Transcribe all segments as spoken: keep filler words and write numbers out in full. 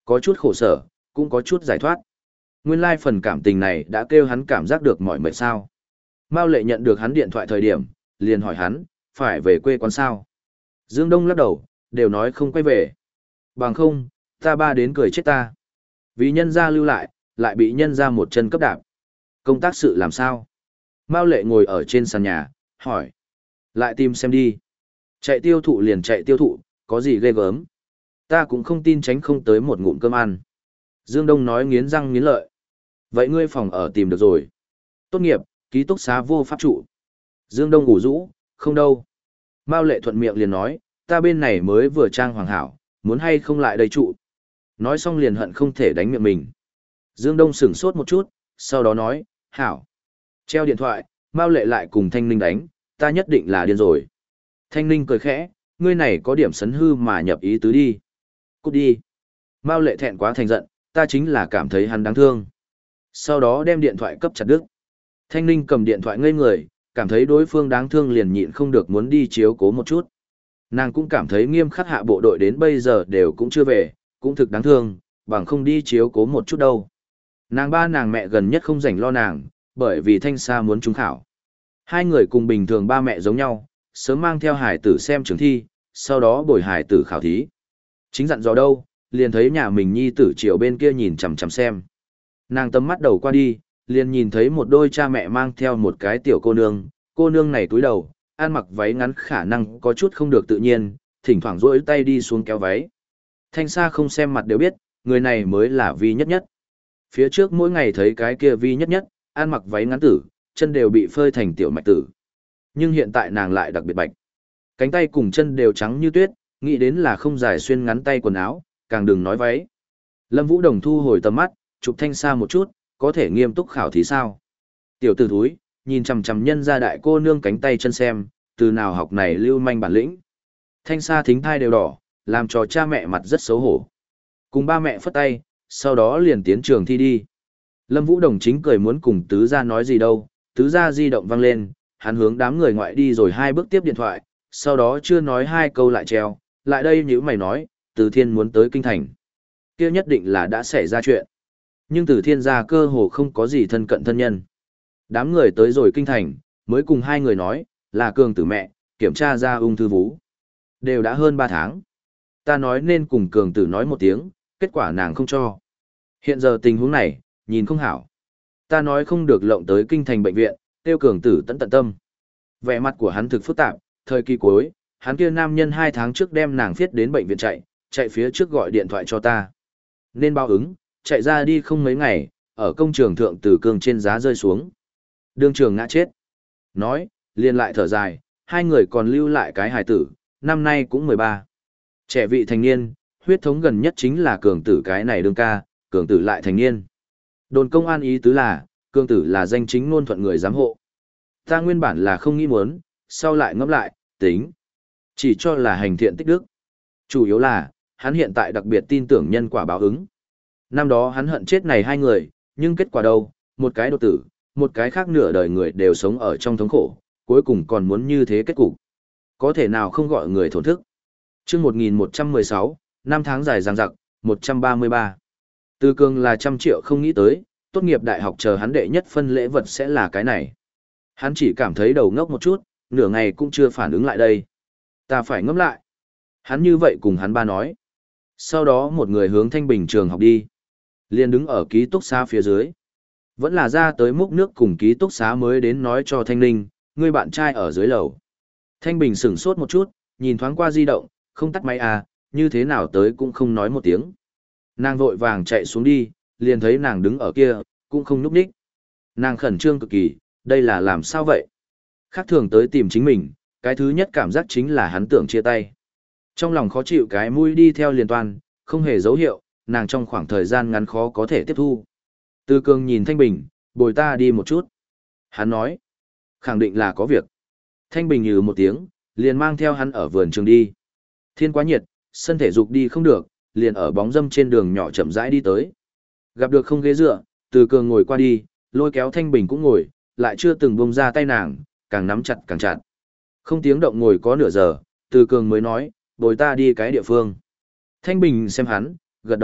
Có chút khổ sở, cũng có chút giải thoát. Nguyên lai phần cảm tình này đã kêu hắn cảm giác được mỏi mệt sao. Mao Lệ nhận được hắn điện thoại thời điểm, liền hỏi hắn, phải về quê quán sao? Dương Đông lắc đầu, đều nói không quay về. Bằng không, ta ba đến cười chết ta. Vì nhân gia lưu lại, lại bị nhân gia một chân cấp đạp. Công tác sự làm sao? Mao Lệ ngồi ở trên sàn nhà, hỏi. Lại tìm xem đi. Chạy tiêu thụ liền chạy tiêu thụ, có gì ghê gớm. Ta cũng không tin tránh không tới một ngụm cơm ăn. Dương Đông nói nghiến răng nghiến lợi. Vậy ngươi phòng ở tìm được rồi. Tốt nghiệp, ký túc xá vô pháp trụ. Dương Đông ngủ rũ, không đâu. Mao Lệ thuận miệng liền nói, ta bên này mới vừa trang hoàng hảo, muốn hay không lại đây trụ. Nói xong liền hận không thể đánh miệng mình. Dương Đông sửng sốt một chút, sau đó nói, hảo. Treo điện thoại, Mao Lệ lại cùng Thanh Ninh đánh, ta nhất định là điên rồi. Thanh Ninh cười khẽ, ngươi này có điểm sấn hư mà nhập ý tứ đi. Cút đi. Mao Lệ thẹn quá thành giận, ta chính là cảm thấy hắn đáng thương. Sau đó đem điện thoại cấp chặt đứt. Thanh Ninh cầm điện thoại ngây người, cảm thấy đối phương đáng thương liền nhịn không được muốn đi chiếu cố một chút. Nàng cũng cảm thấy Nghiêm Khắc hạ bộ đội đến bây giờ đều cũng chưa về, cũng thực đáng thương, bằng không đi chiếu cố một chút đâu. Nàng ba nàng mẹ gần nhất không rảnh lo nàng, bởi vì Thanh Sa muốn trúng khảo. Hai người cùng bình thường ba mẹ giống nhau, sớm mang theo hải tử xem trường thi, sau đó bồi hải tử khảo thí. Chính dặn dò đâu, liền thấy nhà mình nhi tử chiều bên kia nhìn chằm chằm xem. Nàng tầm mắt đầu qua đi, liền nhìn thấy một đôi cha mẹ mang theo một cái tiểu cô nương, cô nương này túi đầu, ăn mặc váy ngắn khả năng có chút không được tự nhiên, thỉnh thoảng rỗi tay đi xuống kéo váy. Thanh Sa không xem mặt đều biết, người này mới là Vi Nhất Nhất. Phía trước mỗi ngày thấy cái kia Vi Nhất Nhất, ăn mặc váy ngắn tử, chân đều bị phơi thành tiểu mạch tử. Nhưng hiện tại nàng lại đặc biệt bạch. Cánh tay cùng chân đều trắng như tuyết, nghĩ đến là không dài xuyên ngắn tay quần áo, càng đừng nói váy. Lâm Vũ Đồng thu hồi tầm mắt, chụp Thanh Sa một chút, có thể nghiêm túc khảo thí sao? Tiểu tử thúi, nhìn chằm chằm nhân gia đại cô nương cánh tay chân xem, từ nào học này lưu manh bản lĩnh. Thanh Sa thính thai đều đỏ, làm cho cha mẹ mặt rất xấu hổ. Cùng ba mẹ phất tay, sau đó liền tiến trường thi đi. Lâm Vũ Đồng chính cười muốn cùng tứ gia nói gì đâu, tứ gia di động vang lên, hắn hướng đám người ngoại đi rồi hai bước tiếp điện thoại, sau đó chưa nói hai câu lại treo, lại đây nhữ mày nói, Từ Thiên muốn tới kinh thành. Kia nhất định là đã xảy ra chuyện. Nhưng Từ Thiên gia cơ hồ không có gì thân cận thân nhân. Đám người tới rồi kinh thành, mới cùng hai người nói, là Cường Tử mẹ, kiểm tra ra ung thư vú. Đều đã hơn ba tháng. Ta nói nên cùng Cường Tử nói một tiếng, kết quả nàng không cho. Hiện giờ tình huống này, nhìn không hảo. Ta nói không được lộng tới kinh thành bệnh viện, tiêu Cường Tử tận tận tâm. Vẻ mặt của hắn thực phức tạp, thời kỳ cuối, hắn kia nam nhân hai tháng trước đem nàng viết đến bệnh viện chạy, chạy phía trước gọi điện thoại cho ta. Nên báo ứng, chạy ra đi không mấy ngày, ở công trường thượng từ cường trên giá rơi xuống. Đương trường ngã chết. Nói, liền lại thở dài, hai người còn lưu lại cái hài tử, năm nay cũng mười ba. Trẻ vị thành niên, huyết thống gần nhất chính là Cường Tử cái này đương ca, Cường Tử lại thành niên. Đồn công an ý tứ là, Cường Tử là danh chính ngôn thuận người giám hộ. Ta nguyên bản là không nghĩ muốn, sau lại ngẫm lại, tính. Chỉ cho là hành thiện tích đức. Chủ yếu là, hắn hiện tại đặc biệt tin tưởng nhân quả báo ứng. Năm đó hắn hận chết này hai người, nhưng kết quả đâu, một cái đột tử, một cái khác nửa đời người đều sống ở trong thống khổ, cuối cùng còn muốn như thế kết cục. Có thể nào không gọi người thổn thức. Chương một nghìn một trăm mười sáu, năm tháng dài dằng dặc, một trăm ba mươi ba. Từ Cường là trăm triệu không nghĩ tới, tốt nghiệp đại học chờ hắn đệ nhất phân lễ vật sẽ là cái này. Hắn chỉ cảm thấy đầu ngốc một chút, nửa ngày cũng chưa phản ứng lại đây. Ta phải ngẫm lại. Hắn như vậy cùng hắn ba nói. Sau đó một người hướng Thanh Bình trường học đi. Liền đứng ở ký túc xá phía dưới. Vẫn là ra tới múc nước cùng ký túc xá mới đến nói cho Thanh Ninh, người bạn trai ở dưới lầu. Thanh Bình sửng sốt một chút, nhìn thoáng qua di động, không tắt máy à, như thế nào tới cũng không nói một tiếng. Nàng vội vàng chạy xuống đi, liền thấy nàng đứng ở kia, cũng không núp đích. Nàng khẩn trương cực kỳ, đây là làm sao vậy? Khác thường tới tìm chính mình, cái thứ nhất cảm giác chính là hắn tưởng chia tay. Trong lòng khó chịu cái mũi đi theo liền toàn, không hề dấu hiệu, nàng trong khoảng thời gian ngắn khó có thể tiếp thu. Từ Cường nhìn Thanh Bình, bồi ta đi một chút. Hắn nói, khẳng định là có việc. Thanh Bình nhừ một tiếng, liền mang theo hắn ở vườn trường đi. Thiên quá nhiệt, sân thể dục đi không được, liền ở bóng râm trên đường nhỏ chậm rãi đi tới. Gặp được không ghế dựa, Từ Cường ngồi qua đi, lôi kéo Thanh Bình cũng ngồi, lại chưa từng buông ra tay nàng, càng nắm chặt càng chặt. Không tiếng động ngồi có nửa giờ, Từ Cường mới nói, bồi ta đi cái địa phương. Thanh Bình xem hắn, gật đầu,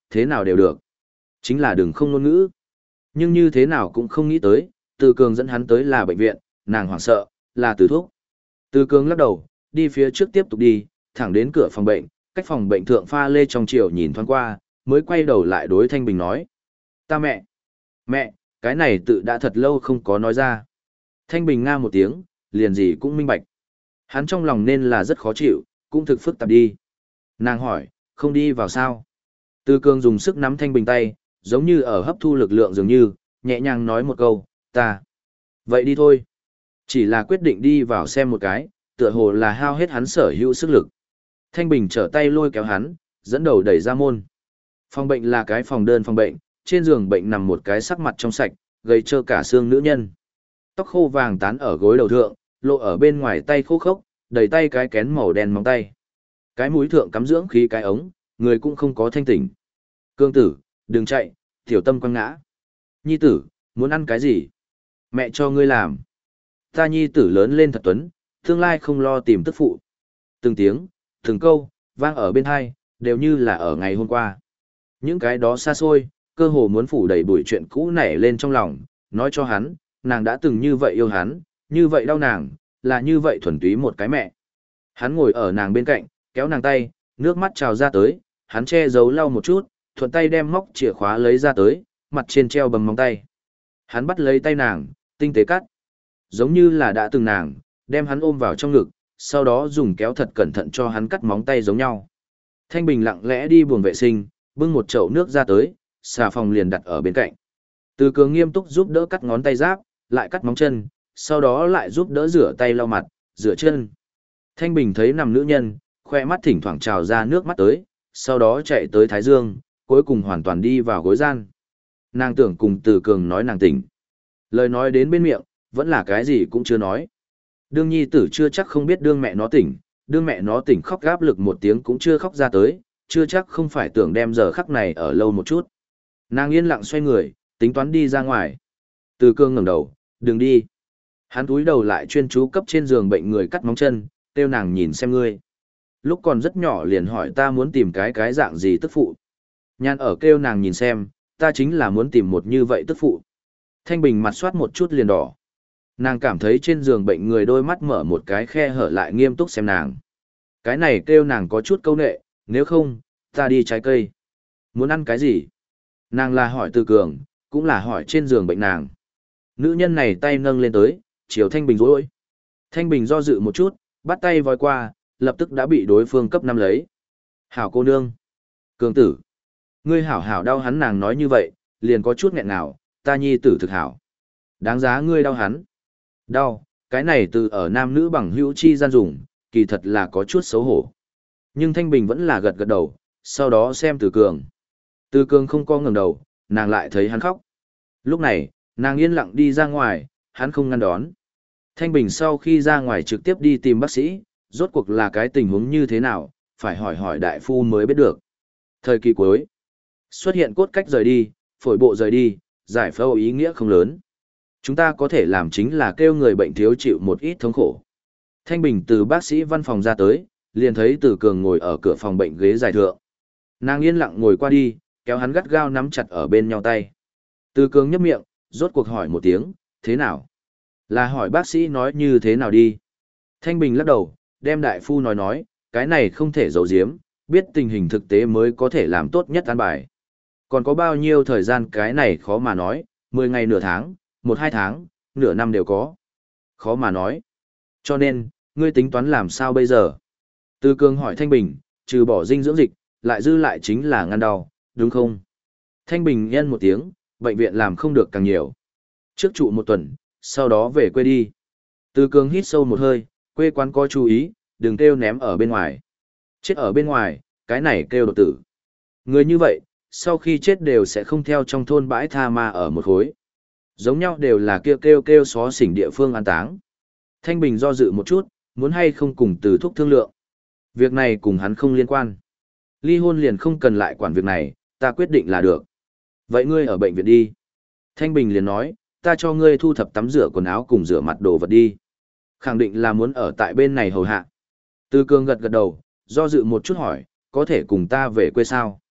thế nào đều được. Chính là đừng không ngôn ngữ. Nhưng như thế nào cũng không nghĩ tới, Từ Cường dẫn hắn tới là bệnh viện, nàng hoảng sợ, là Từ Thúc. Từ Cường lắc đầu, đi phía trước tiếp tục đi, thẳng đến cửa phòng bệnh, cách phòng bệnh thượng pha lê trong chiều nhìn thoáng qua, mới quay đầu lại đối Thanh Bình nói. Ta mẹ! Mẹ, cái này tự đã thật lâu không có nói ra. Thanh Bình nga một tiếng, liền gì cũng minh bạch. Hắn trong lòng nên là rất khó chịu, cũng thực phức tạp đi. Nàng hỏi, không đi vào sao? Từ Cường dùng sức nắm Thanh Bình tay, giống như ở hấp thu lực lượng dường như, nhẹ nhàng nói một câu, ta. Vậy đi thôi. Chỉ là quyết định đi vào xem một cái, tựa hồ là hao hết hắn sở hữu sức lực. Thanh Bình trở tay lôi kéo hắn, dẫn đầu đẩy ra môn. Phòng bệnh là cái phòng đơn phòng bệnh, trên giường bệnh nằm một cái sắc mặt trong sạch, gầy trơ cả xương nữ nhân. Tóc khô vàng tán ở gối đầu thượng, lộ ở bên ngoài tay khô khốc, đầy tay cái kén màu đen móng tay. Cái mũi thượng cắm dưỡng khí cái ống, người cũng không có thanh tỉnh. Cương tử, đừng chạy, tiểu tâm quăng ngã. Nhi tử, muốn ăn cái gì? Mẹ cho ngươi làm. Ta nhi tử lớn lên thật tuấn, tương lai không lo tìm tức phụ. Từng tiếng, từng câu, vang ở bên hai, đều như là ở ngày hôm qua. Những cái đó xa xôi, cơ hồ muốn phủ đầy bụi chuyện cũ nảy lên trong lòng, nói cho hắn, nàng đã từng như vậy yêu hắn, như vậy đau nàng, là như vậy thuần túy một cái mẹ. Hắn ngồi ở nàng bên cạnh, kéo nàng tay, nước mắt trào ra tới, hắn che giấu lau một chút, thuận tay đem móc chìa khóa lấy ra tới, mặt trên treo bầm móng tay. Hắn bắt lấy tay nàng, tinh tế cắt. Giống như là đã từng nàng, đem hắn ôm vào trong ngực, sau đó dùng kéo thật cẩn thận cho hắn cắt móng tay giống nhau. Thanh Bình lặng lẽ đi buồng vệ sinh, bưng một chậu nước ra tới, xà phòng liền đặt ở bên cạnh. Từ Cường nghiêm túc giúp đỡ cắt ngón tay giáp, lại cắt móng chân, sau đó lại giúp đỡ rửa tay lau mặt, rửa chân. Thanh Bình thấy nằm nữ nhân, khoe mắt thỉnh thoảng trào ra nước mắt tới, sau đó chạy tới Thái Dương, cuối cùng hoàn toàn đi vào gối gian. Nàng tưởng cùng Từ Cường nói nàng tỉnh. Lời nói đến bên miệng, vẫn là cái gì cũng chưa nói. Đương nhi tử chưa chắc không biết đương mẹ nó tỉnh, đương mẹ nó tỉnh khóc gáp lực một tiếng cũng chưa khóc ra tới, chưa chắc không phải tưởng đem giờ khắc này ở lâu một chút. Nàng yên lặng xoay người, tính toán đi ra ngoài. Từ Cường ngẩng đầu, đừng đi. Hắn túi đầu lại chuyên chú cấp trên giường bệnh người cắt móng chân, kêu nàng nhìn xem ngươi. Lúc còn rất nhỏ liền hỏi ta muốn tìm cái cái dạng gì tức phụ. Nhan ở kêu nàng nhìn xem, ta chính là muốn tìm một như vậy tức phụ. Thanh Bình mặt soát một chút liền đỏ. Nàng cảm thấy trên giường bệnh người đôi mắt mở một cái khe hở lại nghiêm túc xem nàng. Cái này kêu nàng có chút câu nệ, nếu không, ta đi trái cây. Muốn ăn cái gì? Nàng là hỏi Từ Cường, cũng là hỏi trên giường bệnh nàng. Nữ nhân này tay nâng lên tới, chiều Thanh Bình rối. Thanh Bình do dự một chút, bắt tay vòi qua, lập tức đã bị đối phương cấp năm lấy. Hảo cô nương. Cường tử. Ngươi hảo hảo đau hắn, nàng nói như vậy, liền có chút nghẹn nào, ta nhi tử thực hảo. Đáng giá ngươi đau hắn. Đau, cái này từ ở nam nữ bằng hữu chi gian dùng, kỳ thật là có chút xấu hổ. Nhưng Thanh Bình vẫn là gật gật đầu, sau đó xem Từ Cường. Từ Cường không có ngẩng đầu, nàng lại thấy hắn khóc. Lúc này, nàng yên lặng đi ra ngoài, hắn không ngăn đón. Thanh Bình sau khi ra ngoài trực tiếp đi tìm bác sĩ, rốt cuộc là cái tình huống như thế nào, phải hỏi hỏi đại phu mới biết được. Thời kỳ cuối, xuất hiện cốt cách rời đi, phổi bộ rời đi, giải phẫu ý nghĩa không lớn. Chúng ta có thể làm chính là kêu người bệnh thiếu chịu một ít thống khổ. Thanh Bình từ bác sĩ văn phòng ra tới, liền thấy Từ Cường ngồi ở cửa phòng bệnh ghế dài thượng. Nàng yên lặng ngồi qua đi, kéo hắn gắt gao nắm chặt ở bên nhau tay. Từ Cường nhấp miệng, rốt cuộc hỏi một tiếng, thế nào? Là hỏi bác sĩ nói như thế nào đi? Thanh Bình lắc đầu, đem đại phu nói nói, cái này không thể giấu giếm, biết tình hình thực tế mới có thể làm tốt nhất an bài. Còn có bao nhiêu thời gian cái này khó mà nói, mười ngày nửa tháng, một hai tháng, nửa năm đều có. Khó mà nói. Cho nên, ngươi tính toán làm sao bây giờ? Từ Cường hỏi Thanh Bình, trừ bỏ dinh dưỡng dịch, lại dư lại chính là ngăn đau, đúng không? Thanh Bình nhân một tiếng, bệnh viện làm không được càng nhiều. Trước trụ một tuần, sau đó về quê đi. Từ Cường hít sâu một hơi, quê quán có chú ý, đừng kêu ném ở bên ngoài. Chết ở bên ngoài, cái này kêu đột tử. Người như vậy, sau khi chết đều sẽ không theo trong thôn bãi tha ma ở một khối. Giống nhau đều là kêu kêu kêu xó xỉnh địa phương an táng. Thanh Bình do dự một chút, muốn hay không cùng Từ Thúc thương lượng. Việc này cùng hắn không liên quan. Ly hôn liền không cần lại quản việc này, ta quyết định là được. Vậy ngươi ở bệnh viện đi. Thanh Bình liền nói, ta cho ngươi thu thập tắm rửa quần áo cùng rửa mặt đồ vật đi. Khẳng định là muốn ở tại bên này hầu hạ. Từ Cường gật gật đầu, do dự một chút hỏi, có thể cùng ta về quê sao?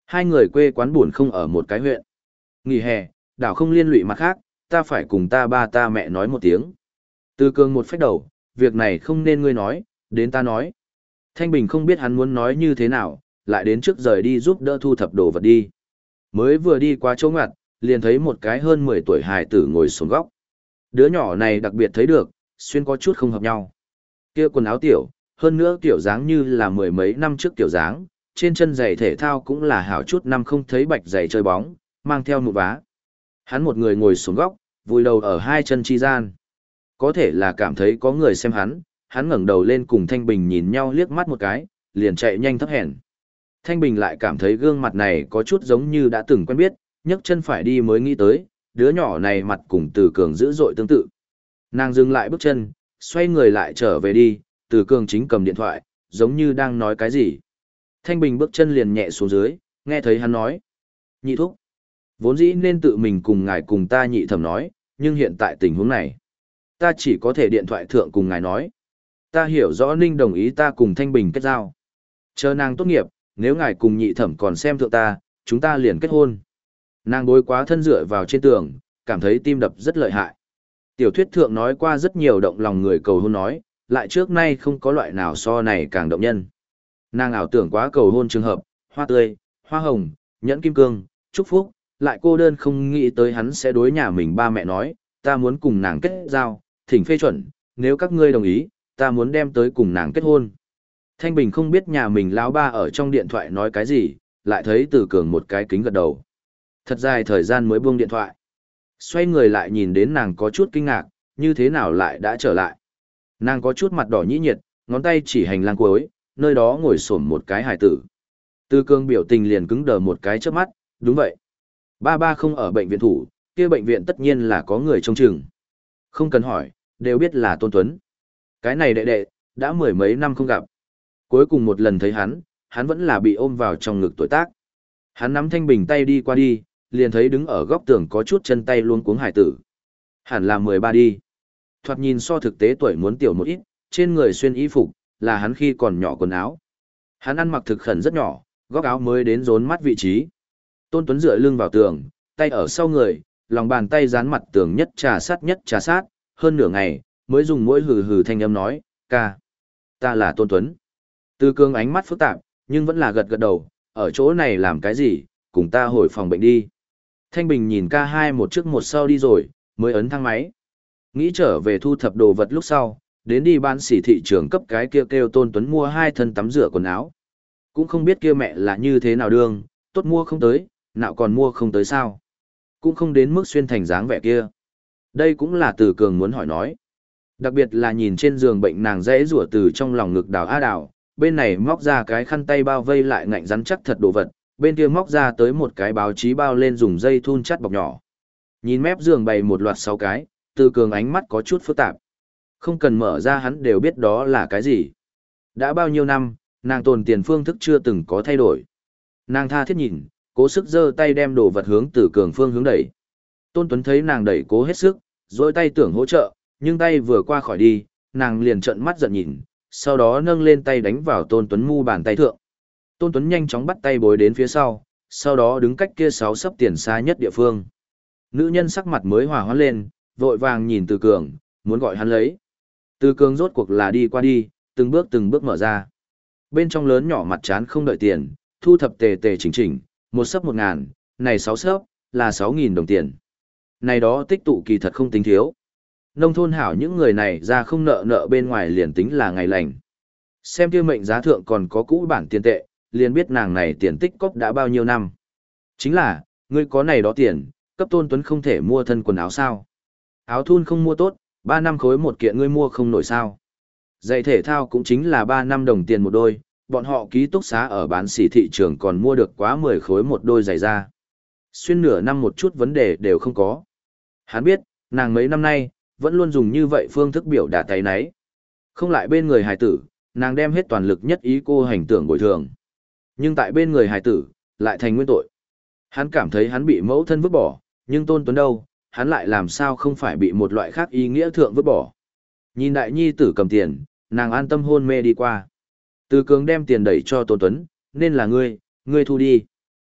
Hai người quê quán buồn không ở một cái huyện. Nghỉ hè, đảo không liên lụy mặt khác, ta phải cùng ta ba ta mẹ nói một tiếng. Từ Cường một phách đầu, việc này không nên ngươi nói, đến ta nói. Thanh Bình không biết hắn muốn nói như thế nào, lại đến trước rời đi giúp đỡ thu thập đồ vật đi. Mới vừa đi qua chỗ ngặt, liền thấy một cái hơn mười tuổi hài tử ngồi xuống góc. Đứa nhỏ này đặc biệt thấy được, xuyên có chút không hợp nhau. Kia quần áo tiểu, hơn nữa kiểu dáng như là mười mấy năm trước kiểu dáng, trên chân giày thể thao cũng là hảo chút năm không thấy bạch giày chơi bóng, mang theo một vá. Hắn một người ngồi xuống góc, vùi đầu ở hai chân chi gian. Có thể là cảm thấy có người xem hắn, hắn ngẩng đầu lên cùng Thanh Bình nhìn nhau liếc mắt một cái, liền chạy nhanh thấp hèn. Thanh Bình lại cảm thấy gương mặt này có chút giống như đã từng quen biết, nhấc chân phải đi mới nghĩ tới, đứa nhỏ này mặt cùng Từ Cường dữ dội tương tự. Nàng dừng lại bước chân, xoay người lại trở về đi, Từ Cường chính cầm điện thoại, giống như đang nói cái gì. Thanh Bình bước chân liền nhẹ xuống dưới, nghe thấy hắn nói. Nhị thúc, vốn dĩ nên tự mình cùng ngài cùng ta nhị thẩm nói, nhưng hiện tại tình huống này, ta chỉ có thể điện thoại thượng cùng ngài nói. Ta hiểu rõ Ninh đồng ý ta cùng Thanh Bình kết giao. Chờ nàng tốt nghiệp, nếu ngài cùng nhị thẩm còn xem thượng ta, chúng ta liền kết hôn. Nàng bối quá thân dựa vào trên tường, cảm thấy tim đập rất lợi hại. Tiểu thuyết thượng nói qua rất nhiều động lòng người cầu hôn nói, lại trước nay không có loại nào so này càng động nhân. Nàng ảo tưởng quá cầu hôn trường hợp, hoa tươi, hoa hồng, nhẫn kim cương, chúc phúc, lại cô đơn không nghĩ tới hắn sẽ đối nhà mình ba mẹ nói, ta muốn cùng nàng kết giao, thỉnh phê chuẩn, nếu các ngươi đồng ý, ta muốn đem tới cùng nàng kết hôn. Thanh Bình không biết nhà mình lão ba ở trong điện thoại nói cái gì, lại thấy Từ Cường một cái kính gật đầu. Thật dài thời gian mới buông điện thoại. Xoay người lại nhìn đến nàng có chút kinh ngạc, như thế nào lại đã trở lại. Nàng có chút mặt đỏ nhĩ nhiệt, ngón tay chỉ hành lang cuối, nơi đó ngồi xổm một cái hài tử. Từ Cường biểu tình liền cứng đờ một cái trước mắt, đúng vậy. Ba ba không ở bệnh viện thủ, kia bệnh viện tất nhiên là có người trông chừng. Không cần hỏi, đều biết là Tôn Tuấn. Cái này đệ đệ, đã mười mấy năm không gặp. Cuối cùng một lần thấy hắn, hắn vẫn là bị ôm vào trong ngực tuổi tác. Hắn nắm Thanh Bình tay đi qua đi, liền thấy đứng ở góc tường có chút chân tay luôn cuống hải tử. Hẳn là mười ba đi. Thoạt nhìn so thực tế tuổi muốn tiểu một ít, trên người xuyên y phục, là hắn khi còn nhỏ quần áo. Hắn ăn mặc thực khẩn rất nhỏ, góc áo mới đến rốn mắt vị trí. Tôn Tuấn dựa lưng vào tường, tay ở sau người, lòng bàn tay dán mặt tường nhất trà sát nhất trà sát, hơn nửa ngày, mới dùng mũi hừ hừ thanh âm nói, ca. Ta là Tôn Tuấn. Từ Cường ánh mắt phức tạp, nhưng vẫn là gật gật đầu, ở chỗ này làm cái gì, cùng ta hồi phòng bệnh đi. Thanh Bình nhìn ca hai một trước một sau đi rồi, mới ấn thang máy. Nghĩ trở về thu thập đồ vật lúc sau, đến đi bán sỉ thị trường cấp cái kia kêu, kêu Tôn Tuấn mua hai thân tắm rửa quần áo. Cũng không biết kia mẹ là như thế nào đương, tốt mua không tới, nào còn mua không tới sao. Cũng không đến mức xuyên thành dáng vẻ kia. Đây cũng là Từ Cường muốn hỏi nói. Đặc biệt là nhìn trên giường bệnh nàng dễ rủa từ trong lòng ngực đào á đào, bên này móc ra cái khăn tay bao vây lại ngạnh rắn chắc thật đồ vật, bên kia móc ra tới một cái báo chí bao lên dùng dây thun chắt bọc nhỏ. Nhìn mép giường bày một loạt sáu cái, Từ Cường ánh mắt có chút phức tạp. Không cần mở ra hắn đều biết đó là cái gì. Đã bao nhiêu năm, nàng tồn tiền phương thức chưa từng có thay đổi. Nàng tha thiết nhìn, cố sức giơ tay đem đồ vật hướng Từ Cường phương hướng đẩy. Tôn Tuấn thấy nàng đẩy cố hết sức, dối tay tưởng hỗ trợ, nhưng tay vừa qua khỏi đi, nàng liền trợn mắt giận nhìn, sau đó nâng lên tay đánh vào Tôn Tuấn mu bàn tay thượng. Tôn Tuấn nhanh chóng bắt tay bối đến phía sau, sau đó đứng cách kia sáu sấp tiền xa nhất địa phương. Nữ nhân sắc mặt mới hòa hoãn lên, vội vàng nhìn Từ Cường, muốn gọi hắn lấy. Từ Cường rốt cuộc là đi qua đi, từng bước từng bước mở ra. Bên trong lớn nhỏ mặt chán không đợi tiền, thu thập tề tề chỉnh chỉnh, một sấp một ngàn, này sáu sấp, là sáu nghìn đồng tiền. Này đó tích tụ kỳ thật không tính thiếu. Nông thôn hảo những người này ra không nợ nợ bên ngoài liền tính là ngày lành. Xem kia mệnh giá thượng còn có cũ bản tiền tệ, liền biết nàng này tiền tích cóp đã bao nhiêu năm. Chính là, ngươi có này đó tiền, cấp Tôn Tuấn không thể mua thân quần áo sao. Áo thun không mua tốt, ba năm khối một kiện ngươi mua không nổi sao. Giày thể thao cũng chính là ba năm đồng tiền một đôi, bọn họ ký túc xá ở bán sỉ thị trường còn mua được quá mười khối một đôi giày ra. Xuyên nửa năm một chút vấn đề đều không có. Hắn biết, nàng mấy năm nay, vẫn luôn dùng như vậy phương thức biểu đạt tay nấy. Không lại bên người hài tử, nàng đem hết toàn lực nhất ý cô hành tưởng bồi thường. Nhưng tại bên người hài tử, lại thành nguyên tội. Hắn cảm thấy hắn bị mẫu thân vứt bỏ, nhưng Tôn Tuấn đâu, hắn lại làm sao không phải bị một loại khác ý nghĩa thượng vứt bỏ. Nhìn đại nhi tử cầm tiền, nàng an tâm hôn mê đi qua. Từ Cường đem tiền đẩy cho Tôn Tuấn, nên là ngươi, ngươi thu đi.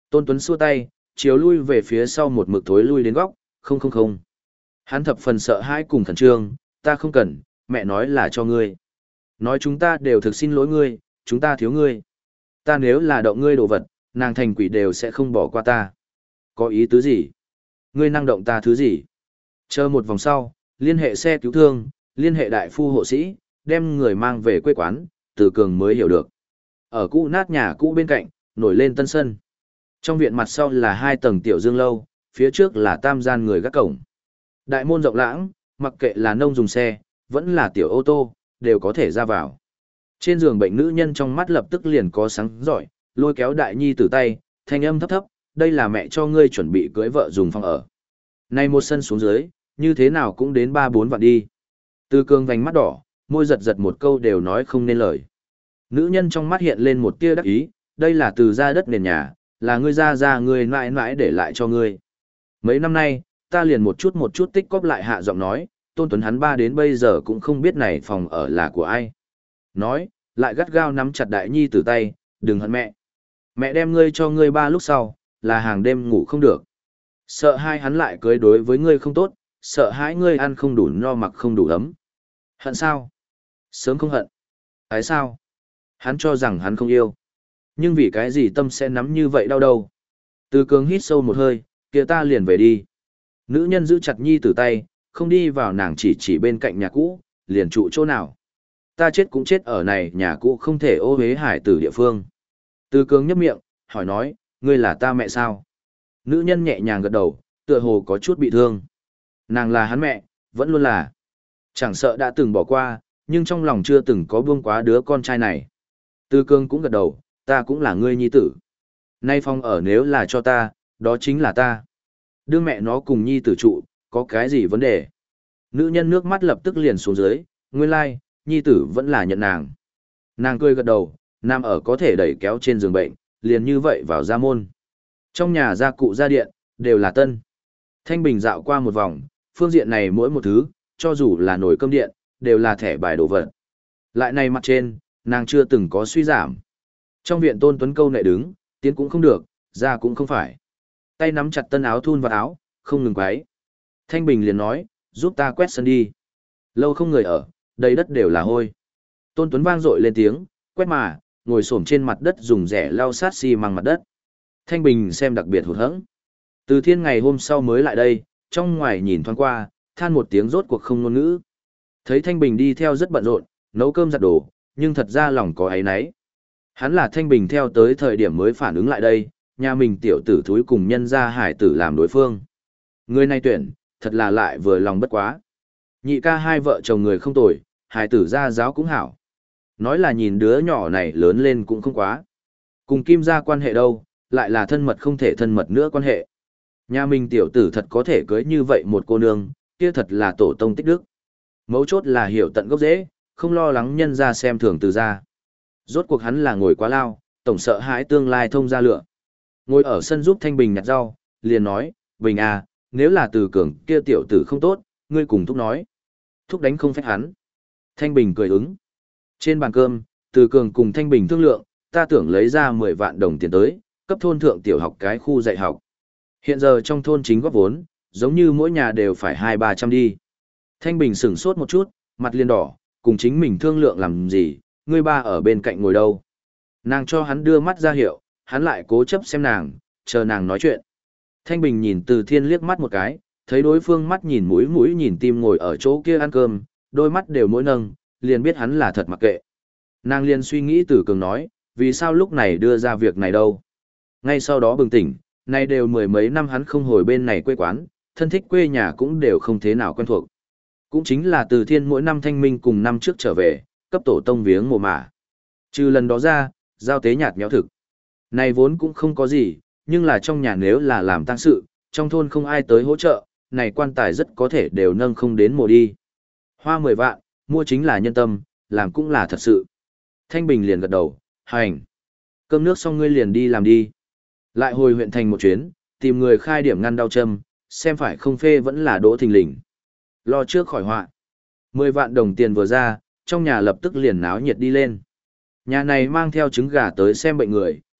Tôn Tuấn xua tay, chiếu lui về phía sau một mực thối lui đến góc, không không không. Hắn thập phần sợ hãi cùng khẩn trương, ta không cần, mẹ nói là cho ngươi. Nói chúng ta đều thực xin lỗi ngươi, chúng ta thiếu ngươi. Ta nếu là động ngươi đồ vật, nàng thành quỷ đều sẽ không bỏ qua ta. Có ý tứ gì? Ngươi năng động ta thứ gì? Chờ một vòng sau, liên hệ xe cứu thương, liên hệ đại phu hộ sĩ, đem người mang về quê quán, Từ Cường mới hiểu được. Ở cũ nát nhà cũ bên cạnh, nổi lên tân sân. Trong viện mặt sau là hai tầng tiểu dương lâu, phía trước là tam gian người gác cổng. Đại môn rộng lãng, mặc kệ là nông dùng xe, vẫn là tiểu ô tô, đều có thể ra vào. Trên giường bệnh nữ nhân trong mắt lập tức liền có sáng giỏi, lôi kéo đại nhi từ tay, thanh âm thấp thấp, đây là mẹ cho ngươi chuẩn bị cưới vợ dùng phòng ở. Này một sân xuống dưới, như thế nào cũng đến ba bốn vạn đi. Từ Cường vành mắt đỏ, môi giật giật một câu đều nói không nên lời. Nữ nhân trong mắt hiện lên một tia đắc ý, đây là từ ra đất nền nhà, là ngươi ra ra ngươi mãi mãi để lại cho ngươi. Mấy năm nay, ta liền một chút một chút tích cóp lại hạ giọng nói, Tôn Tuấn hắn ba đến bây giờ cũng không biết này phòng ở là của ai. Nói, lại gắt gao nắm chặt đại nhi từ tay, đừng hận mẹ. Mẹ đem ngươi cho ngươi ba lúc sau, là hàng đêm ngủ không được. Sợ hai hắn lại cưới đối với ngươi không tốt, sợ hãi ngươi ăn không đủ no mặc không đủ ấm. Hận sao? Sớm không hận. Tại sao? Hắn cho rằng hắn không yêu. Nhưng vì cái gì tâm sẽ nắm như vậy đau đầu? Từ Cường hít sâu một hơi, kia ta liền về đi. Nữ nhân giữ chặt nhi từ tay, không đi vào nàng chỉ chỉ bên cạnh nhà cũ, liền trụ chỗ nào. Ta chết cũng chết ở này nhà cũ không thể ô hế hải tử địa phương. Từ Cường nhấp miệng, hỏi nói, ngươi là ta mẹ sao? Nữ nhân nhẹ nhàng gật đầu, tựa hồ có chút bị thương. Nàng là hắn mẹ, vẫn luôn là. Chẳng sợ đã từng bỏ qua, nhưng trong lòng chưa từng có buông quá đứa con trai này. Từ Cường cũng gật đầu, ta cũng là ngươi nhi tử. Nay phong ở nếu là cho ta, đó chính là ta. Đưa mẹ nó cùng nhi tử trụ, có cái gì vấn đề? Nữ nhân nước mắt lập tức liền xuống dưới, nguyên lai, like, nhi tử vẫn là nhận nàng. Nàng cười gật đầu, nam ở có thể đẩy kéo trên giường bệnh, liền như vậy vào gia môn. Trong nhà gia cụ gia điện, đều là tân. Thanh Bình dạo qua một vòng, phương diện này mỗi một thứ, cho dù là nồi cơm điện, đều là thẻ bài đồ vật. Lại này mặt trên, nàng chưa từng có suy giảm. Trong viện Tôn Tuấn câu nệ đứng, tiến cũng không được, ra cũng không phải. Tay nắm chặt tân áo thun và áo, không ngừng quấy. Thanh Bình liền nói, giúp ta quét sân đi. Lâu không người ở, đầy đất đều là hôi. Tôn Tuấn vang dội lên tiếng, quét mà, ngồi xổm trên mặt đất dùng rẻ lau sát xi măng mặt đất. Thanh Bình xem đặc biệt hụt hẫng. Từ Thiên ngày hôm sau mới lại đây, trong ngoài nhìn thoáng qua, than một tiếng rốt cuộc không ngôn ngữ. Thấy Thanh Bình đi theo rất bận rộn, nấu cơm giặt đồ, nhưng thật ra lòng có áy náy. Hắn là Thanh Bình theo tới thời điểm mới phản ứng lại đây, nhà mình tiểu tử thúi cùng nhân gia hải tử làm đối phương. Người này tuyển, thật là lại vừa lòng bất quá. Nhị ca hai vợ chồng người không tồi, hải tử gia giáo cũng hảo. Nói là nhìn đứa nhỏ này lớn lên cũng không quá. Cùng Kim gia quan hệ đâu, lại là thân mật không thể thân mật nữa quan hệ. Nhà mình tiểu tử thật có thể cưới như vậy một cô nương, kia thật là tổ tông tích đức. Mấu chốt là hiểu tận gốc rễ, không lo lắng nhân ra xem thường từ ra. Rốt cuộc hắn là ngồi quá lao, tổng sợ hãi tương lai thông ra lựa. Ngồi ở sân giúp Thanh Bình nhặt rau, liền nói, Bình à, nếu là từ cường kia tiểu tử không tốt, ngươi cùng thúc nói. Thúc đánh không phép hắn. Thanh Bình cười ứng. Trên bàn cơm, từ cường cùng Thanh Bình thương lượng, ta tưởng lấy ra mười vạn đồng tiền tới, cấp thôn thượng tiểu học cái khu dạy học. Hiện giờ trong thôn chính góp vốn, giống như mỗi nhà đều phải hai ba trăm đi. Thanh Bình sửng sốt một chút, mặt liền đỏ, cùng chính mình thương lượng làm gì, ngươi ba ở bên cạnh ngồi đâu. Nàng cho hắn đưa mắt ra hiệu, hắn lại cố chấp xem nàng, chờ nàng nói chuyện. Thanh Bình nhìn Từ Thiên liếc mắt một cái, thấy đối phương mắt nhìn mũi mũi nhìn tim ngồi ở chỗ kia ăn cơm, đôi mắt đều mỗi nâng, liền biết hắn là thật mặc kệ. Nàng liền suy nghĩ Từ Cường nói, vì sao lúc này đưa ra việc này đâu. Ngay sau đó bừng tỉnh, nay đều mười mấy năm hắn không hồi bên này quê quán, thân thích quê nhà cũng đều không thế nào quen thuộc. Cũng chính là Từ Thiên mỗi năm thanh minh cùng năm trước trở về, cấp tổ tông viếng mồ mả. Trừ lần đó ra, giao tế nhạt nhẽo thực. Này vốn cũng không có gì, nhưng là trong nhà nếu là làm tang sự, trong thôn không ai tới hỗ trợ, này quan tài rất có thể đều nâng không đến mồ đi. Hoa mười vạn, mua chính là nhân tâm, làm cũng là thật sự. Thanh Bình liền gật đầu, hành. Cơm nước xong ngươi liền đi làm đi. Lại hồi huyện thành một chuyến, tìm người khai điểm ngăn đau châm, xem phải không phê vẫn là đỗ thình lình. Lo trước khỏi họa. Mười vạn đồng tiền vừa ra, trong nhà lập tức liền náo nhiệt đi lên. Nhà này mang theo trứng gà tới xem bệnh người,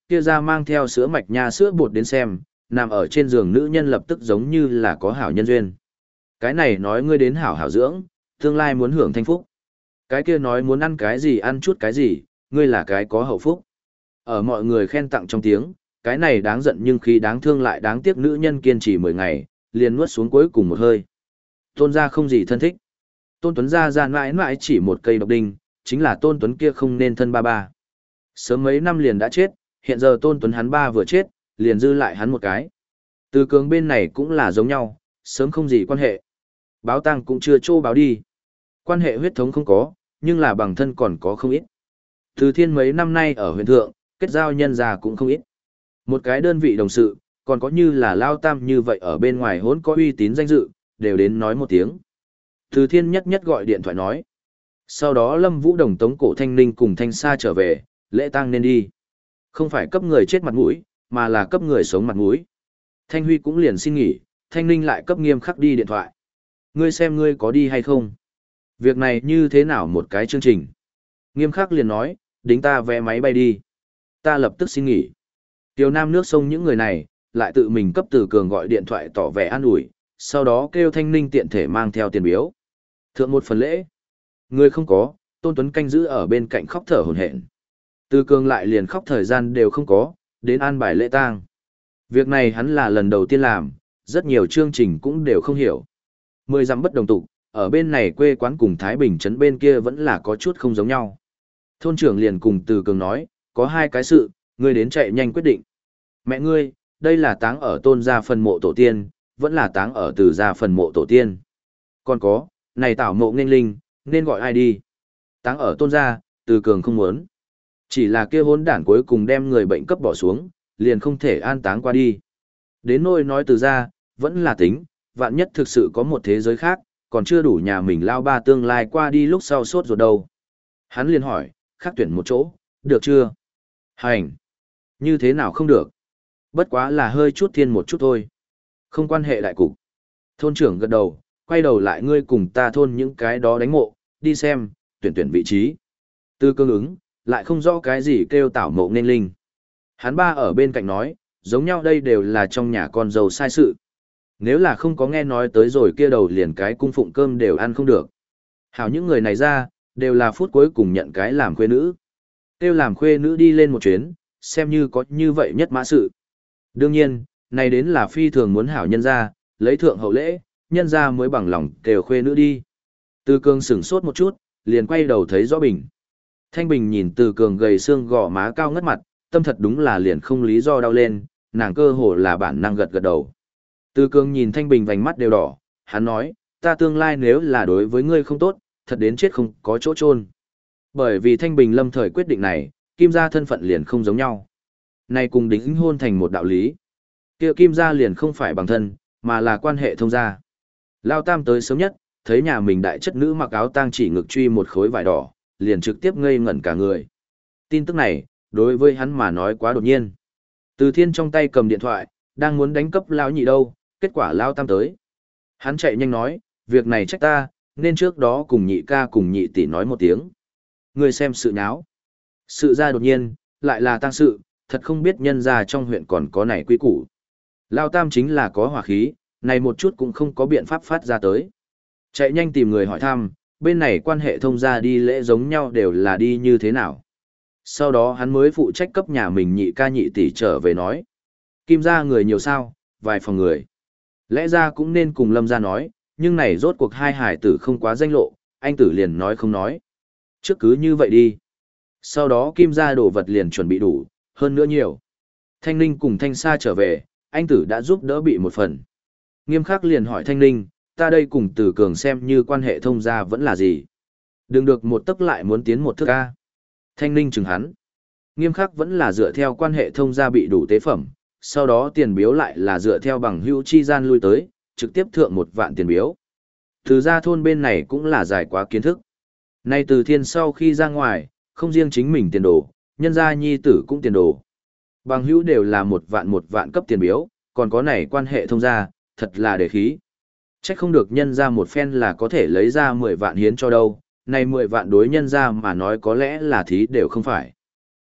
kia ra mang theo sữa mạch nha sữa bột đến xem, nằm ở trên giường nữ nhân lập tức giống như là có hảo nhân duyên. Cái này nói ngươi đến hảo hảo dưỡng, tương lai muốn hưởng thanh phúc. Cái kia nói muốn ăn cái gì ăn chút cái gì, ngươi là cái có hậu phúc. Ở mọi người khen tặng trong tiếng, cái này đáng giận nhưng khi đáng thương lại đáng tiếc nữ nhân kiên trì mười ngày, liền nuốt xuống cuối cùng một hơi. Tôn gia không gì thân thích. Tôn Tuấn gia ra mãi mãi chỉ một cây độc đinh, chính là Tôn Tuấn kia không nên thân ba ba. Sớm mấy năm liền đã chết, hiện giờ Tôn Tuấn hắn ba vừa chết, liền dư lại hắn một cái. Từ cường bên này cũng là giống nhau, sớm không gì quan hệ. Báo tang cũng chưa trô báo đi. Quan hệ huyết thống không có, nhưng là bằng thân còn có không ít. Từ thiên mấy năm nay ở huyện thượng, kết giao nhân gia cũng không ít. Một cái đơn vị đồng sự, còn có như là Lao Tam như vậy ở bên ngoài hốn có uy tín danh dự, đều đến nói một tiếng. Từ thiên nhất nhất gọi điện thoại nói. Sau đó Lâm Vũ Đồng tống cổ Thanh Ninh cùng Thanh Sa trở về, lễ tang nên đi. Không phải cấp người chết mặt mũi, mà là cấp người sống mặt mũi. Thanh Huy cũng liền xin nghỉ, Thanh Ninh lại cấp nghiêm khắc đi điện thoại. Ngươi xem ngươi có đi hay không? Việc này như thế nào một cái chương trình? Nghiêm khắc liền nói, đính ta vé máy bay đi. Ta lập tức xin nghỉ. Tiểu Nam nước sông những người này, lại tự mình cấp Từ Cường gọi điện thoại tỏ vẻ an ủi, sau đó kêu Thanh Ninh tiện thể mang theo tiền biếu. Thượng một phần lễ. Người không có, Tôn Tuấn canh giữ ở bên cạnh khóc thở hổn hển. Từ Cường lại liền khóc thời gian đều không có, đến an bài lễ tang. Việc này hắn là lần đầu tiên làm, rất nhiều chương trình cũng đều không hiểu. Mười dặm bất đồng tục, ở bên này quê quán cùng Thái Bình trấn bên kia vẫn là có chút không giống nhau. Thôn trưởng liền cùng Từ Cường nói, có hai cái sự, ngươi đến chạy nhanh quyết định. Mẹ ngươi, đây là táng ở Tôn gia phần mộ tổ tiên, vẫn là táng ở Từ gia phần mộ tổ tiên. Còn có, này tảo mộ nghênh linh, nên gọi ai đi? Táng ở Tôn gia, Từ Cường không muốn. Chỉ là kia hỗn đản cuối cùng đem người bệnh cấp bỏ xuống, liền không thể an táng qua đi. Đến nỗi nói Từ gia, vẫn là tính, vạn nhất thực sự có một thế giới khác, còn chưa đủ nhà mình lao ba tương lai qua đi lúc sau sốt ruột đâu. Hắn liền hỏi, khác tuyển một chỗ, được chưa? Hành. Như thế nào không được? Bất quá là hơi chút thiên một chút thôi. Không quan hệ đại cục. Thôn trưởng gật đầu, quay đầu lại ngươi cùng ta thôn những cái đó đánh mộ, đi xem, tuyển tuyển vị trí. Từ cương ứng, lại không rõ cái gì kêu tảo mộ nên linh. Hắn ba ở bên cạnh nói, giống nhau đây đều là trong nhà con dâu sai sự. Nếu là không có nghe nói tới rồi kia đầu liền cái cung phụng cơm đều ăn không được. Hảo những người này ra, đều là phút cuối cùng nhận cái làm khuê nữ. Kêu làm khuê nữ đi lên một chuyến, xem như có như vậy nhất mã sự. Đương nhiên, này đến là phi thường muốn hảo nhân ra, lấy thượng hậu lễ, nhân ra mới bằng lòng kêu khuê nữ đi. Từ Cường sửng sốt một chút, liền quay đầu thấy rõ Bình. Thanh Bình nhìn Từ Cường gầy xương gò má cao ngất mặt, tâm thật đúng là liền không lý do đau lên, nàng cơ hồ là bản năng gật gật đầu. Từ Cường nhìn Thanh Bình vành mắt đều đỏ, hắn nói, ta tương lai nếu là đối với ngươi không tốt, thật đến chết không có chỗ chôn. Bởi vì Thanh Bình lâm thời quyết định này, Kim gia thân phận liền không giống nhau. Này cùng đính hôn thành một đạo lý. Kia Kim gia liền không phải bằng thân, mà là quan hệ thông gia. Lao Tam tới sớm nhất, thấy nhà mình đại chất nữ mặc áo tang chỉ ngực truy một khối vải đỏ, liền trực tiếp ngây ngẩn cả người. Tin tức này, đối với hắn mà nói quá đột nhiên. Từ Thiên trong tay cầm điện thoại, đang muốn đánh cấp lão nhị đâu, kết quả Lao Tam tới. Hắn chạy nhanh nói, việc này trách ta, nên trước đó cùng nhị ca cùng nhị tỷ nói một tiếng. Người xem sự nháo. Sự ra đột nhiên, lại là tang sự, thật không biết nhân ra trong huyện còn có này quy củ. Lao Tam chính là có hỏa khí, này một chút cũng không có biện pháp phát ra tới. Chạy nhanh tìm người hỏi thăm, bên này quan hệ thông gia đi lễ giống nhau đều là đi như thế nào. Sau đó hắn mới phụ trách cấp nhà mình nhị ca nhị tỷ trở về nói. Kim gia người nhiều sao, vài phòng người. Lẽ ra cũng nên cùng Lâm gia nói, nhưng này rốt cuộc hai hải tử không quá danh lộ, anh tử liền nói không nói. Trước cứ như vậy đi. Sau đó Kim gia đồ vật liền chuẩn bị đủ, hơn nữa nhiều. Thanh Ninh cùng Thanh Sa trở về, anh tử đã giúp đỡ bị một phần. Nghiêm khắc liền hỏi Thanh Ninh, ta đây cùng Từ Cường xem như quan hệ thông gia vẫn là gì? Đừng được một tức lại muốn tiến một thước ca. Thanh Ninh chừng hắn. Nghiêm khắc vẫn là dựa theo quan hệ thông gia bị đủ tế phẩm, sau đó tiền biếu lại là dựa theo bằng hữu chi gian lui tới, trực tiếp thượng một vạn tiền biếu. Từ gia thôn bên này cũng là dài quá kiến thức. Nay Từ Thiên sau khi ra ngoài, không riêng chính mình tiền đồ, nhân gia nhi tử cũng tiền đồ. Bằng hữu đều là một vạn một vạn cấp tiền biếu, còn có này quan hệ thông gia, thật là đề khí. Chắc không được nhân ra một phen là có thể lấy ra mười vạn hiến cho đâu, này mười vạn đối nhân ra mà nói có lẽ là thí đều không phải.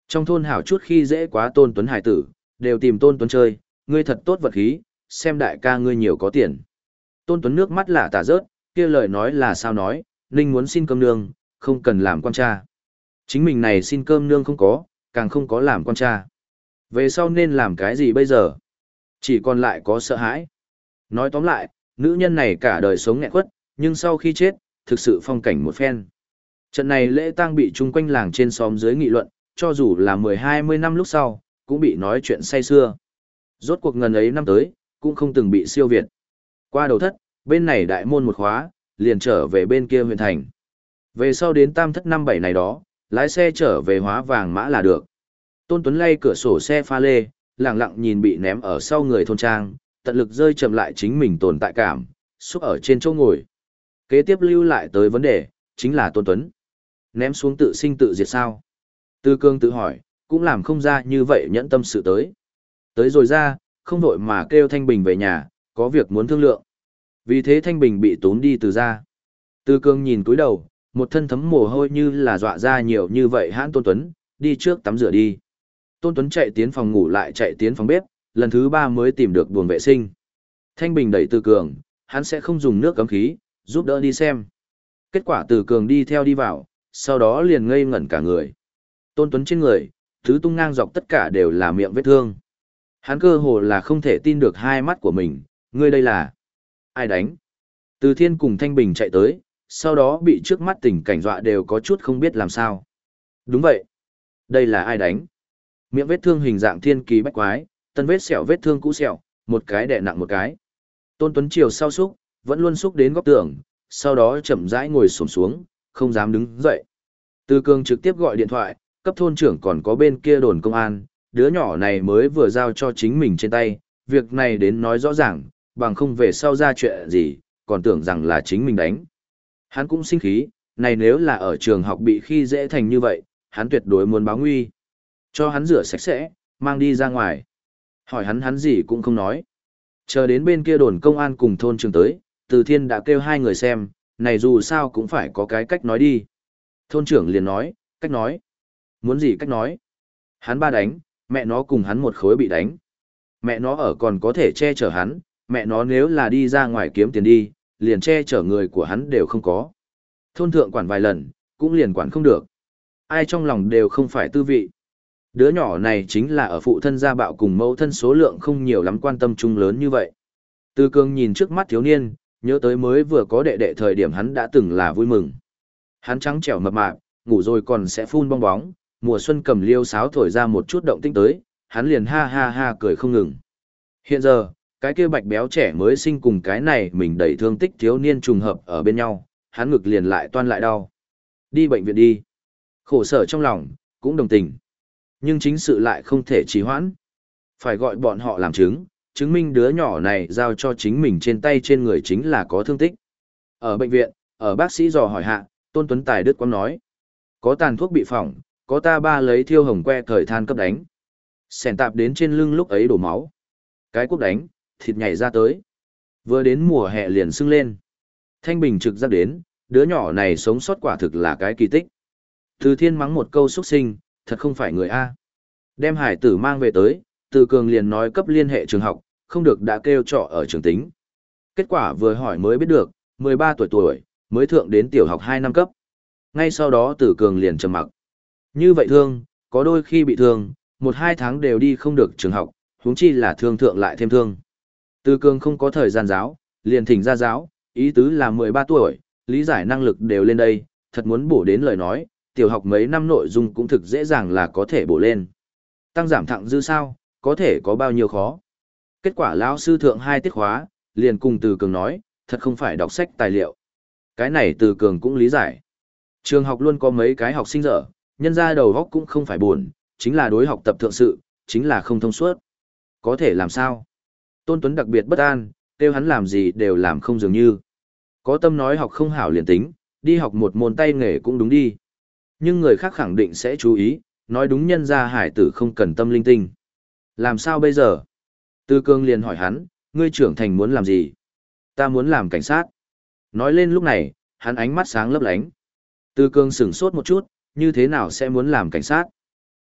Trong thôn hảo chút khi dễ quá Tôn Tuấn hải tử, đều tìm Tôn Tuấn chơi, ngươi thật tốt vật khí, xem đại ca ngươi nhiều có tiền. Tôn Tuấn nước mắt lạ tả rớt, kia lời nói là sao nói, Ninh muốn xin cơm nương, không cần làm quan cha. Chính mình này xin cơm nương không có, càng không có làm quan cha. Về sau nên làm cái gì bây giờ? Chỉ còn lại có sợ hãi. Nói tóm lại, nữ nhân này cả đời sống nghẹn quất, nhưng sau khi chết, thực sự phong cảnh một phen. Trận này lễ tang bị chung quanh làng trên xóm dưới nghị luận, cho dù là mười hai mươi năm lúc sau, cũng bị nói chuyện say xưa. Rốt cuộc ngần ấy năm tới, cũng không từng bị siêu việt. Qua đầu thất, bên này đại môn một khóa, liền trở về bên kia huyện thành. Về sau đến tam thất năm bảy này đó, lái xe trở về hóa vàng mã là được. Tôn Tuấn lay cửa sổ xe pha lê, lặng lặng nhìn bị ném ở sau người thôn trang, tận lực rơi chậm lại chính mình tồn tại cảm, xúc ở trên chỗ ngồi. Kế tiếp lưu lại tới vấn đề, chính là Tôn Tuấn. Ném xuống tự sinh tự diệt sao? Tư Cương tự hỏi, cũng làm không ra như vậy nhẫn tâm sự tới. Tới rồi ra, không vội mà kêu Thanh Bình về nhà, có việc muốn thương lượng. Vì thế Thanh Bình bị tốn đi từ ra. Tư Cương nhìn túi đầu, một thân thấm mồ hôi như là dọa ra nhiều như vậy hãn Tôn Tuấn, đi trước tắm rửa đi. Tôn Tuấn chạy tiến phòng ngủ lại chạy tiến phòng bếp, lần thứ ba mới tìm được buồng vệ sinh. Thanh Bình đẩy Từ Cường, hắn sẽ không dùng nước cấm khí, giúp đỡ đi xem. Kết quả Từ Cường đi theo đi vào, sau đó liền ngây ngẩn cả người. Tôn Tuấn trên người, thứ tung ngang dọc tất cả đều là miệng vết thương. Hắn cơ hồ là không thể tin được hai mắt của mình, ngươi đây là ai đánh? Từ Thiên cùng Thanh Bình chạy tới, sau đó bị trước mắt tình cảnh dọa đều có chút không biết làm sao. Đúng vậy. Đây là ai đánh? Miệng vết thương hình dạng thiên kỳ bách quái, tân vết sẹo vết thương cũ sẹo, một cái đè nặng một cái. Tôn Tuấn chiều sau xúc, vẫn luôn xúc đến góc tường, sau đó chậm rãi ngồi xổm xuống, không dám đứng dậy. Từ Cường trực tiếp gọi điện thoại, cấp thôn trưởng còn có bên kia đồn công an, đứa nhỏ này mới vừa giao cho chính mình trên tay, việc này đến nói rõ ràng, bằng không về sau ra chuyện gì, còn tưởng rằng là chính mình đánh. Hắn cũng sinh khí, này nếu là ở trường học bị khi dễ thành như vậy, hắn tuyệt đối muốn báo nguy. Cho hắn rửa sạch sẽ, mang đi ra ngoài. Hỏi hắn hắn gì cũng không nói. Chờ đến bên kia đồn công an cùng thôn trưởng tới, Từ Thiên đã kêu hai người xem, này dù sao cũng phải có cái cách nói đi. Thôn trưởng liền nói, cách nói. Muốn gì cách nói? Hắn ba đánh, mẹ nó cùng hắn một khối bị đánh. Mẹ nó ở còn có thể che chở hắn, mẹ nó nếu là đi ra ngoài kiếm tiền đi, liền che chở người của hắn đều không có. Thôn thượng quản vài lần, cũng liền quản không được. Ai trong lòng đều không phải tư vị. Đứa nhỏ này chính là ở phụ thân gia bạo cùng mẫu thân số lượng không nhiều lắm quan tâm chung lớn như vậy. Từ Cường nhìn trước mắt thiếu niên, nhớ tới mới vừa có đệ đệ thời điểm hắn đã từng là vui mừng. Hắn trắng trẻo mập mạp, ngủ rồi còn sẽ phun bong bóng, mùa xuân cầm liêu sáo thổi ra một chút động tĩnh tới, hắn liền ha ha ha cười không ngừng. Hiện giờ, cái kia bạch béo trẻ mới sinh cùng cái này mình đầy thương tích thiếu niên trùng hợp ở bên nhau, hắn ngực liền lại toan lại đau. Đi bệnh viện đi. Khổ sở trong lòng, cũng đồng tình. Nhưng chính sự lại không thể trì hoãn. Phải gọi bọn họ làm chứng, chứng minh đứa nhỏ này giao cho chính mình trên tay trên người chính là có thương tích. Ở bệnh viện, ở bác sĩ dò hỏi hạ, Tôn Tuấn Tài Đức Quang nói. Có tàn thuốc bị phỏng, có ta ba lấy thiêu hồng que thời than cấp đánh. Sèn tạp đến trên lưng lúc ấy đổ máu. Cái quốc đánh, thịt nhảy ra tới. Vừa đến mùa hè liền sưng lên. Thanh Bình trực giác đến, đứa nhỏ này sống sót quả thực là cái kỳ tích. Từ Thiên mắng một câu xuất sinh, thật không phải người A. Đem hải tử mang về tới, Từ Cường liền nói cấp liên hệ trường học, không được đã kêu trọ ở trường tính. Kết quả vừa hỏi mới biết được, mười ba tuổi tuổi, mới thượng đến tiểu học hai năm cấp. Ngay sau đó Từ Cường liền trầm mặc. Như vậy thương, có đôi khi bị thương, một hai tháng đều đi không được trường học, huống chi là thương thượng lại thêm thương. Từ Cường không có thời gian giáo, liền thỉnh ra giáo, ý tứ là mười ba tuổi, lý giải năng lực đều lên đây, thật muốn bổ đến lời nói, tiểu học mấy năm nội dung cũng thực dễ dàng là có thể bổ lên. Tăng giảm thặng dư sao, có thể có bao nhiêu khó. Kết quả lão sư thượng hai tiết khóa, liền cùng Từ Cường nói, thật không phải đọc sách tài liệu. Cái này Từ Cường cũng lý giải. Trường học luôn có mấy cái học sinh dở, nhân ra đầu góc cũng không phải buồn, chính là đối học tập thượng sự, chính là không thông suốt. Có thể làm sao? Tôn Tuấn đặc biệt bất an, kêu hắn làm gì đều làm không dường như. Có tâm nói học không hảo liền tính, đi học một môn tay nghề cũng đúng đi. Nhưng người khác khẳng định sẽ chú ý, nói đúng nhân ra hải tử không cần tâm linh tinh. Làm sao bây giờ? Tư Cương liền hỏi hắn, ngươi trưởng thành muốn làm gì? Ta muốn làm cảnh sát. Nói lên lúc này, hắn ánh mắt sáng lấp lánh. Tư Cương sửng sốt một chút, như thế nào sẽ muốn làm cảnh sát?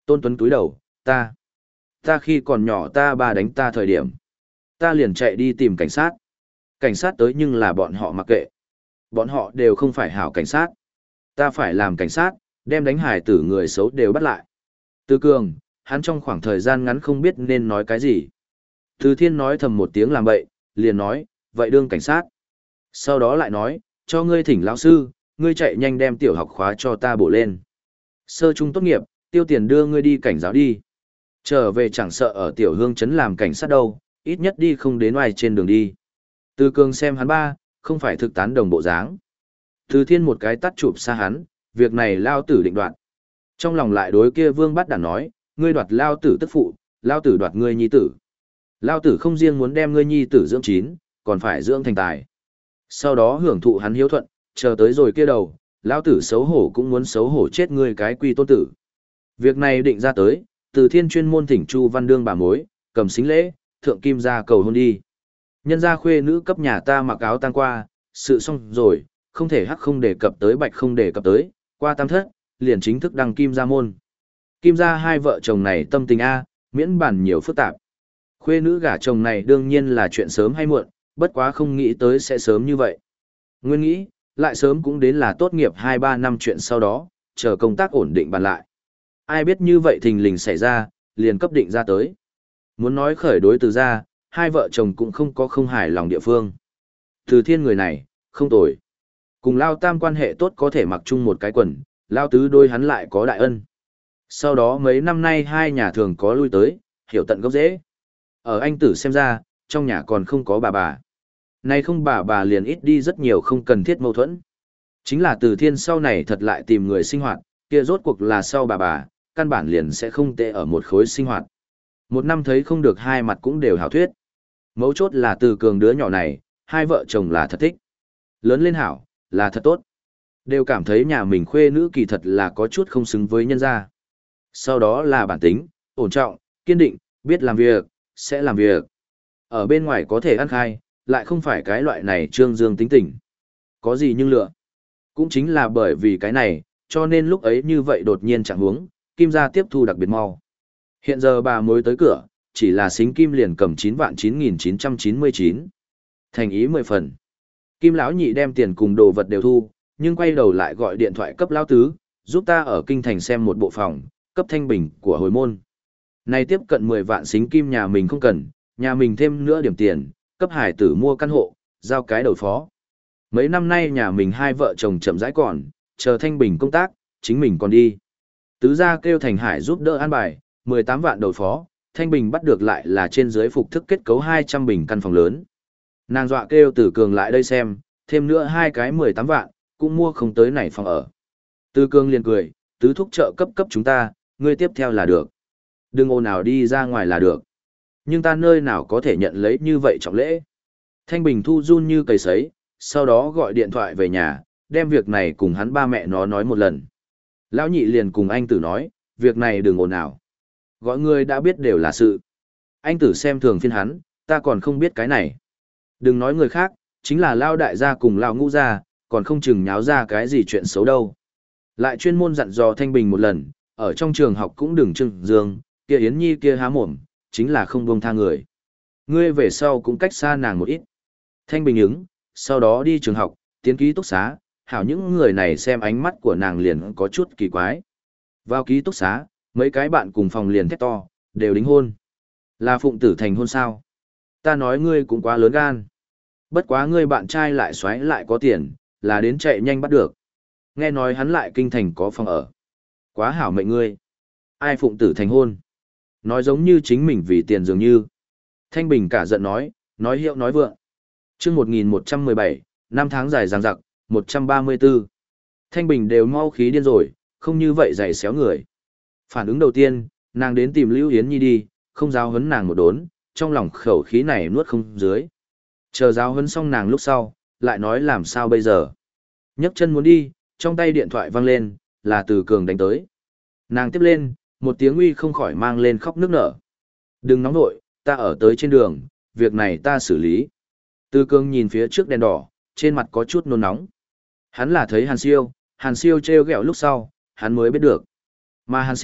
Tôn Tuấn cúi đầu, ta, ta khi còn nhỏ ta ba đánh ta thời điểm. Ta liền chạy đi tìm cảnh sát. Cảnh sát tới nhưng là bọn họ mặc kệ. Bọn họ đều không phải hảo cảnh sát. Ta phải làm cảnh sát, đem đánh hải tử người xấu đều bắt lại. Từ Cường, hắn trong khoảng thời gian ngắn không biết nên nói cái gì. Từ Thiên nói thầm một tiếng làm bậy, liền nói, vậy đương cảnh sát. Sau đó lại nói, cho ngươi thỉnh lão sư, ngươi chạy nhanh đem tiểu học khóa cho ta bổ lên. Sơ trung tốt nghiệp, tiêu tiền đưa ngươi đi cảnh giáo đi. Trở về chẳng sợ ở tiểu hương trấn làm cảnh sát đâu, ít nhất đi không đến ngoài trên đường đi. Từ Cường xem hắn ba, không phải thực tán đồng bộ dáng. Từ Thiên một cái tắt chụp xa hắn, việc này lao tử định đoạt. Trong lòng lại đối kia Vương Bát Đản nói, ngươi đoạt lao tử tức phụ, lao tử đoạt ngươi nhi tử. Lao tử không riêng muốn đem ngươi nhi tử dưỡng chín, còn phải dưỡng thành tài. Sau đó hưởng thụ hắn hiếu thuận, chờ tới rồi kia đầu, lao tử xấu hổ cũng muốn xấu hổ chết ngươi cái quy tôn tử. Việc này định ra tới, Từ Thiên chuyên môn thỉnh Chu Văn Đương bà mối, cầm xính lễ, thượng kim ra cầu hôn đi. Nhân gia khuê nữ cấp nhà ta mặc áo tang qua, sự xong rồi, không thể hắc không đề cập tới bạch không đề cập tới, qua tam thất, liền chính thức đăng kim gia môn. Kim gia hai vợ chồng này tâm tình A, miễn bản nhiều phức tạp. Khuê nữ gả chồng này đương nhiên là chuyện sớm hay muộn, bất quá không nghĩ tới sẽ sớm như vậy. Nguyên nghĩ, lại sớm cũng đến là tốt nghiệp hai ba năm chuyện sau đó, chờ công tác ổn định bàn lại. Ai biết như vậy thình lình xảy ra, liền cấp định ra tới. Muốn nói khởi đối từ ra, hai vợ chồng cũng không có không hài lòng địa phương. Từ Thiên người này, không tồi. Cùng Lao Tam quan hệ tốt có thể mặc chung một cái quần, Lao Tứ đôi hắn lại có đại ân. Sau đó mấy năm nay hai nhà thường có lui tới, hiểu tận gốc dễ. Ở anh Tử xem ra, trong nhà còn không có bà bà. Nay không bà bà liền ít đi rất nhiều không cần thiết mâu thuẫn. Chính là Từ Thiên sau này thật lại tìm người sinh hoạt, kia rốt cuộc là sau bà bà, căn bản liền sẽ không tệ ở một khối sinh hoạt. Một năm thấy không được hai mặt cũng đều hảo thuyết. Mấu chốt là Từ Cường đứa nhỏ này, hai vợ chồng là thật thích. Lớn lên hảo, là thật tốt. Đều cảm thấy nhà mình khuê nữ kỳ thật là có chút không xứng với nhân gia. Sau đó là bản tính, ổn trọng, kiên định, biết làm việc, sẽ làm việc. Ở bên ngoài có thể ăn khai, lại không phải cái loại này trương dương tính tình. Có gì nhưng lựa. Cũng chính là bởi vì cái này, cho nên lúc ấy như vậy đột nhiên chẳng huống, Kim gia tiếp thu đặc biệt mau. Hiện giờ bà mối tới cửa, chỉ là xính Kim liền cầm chín vạn chín nghìn chín trăm chín mươi chín. Thành ý mười phần. Kim lão nhị đem tiền cùng đồ vật đều thu, nhưng quay đầu lại gọi điện thoại cấp lão tứ, giúp ta ở kinh thành xem một bộ phòng, cấp thanh bình của hồi môn. Này tiếp cận mười vạn xính Kim nhà mình không cần, nhà mình thêm nữa điểm tiền, cấp hải tử mua căn hộ, giao cái đầu phó. Mấy năm nay nhà mình hai vợ chồng chậm rãi còn, chờ thanh bình công tác, chính mình còn đi. Tứ gia kêu Thành Hải giúp đỡ an bài, mười tám vạn đầu phó, thanh bình bắt được lại là trên dưới phục thức kết cấu hai trăm bình căn phòng lớn. Nàng dọa kêu Từ Cường lại đây xem, thêm nữa hai cái mười tám vạn, cũng mua không tới này phòng ở. Từ Cường liền cười, tứ thúc trợ cấp cấp chúng ta, ngươi tiếp theo là được. Đừng ồn nào đi ra ngoài là được. Nhưng ta nơi nào có thể nhận lấy như vậy trọng lễ. Thanh Bình thu run như cầy sấy, sau đó gọi điện thoại về nhà, đem việc này cùng hắn ba mẹ nó nói một lần. Lão nhị liền cùng anh tử nói, việc này đừng ồn nào. Gọi người đã biết đều là sự. Anh tử xem thường phiên hắn, ta còn không biết cái này. Đừng nói người khác, chính là Lao đại gia cùng Lao ngũ gia, còn không chừng nháo ra cái gì chuyện xấu đâu. Lại chuyên môn dặn dò Thanh Bình một lần, ở trong trường học cũng đừng trưng dương, kia Yến Nhi kia há mồm, chính là không buông tha người. Ngươi về sau cũng cách xa nàng một ít. Thanh Bình ứng, sau đó đi trường học, tiến ký túc xá, hảo những người này xem ánh mắt của nàng liền có chút kỳ quái. Vào ký túc xá, mấy cái bạn cùng phòng liền thét to, đều đính hôn. Là phụng tử thành hôn sao? Ta nói ngươi cũng quá lớn gan. Bất quá ngươi bạn trai lại xoáy lại có tiền, là đến chạy nhanh bắt được. Nghe nói hắn lại kinh thành có phòng ở. Quá hảo mệnh ngươi. Ai phụng tử thành hôn? Nói giống như chính mình vì tiền dường như. Thanh Bình cả giận nói, nói hiệu nói vượng. chương một nghìn một trăm mười bảy, năm tháng dài dằng dặc, một trăm ba mươi tư. Thanh Bình đều mau khí điên rồi, không như vậy dày xéo người. Phản ứng đầu tiên, nàng đến tìm Lưu Yến Nhi đi, không giáo huấn nàng một đốn, trong lòng khẩu khí này nuốt không dưới. Chờ giáo huấn xong nàng lúc sau, lại nói làm sao bây giờ. Nhấc chân muốn đi, trong tay điện thoại vang lên, là Từ Cường đánh tới. Nàng tiếp lên, một tiếng uy không khỏi mang lên khóc nức nở. Đừng nóng nội, ta ở tới trên đường, việc này ta xử lý. Từ Cường nhìn phía trước đèn đỏ, trên mặt có chút nôn nóng. Hắn là thấy Hàn Siêu, Hàn Siêu treo gẹo lúc sau, hắn mới biết được. Mà Hàn Siêu,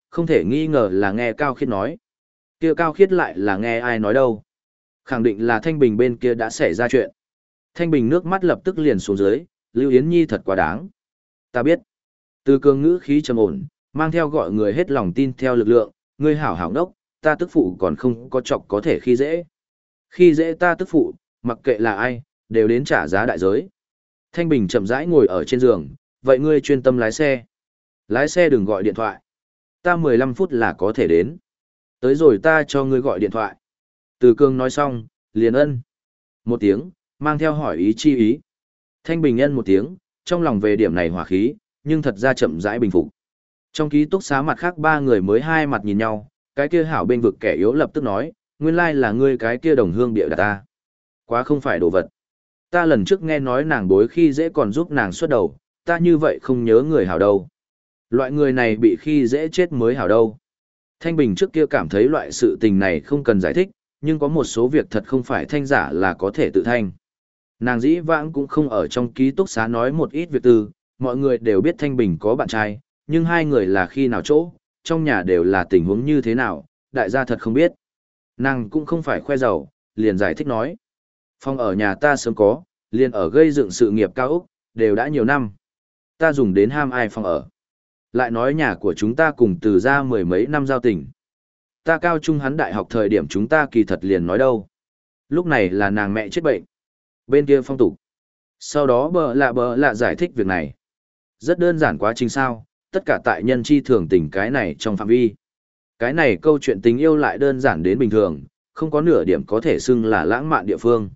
không thể nghi ngờ là nghe Cao Khiết nói. Kia Cao Khiết lại là nghe ai nói đâu. Khẳng định là Thanh Bình bên kia đã xảy ra chuyện. Thanh Bình nước mắt lập tức liền xuống dưới, Lưu Yến Nhi thật quá đáng. Ta biết. Từ cường ngữ khí trầm ổn, mang theo gọi người hết lòng tin theo lực lượng, ngươi hảo hảo đốc, ta tức phụ còn không có chọc có thể khi dễ. Khi dễ ta tức phụ, mặc kệ là ai, đều đến trả giá đại giới. Thanh Bình chậm rãi ngồi ở trên giường, vậy ngươi chuyên tâm lái xe. Lái xe đừng gọi điện thoại. Ta mười lăm phút là có thể đến. Tới rồi ta cho ngươi gọi điện thoại. Từ cường nói xong, liền ân. Một tiếng, mang theo hỏi ý chi ý. Thanh Bình ân một tiếng, trong lòng về điểm này hỏa khí, nhưng thật ra chậm rãi bình phục. Trong ký túc xá mặt khác ba người mới hai mặt nhìn nhau, cái kia hảo bên vực kẻ yếu lập tức nói, nguyên lai là ngươi cái kia đồng hương địa đặt ta. Quá không phải đồ vật. Ta lần trước nghe nói nàng bối khi dễ còn giúp nàng xuất đầu, ta như vậy không nhớ người hảo đâu. Loại người này bị khi dễ chết mới hảo đâu. Thanh Bình trước kia cảm thấy loại sự tình này không cần giải thích, nhưng có một số việc thật không phải thanh giả là có thể tự thanh. Nàng dĩ vãng cũng không ở trong ký túc xá nói một ít việc tư, mọi người đều biết Thanh Bình có bạn trai, nhưng hai người là khi nào chỗ, trong nhà đều là tình huống như thế nào, đại gia thật không biết. Nàng cũng không phải khoe giàu, liền giải thích nói. Phòng ở nhà ta sớm có, liền ở gây dựng sự nghiệp cao ốc, đều đã nhiều năm. Ta dùng đến ham ai phòng ở. Lại nói nhà của chúng ta cùng từ ra mười mấy năm giao tình. Ta cao trung hắn đại học thời điểm chúng ta kỳ thật liền nói đâu. Lúc này là nàng mẹ chết bệnh. Bên kia phong tục. Sau đó bờ lạ bờ lạ giải thích việc này. Rất đơn giản quá trình sao, tất cả tại nhân chi thường tình cái này trong phạm vi. Cái này câu chuyện tình yêu lại đơn giản đến bình thường, không có nửa điểm có thể xưng là lãng mạn địa phương.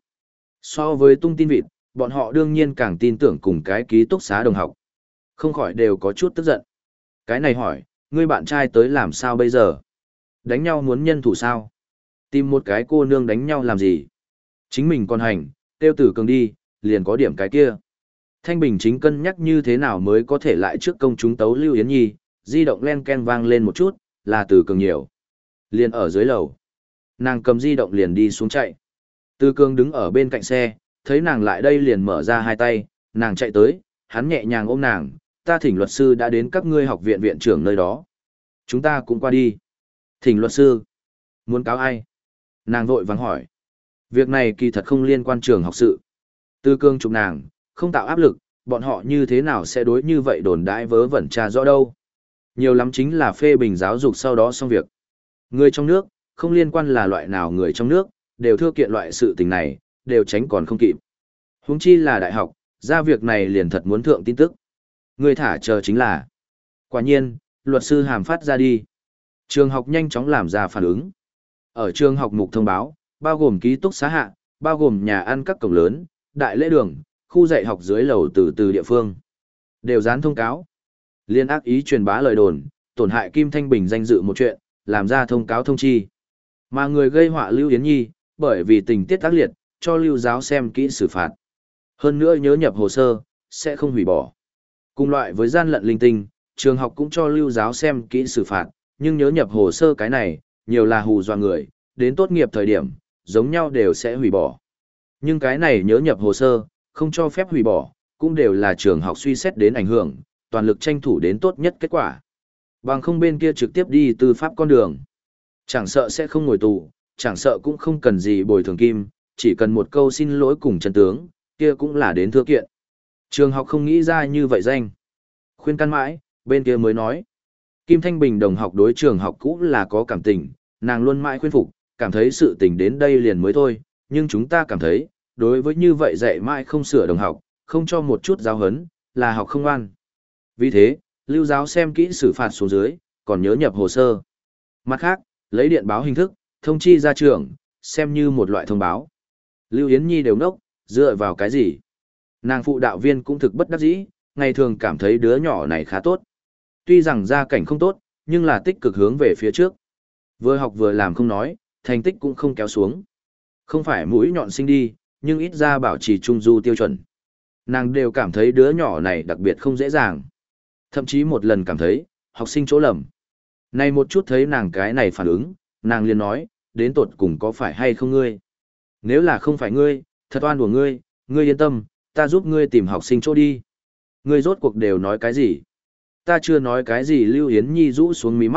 So với tung tin vịt, bọn họ đương nhiên càng tin tưởng cùng cái ký túc xá đồng học. Không khỏi đều có chút tức giận. Cái này hỏi, ngươi bạn trai tới làm sao bây giờ? Đánh nhau muốn nhân thủ sao? Tìm một cái cô nương đánh nhau làm gì? Chính mình còn hành, tiêu tử cường đi, liền có điểm cái kia. Thanh Bình chính cân nhắc như thế nào mới có thể lại trước công chúng tấu Lưu Yến Nhi, di động len ken vang lên một chút, là từ cường nhiều. Liền ở dưới lầu. Nàng cầm di động liền đi xuống chạy. Từ cường đứng ở bên cạnh xe, thấy nàng lại đây liền mở ra hai tay, nàng chạy tới, hắn nhẹ nhàng ôm nàng, ta thỉnh luật sư đã đến các ngươi học viện viện trưởng nơi đó. Chúng ta cũng qua đi. Thỉnh luật sư. Muốn cáo ai? Nàng vội vàng hỏi. Việc này kỳ thật không liên quan trường học sự. Từ cường chụp nàng, không tạo áp lực, bọn họ như thế nào sẽ đối như vậy đồn đãi vớ vẩn tra rõ đâu. Nhiều lắm chính là phê bình giáo dục sau đó xong việc. Người trong nước, không liên quan là loại nào người trong nước, đều thưa kiện loại sự tình này, đều tránh còn không kịp. Huống chi là đại học, ra việc này liền thật muốn thượng tin tức. Người thả chờ chính là. Quả nhiên, luật sư hàm phát ra đi. Trường học nhanh chóng làm ra phản ứng. Ở trường học mục thông báo, bao gồm ký túc xá hạ, bao gồm nhà ăn các cổng lớn, đại lễ đường, khu dạy học dưới lầu từ từ địa phương. Đều dán thông cáo. Liên ác ý truyền bá lời đồn, tổn hại Kim Thanh Bình danh dự một chuyện, làm ra thông cáo thông chi. Mà người gây họa Lưu Yến Nhi, bởi vì tình tiết tác liệt, cho lưu giáo xem kỹ xử phạt. Hơn nữa nhớ nhập hồ sơ, sẽ không hủy bỏ. Cùng loại với gian lận linh tinh, trường học cũng cho lưu giáo xem kỹ xử phạt, nhưng nhớ nhập hồ sơ cái này, nhiều là hù dọa người, đến tốt nghiệp thời điểm, giống nhau đều sẽ hủy bỏ. Nhưng cái này nhớ nhập hồ sơ, không cho phép hủy bỏ, cũng đều là trường học suy xét đến ảnh hưởng, toàn lực tranh thủ đến tốt nhất kết quả. Bằng không bên kia trực tiếp đi tư pháp con đường. Chẳng sợ sẽ không ngồi tù, chẳng sợ cũng không cần gì bồi thường kim, chỉ cần một câu xin lỗi cùng chân tướng, kia cũng là đến thưa kiện. Trường học không nghĩ ra như vậy danh. Khuyên can mãi, bên kia mới nói. Kim Thanh Bình đồng học đối trường học cũ là có cảm tình, nàng luôn mãi khuyên phục, cảm thấy sự tình đến đây liền mới thôi, nhưng chúng ta cảm thấy, đối với như vậy dạy mãi không sửa đồng học, không cho một chút giáo hấn, là học không ngoan. Vì thế, lưu giáo xem kỹ xử phạt xuống dưới, còn nhớ nhập hồ sơ. Mặt khác, lấy điện báo hình thức, thông chi ra trường, xem như một loại thông báo. Lưu Yến Nhi đều nốc, dựa vào cái gì? Nàng phụ đạo viên cũng thực bất đắc dĩ, ngày thường cảm thấy đứa nhỏ này khá tốt. Tuy rằng gia cảnh không tốt, nhưng là tích cực hướng về phía trước. Vừa học vừa làm không nói, thành tích cũng không kéo xuống. Không phải mũi nhọn sinh đi, nhưng ít ra bảo trì trung du tiêu chuẩn. Nàng đều cảm thấy đứa nhỏ này đặc biệt không dễ dàng. Thậm chí một lần cảm thấy, học sinh chỗ lầm. Này một chút thấy nàng cái này phản ứng, nàng liền nói, đến tột cùng có phải hay không ngươi? Nếu là không phải ngươi, thật oan của ngươi, ngươi yên tâm, ta giúp ngươi tìm học sinh chỗ đi. Ngươi rốt cuộc đều nói cái gì? Ta chưa nói cái gì. Lưu Yến Nhi rũ xuống mí mắt,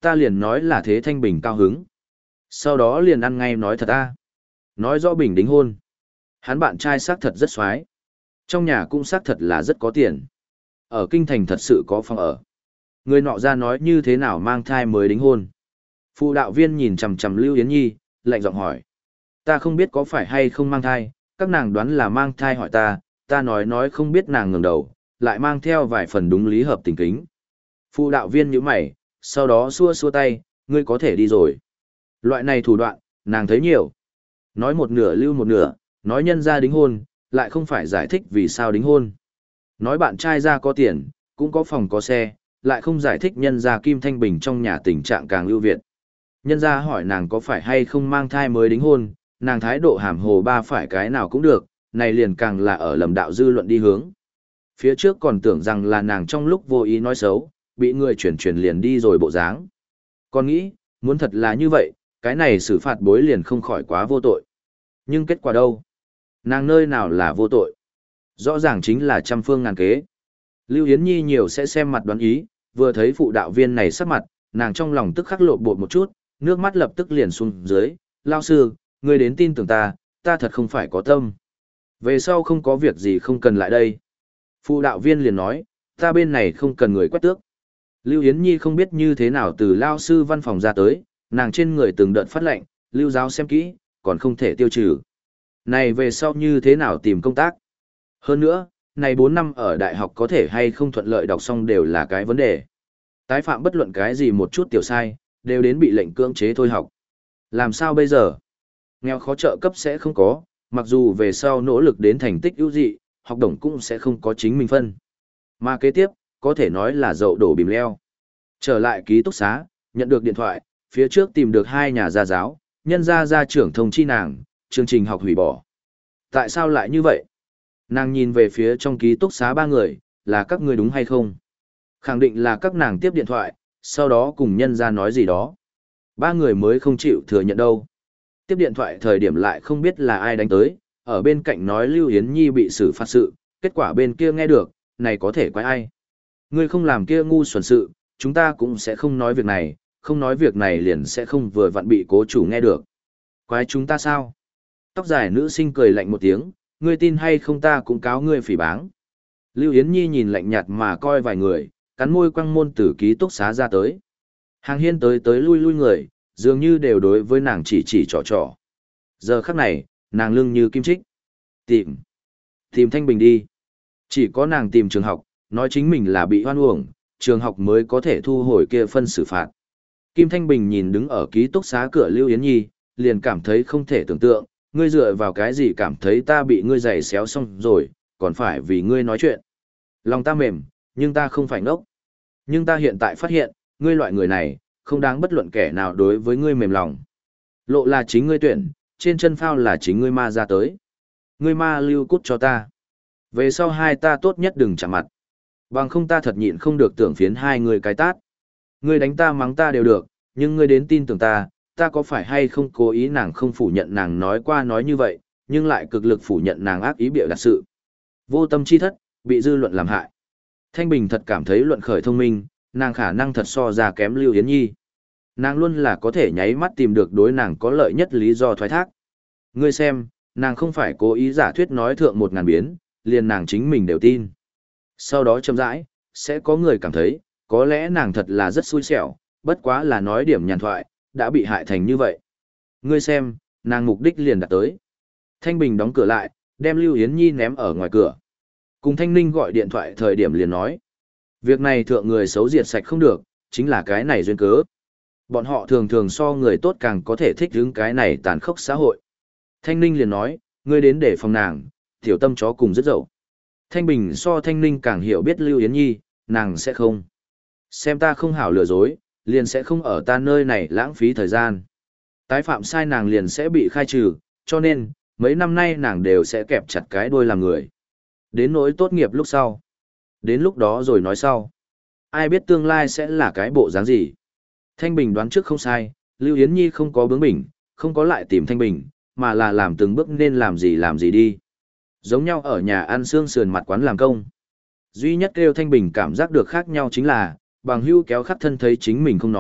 ta liền nói là thế Thanh Bình cao hứng. Sau đó liền ăn ngay nói thật ta. Nói rõ Bình đính hôn. Hắn bạn trai xác thật rất xoái. Trong nhà cũng xác thật là rất có tiền. Ở kinh thành thật sự có phòng ở. Người nọ ra nói như thế nào mang thai mới đính hôn. Phụ đạo viên nhìn chằm chằm Lưu Yến Nhi, lạnh giọng hỏi. Ta không biết có phải hay không mang thai, các nàng đoán là mang thai hỏi ta, ta nói nói không biết nàng ngẩng đầu, lại mang theo vài phần đúng lý hợp tình kính. Phụ đạo viên nhíu mày, sau đó xua xua tay, ngươi có thể đi rồi. Loại này thủ đoạn, nàng thấy nhiều. Nói một nửa lưu một nửa, nói nhân ra đính hôn, lại không phải giải thích vì sao đính hôn. Nói bạn trai ra có tiền, cũng có phòng có xe, lại không giải thích nhân ra Kim Thanh Bình trong nhà tình trạng càng ưu việt. Nhân ra hỏi nàng có phải hay không mang thai mới đính hôn, nàng thái độ hàm hồ ba phải cái nào cũng được, này liền càng là ở lầm đạo dư luận đi hướng. Phía trước còn tưởng rằng là nàng trong lúc vô ý nói xấu, bị người chuyển chuyển liền đi rồi bộ dáng. Còn nghĩ, muốn thật là như vậy, cái này xử phạt bối liền không khỏi quá vô tội. Nhưng kết quả đâu? Nàng nơi nào là vô tội? Rõ ràng chính là trăm phương ngàn kế. Lưu Yến Nhi nhiều sẽ xem mặt đoán ý, vừa thấy phụ đạo viên này sắc mặt, nàng trong lòng tức khắc lộ bột một chút, nước mắt lập tức liền xuống dưới. Lao sư, người đến tin tưởng ta, ta thật không phải có tâm. Về sau không có việc gì không cần lại đây. Phụ đạo viên liền nói, ta bên này không cần người quét tước. Lưu Yến Nhi không biết như thế nào từ Lao sư văn phòng ra tới, nàng trên người từng đợt phát lệnh, Lưu giáo xem kỹ, còn không thể tiêu trừ. Này về sau như thế nào tìm công tác? Hơn nữa, này bốn năm ở đại học có thể hay không thuận lợi đọc xong đều là cái vấn đề. Tái phạm bất luận cái gì một chút tiểu sai, đều đến bị lệnh cưỡng chế thôi học. Làm sao bây giờ? Nghèo khó trợ cấp sẽ không có, mặc dù về sau nỗ lực đến thành tích ưu dị, học đồng cũng sẽ không có chính mình phân. Mà kế tiếp, có thể nói là dậu đổ bìm leo. Trở lại ký túc xá, nhận được điện thoại, phía trước tìm được hai nhà gia giáo, nhân gia gia trưởng thông chi nàng, chương trình học hủy bỏ. Tại sao lại như vậy? Nàng nhìn về phía trong ký túc xá ba người, là các người đúng hay không? Khẳng định là các nàng tiếp điện thoại, sau đó cùng nhân gia nói gì đó. Ba người mới không chịu thừa nhận đâu. Tiếp điện thoại thời điểm lại không biết là ai đánh tới, ở bên cạnh nói Lưu Yến Nhi bị xử phạt sự, kết quả bên kia nghe được, này có thể quái ai. Ngươi không làm kia ngu xuẩn sự, chúng ta cũng sẽ không nói việc này, không nói việc này liền sẽ không vừa vặn bị cố chủ nghe được. Quái chúng ta sao? Tóc dài nữ sinh cười lạnh một tiếng, ngươi tin hay không ta cũng cáo ngươi phỉ báng. Lưu Yến Nhi nhìn lạnh nhạt mà coi vài người, cắn môi quăng môn từ ký túc xá ra tới. Hàng hiên tới tới lui lui người, dường như đều đối với nàng chỉ chỉ trò trò. Giờ khắc này, nàng lưng như kim trích. Tìm. Tìm Thanh Bình đi. Chỉ có nàng tìm trường học, nói chính mình là bị hoan uổng, trường học mới có thể thu hồi kia phân xử phạt. Kim Thanh Bình nhìn đứng ở ký túc xá cửa Lưu Yến Nhi, liền cảm thấy không thể tưởng tượng, ngươi dựa vào cái gì cảm thấy ta bị ngươi giày xéo xong rồi, còn phải vì ngươi nói chuyện. Lòng ta mềm, nhưng ta không phải ngốc. Nhưng ta hiện tại phát hiện, ngươi loại người này, không đáng bất luận kẻ nào đối với ngươi mềm lòng. Lộ là chính ngươi tuyển, trên chân phao là chính ngươi ma ra tới. Ngươi ma lưu cút cho ta. Về sau hai ta tốt nhất đừng chạm mặt. Bằng không ta thật nhịn không được tưởng phiến hai người cái tát. Ngươi đánh ta mắng ta đều được, nhưng ngươi đến tin tưởng ta, ta có phải hay không cố ý nàng không phủ nhận nàng nói qua nói như vậy, nhưng lại cực lực phủ nhận nàng ác ý bịa đặt sự. Vô tâm chi thất, bị dư luận làm hại. Thanh Bình thật cảm thấy luận khởi thông minh, nàng khả năng thật so ra kém Lưu Yến Nhi. Nàng luôn là có thể nháy mắt tìm được đối nàng có lợi nhất lý do thoái thác. Ngươi xem, nàng không phải cố ý giả thuyết nói thượng một ngàn biến, liền nàng chính mình đều tin. Sau đó chậm rãi, sẽ có người cảm thấy, có lẽ nàng thật là rất xui xẻo, bất quá là nói điểm nhàn thoại, đã bị hại thành như vậy. Ngươi xem, nàng mục đích liền đạt tới. Thanh Bình đóng cửa lại, đem Lưu Yến Nhi ném ở ngoài cửa. Cùng Thanh Ninh gọi điện thoại thời điểm liền nói. Việc này thượng người xấu diệt sạch không được, chính là cái này duyên cớ. Bọn họ thường thường so người tốt càng có thể thích hứng cái này tàn khốc xã hội. Thanh Ninh liền nói, ngươi đến để phòng nàng, tiểu tâm chó cùng rất dậu. Thanh Bình so Thanh Ninh càng hiểu biết Lưu Yến Nhi, nàng sẽ không. Xem ta không hảo lừa dối, liền sẽ không ở ta nơi này lãng phí thời gian. Tái phạm sai nàng liền sẽ bị khai trừ, cho nên, mấy năm nay nàng đều sẽ kẹp chặt cái đuôi làm người. Đến nỗi tốt nghiệp lúc sau. Đến lúc đó rồi nói sau. Ai biết tương lai sẽ là cái bộ dáng gì. Thanh Bình đoán trước không sai, Lưu Yến Nhi không có bướng bỉnh, không có lại tìm Thanh Bình, mà là làm từng bước nên làm gì làm gì đi. Giống nhau ở nhà ăn xương sườn mặt quán làm công. Duy nhất kêu Thanh Bình cảm giác được khác nhau chính là, bằng hưu kéo khắc thân thấy chính mình không nói,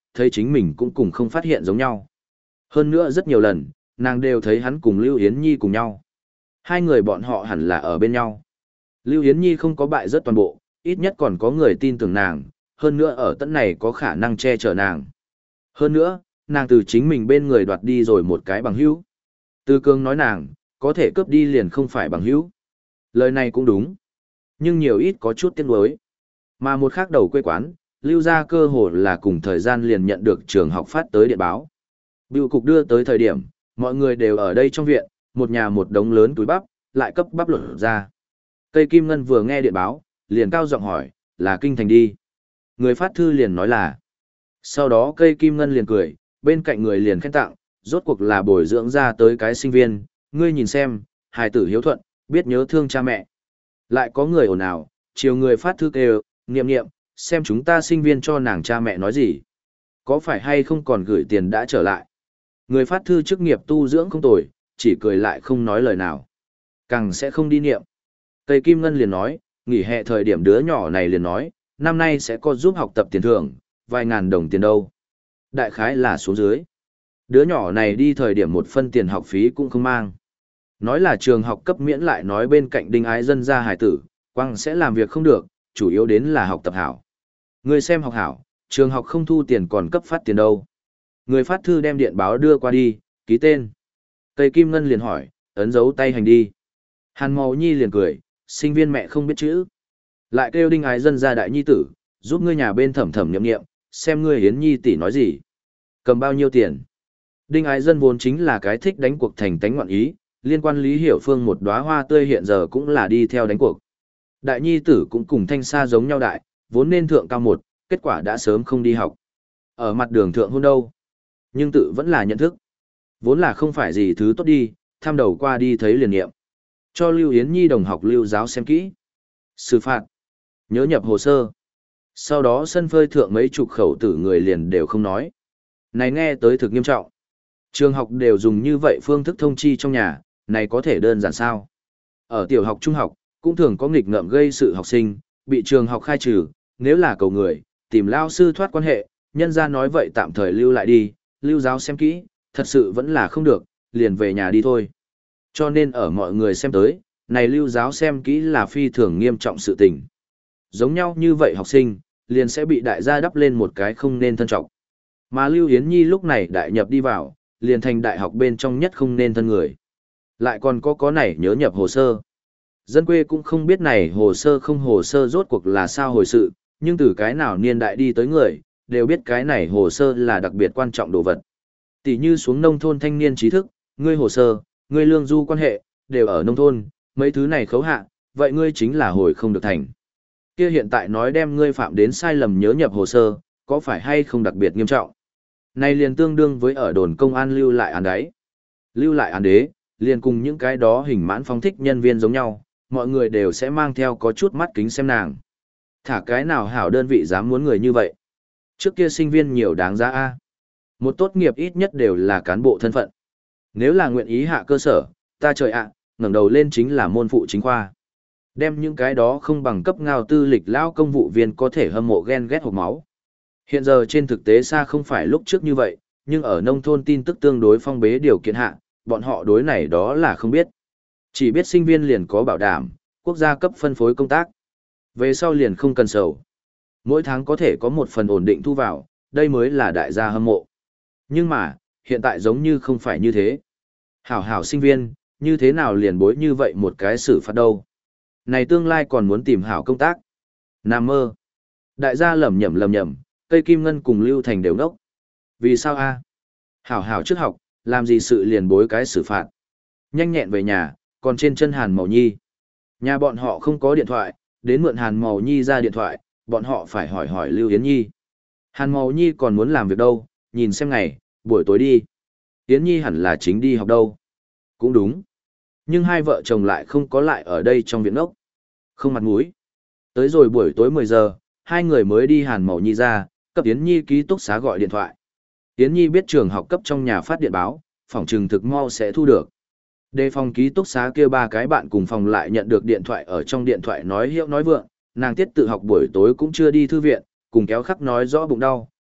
thấy chính mình cũng cùng không phát hiện giống nhau. Hơn nữa rất nhiều lần, nàng đều thấy hắn cùng Lưu Yến Nhi cùng nhau. Hai người bọn họ hẳn là ở bên nhau. Lưu Yến Nhi không có bại rất toàn bộ, ít nhất còn có người tin tưởng nàng, hơn nữa ở tận này có khả năng che chở nàng. Hơn nữa, nàng từ chính mình bên người đoạt đi rồi một cái bằng hữu. Tư Cương nói nàng, có thể cướp đi liền không phải bằng hữu. Lời này cũng đúng, nhưng nhiều ít có chút tiếc nuối. Mà một khác đầu quê quán, Lưu gia cơ hồ là cùng thời gian liền nhận được trường học phát tới điện báo. Bưu cục đưa tới thời điểm, mọi người đều ở đây trong viện, một nhà một đống lớn túi bắp, lại cấp bắp lột ra. Cây Kim Ngân vừa nghe điện báo, liền cao giọng hỏi, là kinh thành đi. Người phát thư liền nói là. Sau đó cây Kim Ngân liền cười, bên cạnh người liền khen tặng, rốt cuộc là bồi dưỡng ra tới cái sinh viên, ngươi nhìn xem, hài tử hiếu thuận, biết nhớ thương cha mẹ. Lại có người ồn ào, chiều người phát thư kêu, niệm niệm, xem chúng ta sinh viên cho nàng cha mẹ nói gì. Có phải hay không còn gửi tiền đã trở lại. Người phát thư chức nghiệp tu dưỡng không tồi, chỉ cười lại không nói lời nào. Càng sẽ không đi niệm. Cây Kim Ngân liền nói, nghỉ hè thời điểm đứa nhỏ này liền nói, năm nay sẽ có giúp học tập tiền thưởng, vài ngàn đồng tiền đâu. Đại khái là xuống dưới. Đứa nhỏ này đi thời điểm một phân tiền học phí cũng không mang. Nói là trường học cấp miễn lại nói bên cạnh đinh ái dân gia hải tử, quăng sẽ làm việc không được, chủ yếu đến là học tập hảo. Người xem học hảo, trường học không thu tiền còn cấp phát tiền đâu. Người phát thư đem điện báo đưa qua đi, ký tên. Cây Kim Ngân liền hỏi, ấn dấu tay hành đi. Hàn Màu Nhi liền cười, sinh viên mẹ không biết chữ. Lại kêu đinh ái dân gia đại nhi tử, giúp ngươi nhà bên thẩm thẩm nhậm nghiệm, xem ngươi Hiến Nhi tỷ nói gì. Cầm bao nhiêu tiền. Đinh ái dân vốn chính là cái thích đánh cuộc thành tánh ngoạn ý, liên quan Lý Hiểu Phương một đóa hoa tươi hiện giờ cũng là đi theo đánh cuộc. Đại nhi tử cũng cùng Thanh Sa giống nhau đại, vốn nên thượng cao một, kết quả đã sớm không đi học. Ở mặt đường thượng hôn đâu. Nhưng tự vẫn là nhận thức. Vốn là không phải gì thứ tốt đi, tham đầu qua đi thấy liền nghiệm. Cho Lưu Yến Nhi đồng học lưu giáo xem kỹ. Xử phạt. Nhớ nhập hồ sơ. Sau đó sân phơi thượng mấy chục khẩu tử người liền đều không nói. Này nghe tới thực nghiêm trọng. Trường học đều dùng như vậy phương thức thông chi trong nhà, này có thể đơn giản sao? Ở tiểu học trung học, cũng thường có nghịch ngợm gây sự học sinh, bị trường học khai trừ, nếu là cầu người, tìm lao sư thoát quan hệ, nhân ra nói vậy tạm thời lưu lại đi, lưu giáo xem kỹ, thật sự vẫn là không được, liền về nhà đi thôi. Cho nên ở mọi người xem tới, này lưu giáo xem kỹ là phi thường nghiêm trọng sự tình. Giống nhau như vậy học sinh, liền sẽ bị đại gia đắp lên một cái không nên thân trọng. Mà Lưu Yến Nhi lúc này đại nhập đi vào, liền thành đại học bên trong nhất không nên thân người. Lại còn có có này nhớ nhập hồ sơ. Dân quê cũng không biết này hồ sơ không hồ sơ rốt cuộc là sao hồi sự, nhưng từ cái nào niên đại đi tới người, đều biết cái này hồ sơ là đặc biệt quan trọng đồ vật. Tỷ như xuống nông thôn thanh niên trí thức, ngươi hồ sơ, ngươi lương du quan hệ, đều ở nông thôn, mấy thứ này khấu hạ, vậy ngươi chính là hồi không được thành. Kia hiện tại nói đem ngươi phạm đến sai lầm nhớ nhập hồ sơ, có phải hay không đặc biệt nghiêm trọng? Này liền tương đương với ở đồn công an lưu lại án đáy. Lưu lại án đế, liền cùng những cái đó hình mãn phong thích nhân viên giống nhau, mọi người đều sẽ mang theo có chút mắt kính xem nàng. Thả cái nào hảo đơn vị dám muốn người như vậy. Trước kia sinh viên nhiều đáng giá a. Một tốt nghiệp ít nhất đều là cán bộ thân phận. Nếu là nguyện ý hạ cơ sở, ta trời ạ, ngẩng đầu lên chính là môn phụ chính khoa. Đem những cái đó không bằng cấp ngao tư lịch lao công vụ viên có thể hâm mộ ghen ghét hộc máu. Hiện giờ trên thực tế xa không phải lúc trước như vậy, nhưng ở nông thôn tin tức tương đối phong bế điều kiện hạ, bọn họ đối này đó là không biết. Chỉ biết sinh viên liền có bảo đảm, quốc gia cấp phân phối công tác. Về sau liền không cần sầu. Mỗi tháng có thể có một phần ổn định thu vào, đây mới là đại gia hâm mộ. Nhưng mà, hiện tại giống như không phải như thế. Hảo hảo sinh viên, như thế nào liền bối như vậy một cái xử phạt đâu. Này tương lai còn muốn tìm hảo công tác. Nam mơ. Đại gia lầm nhầm lầm nhầm, Cây Kim Ngân cùng Lưu Thành đều nốc. Vì sao a? Hảo hảo trước học, làm gì sự liền bối cái xử phạt. Nhanh nhẹn về nhà, còn trên chân Hàn Màu Nhi. Nhà bọn họ không có điện thoại, đến mượn Hàn Màu Nhi ra điện thoại, bọn họ phải hỏi hỏi Lưu Yến Nhi. Hàn Màu Nhi còn muốn làm việc đâu, nhìn xem ngày, buổi tối đi. Yến Nhi hẳn là chính đi học đâu. Cũng đúng. Nhưng hai vợ chồng lại không có lại ở đây trong viện ốc. Không mặt mũi. Tới rồi buổi tối mười giờ, hai người mới đi Hàn Màu Nhi ra, cấp Yến Nhi ký túc xá gọi điện thoại. Yến Nhi biết trường học cấp trong nhà phát điện báo, phòng trừng thực mau sẽ thu được. Đề phòng ký túc xá kia ba cái bạn cùng phòng lại nhận được điện thoại ở trong điện thoại nói hiệu nói vượng, nàng tiết tự học buổi tối cũng chưa đi thư viện, cùng kéo khắc nói rõ bụng đau,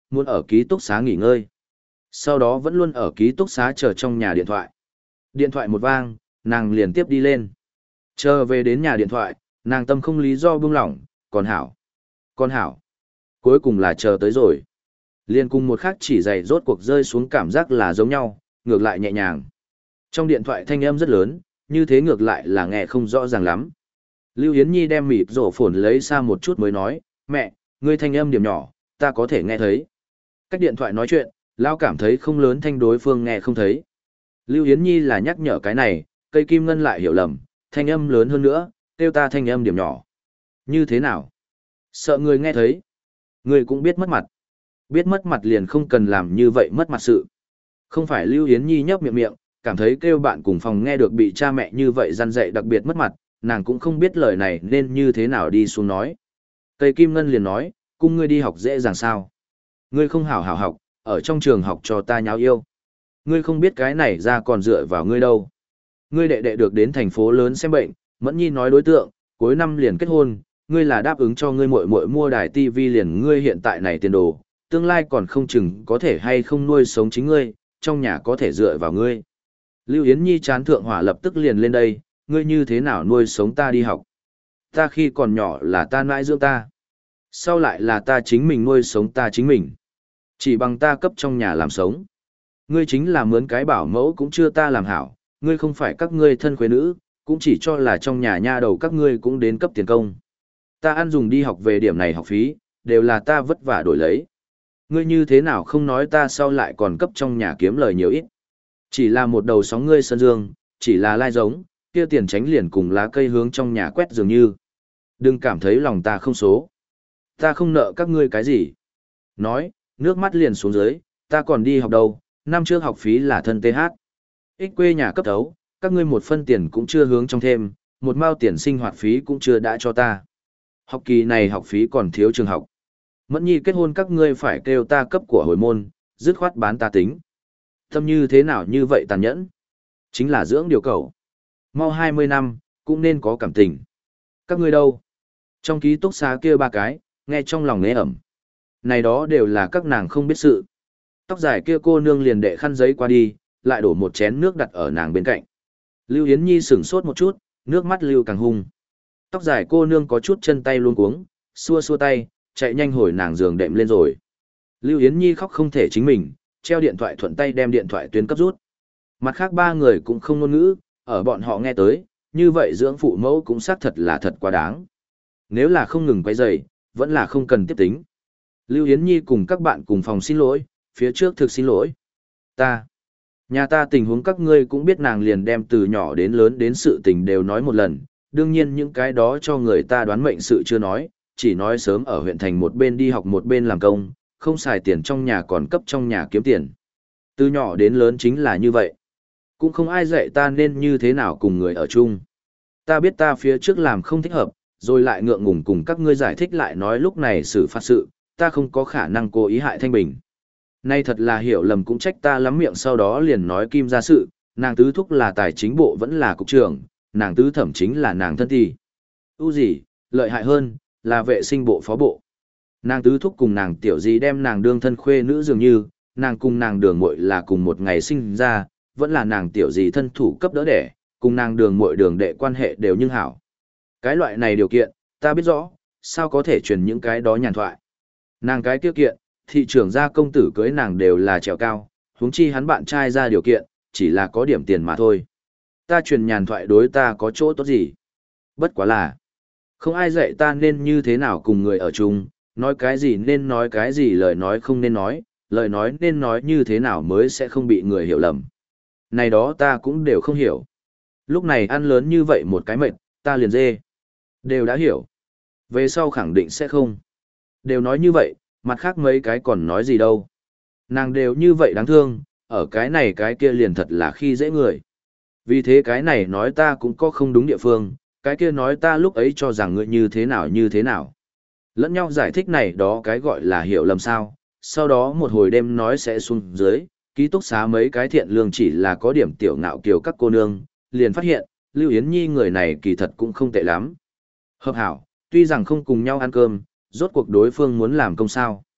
muốn ở ký túc xá nghỉ ngơi. Sau đó vẫn luôn ở ký túc xá chờ trong nhà điện thoại. Điện thoại một vang, nàng liền tiếp đi lên. Chờ về đến nhà điện thoại, nàng tâm không lý do buông lỏng, còn hảo. Còn hảo. Cuối cùng là chờ tới rồi. Liên cùng một khắc chỉ giày rốt cuộc rơi xuống cảm giác là giống nhau, ngược lại nhẹ nhàng. Trong điện thoại thanh âm rất lớn, như thế ngược lại là nghe không rõ ràng lắm. Lưu Yến Nhi đem mịt rổ phồn lấy xa một chút mới nói, mẹ, ngươi thanh âm điểm nhỏ, ta có thể nghe thấy. Cách điện thoại nói chuyện, Lao cảm thấy không lớn thanh đối phương nghe không thấy. Lưu Yến Nhi là nhắc nhở cái này, cây kim ngân lại hiểu lầm, thanh âm lớn hơn nữa, kêu ta thanh âm điểm nhỏ. Như thế nào? Sợ người nghe thấy. Người cũng biết mất mặt. Biết mất mặt liền không cần làm như vậy mất mặt sự. Không phải Lưu Yến Nhi nhấp miệng miệng, cảm thấy kêu bạn cùng phòng nghe được bị cha mẹ như vậy răn dạy đặc biệt mất mặt, nàng cũng không biết lời này nên như thế nào đi xuống nói. Cây kim ngân liền nói, cung ngươi đi học dễ dàng sao? Ngươi không hảo hảo học, ở trong trường học cho ta nháo yêu. Ngươi không biết cái này ra còn dựa vào ngươi đâu. Ngươi đệ đệ được đến thành phố lớn xem bệnh, Mẫn Nhi nói đối tượng, cuối năm liền kết hôn, ngươi là đáp ứng cho ngươi muội muội mua đài tivi liền ngươi hiện tại này tiền đồ, tương lai còn không chừng có thể hay không nuôi sống chính ngươi, trong nhà có thể dựa vào ngươi. Lưu Yến Nhi chán thượng hỏa lập tức liền lên đây, ngươi như thế nào nuôi sống ta đi học? Ta khi còn nhỏ là ta nãi dưỡng ta. Sau lại là ta chính mình nuôi sống ta chính mình. Chỉ bằng ta cấp trong nhà làm sống. Ngươi chính là mướn cái bảo mẫu cũng chưa ta làm hảo, ngươi không phải các ngươi thân khuê nữ, cũng chỉ cho là trong nhà nha đầu các ngươi cũng đến cấp tiền công. Ta ăn dùng đi học về điểm này học phí, đều là ta vất vả đổi lấy. Ngươi như thế nào không nói ta sau lại còn cấp trong nhà kiếm lời nhiều ít. Chỉ là một đầu sóng ngươi sơn dương, chỉ là lai giống, kia tiền tránh liền cùng lá cây hướng trong nhà quét dường như. Đừng cảm thấy lòng ta không số. Ta không nợ các ngươi cái gì. Nói, nước mắt liền xuống dưới, ta còn đi học đâu, năm trước học phí là thân tê hát. Ích quê nhà cấp thấu, các ngươi một phân tiền cũng chưa hướng trong thêm, một mao tiền sinh hoạt phí cũng chưa đã cho ta. Học kỳ này học phí còn thiếu trường học. Mẫn Nhi kết hôn các ngươi phải kêu ta cấp của hồi môn, dứt khoát bán ta tính. Tâm như thế nào như vậy tàn nhẫn? Chính là dưỡng điều cầu. Mau hai mươi năm, cũng nên có cảm tình. Các ngươi đâu? Trong ký túc xá kia ba cái, nghe trong lòng nế ẩm. Này đó đều là các nàng không biết sự. Tóc dài kia cô nương liền đệ khăn giấy qua đi, lại đổ một chén nước đặt ở nàng bên cạnh. Lưu Yến Nhi sửng sốt một chút, nước mắt lưu càng hung. Tóc dài cô nương có chút chân tay luôn cuống, xua xua tay, chạy nhanh hồi nàng giường đệm lên rồi. Lưu Yến Nhi khóc không thể chính mình, treo điện thoại thuận tay đem điện thoại tuyến cấp rút. Mặt khác ba người cũng không ngôn ngữ, ở bọn họ nghe tới, như vậy dưỡng phụ mẫu cũng xác thật là thật quá đáng. Nếu là không ngừng quay dày, vẫn là không cần tiếp tính. Lưu Yến Nhi cùng các bạn cùng phòng xin lỗi, phía trước thực xin lỗi. Ta, nhà ta tình huống các ngươi cũng biết nàng liền đem từ nhỏ đến lớn đến sự tình đều nói một lần, đương nhiên những cái đó cho người ta đoán mệnh sự chưa nói, chỉ nói sớm ở huyện thành một bên đi học một bên làm công, không xài tiền trong nhà còn cấp trong nhà kiếm tiền. Từ nhỏ đến lớn chính là như vậy. Cũng không ai dạy ta nên như thế nào cùng người ở chung. Ta biết ta phía trước làm không thích hợp, rồi lại ngượng ngùng cùng các ngươi giải thích lại nói lúc này xử phạt sự, ta không có khả năng cố ý hại Thanh Bình. Nay thật là hiểu lầm cũng trách ta lắm miệng sau đó liền nói Kim ra sự, nàng tứ thúc là tài chính bộ vẫn là cục trưởng, nàng tứ thẩm chính là nàng thân tỷ. U gì, lợi hại hơn, là vệ sinh bộ phó bộ. Nàng tứ thúc cùng nàng tiểu gì đem nàng đương thân khuê nữ dường như, nàng cùng nàng đường muội là cùng một ngày sinh ra, vẫn là nàng tiểu gì thân thủ cấp đỡ đẻ, cùng nàng đường muội đường đệ quan hệ đều nhưng hảo. Cái loại này điều kiện, ta biết rõ, sao có thể truyền những cái đó nhàn thoại. Nàng cái tiêu kiện, thị trưởng gia công tử cưới nàng đều là trèo cao, huống chi hắn bạn trai ra điều kiện, chỉ là có điểm tiền mà thôi. Ta truyền nhàn thoại đối ta có chỗ tốt gì? Bất quá là, không ai dạy ta nên như thế nào cùng người ở chung, nói cái gì nên nói cái gì lời nói không nên nói, lời nói nên nói như thế nào mới sẽ không bị người hiểu lầm. Này đó ta cũng đều không hiểu. Lúc này ăn lớn như vậy một cái mệt, ta liền dê. Đều đã hiểu. Về sau khẳng định sẽ không. Đều nói như vậy, mặt khác mấy cái còn nói gì đâu. Nàng đều như vậy đáng thương, ở cái này cái kia liền thật là khi dễ người. Vì thế cái này nói ta cũng có không đúng địa phương, cái kia nói ta lúc ấy cho rằng ngươi như thế nào như thế nào. Lẫn nhau giải thích này đó cái gọi là hiểu lầm sao, sau đó một hồi đêm nói sẽ xuống dưới, ký túc xá mấy cái thiện lương chỉ là có điểm tiểu ngạo kiều các cô nương, liền phát hiện, Lưu Yến Nhi người này kỳ thật cũng không tệ lắm. Hợp hảo, tuy rằng không cùng nhau ăn cơm, rốt cuộc đối phương muốn làm công sao.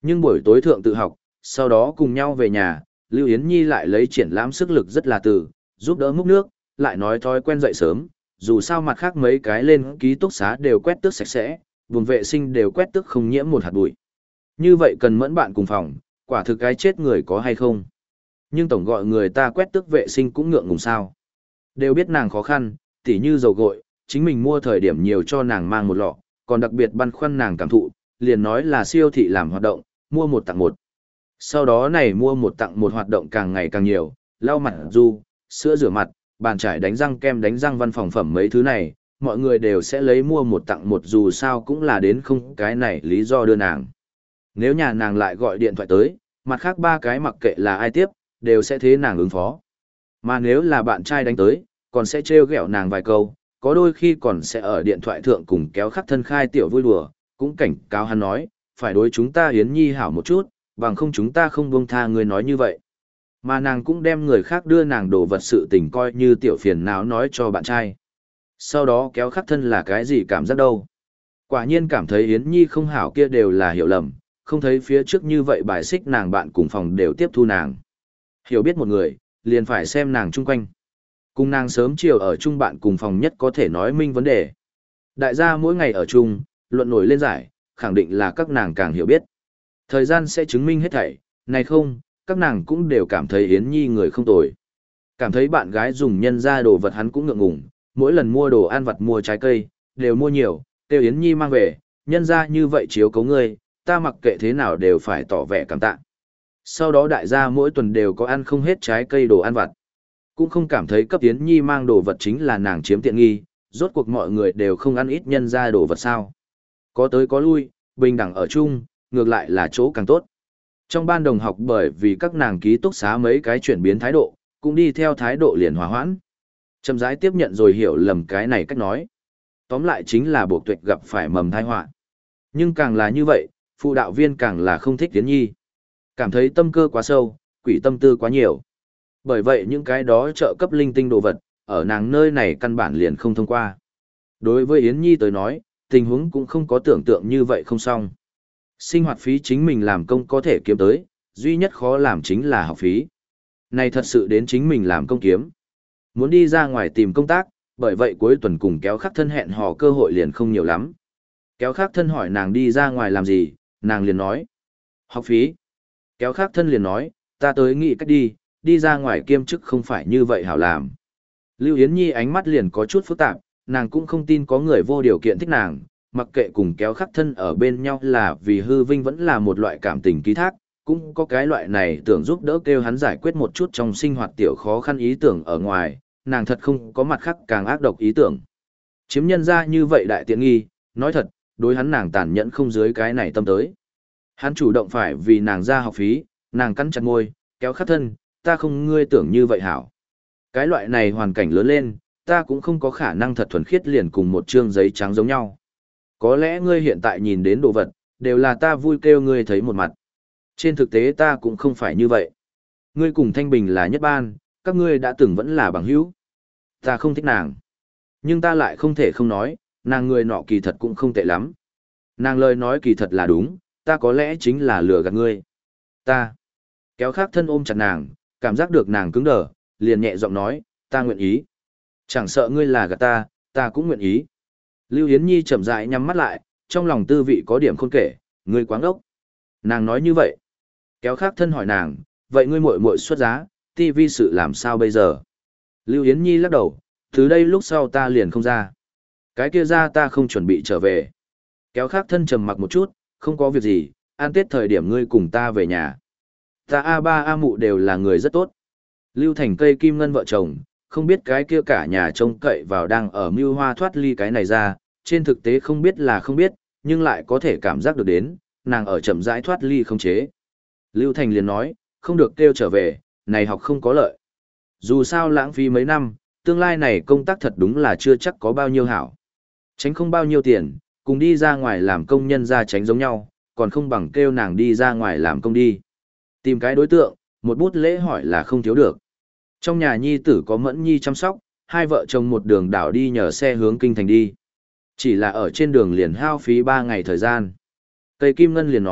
Nhưng buổi tối thượng tự học, sau đó cùng nhau về nhà, Lưu Yến Nhi lại lấy triển lãm sức lực rất là từ, giúp đỡ múc nước, lại nói thói quen dậy sớm, dù sao mặt khác mấy cái lên ký túc xá đều quét tước sạch sẽ, vùng vệ sinh đều quét tước không nhiễm một hạt bụi. Như vậy cần mẫn bạn cùng phòng, quả thực cái chết người có hay không. Nhưng tổng gọi người ta quét tước vệ sinh cũng ngượng ngùng sao. Đều biết nàng khó khăn, tỉ như dầu gội, chính mình mua thời điểm nhiều cho nàng mang một lọ, còn đặc biệt băn khoăn nàng cảm thụ, liền nói là siêu thị làm hoạt động, mua một tặng một. Sau đó này mua một tặng một hoạt động càng ngày càng nhiều, lau mặt du, sữa rửa mặt, bàn chải đánh răng kem đánh răng văn phòng phẩm mấy thứ này, mọi người đều sẽ lấy mua một tặng một dù sao cũng là đến không cái này lý do đưa nàng. Nếu nhà nàng lại gọi điện thoại tới, mặt khác ba cái mặc kệ là ai tiếp, đều sẽ thế nàng ứng phó. Mà nếu là bạn trai đánh tới, còn sẽ trêu ghẹo nàng vài câu, có đôi khi còn sẽ ở điện thoại thượng cùng kéo khắc thân khai tiểu vui đùa, cũng cảnh cáo hắn nói, phải đối chúng ta Yến Nhi hảo một chút, bằng không chúng ta không buông tha người nói như vậy. Mà nàng cũng đem người khác đưa nàng đồ vật sự tình coi như tiểu phiền não nói cho bạn trai. Sau đó kéo khắc thân là cái gì cảm giác đâu. Quả nhiên cảm thấy Yến Nhi không hảo kia đều là hiểu lầm, không thấy phía trước như vậy bài xích nàng bạn cùng phòng đều tiếp thu nàng. Hiểu biết một người, liền phải xem nàng chung quanh. Cùng nàng sớm chiều ở chung bạn cùng phòng nhất có thể nói minh vấn đề. Đại gia mỗi ngày ở chung, luận nổi lên giải, khẳng định là các nàng càng hiểu biết. Thời gian sẽ chứng minh hết thảy, này không, các nàng cũng đều cảm thấy Yến Nhi người không tồi. Cảm thấy bạn gái dùng nhân ra đồ vật hắn cũng ngượng ngùng, mỗi lần mua đồ ăn vặt mua trái cây, đều mua nhiều, tiêu Yến Nhi mang về, nhân ra như vậy chiếu cấu ngươi, ta mặc kệ thế nào đều phải tỏ vẻ cảm tạ. Sau đó đại gia mỗi tuần đều có ăn không hết trái cây đồ ăn vặt. Cũng không cảm thấy cấp Yến Nhi mang đồ vật chính là nàng chiếm tiện nghi, rốt cuộc mọi người đều không ăn ít nhân ra đồ vật sao. Có tới có lui, bình đẳng ở chung, ngược lại là chỗ càng tốt. Trong ban đồng học bởi vì các nàng ký túc xá mấy cái chuyển biến thái độ, cũng đi theo thái độ liền hòa hoãn. Chậm rãi tiếp nhận rồi hiểu lầm cái này cách nói. Tóm lại chính là Bộ Tuệ gặp phải mầm tai họa. Nhưng càng là như vậy, phụ đạo viên càng là không thích Yến Nhi. Cảm thấy tâm cơ quá sâu, quỷ tâm tư quá nhiều. Bởi vậy những cái đó trợ cấp linh tinh đồ vật, ở nàng nơi này căn bản liền không thông qua. Đối với Yến Nhi tới nói, tình huống cũng không có tưởng tượng như vậy không xong. Sinh hoạt phí chính mình làm công có thể kiếm tới, duy nhất khó làm chính là học phí. Này thật sự đến chính mình làm công kiếm. Muốn đi ra ngoài tìm công tác, bởi vậy cuối tuần cùng kéo khắc thân hẹn hò cơ hội liền không nhiều lắm. Kéo khắc thân hỏi nàng đi ra ngoài làm gì, nàng liền nói. Học phí. Kéo khắc thân liền nói, ta tới nghĩ cách đi, đi ra ngoài kiêm chức không phải như vậy hảo làm. Lưu Yến Nhi ánh mắt liền có chút phức tạp, nàng cũng không tin có người vô điều kiện thích nàng, mặc kệ cùng kéo khắc thân ở bên nhau là vì hư vinh vẫn là một loại cảm tình ký thác, cũng có cái loại này tưởng giúp đỡ kêu hắn giải quyết một chút trong sinh hoạt tiểu khó khăn ý tưởng ở ngoài, nàng thật không có mặt khác càng ác độc ý tưởng. Chiếm nhân ra như vậy đại tiện nghi, nói thật, đối hắn nàng tàn nhẫn không dưới cái này tâm tới. Hắn chủ động phải vì nàng ra học phí, nàng cắn chặt môi, kéo khắc thân, ta không ngươi tưởng như vậy hảo. Cái loại này hoàn cảnh lớn lên, ta cũng không có khả năng thật thuần khiết liền cùng một trương giấy trắng giống nhau. Có lẽ ngươi hiện tại nhìn đến đồ vật, đều là ta vui kêu ngươi thấy một mặt. Trên thực tế ta cũng không phải như vậy. Ngươi cùng Thanh Bình là nhất ban, các ngươi đã từng vẫn là bằng hữu. Ta không thích nàng. Nhưng ta lại không thể không nói, nàng người nọ kỳ thật cũng không tệ lắm. Nàng lời nói kỳ thật là đúng, ta có lẽ chính là lừa gạt ngươi. Ta. Kéo khác thân ôm chặt nàng, cảm giác được nàng cứng đờ, liền nhẹ giọng nói, ta nguyện ý. Chẳng sợ ngươi là gạt ta, ta cũng nguyện ý. Lưu Yến Nhi chậm rãi nhắm mắt lại, trong lòng tư vị có điểm khôn kể, ngươi quá ngốc. Nàng nói như vậy. Kéo khác thân hỏi nàng, vậy ngươi muội muội xuất giá, ti vi sự làm sao bây giờ? Lưu Yến Nhi lắc đầu, từ đây lúc sau ta liền không ra. Cái kia ra ta không chuẩn bị trở về. Kéo khác thân trầm mặc một chút, không có việc gì, ăn tết thời điểm ngươi cùng ta về nhà. Ta A ba A mụ đều là người rất tốt. Lưu Thành cây kim ngân vợ chồng, không biết cái kia cả nhà trông cậy vào đang ở mưu hoa thoát ly cái này ra, trên thực tế không biết là không biết, nhưng lại có thể cảm giác được đến, nàng ở chậm rãi thoát ly không chế. Lưu Thành liền nói, không được kêu trở về, này học không có lợi. Dù sao lãng phí mấy năm, tương lai này công tác thật đúng là chưa chắc có bao nhiêu hảo. Tránh không bao nhiêu tiền, cùng đi ra ngoài làm công nhân ra tránh giống nhau, còn không bằng kêu nàng đi ra ngoài làm công đi. Tìm cái đối tượng, một bút lễ hỏi là không thiếu được. Trong nhà nhi tử có Mẫn Nhi chăm sóc, hai vợ chồng một đường đảo đi nhờ xe hướng kinh thành đi. Chỉ là ở trên đường liền hao phí ba ngày thời gian. Cây Kim Ngân liền nói,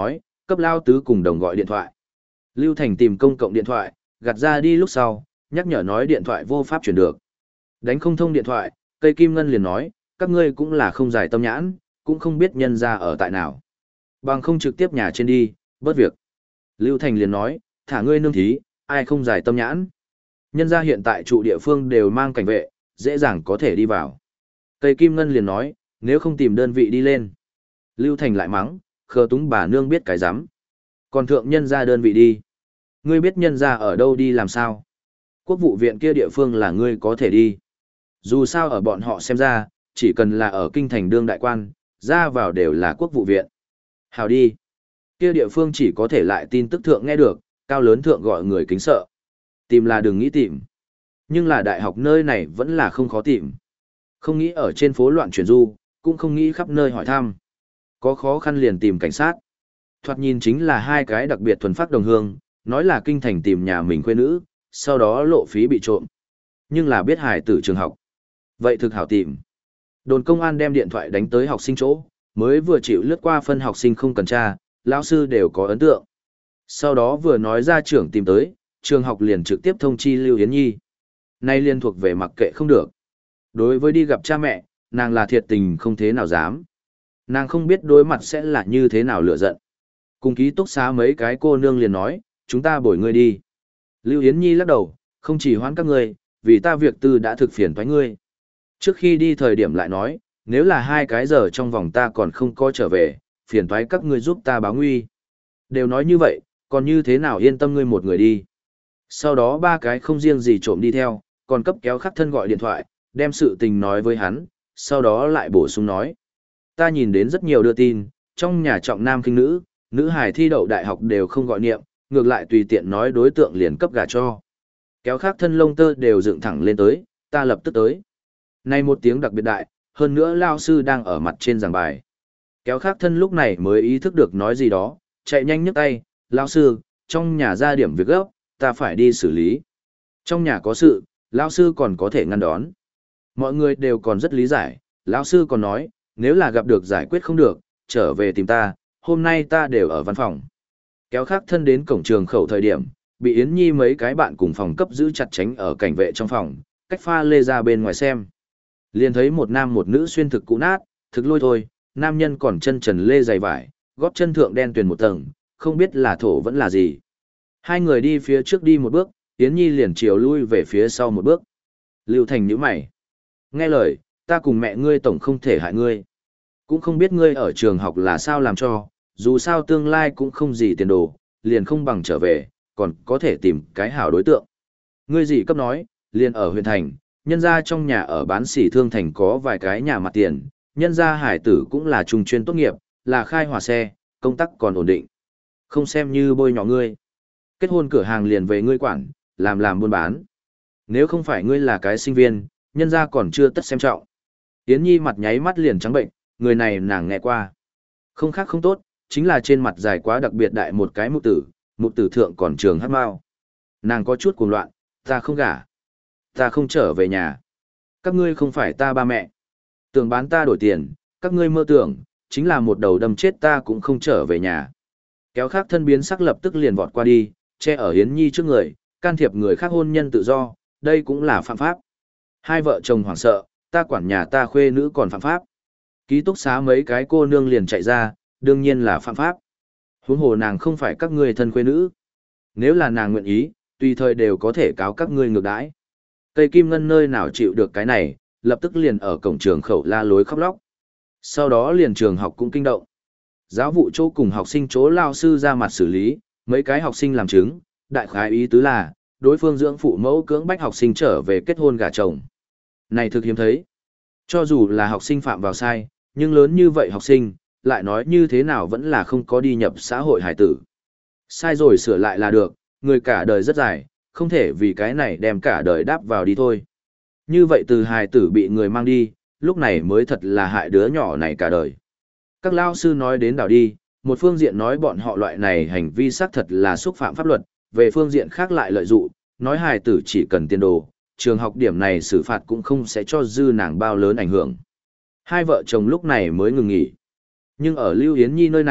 Cấp lao tứ cùng đồng gọi điện thoại. Lưu Thành tìm công cộng điện thoại, gạt ra đi lúc sau, nhắc nhở nói điện thoại vô pháp chuyển được. Đánh không thông điện thoại, cây kim ngân liền nói, các ngươi cũng là không giải tâm nhãn, cũng không biết nhân ra ở tại nào. Bằng không trực tiếp nhà trên đi, bớt việc. Lưu Thành liền nói, thả ngươi nương thí, ai không giải tâm nhãn. Nhân ra hiện tại trụ địa phương đều mang cảnh vệ, dễ dàng có thể đi vào. Cây kim ngân liền nói, nếu không tìm đơn vị đi lên. Lưu Thành lại mắng, khờ túng bà nương biết cái rắm Còn thượng nhân ra đơn vị đi. Ngươi biết nhân ra ở đâu đi làm sao? Quốc vụ viện kia địa phương là ngươi có thể đi. Dù sao ở bọn họ xem ra, chỉ cần là ở kinh thành đương đại quan, ra vào đều là quốc vụ viện. Hào đi. Kia địa phương chỉ có thể lại tin tức thượng nghe được, cao lớn thượng gọi người kính sợ. Tìm là đừng nghĩ tìm. Nhưng là đại học nơi này vẫn là không khó tìm. Không nghĩ ở trên phố loạn chuyển du, cũng không nghĩ khắp nơi hỏi thăm. Có khó khăn liền tìm cảnh sát. Thoạt nhìn chính là hai cái đặc biệt thuần phát đồng hương, nói là kinh thành tìm nhà mình quê nữ, sau đó lộ phí bị trộm. Nhưng là biết hài tử trường học. Vậy thực hảo tìm. Đồn công an đem điện thoại đánh tới học sinh chỗ, mới vừa chịu lướt qua phân học sinh không cần tra, lão sư đều có ấn tượng. Sau đó vừa nói ra trưởng tìm tới, trường học liền trực tiếp thông chi Lưu Yến Nhi. Nay liên thuộc về mặc kệ không được. Đối với đi gặp cha mẹ, nàng là thiệt tình không thế nào dám. Nàng không biết đối mặt sẽ là như thế nào lựa giận. Cùng ký túc xá mấy cái cô nương liền nói, chúng ta bồi ngươi đi. Lưu Yến Nhi lắc đầu, không chỉ hoãn các ngươi, vì ta việc tư đã thực phiền toái ngươi. Trước khi đi thời điểm lại nói, nếu là hai cái giờ trong vòng ta còn không có trở về, phiền toái các ngươi giúp ta báo nguy. Đều nói như vậy, còn như thế nào yên tâm ngươi một người đi. Sau đó ba cái không riêng gì trộm đi theo, còn cấp kéo khắc thân gọi điện thoại, đem sự tình nói với hắn, sau đó lại bổ sung nói. Ta nhìn đến rất nhiều đưa tin, trong nhà trọng nam khinh nữ, nữ hài thi đậu đại học đều không gọi niệm, ngược lại tùy tiện nói đối tượng liền cấp gả cho. Kéo khắc thân lông tơ đều dựng thẳng lên tới, ta lập tức tới. Nay một tiếng đặc biệt đại, hơn nữa lao sư đang ở mặt trên giảng bài. Kéo khắc thân lúc này mới ý thức được nói gì đó, chạy nhanh nhấc tay, lao sư, trong nhà ra điểm việc gấp, ta phải đi xử lý. Trong nhà có sự, lao sư còn có thể ngăn đón. Mọi người đều còn rất lý giải, lão sư còn nói, nếu là gặp được giải quyết không được, trở về tìm ta, hôm nay ta đều ở văn phòng. Kéo khắc thân đến cổng trường khẩu thời điểm, bị Yến Nhi mấy cái bạn cùng phòng cấp giữ chặt tránh ở cảnh vệ trong phòng, cách pha lê ra bên ngoài xem. Liền thấy một nam một nữ xuyên thực cũ nát, thực lôi thôi, nam nhân còn chân trần lê dày vải, gót chân thượng đen tuyền một tầng, không biết là thổ vẫn là gì. Hai người đi phía trước đi một bước, Yến Nhi liền chiều lui về phía sau một bước. Lưu Thành nhíu mày. Nghe lời, ta cùng mẹ ngươi tổng không thể hại ngươi. Cũng không biết ngươi ở trường học là sao làm cho, dù sao tương lai cũng không gì tiền đồ, liền không bằng trở về, còn có thể tìm cái hảo đối tượng. Ngươi gì cấp nói, liền ở huyện thành, nhân gia trong nhà ở bán sỉ thương thành có vài cái nhà mặt tiền, nhân gia hải tử cũng là trung chuyên tốt nghiệp, là khai hỏa xe, công tác còn ổn định. Không xem như bôi nhỏ ngươi. Kết hôn cửa hàng liền về ngươi quản, làm làm buôn bán. Nếu không phải ngươi là cái sinh viên, nhân gia còn chưa tất xem trọng. Yến Nhi mặt nháy mắt liền trắng bệnh, người này nàng nghe qua. Không khác không tốt, chính là trên mặt dài quá đặc biệt đại một cái mục tử, mục tử thượng còn trường hát mao. Nàng có chút cuồng loạn, ta không gả. Ta không trở về nhà. Các ngươi không phải ta ba mẹ. Tưởng bán ta đổi tiền, các ngươi mơ tưởng, chính là một đầu đâm chết ta cũng không trở về nhà. Kéo khác thân biến sắc lập tức liền vọt qua đi, che ở Yến Nhi trước người, can thiệp người khác hôn nhân tự do, đây cũng là phạm pháp. Hai vợ chồng hoảng sợ, ta quản nhà ta khuê nữ còn phạm pháp. Ký túc xá mấy cái cô nương liền chạy ra, đương nhiên là phạm pháp. Huống hồ nàng không phải các ngươi thân khuê nữ. Nếu là nàng nguyện ý, tùy thời đều có thể cáo các ngươi ngược đãi. Cây kim ngân nơi nào chịu được cái này, lập tức liền ở cổng trường khẩu la lối khóc lóc. Sau đó liền trường học cũng kinh động. Giáo vụ chỗ cùng học sinh chỗ lao sư ra mặt xử lý, mấy cái học sinh làm chứng, đại khái ý tứ là, đối phương dưỡng phụ mẫu cưỡng bách học sinh trở về kết hôn gả chồng. Này thực hiếm thấy. Cho dù là học sinh phạm vào sai, nhưng lớn như vậy học sinh, lại nói như thế nào vẫn là không có đi nhập xã hội hải tử. Sai rồi sửa lại là được, người cả đời rất dài, không thể vì cái này đem cả đời đáp vào đi thôi. Như vậy từ hải tử bị người mang đi, lúc này mới thật là hại đứa nhỏ này cả đời. Các lao sư nói đến đảo đi, một phương diện nói bọn họ loại này hành vi xác thật là xúc phạm pháp luật, về phương diện khác lại lợi dụng, nói hài tử chỉ cần tiền đồ, trường học điểm này xử phạt cũng không sẽ cho dư nàng bao lớn ảnh hưởng. Hai vợ chồng lúc này mới ngừng nghỉ. Nhưng ở Lưu Yến Nhi nơi này,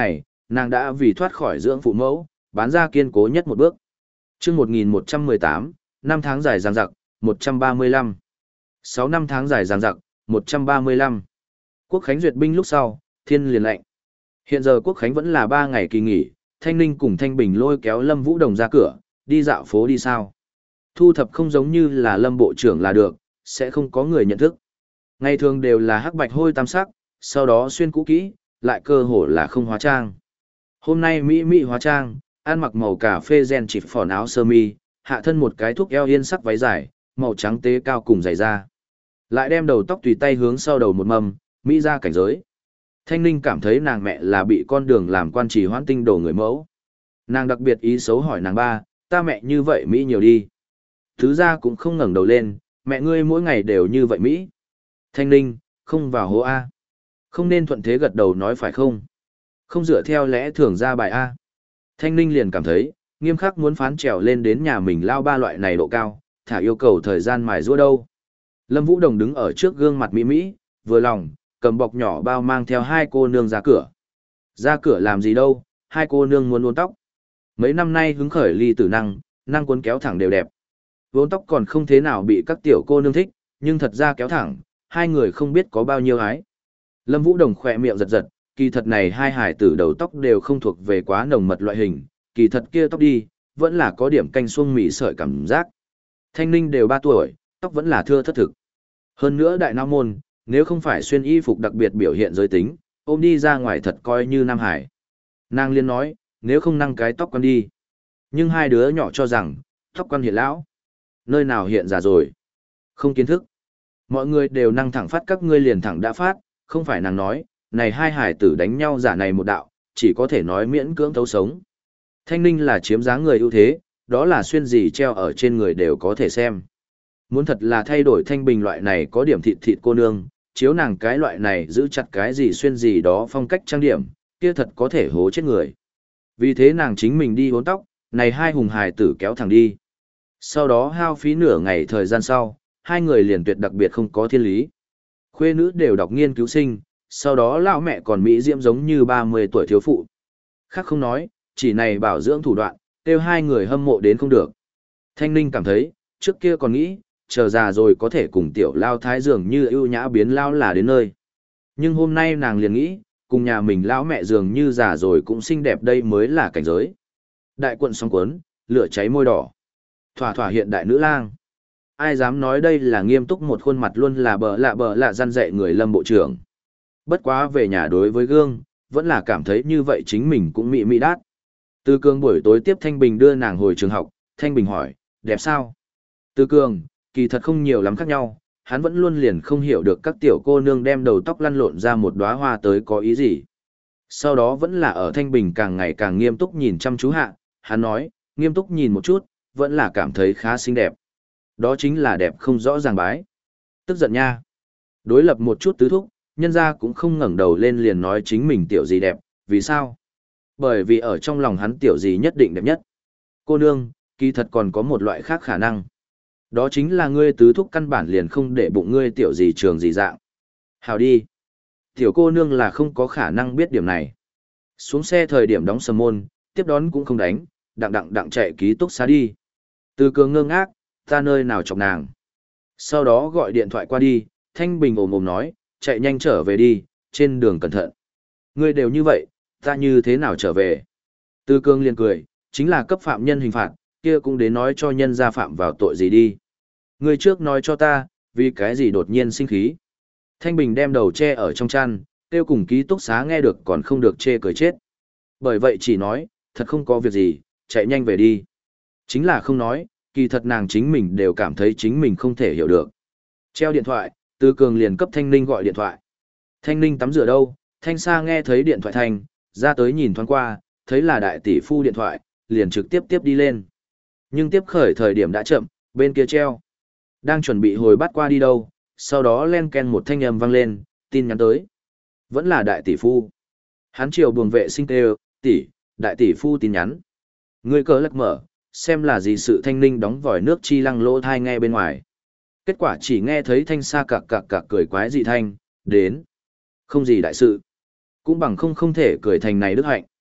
nàng đã vì thoát khỏi dưỡng phụ mẫu, bán ra kiên cố nhất một bước. Chương một nghìn một trăm mười tám, năm tháng dài dằng dặc, một trăm ba mươi lăm. sáu năm tháng dài dằng dặc, một trăm ba mươi lăm. Quốc khánh duyệt binh lúc sau, thiên liền lệnh. Hiện giờ quốc khánh vẫn là ba ngày kỳ nghỉ, Thanh Ninh cùng Thanh Bình lôi kéo Lâm Vũ Đồng ra cửa, đi dạo phố đi sao. Thu thập không giống như là Lâm Bộ trưởng là được, sẽ không có người nhận thức. Ngày thường đều là hắc bạch hôi tam sắc, sau đó xuyên cũ kỹ, lại cơ hồ là không hóa trang. Hôm nay Mỹ Mỹ hóa trang, ăn mặc màu cà phê gen chỉ phỏn áo sơ mi, hạ thân một cái thúc eo yên sắc váy dài, màu trắng tế cao cùng giày da. Lại đem đầu tóc tùy tay hướng sau đầu một mầm, Mỹ ra cảnh giới. Thanh Ninh cảm thấy nàng mẹ là bị con đường làm quan trì hoãn tinh đồ người mẫu. Nàng đặc biệt ý xấu hỏi nàng ba, ta mẹ như vậy Mỹ nhiều đi. Thứ ra cũng không ngẩng đầu lên, mẹ ngươi mỗi ngày đều như vậy Mỹ. Thanh Ninh, không vào hố A. Không nên thuận thế gật đầu nói phải không? Không dựa theo lẽ thường ra bài A. Thanh Ninh liền cảm thấy, nghiêm khắc muốn phán trèo lên đến nhà mình lao ba loại này độ cao, thả yêu cầu thời gian mài giũa đâu. Lâm Vũ Đồng đứng ở trước gương mặt Mỹ Mỹ, vừa lòng, cầm bọc nhỏ bao mang theo hai cô nương ra cửa. Ra cửa làm gì đâu, hai cô nương muốn uốn tóc. Mấy năm nay hứng khởi ly tử năng, năng cuốn kéo thẳng đều đẹp. Uốn tóc còn không thế nào bị các tiểu cô nương thích, nhưng thật ra kéo thẳng, hai người không biết có bao nhiêu hái. Lâm Vũ Đồng khỏe miệng giật giật, kỳ thật này hai hải tử đầu tóc đều không thuộc về quá nồng mật loại hình, kỳ thật kia tóc đi, vẫn là có điểm canh xuông mị sợi cảm giác. Thanh Ninh đều ba tuổi, tóc vẫn là thưa thất thực. Hơn nữa đại nam môn, nếu không phải xuyên y phục đặc biệt biểu hiện giới tính, ôm đi ra ngoài thật coi như Nam Hải. Nàng liên nói, nếu không năng cái tóc con đi. Nhưng hai đứa nhỏ cho rằng, tóc con hiện lão. Nơi nào hiện già rồi? Không kiến thức. Mọi người đều năng thẳng phát các ngươi liền thẳng đã phát, không phải nàng nói, này hai hải tử đánh nhau giả này một đạo, chỉ có thể nói miễn cưỡng thấu sống. Thanh Ninh là chiếm dáng người ưu thế, đó là xuyên gì treo ở trên người đều có thể xem. Muốn thật là thay đổi Thanh Bình loại này có điểm thịt thịt cô nương, chiếu nàng cái loại này giữ chặt cái gì xuyên gì đó phong cách trang điểm, kia thật có thể hố chết người. Vì thế nàng chính mình đi hốn tóc, này hai hùng hài tử kéo thẳng đi. Sau đó hao phí nửa ngày thời gian sau, hai người liền tuyệt đặc biệt không có thiên lý. Khuê nữ đều đọc nghiên cứu sinh, sau đó lão mẹ còn mỹ diễm giống như ba mươi tuổi thiếu phụ. Khác không nói, chỉ này bảo dưỡng thủ đoạn, kêu hai người hâm mộ đến không được. Thanh Ninh cảm thấy, trước kia còn nghĩ, chờ già rồi có thể cùng tiểu lao thái dường như ưu nhã biến lao là đến nơi. Nhưng hôm nay nàng liền nghĩ, cùng nhà mình lão mẹ dường như già rồi cũng xinh đẹp đây mới là cảnh giới. Đại quận sóng cuốn, lửa cháy môi đỏ. Thỏa thỏa hiện đại nữ lang. Ai dám nói đây là nghiêm túc một khuôn mặt luôn là bờ lạ bờ lạ răn dạy người Lâm bộ trưởng. Bất quá về nhà đối với gương, vẫn là cảm thấy như vậy chính mình cũng mị mị đát. Từ Cường buổi tối tiếp Thanh Bình đưa nàng hồi trường học, Thanh Bình hỏi, đẹp sao? Từ Cường, kỳ thật không nhiều lắm khác nhau, hắn vẫn luôn liền không hiểu được các tiểu cô nương đem đầu tóc lăn lộn ra một đóa hoa tới có ý gì. Sau đó vẫn là ở Thanh Bình càng ngày càng nghiêm túc nhìn chăm chú hạ, hắn nói, nghiêm túc nhìn một chút, vẫn là cảm thấy khá xinh đẹp. Đó chính là đẹp không rõ ràng bái. Tức giận nha. Đối lập một chút tứ thúc, nhân ra cũng không ngẩng đầu lên liền nói chính mình tiểu gì đẹp, vì sao? Bởi vì ở trong lòng hắn tiểu gì nhất định đẹp nhất. Cô nương, kỳ thật còn có một loại khác khả năng. Đó chính là ngươi tứ thúc căn bản liền không để bụng ngươi tiểu gì trường gì dạng. Hào đi. Tiểu cô nương là không có khả năng biết điểm này. Xuống xe thời điểm đóng sầm môn, tiếp đón cũng không đánh, đặng đặng đặng chạy ký túc xá đi. Từ Cường ngơ ngác, ta nơi nào chọc nàng. Sau đó gọi điện thoại qua đi, Thanh Bình ồm ồm nói, chạy nhanh trở về đi, trên đường cẩn thận. Ngươi đều như vậy, ta như thế nào trở về? Từ Cường liền cười, chính là cấp phạm nhân hình phạt, kia cũng đến nói cho nhân gia phạm vào tội gì đi. Ngươi trước nói cho ta, vì cái gì đột nhiên sinh khí. Thanh Bình đem đầu che ở trong chăn, tiêu cùng ký túc xá nghe được còn không được chê cười chết. Bởi vậy chỉ nói, thật không có việc gì, chạy nhanh về đi. Chính là không nói, kỳ thật nàng chính mình đều cảm thấy chính mình không thể hiểu được. Treo điện thoại, Từ Cường liền cấp Thanh Ninh gọi điện thoại. Thanh Ninh tắm rửa đâu, Thanh Sa nghe thấy điện thoại thanh, ra tới nhìn thoáng qua, thấy là đại tỷ phu điện thoại, liền trực tiếp tiếp đi lên. Nhưng tiếp khởi thời điểm đã chậm, bên kia treo. Đang chuẩn bị hồi bắt qua đi đâu, sau đó len ken một thanh âm vang lên, tin nhắn tới. Vẫn là đại tỷ phu. Hắn chiều buồng vệ sinh kêu, tỷ, đại tỷ phu tin nhắn. Ngươi cờ lắc mở, xem là gì sự. Thanh Ninh đóng vòi nước chi lăng lỗ thai nghe bên ngoài. Kết quả chỉ nghe thấy Thanh Sa cạc cạc cạc cười quái dị thanh, đến. Không gì đại sự. Cũng bằng không không thể cười thành này đức hạnh.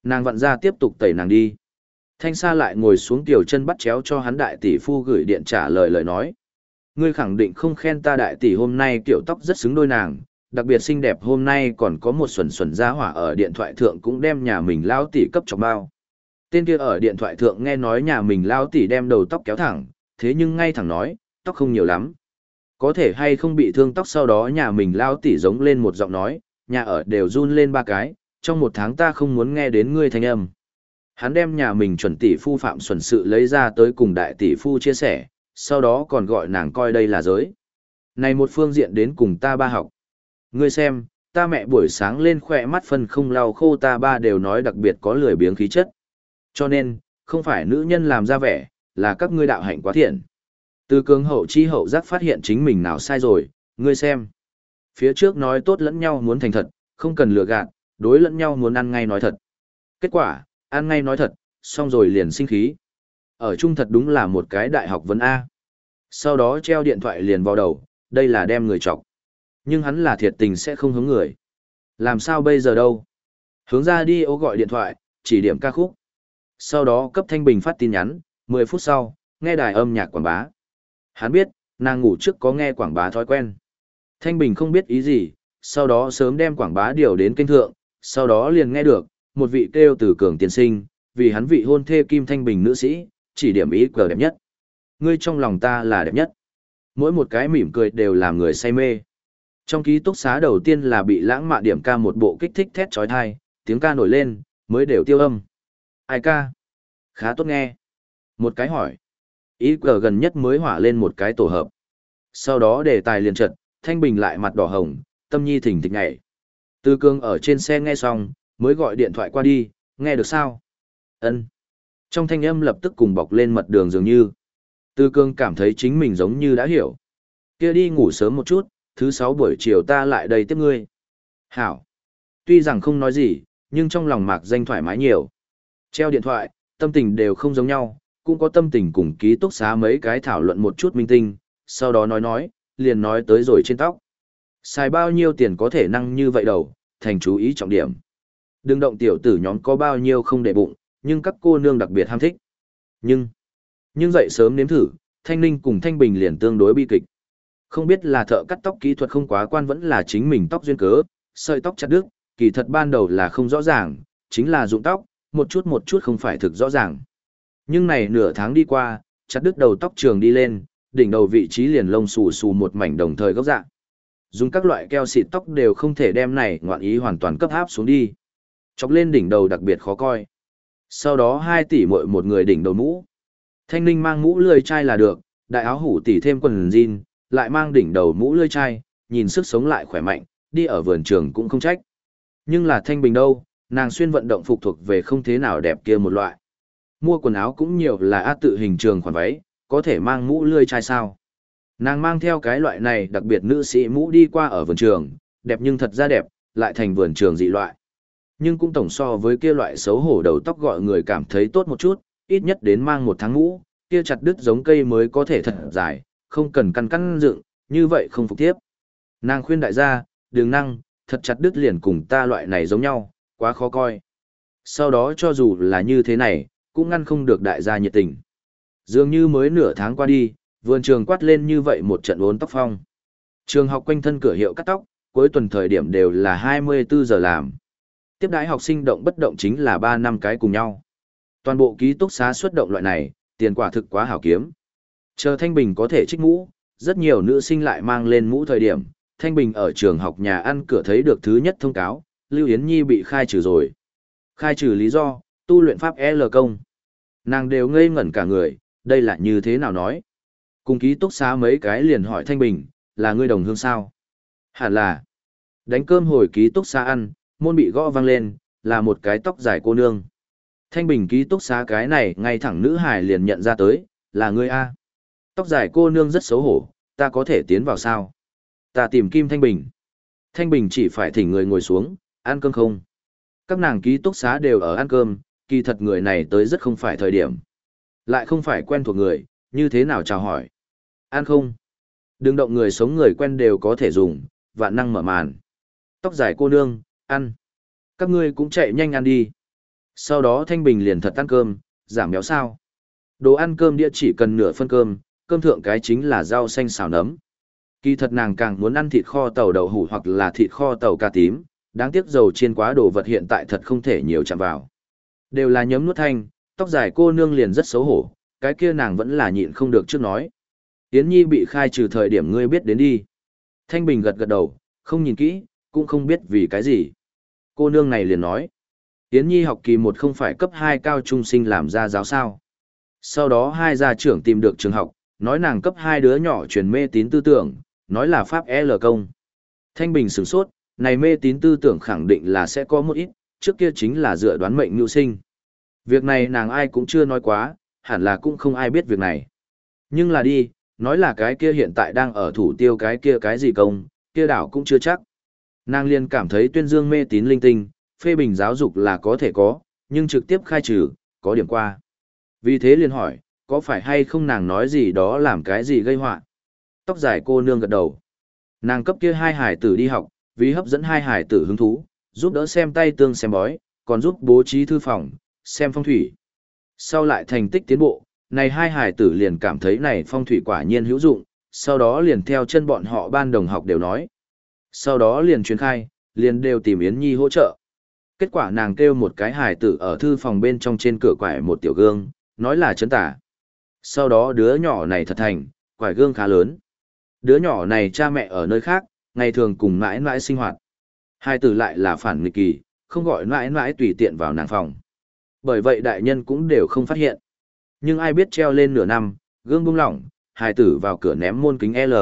Nàng vặn ra tiếp tục tẩy nàng đi. Thanh Sa lại ngồi xuống tiểu chân bắt chéo cho hắn đại tỷ phu gửi điện trả lời lời nói. Ngươi khẳng định không khen ta đại tỷ hôm nay kiểu tóc rất xứng đôi nàng, đặc biệt xinh đẹp hôm nay còn có một xuẩn xuẩn gia hỏa ở điện thoại thượng cũng đem nhà mình lao tỷ cấp chọc bao. Tên kia ở điện thoại thượng nghe nói nhà mình lao tỷ đem đầu tóc kéo thẳng, thế nhưng ngay thẳng nói, tóc không nhiều lắm. Có thể hay không bị thương tóc sau đó nhà mình lao tỷ giống lên một giọng nói, nhà ở đều run lên ba cái, trong một tháng ta không muốn nghe đến ngươi thanh âm. Hắn đem nhà mình chuẩn tỷ phu Phạm Xuẩn sự lấy ra tới cùng đại tỷ phu chia sẻ, sau đó còn gọi nàng coi đây là giới. Này một phương diện đến cùng ta ba học. Ngươi xem, ta mẹ buổi sáng lên khỏe mắt phân không lau khô ta ba đều nói đặc biệt có lười biếng khí chất. Cho nên, không phải nữ nhân làm ra vẻ, là các ngươi đạo hạnh quá thiện. Từ cường hậu chi hậu giác phát hiện chính mình nào sai rồi, ngươi xem. Phía trước nói tốt lẫn nhau muốn thành thật, không cần lừa gạt, đối lẫn nhau muốn ăn ngay nói thật. Kết quả, ăn ngay nói thật, xong rồi liền sinh khí. Ở chung thật đúng là một cái đại học vấn A. Sau đó treo điện thoại liền vào đầu, đây là đem người chọc. Nhưng hắn là thiệt tình sẽ không hướng người. Làm sao bây giờ đâu? Hướng ra đi ô gọi điện thoại, chỉ điểm ca khúc. Sau đó cấp Thanh Bình phát tin nhắn, mười phút sau, nghe đài âm nhạc quảng bá. Hắn biết, nàng ngủ trước có nghe quảng bá thói quen. Thanh Bình không biết ý gì, sau đó sớm đem quảng bá điều đến kênh thượng, sau đó liền nghe được, một vị kêu từ cường tiên sinh, vì hắn vị hôn thê Kim Thanh Bình nữ sĩ, chỉ điểm ý cờ đẹp nhất. Ngươi trong lòng ta là đẹp nhất. Mỗi một cái mỉm cười đều làm người say mê. Trong ký túc xá đầu tiên là bị lãng mạn điểm ca một bộ kích thích thét trói thai, tiếng ca nổi lên, mới đều tiêu âm. Ai ca? Khá tốt nghe. Một cái hỏi. Ý cờ gần nhất mới hỏa lên một cái tổ hợp. Sau đó đề tài liền trật, Thanh Bình lại mặt đỏ hồng, tâm nhi thỉnh thịch nhảy. Tư Cương ở trên xe nghe xong, mới gọi điện thoại qua đi, nghe được sao? Ân. Trong thanh âm lập tức cùng bọc lên mật đường dường như. Tư Cương cảm thấy chính mình giống như đã hiểu. Kia đi ngủ sớm một chút, thứ sáu buổi chiều ta lại đây tiếp ngươi. Hảo. Tuy rằng không nói gì, nhưng trong lòng mạc danh thoải mái nhiều. Treo điện thoại, tâm tình đều không giống nhau, cũng có tâm tình cùng ký túc xá mấy cái thảo luận một chút minh tinh, sau đó nói nói, liền nói tới rồi trên tóc. Xài bao nhiêu tiền có thể năng như vậy đầu, thành chú ý trọng điểm. Đừng động tiểu tử nhóm có bao nhiêu không để bụng, nhưng các cô nương đặc biệt ham thích. Nhưng, nhưng dậy sớm nếm thử, Thanh Ninh cùng Thanh Bình liền tương đối bi kịch. Không biết là thợ cắt tóc kỹ thuật không quá quan vẫn là chính mình tóc duyên cớ, sợi tóc chặt đứt, kỳ thật ban đầu là không rõ ràng, chính là dụng tóc, một chút một chút không phải thực rõ ràng. Nhưng này nửa tháng đi qua, chặt đứt đầu tóc trường đi lên, đỉnh đầu vị trí liền lông xù xù một mảnh đồng thời gốc dạng. Dùng các loại keo xịt tóc đều không thể đem này ngoạn ý hoàn toàn cấp áp xuống đi. Chọc lên đỉnh đầu đặc biệt khó coi. Sau đó hai tỷ muội một người đỉnh đầu mũ. Thanh Ninh mang mũ lươi chai là được, đại áo hủ tỷ thêm quần jean, lại mang đỉnh đầu mũ lươi chai, nhìn sức sống lại khỏe mạnh, đi ở vườn trường cũng không trách. Nhưng là Thanh Bình đâu, nàng xuyên vận động phục thuộc về không thế nào đẹp kia một loại. Mua quần áo cũng nhiều là át tự hình trường khoản váy, có thể mang mũ lươi chai sao. Nàng mang theo cái loại này đặc biệt nữ sĩ mũ đi qua ở vườn trường, đẹp nhưng thật ra đẹp, lại thành vườn trường dị loại. Nhưng cũng tổng so với kia loại xấu hổ đầu tóc gọi người cảm thấy tốt một chút, ít nhất đến mang một tháng mũ, kia chặt đứt giống cây mới có thể thật dài, không cần căn căn dựng, như vậy không phục tiếp. Nàng khuyên đại gia, đừng năng, thật chặt đứt liền cùng ta loại này giống nhau, quá khó coi. Sau đó cho dù là như thế này, cũng ngăn không được đại gia nhiệt tình. Dường như mới nửa tháng qua đi, vườn trường quát lên như vậy một trận ốn tóc phong. Trường học quanh thân cửa hiệu cắt tóc, cuối tuần thời điểm đều là hai mươi bốn giờ làm. Tiếp đái học sinh động bất động chính là ba năm cái cùng nhau. Toàn bộ ký túc xá xuất động loại này, tiền quả thực quá hảo kiếm. Chờ Thanh Bình có thể trích mũ, rất nhiều nữ sinh lại mang lên mũ thời điểm, Thanh Bình ở trường học nhà ăn cửa thấy được thứ nhất thông cáo, Lưu Yến Nhi bị khai trừ rồi. Khai trừ lý do, tu luyện pháp L công. Nàng đều ngây ngẩn cả người, đây là như thế nào nói. Cùng ký túc xá mấy cái liền hỏi Thanh Bình, là ngươi đồng hương sao? Hẳn là. Đánh cơm hồi ký túc xá ăn, môn bị gõ vang lên, là một cái tóc dài cô nương. Thanh Bình ký túc xá cái này ngay thẳng nữ hải liền nhận ra tới, là ngươi A. Tóc dài cô nương rất xấu hổ, ta có thể tiến vào sao? Ta tìm Kim Thanh Bình. Thanh Bình chỉ phải thỉnh người ngồi xuống, ăn cơm không? Các nàng ký túc xá đều ở ăn cơm, kỳ thật người này tới rất không phải thời điểm. Lại không phải quen thuộc người, như thế nào chào hỏi? Ăn không? Đừng động người sống người quen đều có thể dùng, vạn năng mở màn. Tóc dài cô nương, ăn. Các ngươi cũng chạy nhanh ăn đi. Sau đó Thanh Bình liền thật ăn cơm, giảm béo sao. Đồ ăn cơm đĩa chỉ cần nửa phân cơm, cơm thượng cái chính là rau xanh xào nấm. Kỳ thật nàng càng muốn ăn thịt kho tàu đậu hủ hoặc là thịt kho tàu cà tím, đáng tiếc dầu chiên quá đồ vật hiện tại thật không thể nhiều chạm vào. Đều là nhấm nuốt thanh, tóc dài cô nương liền rất xấu hổ, cái kia nàng vẫn là nhịn không được trước nói. Yến Nhi bị khai trừ thời điểm ngươi biết đến đi. Thanh Bình gật gật đầu, không nhìn kỹ, cũng không biết vì cái gì. Cô nương này liền nói. Yến Nhi học kỳ một không phải cấp hai cao trung sinh làm ra giáo sao. Sau đó hai gia trưởng tìm được trường học, nói nàng cấp hai đứa nhỏ truyền mê tín tư tưởng, nói là pháp L công. Thanh Bình sửng sốt, này mê tín tư tưởng khẳng định là sẽ có một ít, trước kia chính là dựa đoán mệnh mưu sinh. Việc này nàng ai cũng chưa nói quá, hẳn là cũng không ai biết việc này. Nhưng là đi, nói là cái kia hiện tại đang ở thủ tiêu cái kia cái gì công, kia đảo cũng chưa chắc. Nàng liền cảm thấy tuyên dương mê tín linh tinh, phê bình giáo dục là có thể có, nhưng trực tiếp khai trừ, có điểm qua. Vì thế liền hỏi, có phải hay không nàng nói gì đó làm cái gì gây họa? Tóc dài cô nương gật đầu. Nàng cấp kia hai hải tử đi học, vì hấp dẫn hai hải tử hứng thú, giúp đỡ xem tay tương xem bói, còn giúp bố trí thư phòng, xem phong thủy. Sau lại thành tích tiến bộ, này hai hải tử liền cảm thấy này phong thủy quả nhiên hữu dụng, sau đó liền theo chân bọn họ ban đồng học đều nói. Sau đó liền truyền khai, liền đều tìm Yến Nhi hỗ trợ. Kết quả nàng kêu một cái hải tử ở thư phòng bên trong trên cửa quải một tiểu gương, nói là chấn tả. Sau đó đứa nhỏ này thật thành, quải gương khá lớn. Đứa nhỏ này cha mẹ ở nơi khác, ngày thường cùng mãi mãi sinh hoạt. Hai tử lại là phản nghịch kỳ, không gọi mãi mãi tùy tiện vào nàng phòng. Bởi vậy đại nhân cũng đều không phát hiện. Nhưng ai biết treo lên nửa năm, gương bung lỏng, hai tử vào cửa ném môn kính L.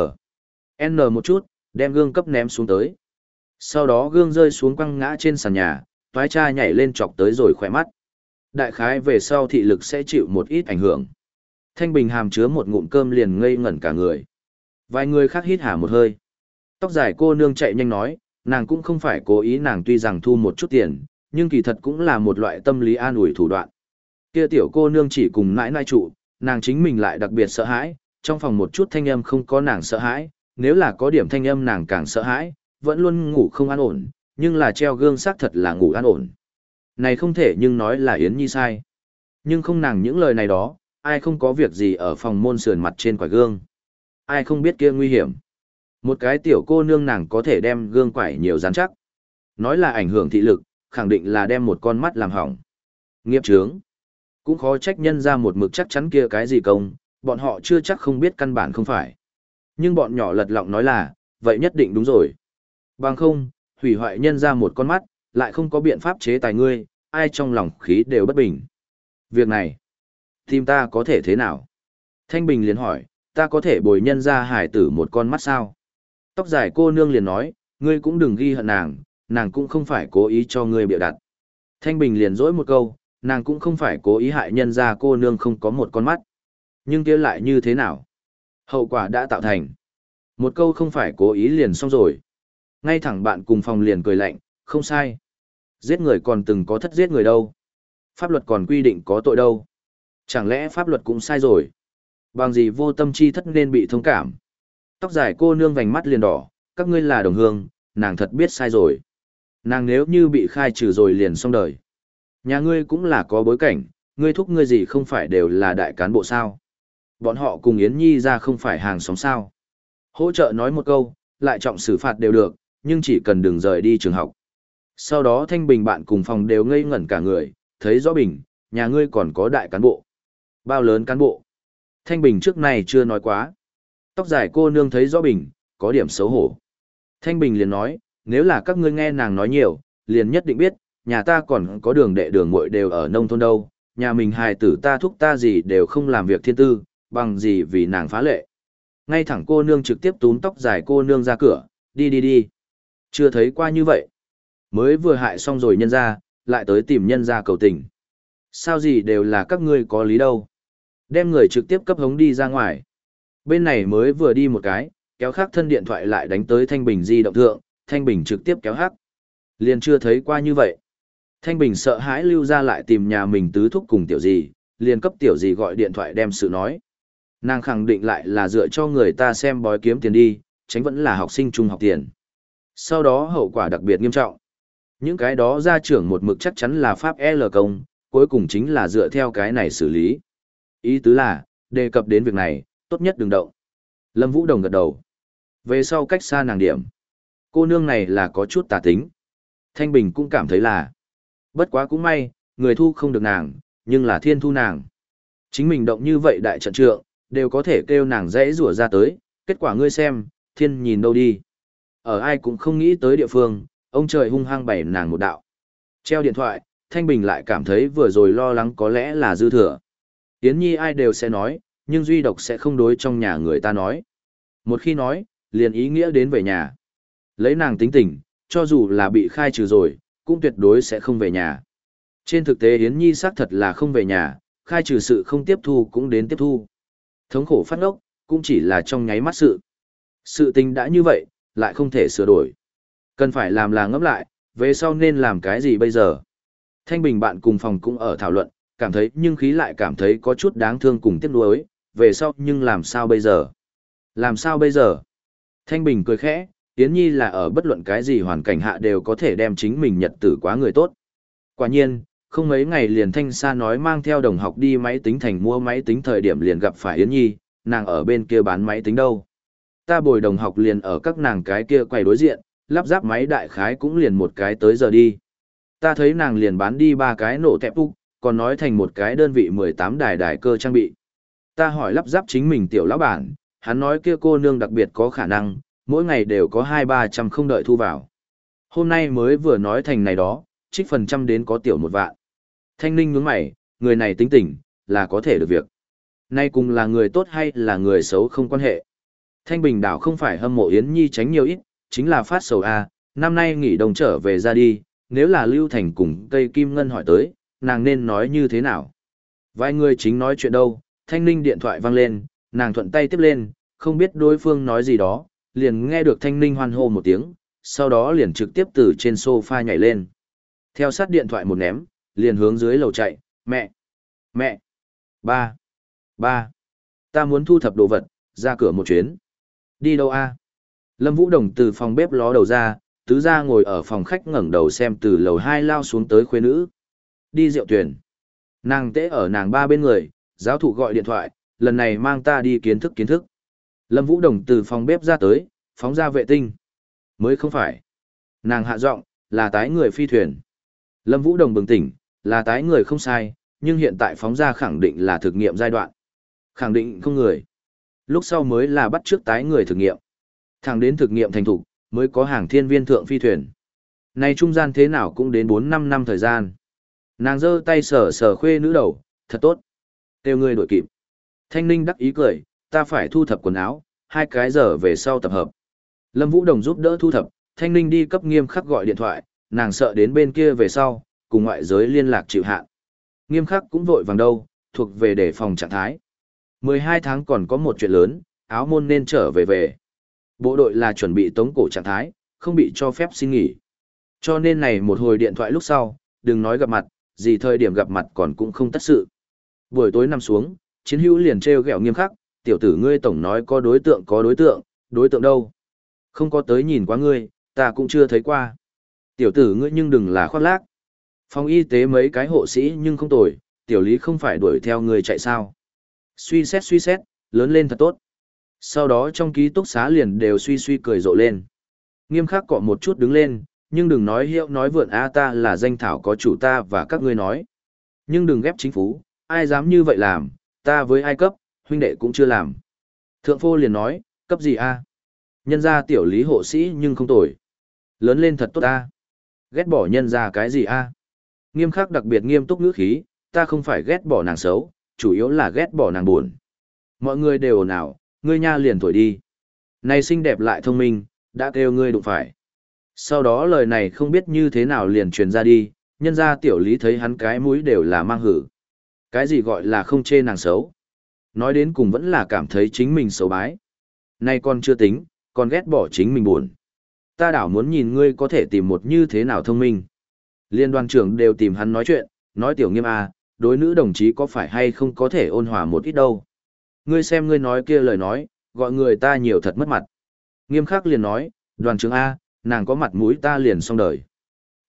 N một chút, đem gương cấp ném xuống tới. Sau đó gương rơi xuống quăng ngã trên sàn nhà, toái cha nhảy lên chọc tới rồi khỏe mắt. Đại khái về sau thị lực sẽ chịu một ít ảnh hưởng. Thanh Bình hàm chứa một ngụm cơm liền ngây ngẩn cả người. Vài người khác hít hà một hơi. Tóc dài cô nương chạy nhanh nói, nàng cũng không phải cố ý, nàng tuy rằng thu một chút tiền, nhưng kỳ thật cũng là một loại tâm lý an ủi thủ đoạn. Kia tiểu cô nương chỉ cùng nãi nãi trụ, nàng chính mình lại đặc biệt sợ hãi, trong phòng một chút thanh âm không có nàng sợ hãi, nếu là có điểm thanh âm nàng càng sợ hãi, vẫn luôn ngủ không an ổn, nhưng là treo gương xác thật là ngủ an ổn. Này không thể nhưng nói là Yến Nhi sai. Nhưng không nàng những lời này đó, ai không có việc gì ở phòng môn sườn mặt trên quải gương. Ai không biết kia nguy hiểm. Một cái tiểu cô nương nàng có thể đem gương quải nhiều rắn chắc. Nói là ảnh hưởng thị lực, khẳng định là đem một con mắt làm hỏng. Nghiệp chướng. Cũng khó trách nhân ra một mực chắc chắn kia cái gì công, bọn họ chưa chắc không biết căn bản không phải. Nhưng bọn nhỏ lật lọng nói là, vậy nhất định đúng rồi. Bằng không, hủy hoại nhân ra một con mắt, lại không có biện pháp chế tài ngươi, ai trong lòng khí đều bất bình. Việc này, tìm ta có thể thế nào? Thanh Bình liền hỏi, ta có thể bồi nhân ra hải tử một con mắt sao? Tóc dài cô nương liền nói, ngươi cũng đừng ghi hận nàng, nàng cũng không phải cố ý cho ngươi bịa đặt. Thanh Bình liền dỗi một câu, nàng cũng không phải cố ý hại nhân ra cô nương không có một con mắt. Nhưng kia lại như thế nào? Hậu quả đã tạo thành. Một câu không phải cố ý liền xong rồi. Ngay thẳng bạn cùng phòng liền cười lạnh, không sai. Giết người còn từng có thất giết người đâu. Pháp luật còn quy định có tội đâu. Chẳng lẽ pháp luật cũng sai rồi? Bằng gì vô tâm chi thất nên bị thông cảm. Tóc dài cô nương vành mắt liền đỏ, các ngươi là đồng hương, nàng thật biết sai rồi. Nàng nếu như bị khai trừ rồi liền xong đời. Nhà ngươi cũng là có bối cảnh, ngươi thúc ngươi gì không phải đều là đại cán bộ sao. Bọn họ cùng Yến Nhi ra không phải hàng xóm sao. Hỗ trợ nói một câu, lại trọng xử phạt đều được, nhưng chỉ cần đừng rời đi trường học. Sau đó Thanh Bình bạn cùng phòng đều ngây ngẩn cả người, thấy rõ Bình, nhà ngươi còn có đại cán bộ. Bao lớn cán bộ? Thanh Bình trước này chưa nói quá. Tóc dài cô nương thấy rõ Bình, có điểm xấu hổ. Thanh Bình liền nói, nếu là các ngươi nghe nàng nói nhiều, liền nhất định biết, nhà ta còn có đường đệ đường muội đều ở nông thôn đâu, nhà mình hài tử ta thúc ta gì đều không làm việc thiên tư, bằng gì vì nàng phá lệ. Ngay thẳng cô nương trực tiếp túm tóc dài cô nương ra cửa, đi đi đi. Chưa thấy qua như vậy. Mới vừa hại xong rồi nhân ra, lại tới tìm nhân ra cầu tình. Sao gì đều là các ngươi có lý đâu. Đem người trực tiếp cấp hống đi ra ngoài. Bên này mới vừa đi một cái, kéo khắc thân điện thoại lại đánh tới Thanh Bình di động thượng, Thanh Bình trực tiếp kéo hắc. Liền chưa thấy qua như vậy. Thanh Bình sợ hãi lưu ra lại tìm nhà mình tứ thúc cùng tiểu gì, liền cấp tiểu gì gọi điện thoại đem sự nói. Nàng khẳng định lại là dựa cho người ta xem bói kiếm tiền đi, tránh vẫn là học sinh trung học tiền. Sau đó hậu quả đặc biệt nghiêm trọng. Những cái đó gia trưởng một mực chắc chắn là pháp L công, cuối cùng chính là dựa theo cái này xử lý. Ý tứ là, đề cập đến việc này, tốt nhất đừng động. Lâm Vũ Đồng gật đầu. Về sau cách xa nàng điểm. Cô nương này là có chút tà tính. Thanh Bình cũng cảm thấy là. Bất quá cũng may, người thu không được nàng, nhưng là thiên thu nàng. Chính mình động như vậy đại trận trượng, đều có thể kêu nàng dễ rủa ra tới, kết quả ngươi xem, thiên nhìn đâu đi. Ở ai cũng không nghĩ tới địa phương, ông trời hung hăng bày nàng một đạo. Treo điện thoại, Thanh Bình lại cảm thấy vừa rồi lo lắng có lẽ là dư thừa. Yến Nhi ai đều sẽ nói, nhưng duy độc sẽ không đối trong nhà người ta nói. Một khi nói, liền ý nghĩa đến về nhà. Lấy nàng tính tình, cho dù là bị khai trừ rồi, cũng tuyệt đối sẽ không về nhà. Trên thực tế Yến Nhi xác thật là không về nhà, khai trừ sự không tiếp thu cũng đến tiếp thu. Thống khổ phát ngốc, cũng chỉ là trong nháy mắt sự. Sự tình đã như vậy, lại không thể sửa đổi. Cần phải làm là ngẫm lại, về sau nên làm cái gì bây giờ. Thanh Bình bạn cùng phòng cũng ở thảo luận, cảm thấy nhưng khí lại cảm thấy có chút đáng thương cùng tiếc nuối, về sau nhưng làm sao bây giờ? Làm sao bây giờ? Thanh Bình cười khẽ, Yến Nhi là ở bất luận cái gì hoàn cảnh hạ đều có thể đem chính mình nhật tử quá người tốt. Quả nhiên, không mấy ngày liền Thanh Sa nói mang theo đồng học đi máy tính thành mua máy tính thời điểm liền gặp phải Yến Nhi, nàng ở bên kia bán máy tính đâu. Ta bồi đồng học liền ở các nàng cái kia quay đối diện, lắp ráp máy đại khái cũng liền một cái tới giờ đi. Ta thấy nàng liền bán đi ba cái nổ tẹp úc, còn nói thành một cái đơn vị mười tám đài đài cơ trang bị. Ta hỏi lắp ráp chính mình tiểu lão bản, hắn nói kia cô nương đặc biệt có khả năng, mỗi ngày đều có hai ba trăm không đợi thu vào. Hôm nay mới vừa nói thành này đó, trích phần trăm đến có tiểu một vạn. Thanh Ninh nhướng mày, người này tính tình, là có thể được việc. Nay cùng là người tốt hay là người xấu không quan hệ. Thanh Bình đảo không phải hâm mộ Yến Nhi tránh nhiều ít, chính là phát sầu A, năm nay nghỉ đông trở về ra đi, nếu là Lưu Thành cùng cây kim ngân hỏi tới, nàng nên nói như thế nào. Vài người chính nói chuyện đâu, Thanh Ninh điện thoại vang lên, nàng thuận tay tiếp lên, không biết đối phương nói gì đó, liền nghe được Thanh Ninh hoan hô một tiếng, sau đó liền trực tiếp từ trên sofa nhảy lên. Theo sát điện thoại một ném, liền hướng dưới lầu chạy, mẹ, mẹ, ba, ba, ta muốn thu thập đồ vật, ra cửa một chuyến. Đi đâu a? Lâm Vũ Đồng từ phòng bếp ló đầu ra, tứ ra ngồi ở phòng khách ngẩng đầu xem từ lầu hai lao xuống tới khuê nữ. Đi rượu tuyển. Nàng tễ ở nàng ba bên người, giáo thụ gọi điện thoại, lần này mang ta đi kiến thức kiến thức. Lâm Vũ Đồng từ phòng bếp ra tới, phóng ra vệ tinh. Mới không phải. Nàng hạ giọng, là tái người phi thuyền. Lâm Vũ Đồng bừng tỉnh, là tái người không sai, nhưng hiện tại phóng ra khẳng định là thực nghiệm giai đoạn. Khẳng định không người. Lúc sau mới là bắt trước tái người thực nghiệm. Thẳng đến thực nghiệm thành thục mới có hàng thiên viên thượng phi thuyền. Này trung gian thế nào cũng đến bốn năm năm thời gian. Nàng giơ tay sờ sờ khuê nữ đầu, thật tốt. Tiêu ngươi đổi kịp. Thanh Ninh đắc ý cười, ta phải thu thập quần áo, hai cái giờ về sau tập hợp. Lâm Vũ Đồng giúp đỡ thu thập, Thanh Ninh đi cấp Nghiêm Khắc gọi điện thoại, nàng sợ đến bên kia về sau, cùng ngoại giới liên lạc chịu hạn. Nghiêm Khắc cũng vội vàng đâu, thuộc về để phòng trạng thái. mười hai tháng còn có một chuyện lớn, áo môn nên trở về về. Bộ đội là chuẩn bị tống cổ trạng thái, không bị cho phép xin nghỉ. Cho nên này một hồi điện thoại lúc sau, đừng nói gặp mặt, gì thời điểm gặp mặt còn cũng không tất sự. Buổi tối nằm xuống, Chiến Hữu liền trêu ghẹo Nghiêm Khắc, tiểu tử ngươi tổng nói có đối tượng có đối tượng, đối tượng đâu? Không có tới nhìn qua ngươi, ta cũng chưa thấy qua. Tiểu tử ngươi nhưng đừng là khoác lác. Phòng y tế mấy cái hộ sĩ nhưng không tồi, tiểu lý không phải đuổi theo người chạy sao. Suy xét suy xét, lớn lên thật tốt. Sau đó trong ký túc xá liền đều suy suy cười rộ lên. Nghiêm Khắc cọ một chút đứng lên, nhưng đừng nói hiệu nói vượn a ta là danh thảo có chủ ta và các ngươi nói. Nhưng đừng ghép chính phủ, ai dám như vậy làm, ta với ai cấp, huynh đệ cũng chưa làm. Thượng phô liền nói, cấp gì a? Nhân ra tiểu lý hộ sĩ nhưng không tồi. Lớn lên thật tốt a. Ghét bỏ nhân ra cái gì a? Nghiêm Khắc đặc biệt nghiêm túc ngữ khí, ta không phải ghét bỏ nàng xấu, chủ yếu là ghét bỏ nàng buồn. Mọi người đều ồn ào, ngươi nha liền thổi đi. Này xinh đẹp lại thông minh, đã kêu ngươi đụng phải. Sau đó lời này không biết như thế nào liền truyền ra đi, nhân ra tiểu lý thấy hắn cái mũi đều là mang hử. Cái gì gọi là không chê nàng xấu. Nói đến cùng vẫn là cảm thấy chính mình xấu bái. Nay còn chưa tính, còn ghét bỏ chính mình buồn. Ta đảo muốn nhìn ngươi có thể tìm một như thế nào thông minh. Liên đoàn trưởng đều tìm hắn nói chuyện, nói tiểu Nghiêm à, đối nữ đồng chí có phải hay không có thể ôn hòa một ít đâu. Ngươi xem ngươi nói kia lời nói, gọi người ta nhiều thật mất mặt. Nghiêm Khắc liền nói, đoàn trưởng A, nàng có mặt mũi ta liền xong đời.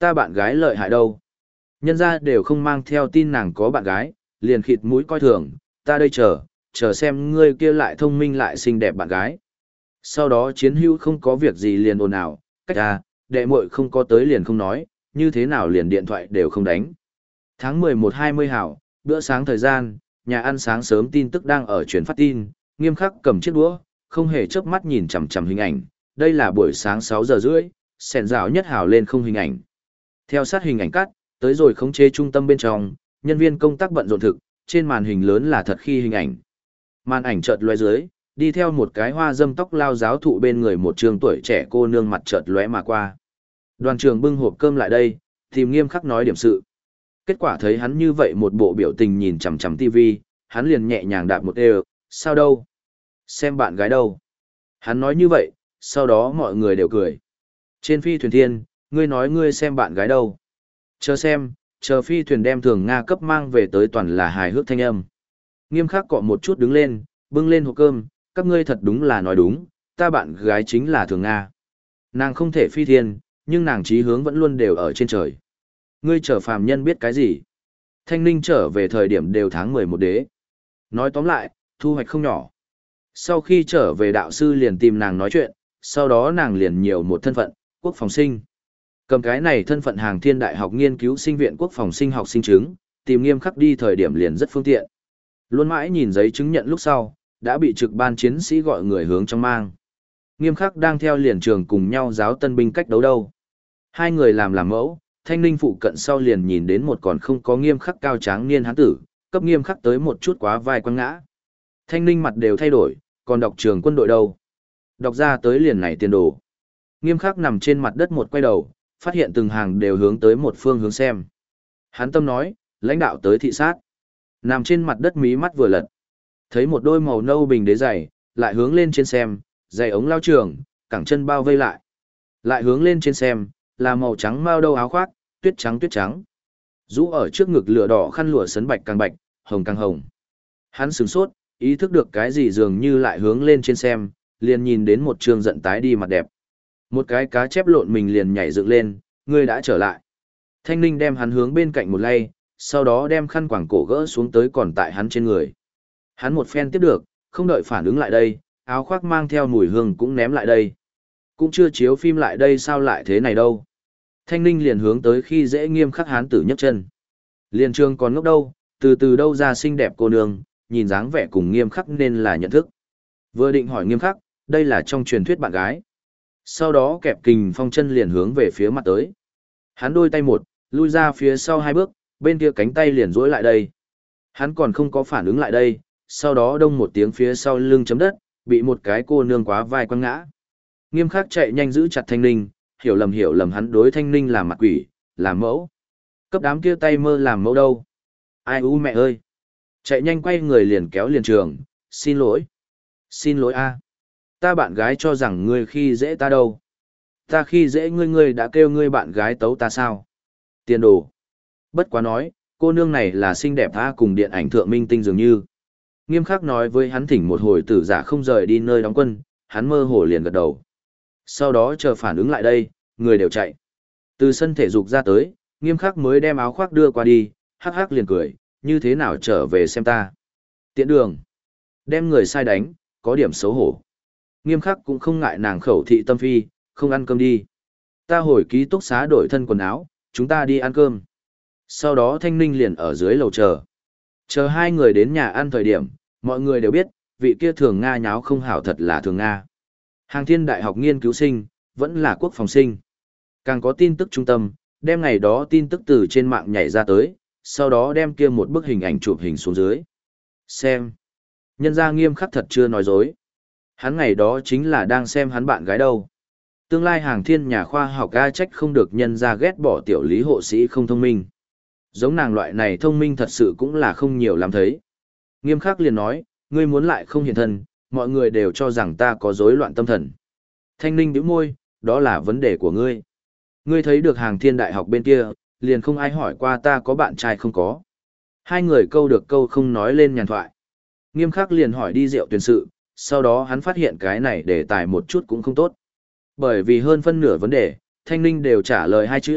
Ta bạn gái lợi hại đâu? Nhân ra đều không mang theo tin nàng có bạn gái, liền khịt mũi coi thường, ta đây chờ, chờ xem ngươi kia lại thông minh lại xinh đẹp bạn gái. Sau đó chiến hữu không có việc gì liền ồn ào, cách à, đệ muội không có tới liền không nói, như thế nào liền điện thoại đều không đánh. Tháng mười một hai mươi hảo, bữa sáng thời gian, nhà ăn sáng sớm tin tức đang ở truyền phát tin, Nghiêm Khắc cầm chiếc đũa, không hề chớp mắt nhìn chằm chằm hình ảnh, đây là buổi sáng sáu giờ rưỡi, sèn rào nhất hảo lên không hình ảnh. Theo sát hình ảnh cắt, tới rồi khống chế trung tâm bên trong, nhân viên công tác bận rộn thực, trên màn hình lớn là thật khi hình ảnh. Màn ảnh chợt lóe dưới, đi theo một cái hoa dâm tóc lao giáo thụ bên người một trường tuổi trẻ cô nương mặt chợt lóe mà qua. Đoàn trưởng bưng hộp cơm lại đây, tìm Nghiêm Khắc nói điểm sự. Kết quả thấy hắn như vậy một bộ biểu tình nhìn chằm chằm tivi, hắn liền nhẹ nhàng đạp một đều, sao đâu? Xem bạn gái đâu? Hắn nói như vậy, sau đó mọi người đều cười. Trên phi thuyền thiên, ngươi nói ngươi xem bạn gái đâu? Chờ xem, chờ phi thuyền đem thường Nga cấp mang về tới toàn là hài hước thanh âm. Nghiêm Khắc cọ một chút đứng lên, bưng lên hộp cơm, các ngươi thật đúng là nói đúng, ta bạn gái chính là thường Nga. Nàng không thể phi thiên, nhưng nàng chí hướng vẫn luôn đều ở trên trời. Ngươi trở phàm nhân biết cái gì? Thanh Ninh trở về thời điểm đều tháng mười một đế. Nói tóm lại, thu hoạch không nhỏ. Sau khi trở về đạo sư liền tìm nàng nói chuyện, sau đó nàng liền nhiều một thân phận, quốc phòng sinh. Cầm cái này thân phận Hàng Thiên Đại học nghiên cứu sinh viện quốc phòng sinh học sinh chứng, tìm Nghiêm Khắc đi thời điểm liền rất phương tiện. Luôn mãi nhìn giấy chứng nhận lúc sau, đã bị trực ban chiến sĩ gọi người hướng trong mang. Nghiêm Khắc đang theo liền trường cùng nhau giáo tân binh cách đấu đâu. Hai người làm làm mẫu, Thanh Ninh phụ cận sau liền nhìn đến một còn không có Nghiêm Khắc cao tráng niên hán tử, cấp Nghiêm Khắc tới một chút quá vai quăng ngã. Thanh Ninh mặt đều thay đổi, còn đọc trường quân đội đâu. Đọc ra tới liền này tiền đồ. Nghiêm Khắc nằm trên mặt đất một quay đầu, phát hiện từng hàng đều hướng tới một phương hướng xem. Hắn tâm nói, lãnh đạo tới thị sát. Nằm trên mặt đất mí mắt vừa lật. Thấy một đôi màu nâu bình đế giày, lại hướng lên trên xem, giày ống lao trường, cẳng chân bao vây lại. Lại hướng lên trên xem, là màu trắng mao đâu áo khoác, tuyết trắng tuyết trắng. Rũ ở trước ngực lửa đỏ khăn lụa sấn bạch càng bạch, hồng càng hồng. Hắn sửng sốt, ý thức được cái gì dường như lại hướng lên trên xem, liền nhìn đến một trường giận tái đi mặt đẹp. Một cái cá chép lộn mình liền nhảy dựng lên, ngươi đã trở lại. Thanh Ninh đem hắn hướng bên cạnh một lay, sau đó đem khăn quàng cổ gỡ xuống tới còn tại hắn trên người. Hắn một phen tiếp được, không đợi phản ứng lại đây, áo khoác mang theo mùi hương cũng ném lại đây. Cũng chưa chiếu phim lại đây sao lại thế này đâu. Thanh Ninh liền hướng tới khi dễ Nghiêm Khắc hán tử nhấc chân. Liền trường còn ngốc đâu, từ từ đâu ra xinh đẹp cô nương, nhìn dáng vẻ cùng Nghiêm Khắc nên là nhận thức. Vừa định hỏi Nghiêm Khắc, đây là trong truyền thuyết bạn gái. Sau đó kẹp kình phong chân liền hướng về phía mặt tới. Hắn đôi tay một, lui ra phía sau hai bước, bên kia cánh tay liền duỗi lại đây. Hắn còn không có phản ứng lại đây, sau đó đông một tiếng phía sau lưng chấm đất, bị một cái cô nương quá vai quăng ngã. Nghiêm Khắc chạy nhanh giữ chặt Thanh Ninh, hiểu lầm hiểu lầm hắn đối Thanh Ninh làm mặt quỷ, làm mẫu. Cấp đám kia tay mơ làm mẫu đâu. Ai u mẹ ơi. Chạy nhanh quay người liền kéo liền trường, xin lỗi. Xin lỗi a, ta bạn gái cho rằng ngươi khi dễ ta đâu. Ta khi dễ ngươi ngươi đã kêu ngươi bạn gái tấu ta sao? Tiền đồ. Bất quá nói, cô nương này là xinh đẹp tha cùng điện ảnh thượng minh tinh dường như. Nghiêm Khắc nói với hắn thỉnh một hồi tử giả không rời đi nơi đóng quân, hắn mơ hồ liền gật đầu. Sau đó chờ phản ứng lại đây, người đều chạy. Từ sân thể dục ra tới, Nghiêm Khắc mới đem áo khoác đưa qua đi, hắc hắc liền cười, như thế nào trở về xem ta. Tiện đường. Đem người sai đánh, có điểm xấu hổ. Nghiêm Khắc cũng không ngại nàng khẩu thị tâm phi, không ăn cơm đi. Ta hồi ký túc xá đổi thân quần áo, chúng ta đi ăn cơm. Sau đó Thanh Ninh liền ở dưới lầu chờ. Chờ hai người đến nhà ăn thời điểm, mọi người đều biết, vị kia thường Nga nháo không hảo thật là thường Nga. Hàng Thiên Đại học nghiên cứu sinh, vẫn là quốc phòng sinh. Càng có tin tức trung tâm, đem ngày đó tin tức từ trên mạng nhảy ra tới, sau đó đem kia một bức hình ảnh chụp hình xuống dưới. Xem. Nhân gia Nghiêm Khắc thật chưa nói dối. Hắn ngày đó chính là đang xem hắn bạn gái đâu. Tương lai Hàng Thiên nhà khoa học ga trách không được nhân gia ghét bỏ tiểu lý hộ sĩ không thông minh. Giống nàng loại này thông minh thật sự cũng là không nhiều lắm thấy. Nghiêm Khắc liền nói, ngươi muốn lại không hiện thân, mọi người đều cho rằng ta có rối loạn tâm thần. Thanh Ninh bĩu môi, đó là vấn đề của ngươi. Ngươi thấy được Hàng Thiên Đại học bên kia, liền không ai hỏi qua ta có bạn trai không có. Hai người câu được câu không nói lên nhàn thoại. Nghiêm Khắc liền hỏi đi rượu tuyển sự, sau đó hắn phát hiện cái này đề tài một chút cũng không tốt. Bởi vì hơn phân nửa vấn đề, Thanh Ninh đều trả lời hai chữ,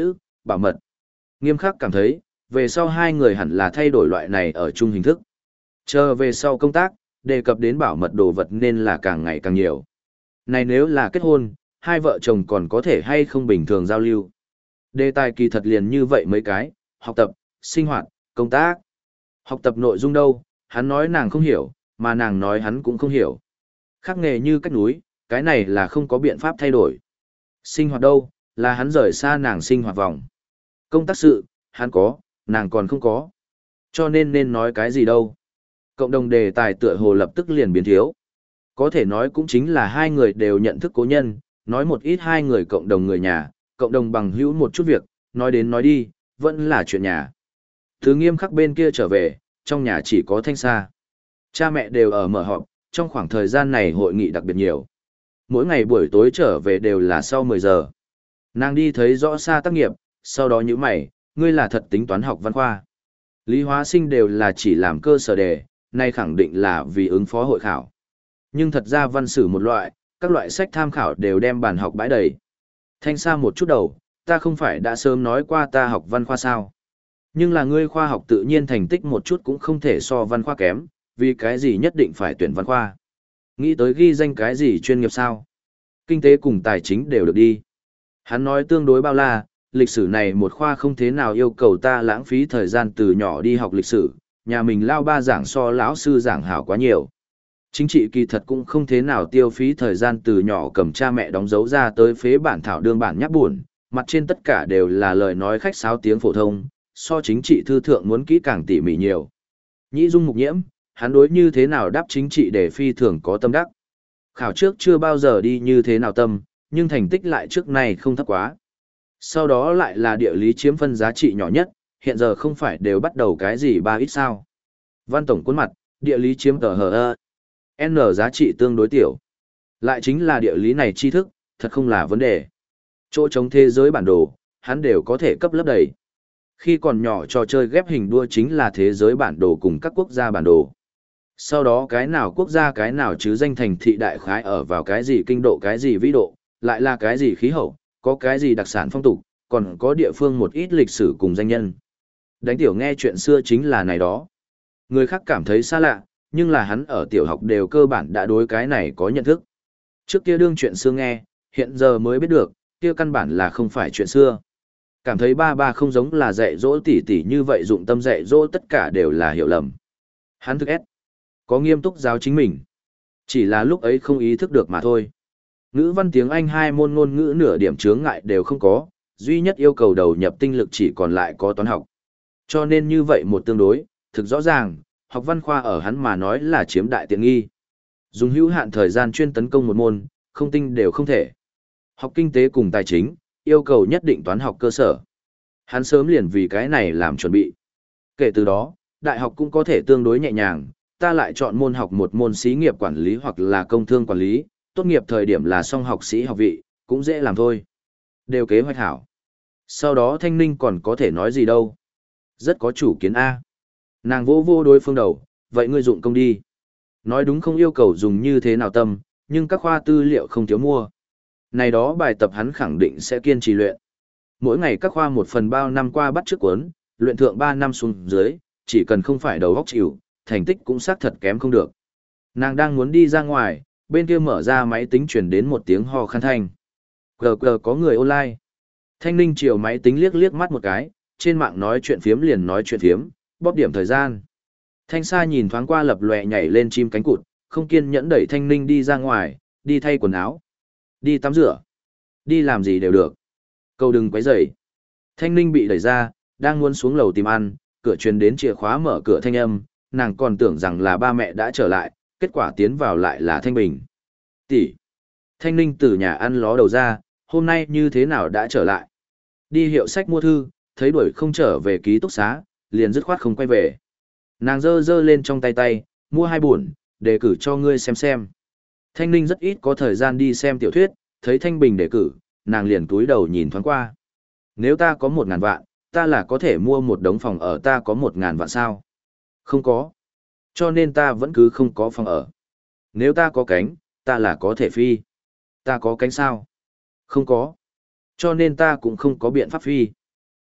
bảo mật. Nghiêm khắc cảm thấy, về sau hai người hẳn là thay đổi loại này ở chung hình thức. Chờ về sau công tác, đề cập đến bảo mật đồ vật nên là càng ngày càng nhiều. Này nếu là kết hôn, hai vợ chồng còn có thể hay không bình thường giao lưu. Đề tài kỳ thật liền như vậy mấy cái, học tập, sinh hoạt, công tác. Học tập nội dung đâu, hắn nói nàng không hiểu, mà nàng nói hắn cũng không hiểu. Khác nghề như cách núi, cái này là không có biện pháp thay đổi. Sinh hoạt đâu, là hắn rời xa nàng sinh hoạt vòng. Công tác sự, hắn có, nàng còn không có. Cho nên nên nói cái gì đâu. Cộng đồng đề tài tựa hồ lập tức liền biến thiếu. Có thể nói cũng chính là hai người đều nhận thức cố nhân, nói một ít hai người cộng đồng người nhà, cộng đồng bằng hữu một chút việc, nói đến nói đi, vẫn là chuyện nhà. Thứ Nghiêm khắc bên kia trở về, trong nhà chỉ có Thanh Sa. Cha mẹ đều ở mở họp, trong khoảng thời gian này hội nghị đặc biệt nhiều. Mỗi ngày buổi tối trở về đều là sau mười giờ. Nàng đi thấy rõ Sa tác nghiệp, sau đó nhíu mày, ngươi là thật tính toán học văn khoa. Lý hóa sinh đều là chỉ làm cơ sở đề, nay khẳng định là vì ứng phó hội khảo. Nhưng thật ra văn sử một loại, các loại sách tham khảo đều đem bàn học bãi đầy. Thanh Sa một chút đầu, ta không phải đã sớm nói qua ta học văn khoa sao. Nhưng là ngươi khoa học tự nhiên thành tích một chút cũng không thể so văn khoa kém, vì cái gì nhất định phải tuyển văn khoa. Nghĩ tới ghi danh cái gì chuyên nghiệp sao? Kinh tế cùng tài chính đều được đi. Hắn nói tương đối bao la, lịch sử này một khoa không thế nào yêu cầu ta lãng phí thời gian từ nhỏ đi học lịch sử, nhà mình lao ba giảng so lão sư giảng hảo quá nhiều. Chính trị kỳ thật cũng không thế nào tiêu phí thời gian từ nhỏ cầm cha mẹ đóng dấu ra tới phế bản thảo đương bản nháp buồn, mặt trên tất cả đều là lời nói khách sáo tiếng phổ thông, so chính trị thư thượng muốn kỹ càng tỉ mỉ nhiều. Nhĩ Dung mục nhiễm, hắn đối như thế nào đáp chính trị để phi thường có tâm đắc. Khảo trước chưa bao giờ đi như thế nào tâm, nhưng thành tích lại trước này không thấp quá. Sau đó lại là địa lý chiếm phân giá trị nhỏ nhất, hiện giờ không phải đều bắt đầu cái gì ba ít sao. Văn tổng cuốn mặt, địa lý chiếm tờ hờ ơ. N giá trị tương đối tiểu. Lại chính là địa lý này tri thức, thật không là vấn đề. Chỗ chống thế giới bản đồ, hắn đều có thể cấp lấp đầy. Khi còn nhỏ trò chơi ghép hình đua chính là thế giới bản đồ cùng các quốc gia bản đồ. Sau đó cái nào quốc gia cái nào chứ danh thành thị đại khái ở vào cái gì kinh độ cái gì vĩ độ, lại là cái gì khí hậu, có cái gì đặc sản phong tục, còn có địa phương một ít lịch sử cùng danh nhân. Đánh tiểu nghe chuyện xưa chính là này đó. Người khác cảm thấy xa lạ, nhưng là hắn ở tiểu học đều cơ bản đã đối cái này có nhận thức. Trước kia đương chuyện xưa nghe, hiện giờ mới biết được, kia căn bản là không phải chuyện xưa. Cảm thấy ba ba không giống là dạy dỗ tỉ tỉ như vậy dụng tâm dạy dỗ tất cả đều là hiểu lầm. Hắn thức ép, có nghiêm túc giáo chính mình. Chỉ là lúc ấy không ý thức được mà thôi. Ngữ văn tiếng Anh hai môn ngôn ngữ nửa điểm chướng ngại đều không có, duy nhất yêu cầu đầu nhập tinh lực chỉ còn lại có toán học. Cho nên như vậy một tương đối, thực rõ ràng, học văn khoa ở hắn mà nói là chiếm đại tiện nghi. Dùng hữu hạn thời gian chuyên tấn công một môn, không tinh đều không thể. Học kinh tế cùng tài chính, yêu cầu nhất định toán học cơ sở. Hắn sớm liền vì cái này làm chuẩn bị. Kể từ đó, đại học cũng có thể tương đối nhẹ nhàng, ta lại chọn môn học một môn xí nghiệp quản lý hoặc là công thương quản lý, tốt nghiệp thời điểm là song học sĩ học vị, cũng dễ làm thôi. Đều kế hoạch hảo. Sau đó Thanh Ninh còn có thể nói gì đâu. Rất có chủ kiến A. Nàng vô vô đối phương đầu, vậy ngươi dụng công đi. Nói đúng không yêu cầu dùng như thế nào tâm, nhưng các khoa tư liệu không thiếu mua. Này đó bài tập hắn khẳng định sẽ kiên trì luyện. Mỗi ngày các khoa một phần bao năm qua bắt trước cuốn, luyện thượng ba năm xuống dưới, chỉ cần không phải đầu óc chịu, thành tích cũng xác thật kém không được. Nàng đang muốn đi ra ngoài, bên kia mở ra máy tính truyền đến một tiếng ho khan thanh. Cờ cờ có người online. Thanh Ninh chiều máy tính liếc liếc mắt một cái, trên mạng nói chuyện phiếm liền nói chuyện phiếm, bóp điểm thời gian. Thanh Sa nhìn thoáng qua lập lòe nhảy lên chim cánh cụt, không kiên nhẫn đẩy Thanh Ninh đi ra ngoài, đi thay quần áo, đi tắm rửa, đi làm gì đều được. Cầu đừng quấy rầy. Thanh Ninh bị đẩy ra, đang muốn xuống lầu tìm ăn, cửa truyền đến chìa khóa mở cửa thanh âm, nàng còn tưởng rằng là ba mẹ đã trở lại, kết quả tiến vào lại là Thanh Bình. Tỷ. Thanh Ninh từ nhà ăn ló đầu ra, hôm nay như thế nào đã trở lại. Đi hiệu sách mua thư, thấy đuổi không trở về ký túc xá, liền dứt khoát không quay về. Nàng giơ giơ lên trong tay tay, mua hai buồn, đề cử cho ngươi xem xem. Thanh Ninh rất ít có thời gian đi xem tiểu thuyết, thấy Thanh Bình đề cử, nàng liền túi đầu nhìn thoáng qua. Nếu ta có một ngàn vạn, ta là có thể mua một đống phòng ở ta có một ngàn vạn sao? Không có. Cho nên ta vẫn cứ không có phòng ở. Nếu ta có cánh, ta là có thể phi. Ta có cánh sao? Không có. Cho nên ta cũng không có biện pháp phi.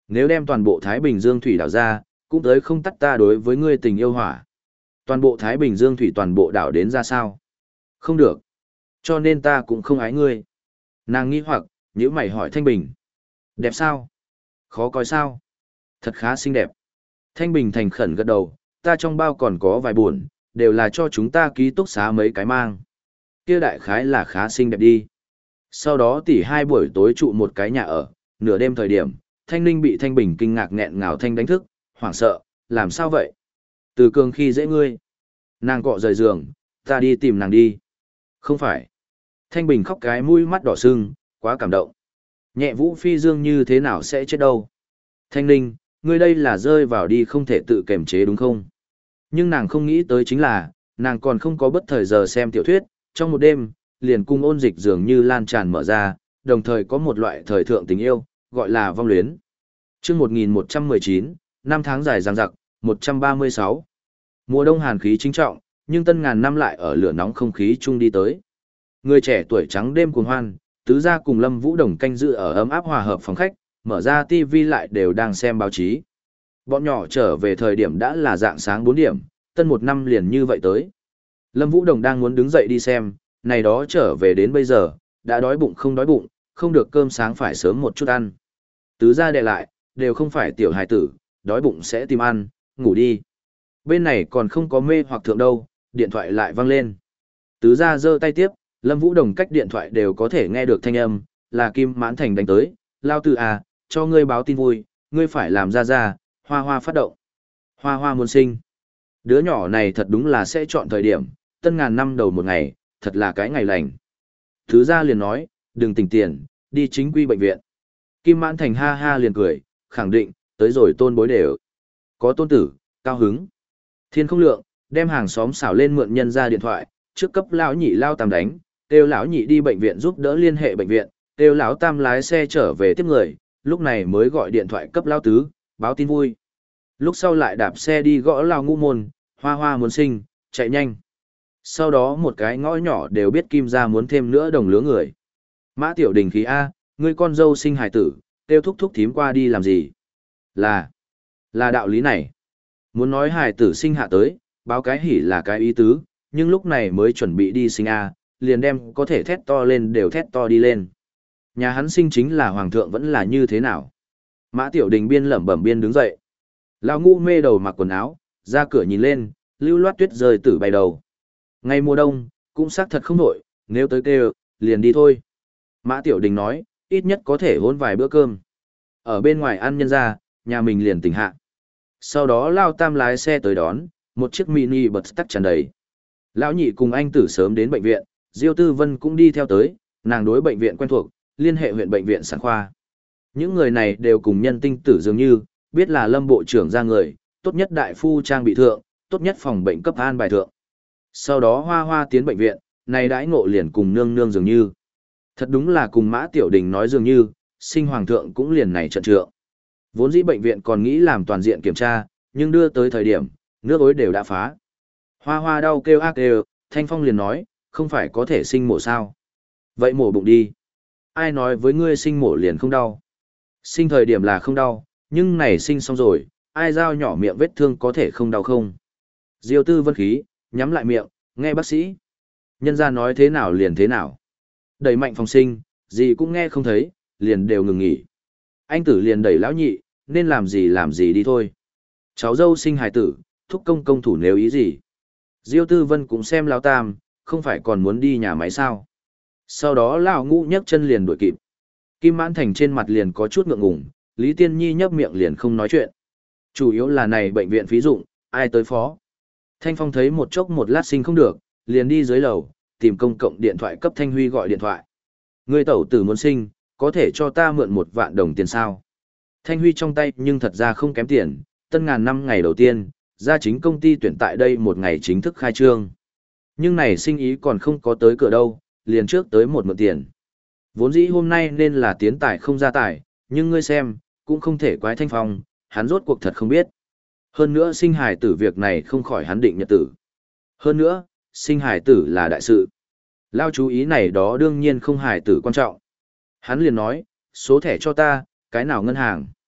Nếu đem toàn bộ Thái Bình Dương thủy đảo ra, cũng tới không tắt ta đối với ngươi tình yêu hỏa. Toàn bộ Thái Bình Dương thủy toàn bộ đảo đến ra sao? Không được. Cho nên ta cũng không ái ngươi. Nàng nghi hoặc, nhíu mày hỏi Thanh Bình. Đẹp sao? Khó coi sao? Thật khá xinh đẹp. Thanh Bình thành khẩn gật đầu, ta trong bao còn có vài buồn, đều là cho chúng ta ký túc xá mấy cái mang. Kia đại khái là khá xinh đẹp đi. Sau đó tỷ hai buổi tối trụ một cái nhà ở, nửa đêm thời điểm, Thanh Ninh bị Thanh Bình kinh ngạc nghẹn ngào thanh đánh thức, hoảng sợ, làm sao vậy? Từ cường khi dễ ngươi. Nàng cọ rời giường, ta đi tìm nàng đi. Không phải. Thanh Bình khóc cái mũi mắt đỏ sưng, quá cảm động. Nhẹ Vũ Phi Dương như thế nào sẽ chết đâu? Thanh Ninh, ngươi đây là rơi vào đi không thể tự kiềm chế đúng không? Nhưng nàng không nghĩ tới chính là, nàng còn không có bất thời giờ xem tiểu thuyết, trong một đêm, liền cung ôn dịch dường như lan tràn mở ra, đồng thời có một loại thời thượng tình yêu, gọi là vong luyến. Chương một nghìn một trăm mười chín, năm tháng dài dằng dặc, một trăm ba mươi sáu. Mùa đông hàn khí chính trọng, nhưng tân ngàn năm lại ở lửa nóng không khí chung đi tới. Người trẻ tuổi trắng đêm cuồng hoan, tứ gia cùng Lâm Vũ Đồng canh giữ ở ấm áp hòa hợp phòng khách, mở ra tivi lại đều đang xem báo chí. Bọn nhỏ trở về thời điểm đã là dạng sáng bốn điểm, tân một năm liền như vậy tới. Lâm Vũ Đồng đang muốn đứng dậy đi xem, này đó trở về đến bây giờ, đã đói bụng không đói bụng, không được cơm sáng phải sớm một chút ăn. Tứ gia đệ lại, đều không phải tiểu hài tử, đói bụng sẽ tìm ăn, ngủ đi. Bên này còn không có mê hoặc thượng đâu, điện thoại lại vang lên. Tứ gia giơ tay tiếp, Lâm Vũ Đồng cách điện thoại đều có thể nghe được thanh âm, là Kim Mãn Thành đánh tới, lao tử à, cho ngươi báo tin vui, ngươi phải làm ra ra, hoa hoa phát động. Hoa hoa muốn sinh. Đứa nhỏ này thật đúng là sẽ chọn thời điểm, tân ngàn năm đầu một ngày, thật là cái ngày lành. Tứ gia liền nói, đừng tỉnh tiền, đi chính quy bệnh viện. Kim Mãn Thành ha ha liền cười, khẳng định, tới rồi tôn bối đều. Có tôn tử, cao hứng. Thiên không lượng, đem hàng xóm xảo lên mượn nhân ra điện thoại, trước cấp lão nhị lao tam đánh, kêu lão nhị đi bệnh viện giúp đỡ liên hệ bệnh viện, kêu lão tam lái xe trở về tiếp người, lúc này mới gọi điện thoại cấp lão tứ, báo tin vui. Lúc sau lại đạp xe đi gõ lao ngũ môn, hoa hoa muốn sinh, chạy nhanh. Sau đó một cái ngõ nhỏ đều biết Kim gia muốn thêm nữa đồng lứa người. Mã Tiểu Đình khí A, ngươi con dâu sinh hài tử, kêu thúc thúc thím qua đi làm gì? Là, là đạo lý này. Muốn nói hài tử sinh hạ tới, báo cái hỉ là cái ý tứ, nhưng lúc này mới chuẩn bị đi sinh A, liền đem có thể thét to lên đều thét to đi lên. Nhà hắn sinh chính là hoàng thượng vẫn là như thế nào? Mã Tiểu Đình biên lẩm bẩm biên đứng dậy. Lão Ngũ mê đầu mặc quần áo, ra cửa nhìn lên, lưu loát tuyết rơi tử bay đầu. Ngày mùa đông, cũng xác thật không nổi, nếu tới kêu, liền đi thôi. Mã Tiểu Đình nói, ít nhất có thể hôn vài bữa cơm. Ở bên ngoài ăn nhân ra, nhà mình liền tỉnh hạ. Sau đó Lao Tam lái xe tới đón, một chiếc mini bật tắc tràn đầy. Lão nhị cùng anh tử sớm đến bệnh viện, Diêu Tư Vân cũng đi theo tới, nàng đối bệnh viện quen thuộc, liên hệ huyện bệnh viện sản khoa. Những người này đều cùng nhân tinh tử dường như, biết là Lâm bộ trưởng ra người, tốt nhất đại phu trang bị thượng, tốt nhất phòng bệnh cấp an bài thượng. Sau đó hoa hoa tiến bệnh viện, này đãi ngộ liền cùng nương nương dường như. Thật đúng là cùng Mã Tiểu Đình nói dường như, sinh hoàng thượng cũng liền này trận trượng. Vốn dĩ bệnh viện còn nghĩ làm toàn diện kiểm tra, nhưng đưa tới thời điểm, nước ối đều đã phá. Hoa hoa đau kêu ác kêu, Thanh Phong liền nói, không phải có thể sinh mổ sao. Vậy mổ bụng đi. Ai nói với ngươi sinh mổ liền không đau. Sinh thời điểm là không đau, nhưng này sinh xong rồi, ai dao nhỏ miệng vết thương có thể không đau không. Diêu Tư Vân khí, nhắm lại miệng, nghe bác sĩ. Nhân gia nói thế nào liền thế nào. Đẩy mạnh phòng sinh, gì cũng nghe không thấy, liền đều ngừng nghỉ. Anh tử liền đẩy lão nhị, nên làm gì làm gì đi thôi. Cháu dâu sinh hài tử, thúc công công thủ nếu ý gì. Diêu Tư Vân cũng xem lão tam, không phải còn muốn đi nhà máy sao. Sau đó lão ngũ nhấc chân liền đuổi kịp. Kim Mãn Thành trên mặt liền có chút ngượng ngùng, Lý Tiên Nhi nhấp miệng liền không nói chuyện. Chủ yếu là này bệnh viện phí dụng, ai tới phó. Thanh Phong thấy một chốc một lát sinh không được, liền đi dưới lầu, tìm công cộng điện thoại cấp Thanh Huy gọi điện thoại. Người tẩu tử muốn sinh, có thể cho ta mượn một vạn đồng tiền sao? Thanh Huy trong tay nhưng thật ra không kém tiền, tân ngàn năm ngày đầu tiên, gia chính công ty tuyển tại đây một ngày chính thức khai trương. Nhưng này sinh ý còn không có tới cửa đâu, liền trước tới một mượn tiền. Vốn dĩ hôm nay nên là tiến tài không ra tài, nhưng ngươi xem, cũng không thể quái Thanh Phong, hắn rốt cuộc thật không biết. Hơn nữa sinh hài tử việc này không khỏi hắn định nhật tử. Hơn nữa, sinh hài tử là đại sự. Lao chú ý này đó đương nhiên không hài tử quan trọng. Hắn liền nói, số thẻ cho ta, cái nào ngân hàng.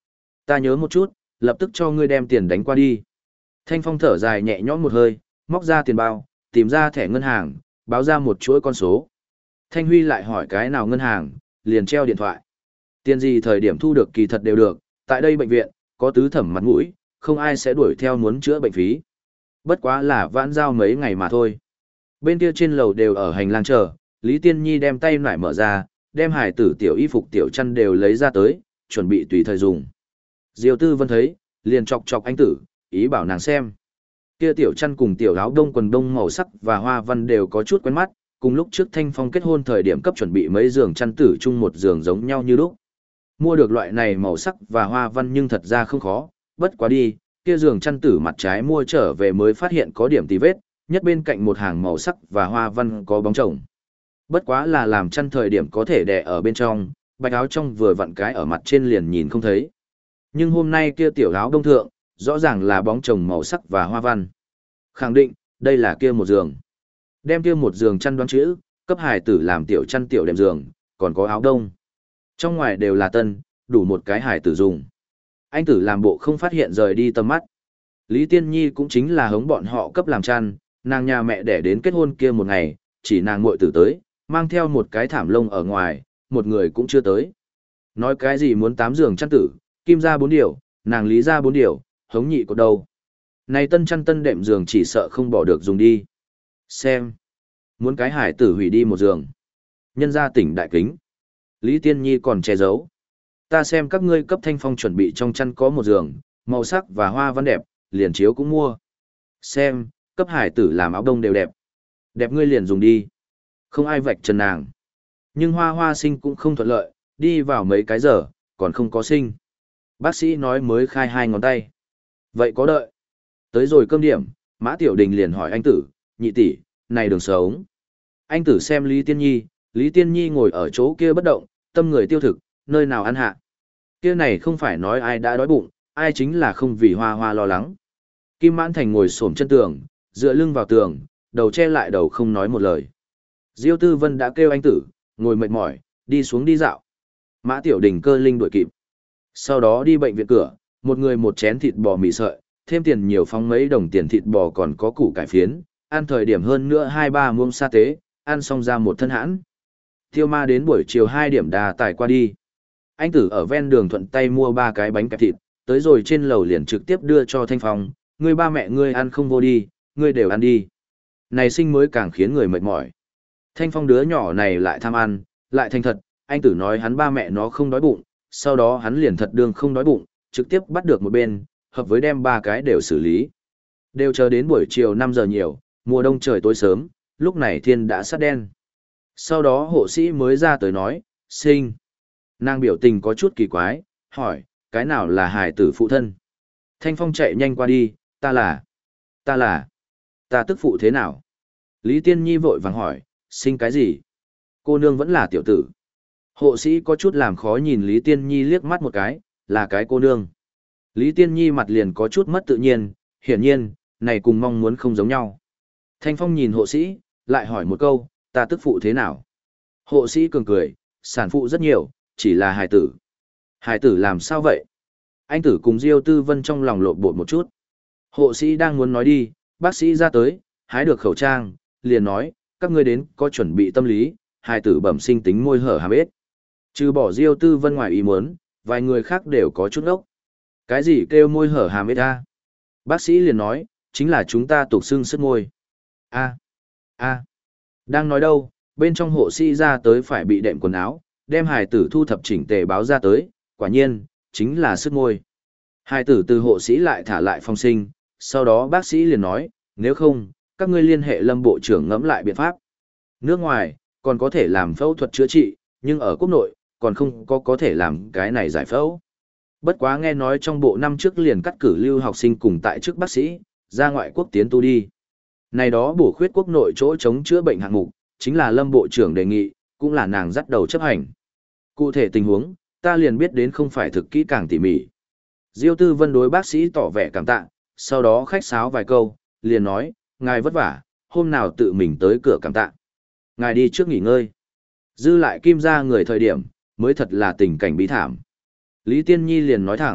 Ta nhớ một chút, lập tức cho ngươi đem tiền đánh qua đi. Thanh Phong thở dài nhẹ nhõm một hơi, móc ra tiền bao, tìm ra thẻ ngân hàng, báo ra một chuỗi con số. Thanh Huy lại hỏi cái nào ngân hàng, liền treo điện thoại. Tiền gì thời điểm thu được kỳ thật đều được, tại đây bệnh viện, có tứ thẩm mặt mũi, không ai sẽ đuổi theo muốn chữa bệnh phí. Bất quá là vãn giao mấy ngày mà thôi. Bên kia trên lầu đều ở hành lang chờ, Lý Tiên Nhi đem tay nải mở ra, đem hải tử tiểu y phục tiểu chăn đều lấy ra tới, chuẩn bị tùy thời dùng. Diêu Tư Vân thấy, liền chọc chọc anh tử, ý bảo nàng xem. Kia tiểu chăn cùng tiểu áo đông quần đông màu sắc và hoa văn đều có chút quen mắt, cùng lúc trước Thanh Phong kết hôn thời điểm cấp chuẩn bị mấy giường chăn tử chung một giường giống nhau như lúc. Mua được loại này màu sắc và hoa văn nhưng thật ra không khó, bất quá đi, kia giường chăn tử mặt trái mua trở về mới phát hiện có điểm tì vết, nhất bên cạnh một hàng màu sắc và hoa văn có bóng chồng. Bất quá là làm chăn thời điểm có thể đè ở bên trong, bạch áo trong vừa vặn cái ở mặt trên liền nhìn không thấy. Nhưng hôm nay kia tiểu áo đông thượng, rõ ràng là bóng chồng màu sắc và hoa văn. Khẳng định, đây là kia một giường. Đem kia một giường chăn đoán chữ, cấp hài tử làm tiểu chăn tiểu đệm giường, còn có áo đông. Trong ngoài đều là tân, đủ một cái hài tử dùng. Anh tử làm bộ không phát hiện rời đi tầm mắt. Lý Tiên Nhi cũng chính là hống bọn họ cấp làm chăn, nàng nhà mẹ đẻ đến kết hôn kia một ngày, chỉ nàng muội tử tới, mang theo một cái thảm lông ở ngoài, một người cũng chưa tới. Nói cái gì muốn tám giường chăn tử, kim ra bốn điều, nàng lý ra bốn điều, hống nhị có đâu. Này tân chăn tân đệm giường chỉ sợ không bỏ được dùng đi. Xem. Muốn cái hải tử hủy đi một giường. Nhân ra tỉnh đại kính. Lý Tiên Nhi còn che giấu. Ta xem các ngươi cấp Thanh Phong chuẩn bị trong chăn có một giường, màu sắc và hoa văn đẹp, liền chiếu cũng mua. Xem, cấp hải tử làm áo đông đều đẹp. Đẹp ngươi liền dùng đi. Không ai vạch trần nàng. Nhưng hoa hoa sinh cũng không thuận lợi, đi vào mấy cái giờ, còn không có sinh. Bác sĩ nói mới khai hai ngón tay. Vậy có đợi. Tới rồi cơm điểm, Mã Tiểu Đình liền hỏi anh tử, nhị tỷ, này đường sống. Anh tử xem Lý Tiên Nhi, Lý Tiên Nhi ngồi ở chỗ kia bất động, tâm người tiêu thực, nơi nào ăn hạ. Kia này không phải nói ai đã đói bụng, ai chính là không vì hoa hoa lo lắng. Kim Mãn Thành ngồi xổm chân tường, dựa lưng vào tường, đầu che lại đầu không nói một lời. Diêu Tư Vân đã kêu anh tử, ngồi mệt mỏi, đi xuống đi dạo. Mã Tiểu Đình cơ linh đuổi kịp. Sau đó đi bệnh viện cửa, một người một chén thịt bò mì sợi, thêm tiền nhiều phóng mấy đồng tiền thịt bò còn có củ cải phiến, ăn thời điểm hơn nữa hai ba muỗng sa tế, ăn xong ra một thân hãn. Tiêu ma đến buổi chiều hai điểm đà tải qua đi. Anh tử ở ven đường thuận tay mua ba cái bánh kẹp thịt, tới rồi trên lầu liền trực tiếp đưa cho Thanh Phong, ngươi ba mẹ ngươi ăn không vô đi, ngươi đều ăn đi. Này sinh mới càng khiến người mệt mỏi. Thanh Phong đứa nhỏ này lại tham ăn, lại thành thật, anh tử nói hắn ba mẹ nó không đói bụng, sau đó hắn liền thật đương không đói bụng, trực tiếp bắt được một bên, hợp với đem ba cái đều xử lý. Đều chờ đến buổi chiều năm giờ nhiều, mùa đông trời tối sớm, lúc này thiên đã sát đen. Sau đó hộ sĩ mới ra tới nói, sinh. Nàng biểu tình có chút kỳ quái, hỏi, cái nào là hài tử phụ thân? Thanh Phong chạy nhanh qua đi, ta là, ta là, ta tức phụ thế nào? Lý Tiên Nhi vội vàng hỏi, sinh cái gì? Cô nương vẫn là tiểu tử. Hộ sĩ có chút làm khó nhìn Lý Tiên Nhi liếc mắt một cái, là cái cô nương. Lý Tiên Nhi mặt liền có chút mất tự nhiên, hiển nhiên, này cùng mong muốn không giống nhau. Thanh Phong nhìn hộ sĩ, lại hỏi một câu, ta tức phụ thế nào? Hộ sĩ cường cười, sản phụ rất nhiều, chỉ là hài tử. Hài tử làm sao vậy? Anh tử cùng Diêu Tư Vân trong lòng lộn bột một chút. Hộ sĩ đang muốn nói đi, bác sĩ ra tới, hái được khẩu trang, liền nói, các ngươi đến có chuẩn bị tâm lý, hài tử bẩm sinh tính môi hở hàm ếch. Trừ bỏ Diêu Tư Vân ngoài ý muốn, vài người khác đều có chút ốc. Cái gì kêu môi hở hàm ếch a? Bác sĩ liền nói, chính là chúng ta tục xương sứt môi. A, a, đang nói đâu, bên trong hộ sĩ ra tới phải bị đệm quần áo, đem hài tử thu thập chỉnh tề báo ra tới, quả nhiên, chính là sứt môi. Hài tử từ hộ sĩ lại thả lại phòng sinh, sau đó bác sĩ liền nói, nếu không, các ngươi liên hệ Lâm Bộ trưởng ngẫm lại biện pháp. Nước ngoài, còn có thể làm phẫu thuật chữa trị, nhưng ở quốc nội, còn không có có thể làm cái này giải phẫu. Bất quá nghe nói trong bộ năm trước liền cắt cử lưu học sinh cùng tại chức bác sĩ, ra ngoại quốc tiến tu đi. Này đó bổ khuyết quốc nội chỗ chống chữa bệnh hạng mục, chính là Lâm Bộ trưởng đề nghị, cũng là nàng dắt đầu chấp hành. Cụ thể tình huống, ta liền biết đến không phải thực kỹ càng tỉ mỉ. Diêu Tư Vân đối bác sĩ tỏ vẻ cảm tạ, sau đó khách sáo vài câu, liền nói, ngài vất vả, hôm nào tự mình tới cửa cảm tạ. Ngài đi trước nghỉ ngơi. Dư lại kim ra người thời điểm, mới thật là tình cảnh bí thảm. Lý Tiên Nhi liền nói thẳng,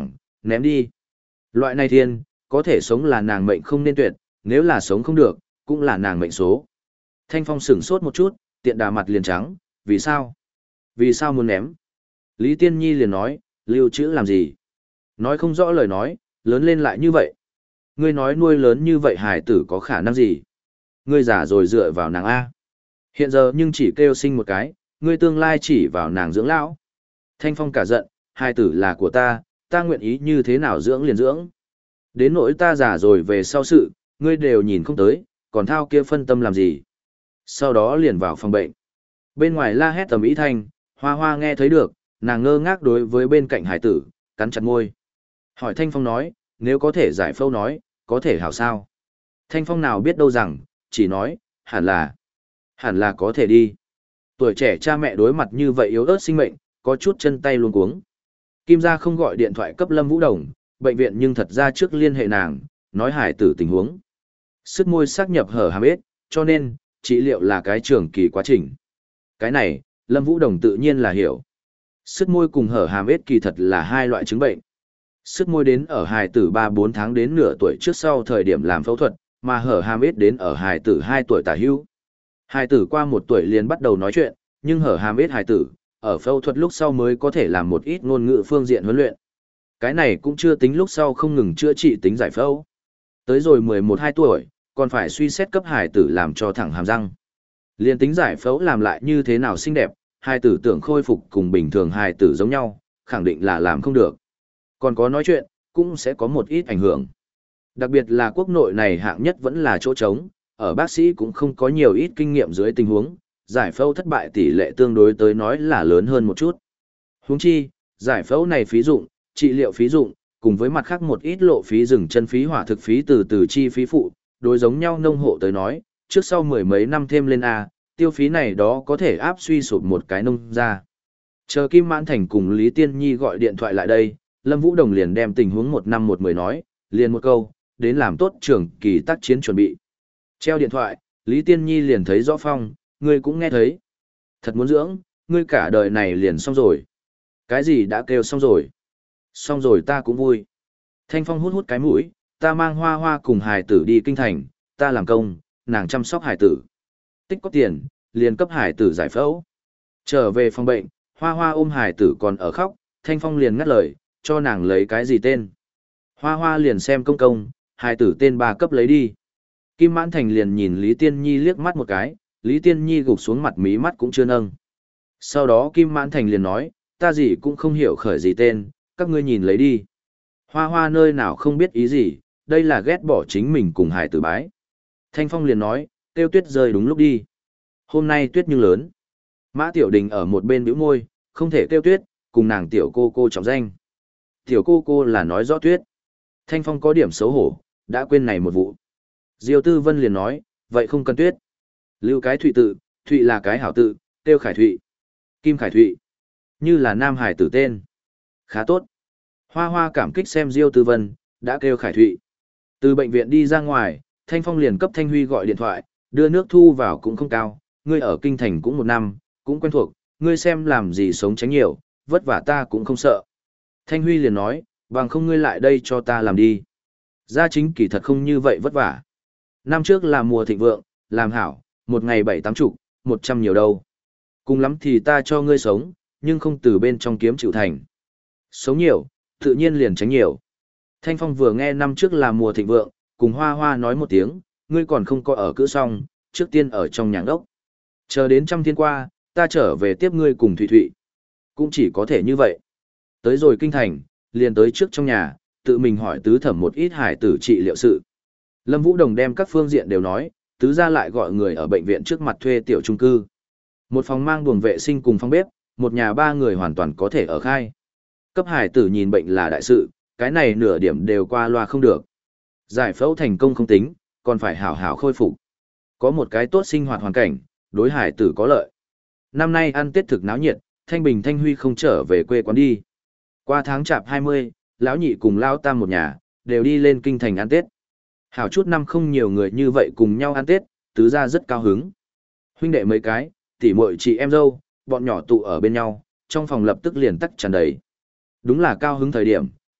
Ném đi. Loại này thiên, có thể sống là nàng mệnh không nên tuyệt, nếu là sống không được, cũng là nàng mệnh số. Thanh Phong sửng sốt một chút, tiện đà mặt liền trắng, vì sao? Vì sao muốn ném? Lý Tiên Nhi liền nói, lưu trữ làm gì? Nói không rõ lời nói, lớn lên lại như vậy. Ngươi nói nuôi lớn như vậy hải tử có khả năng gì? Ngươi giả rồi dựa vào nàng A. Hiện giờ nhưng chỉ kêu sinh một cái, ngươi tương lai chỉ vào nàng dưỡng lão. Thanh Phong cả giận, hải tử là của ta, ta nguyện ý như thế nào dưỡng liền dưỡng. Đến nỗi ta giả rồi về sau sự, ngươi đều nhìn không tới, còn thao kia phân tâm làm gì. Sau đó liền vào phòng bệnh. Bên ngoài la hét tầm ý thanh, Hoa Hoa nghe thấy được, nàng ngơ ngác đối với bên cạnh hải tử, cắn chặt môi. Hỏi Thanh Phong nói, nếu có thể giải phẫu nói, có thể hảo sao? Thanh Phong nào biết đâu rằng, chỉ nói, hẳn là, hẳn là có thể đi. Tuổi trẻ cha mẹ đối mặt như vậy yếu ớt sinh mệnh, có chút chân tay luống cuống. Kim gia không gọi điện thoại cấp Lâm Vũ Đồng, bệnh viện nhưng thật ra trước liên hệ nàng, nói hải tử tình huống. Sức môi xác nhập hở hàm ếch, cho nên, trị liệu là cái trường kỳ quá trình. Cái này, Lâm Vũ Đồng tự nhiên là hiểu. Sức môi cùng hở hàm ếch kỳ thật là hai loại chứng bệnh. Sức môi đến ở hài tử ba bốn tháng đến nửa tuổi trước sau thời điểm làm phẫu thuật, mà hở hàm ếch đến ở hài tử hai tuổi tả hữu. Hài tử qua một tuổi liền bắt đầu nói chuyện, nhưng hở hàm ếch hài tử, ở phẫu thuật lúc sau mới có thể làm một ít ngôn ngữ phương diện huấn luyện. Cái này cũng chưa tính lúc sau không ngừng chữa trị tính giải phẫu. Tới rồi mười một hai tuổi, còn phải suy xét cấp hài tử làm cho thẳng hàm răng. Liên tính giải phẫu làm lại như thế nào xinh đẹp, hài tử tưởng khôi phục cùng bình thường hài tử giống nhau, khẳng định là làm không được. Còn có nói chuyện, cũng sẽ có một ít ảnh hưởng. Đặc biệt là quốc nội này hạng nhất vẫn là chỗ trống, ở bác sĩ cũng không có nhiều ít kinh nghiệm dưới tình huống, giải phẫu thất bại tỷ lệ tương đối tới nói là lớn hơn một chút. Huống chi, giải phẫu này phí dụng, trị liệu phí dụng, cùng với mặt khác một ít lộ phí rừng chân phí hỏa thực phí từ từ chi phí phụ, đối giống nhau nông hộ tới nói, trước sau mười mấy năm thêm lên A, tiêu phí này đó có thể áp suy sụp một cái nông ra. Chờ Kim Mãn Thành cùng Lý Tiên Nhi gọi điện thoại lại đây, Lâm Vũ Đồng liền đem tình huống một năm một mười nói, liền một câu, đến làm tốt trưởng kỳ tác chiến chuẩn bị. Treo điện thoại, Lý Tiên Nhi liền thấy rõ phong, ngươi cũng nghe thấy. Thật muốn dưỡng, ngươi cả đời này liền xong rồi. Cái gì đã kêu xong rồi? Xong rồi ta cũng vui. Thanh Phong hút hút cái mũi, ta mang Hoa Hoa cùng hài tử đi kinh thành, ta làm công, nàng chăm sóc hài tử. Tích có tiền, liền cấp hài tử giải phẫu. Trở về phòng bệnh, Hoa Hoa ôm hài tử còn ở khóc, Thanh Phong liền ngắt lời, cho nàng lấy cái gì tên. Hoa Hoa liền xem công công, hài tử tên ba cấp lấy đi. Kim Mãn Thành liền nhìn Lý Tiên Nhi liếc mắt một cái, Lý Tiên Nhi gục xuống mặt mí mắt cũng chưa nâng. Sau đó Kim Mãn Thành liền nói, ta gì cũng không hiểu khởi gì tên, các ngươi nhìn lấy đi. Hoa Hoa nơi nào không biết ý gì, đây là ghét bỏ chính mình cùng hài tử bái. Thanh Phong liền nói, tiêu tuyết rơi đúng lúc đi. Hôm nay tuyết nhưng lớn. Mã Tiểu Đình ở một bên bĩu môi, không thể tiêu tuyết, cùng nàng tiểu cô cô trọng danh. Tiểu cô cô là nói rõ tuyết. Thanh Phong có điểm xấu hổ, đã quên này một vụ. Diêu Tư Vân liền nói, vậy không cần tuyết. Lưu cái Thụy tự, Thụy là cái hảo tự, tiêu Khải Thụy. Kim Khải Thụy. Như là nam hải tử tên. Khá tốt. Hoa Hoa cảm kích xem Diêu Tư Vân, đã kêu Khải Thụy. Từ bệnh viện đi ra ngoài, Thanh Phong liền cấp Thanh Huy gọi điện thoại, đưa nước thu vào cũng không cao, ngươi ở kinh thành cũng một năm, cũng quen thuộc, ngươi xem làm gì sống tránh nhiều, vất vả ta cũng không sợ. Thanh Huy liền nói, bằng không ngươi lại đây cho ta làm đi. Gia chính kỳ thật không như vậy vất vả. Năm trước là mùa thịnh vượng, làm hảo, một ngày bảy tám chục, một trăm nhiều đâu. Cùng lắm thì ta cho ngươi sống, nhưng không từ bên trong kiếm chịu thành. Sống nhiều, tự nhiên liền tránh nhiều. Thanh Phong vừa nghe năm trước là mùa thịnh vượng, cùng Hoa Hoa nói một tiếng, ngươi còn không có ở cữ xong, trước tiên ở trong nhà ốc. Chờ đến trăm thiên qua, ta trở về tiếp ngươi cùng Thụy Thụy. Cũng chỉ có thể như vậy. Tới rồi kinh thành, liền tới trước trong nhà, tự mình hỏi tứ thẩm một ít hải tử trị liệu sự. Lâm Vũ Đồng đem các phương diện đều nói, tứ ra lại gọi người ở bệnh viện trước mặt thuê tiểu trung cư. Một phòng mang buồng vệ sinh cùng phòng bếp, một nhà ba người hoàn toàn có thể ở khai. Cấp hải tử nhìn bệnh là đại sự, cái này nửa điểm đều qua loa không được. Giải phẫu thành công không tính, còn phải hảo hảo khôi phục. Có một cái tốt sinh hoạt hoàn cảnh, đối hải tử có lợi. Năm nay ăn Tết thực náo nhiệt, Thanh Bình Thanh Huy không trở về quê quán đi. Qua tháng chạp hai mươi, lão nhị cùng lao tam một nhà, đều đi lên kinh thành ăn Tết. Hảo chút năm không nhiều người như vậy cùng nhau ăn Tết, tứ ra rất cao hứng. Huynh đệ mấy cái, tỷ muội chị em dâu, bọn nhỏ tụ ở bên nhau, trong phòng lập tức liền tắc tràn đầy. Đúng là cao hứng thời điểm,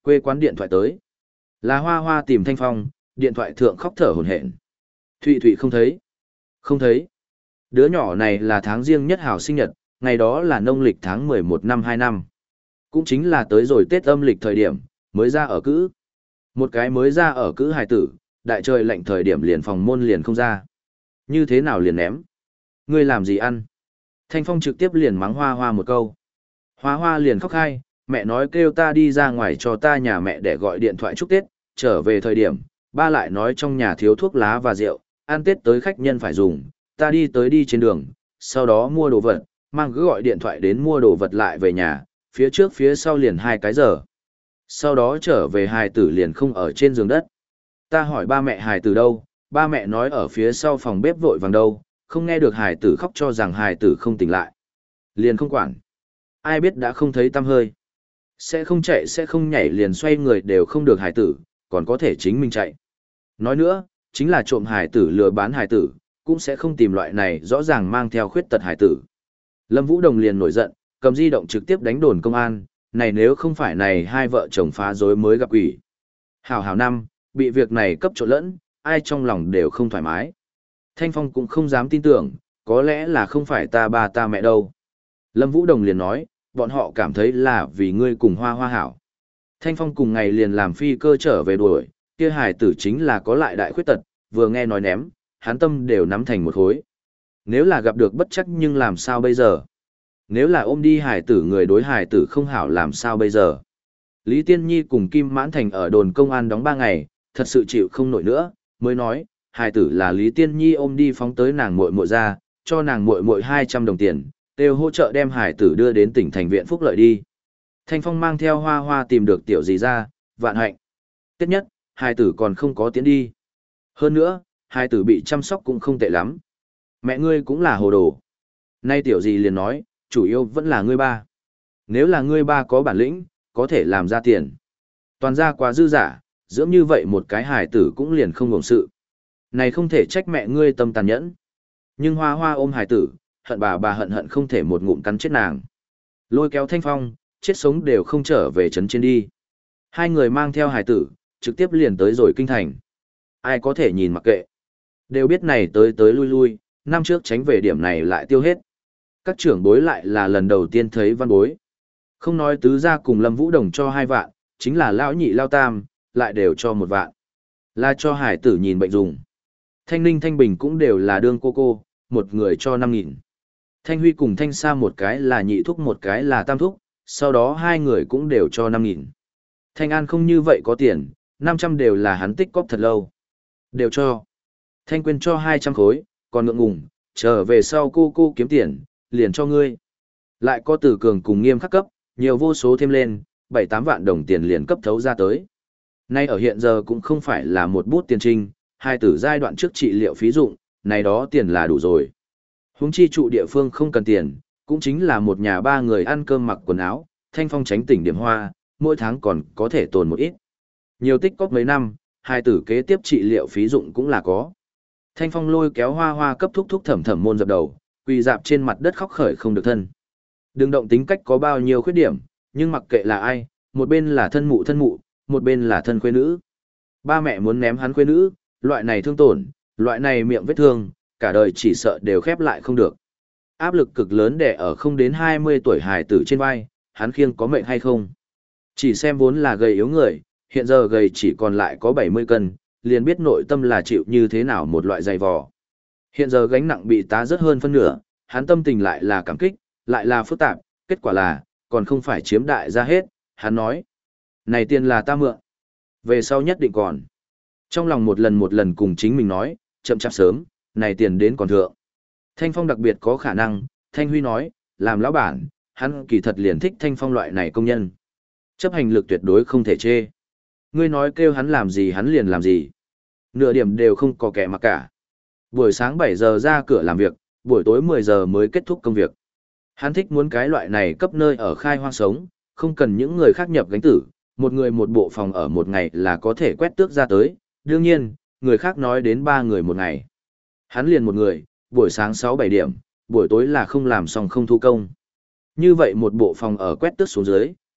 Quê quán điện thoại tới. Là Hoa Hoa tìm Thanh Phong, điện thoại thượng khóc thở hổn hển. Thụy Thụy không thấy. Không thấy. Đứa nhỏ này là tháng riêng nhất hảo sinh nhật, ngày đó là nông lịch tháng mười một năm hai năm. Cũng chính là tới rồi Tết âm lịch thời điểm, mới ra ở cữ. Một cái mới ra ở cữ hài tử, đại trời lạnh thời điểm liền phòng môn liền không ra. Như thế nào liền ném? Ngươi làm gì ăn? Thanh Phong trực tiếp liền mắng Hoa Hoa một câu. Hoa Hoa liền khóc hai, mẹ nói kêu ta đi ra ngoài cho ta nhà mẹ để gọi điện thoại chúc Tết, trở về thời điểm, ba lại nói trong nhà thiếu thuốc lá và rượu, ăn Tết tới khách nhân phải dùng, ta đi tới đi trên đường, sau đó mua đồ vật, mang cứ gọi điện thoại đến mua đồ vật lại về nhà, phía trước phía sau liền hai cái giờ. Sau đó trở về hài tử liền không ở trên giường đất. Ta hỏi ba mẹ hài tử đâu, ba mẹ nói ở phía sau phòng bếp vội vàng đâu, không nghe được hài tử khóc cho rằng hài tử không tỉnh lại. Liền không quản. Ai biết đã không thấy tăm hơi. Sẽ không chạy sẽ không nhảy liền xoay người đều không được hài tử, còn có thể chính mình chạy. Nói nữa, chính là trộm hài tử lừa bán hài tử, cũng sẽ không tìm loại này rõ ràng mang theo khuyết tật hài tử. Lâm Vũ Đồng liền nổi giận, cầm di động trực tiếp đánh đồn công an, này nếu không phải này hai vợ chồng phá rối mới gặp quỷ. Hảo hảo năm, bị việc này cấp trộn lẫn, ai trong lòng đều không thoải mái. Thanh Phong cũng không dám tin tưởng, có lẽ là không phải ta ba ta mẹ đâu. Lâm Vũ Đồng liền nói, bọn họ cảm thấy là vì ngươi cùng Hoa Hoa hảo. Thanh Phong cùng ngày liền làm phi cơ trở về đuổi, kia hài tử chính là có lại đại khuyết tật, vừa nghe nói ném, hắn tâm đều nắm thành một khối. Nếu là gặp được bất chắc nhưng làm sao bây giờ? Nếu là ôm đi hài tử người đối hài tử không hảo làm sao bây giờ? Lý Tiên Nhi cùng Kim Mãn Thành ở đồn công an đóng ba ngày, thật sự chịu không nổi nữa, mới nói, hài tử là Lý Tiên Nhi ôm đi phóng tới nàng muội muội ra, cho nàng muội muội hai trăm đồng tiền, đều hỗ trợ đem hài tử đưa đến tỉnh thành viện phúc lợi đi. Thanh Phong mang theo Hoa Hoa tìm được tiểu gì ra, vạn hạnh. Tiếp nhất, hài tử còn không có tiến đi. Hơn nữa, hài tử bị chăm sóc cũng không tệ lắm. Mẹ ngươi cũng là hồ đồ. Nay tiểu gì liền nói, chủ yếu vẫn là ngươi ba. Nếu là ngươi ba có bản lĩnh, có thể làm ra tiền. Toàn ra quá dư giả, dưỡng như vậy một cái hài tử cũng liền không ngổng sự. Này không thể trách mẹ ngươi tâm tàn nhẫn. Nhưng Hoa Hoa ôm hài tử, hận bà bà hận hận không thể một ngụm cắn chết nàng. Lôi kéo Thanh Phong, chết sống đều không trở về trấn trên đi. Hai người mang theo hài tử, trực tiếp liền tới rồi kinh thành. Ai có thể nhìn mặc kệ. Đều biết này tới tới lui lui, năm trước tránh về điểm này lại tiêu hết. Các trưởng bối lại là lần đầu tiên thấy văn bối. Không nói tứ gia cùng Lâm Vũ Đồng cho hai vạn, chính là lão nhị lao tam, lại đều cho một vạn. Là cho hải tử nhìn bệnh dùng. Thanh Ninh Thanh Bình cũng đều là đương cô cô, một người cho năm nghìn. Thanh Huy cùng Thanh Sa một cái là nhị thúc một cái là tam thúc, sau đó hai người cũng đều cho năm nghìn. Thanh An không như vậy có tiền, năm trăm đều là hắn tích cóp thật lâu. Đều cho. Thanh Quyên cho hai trăm khối, còn ngượng ngùng, trở về sau cô cô kiếm tiền, liền cho ngươi. Lại có Từ Cường cùng Nghiêm khắc cấp, nhiều vô số thêm lên, bảy tám vạn đồng tiền liền cấp thấu ra tới. Nay ở hiện giờ cũng không phải là một bút tiền trinh, hai tử giai đoạn trước trị liệu phí dụng, này đó tiền là đủ rồi. Huống chi trụ địa phương không cần tiền, cũng chính là một nhà ba người ăn cơm mặc quần áo, Thanh Phong tránh tỉnh điểm hoa, mỗi tháng còn có thể tồn một ít. Nhiều tích cóp mấy năm, hai tử kế tiếp trị liệu phí dụng cũng là có. Thanh Phong lôi kéo Hoa Hoa cấp thúc thúc thẩm thẩm môn dập đầu, quỳ dạp trên mặt đất khóc khởi không được thân. Đừng động tính cách có bao nhiêu khuyết điểm, nhưng mặc kệ là ai, một bên là thân mụ thân mụ, một bên là thân khuê nữ. Ba mẹ muốn ném hắn khuê nữ, loại này thương tổn, loại này miệng vết thương, cả đời chỉ sợ đều khép lại không được. Áp lực cực lớn đè ở không đến hai mươi tuổi hài tử trên vai, hắn khiêng có mệnh hay không. Chỉ xem vốn là gầy yếu người, hiện giờ gầy chỉ còn lại có bảy mươi cân, liền biết nội tâm là chịu như thế nào một loại dày vò. Hiện giờ gánh nặng bị tá rất hơn phân nửa, hắn tâm tình lại là cảm kích, lại là phức tạp, kết quả là, còn không phải chiếm đại ra hết, hắn nói. Này tiền là ta mượn, về sau nhất định còn. Trong lòng một lần một lần cùng chính mình nói, chậm chạp sớm, này tiền đến còn thượng. Thanh Phong đặc biệt có khả năng, Thanh Huy nói, làm lão bản, hắn kỳ thật liền thích Thanh Phong loại này công nhân. Chấp hành lực tuyệt đối không thể chê. Ngươi nói kêu hắn làm gì hắn liền làm gì. Nửa điểm đều không có kẻ mặc cả. Buổi sáng bảy giờ ra cửa làm việc, buổi tối mười giờ mới kết thúc công việc. Hắn thích muốn cái loại này cấp nơi ở khai hoang sống, không cần những người khác nhập gánh tử, một người một bộ phòng ở một ngày là có thể quét tước ra tới, đương nhiên, người khác nói đến ba người một ngày. Hắn liền một người, buổi sáng sáu bảy điểm, buổi tối là không làm xong không thu công. Như vậy một bộ phòng ở quét tước xuống dưới,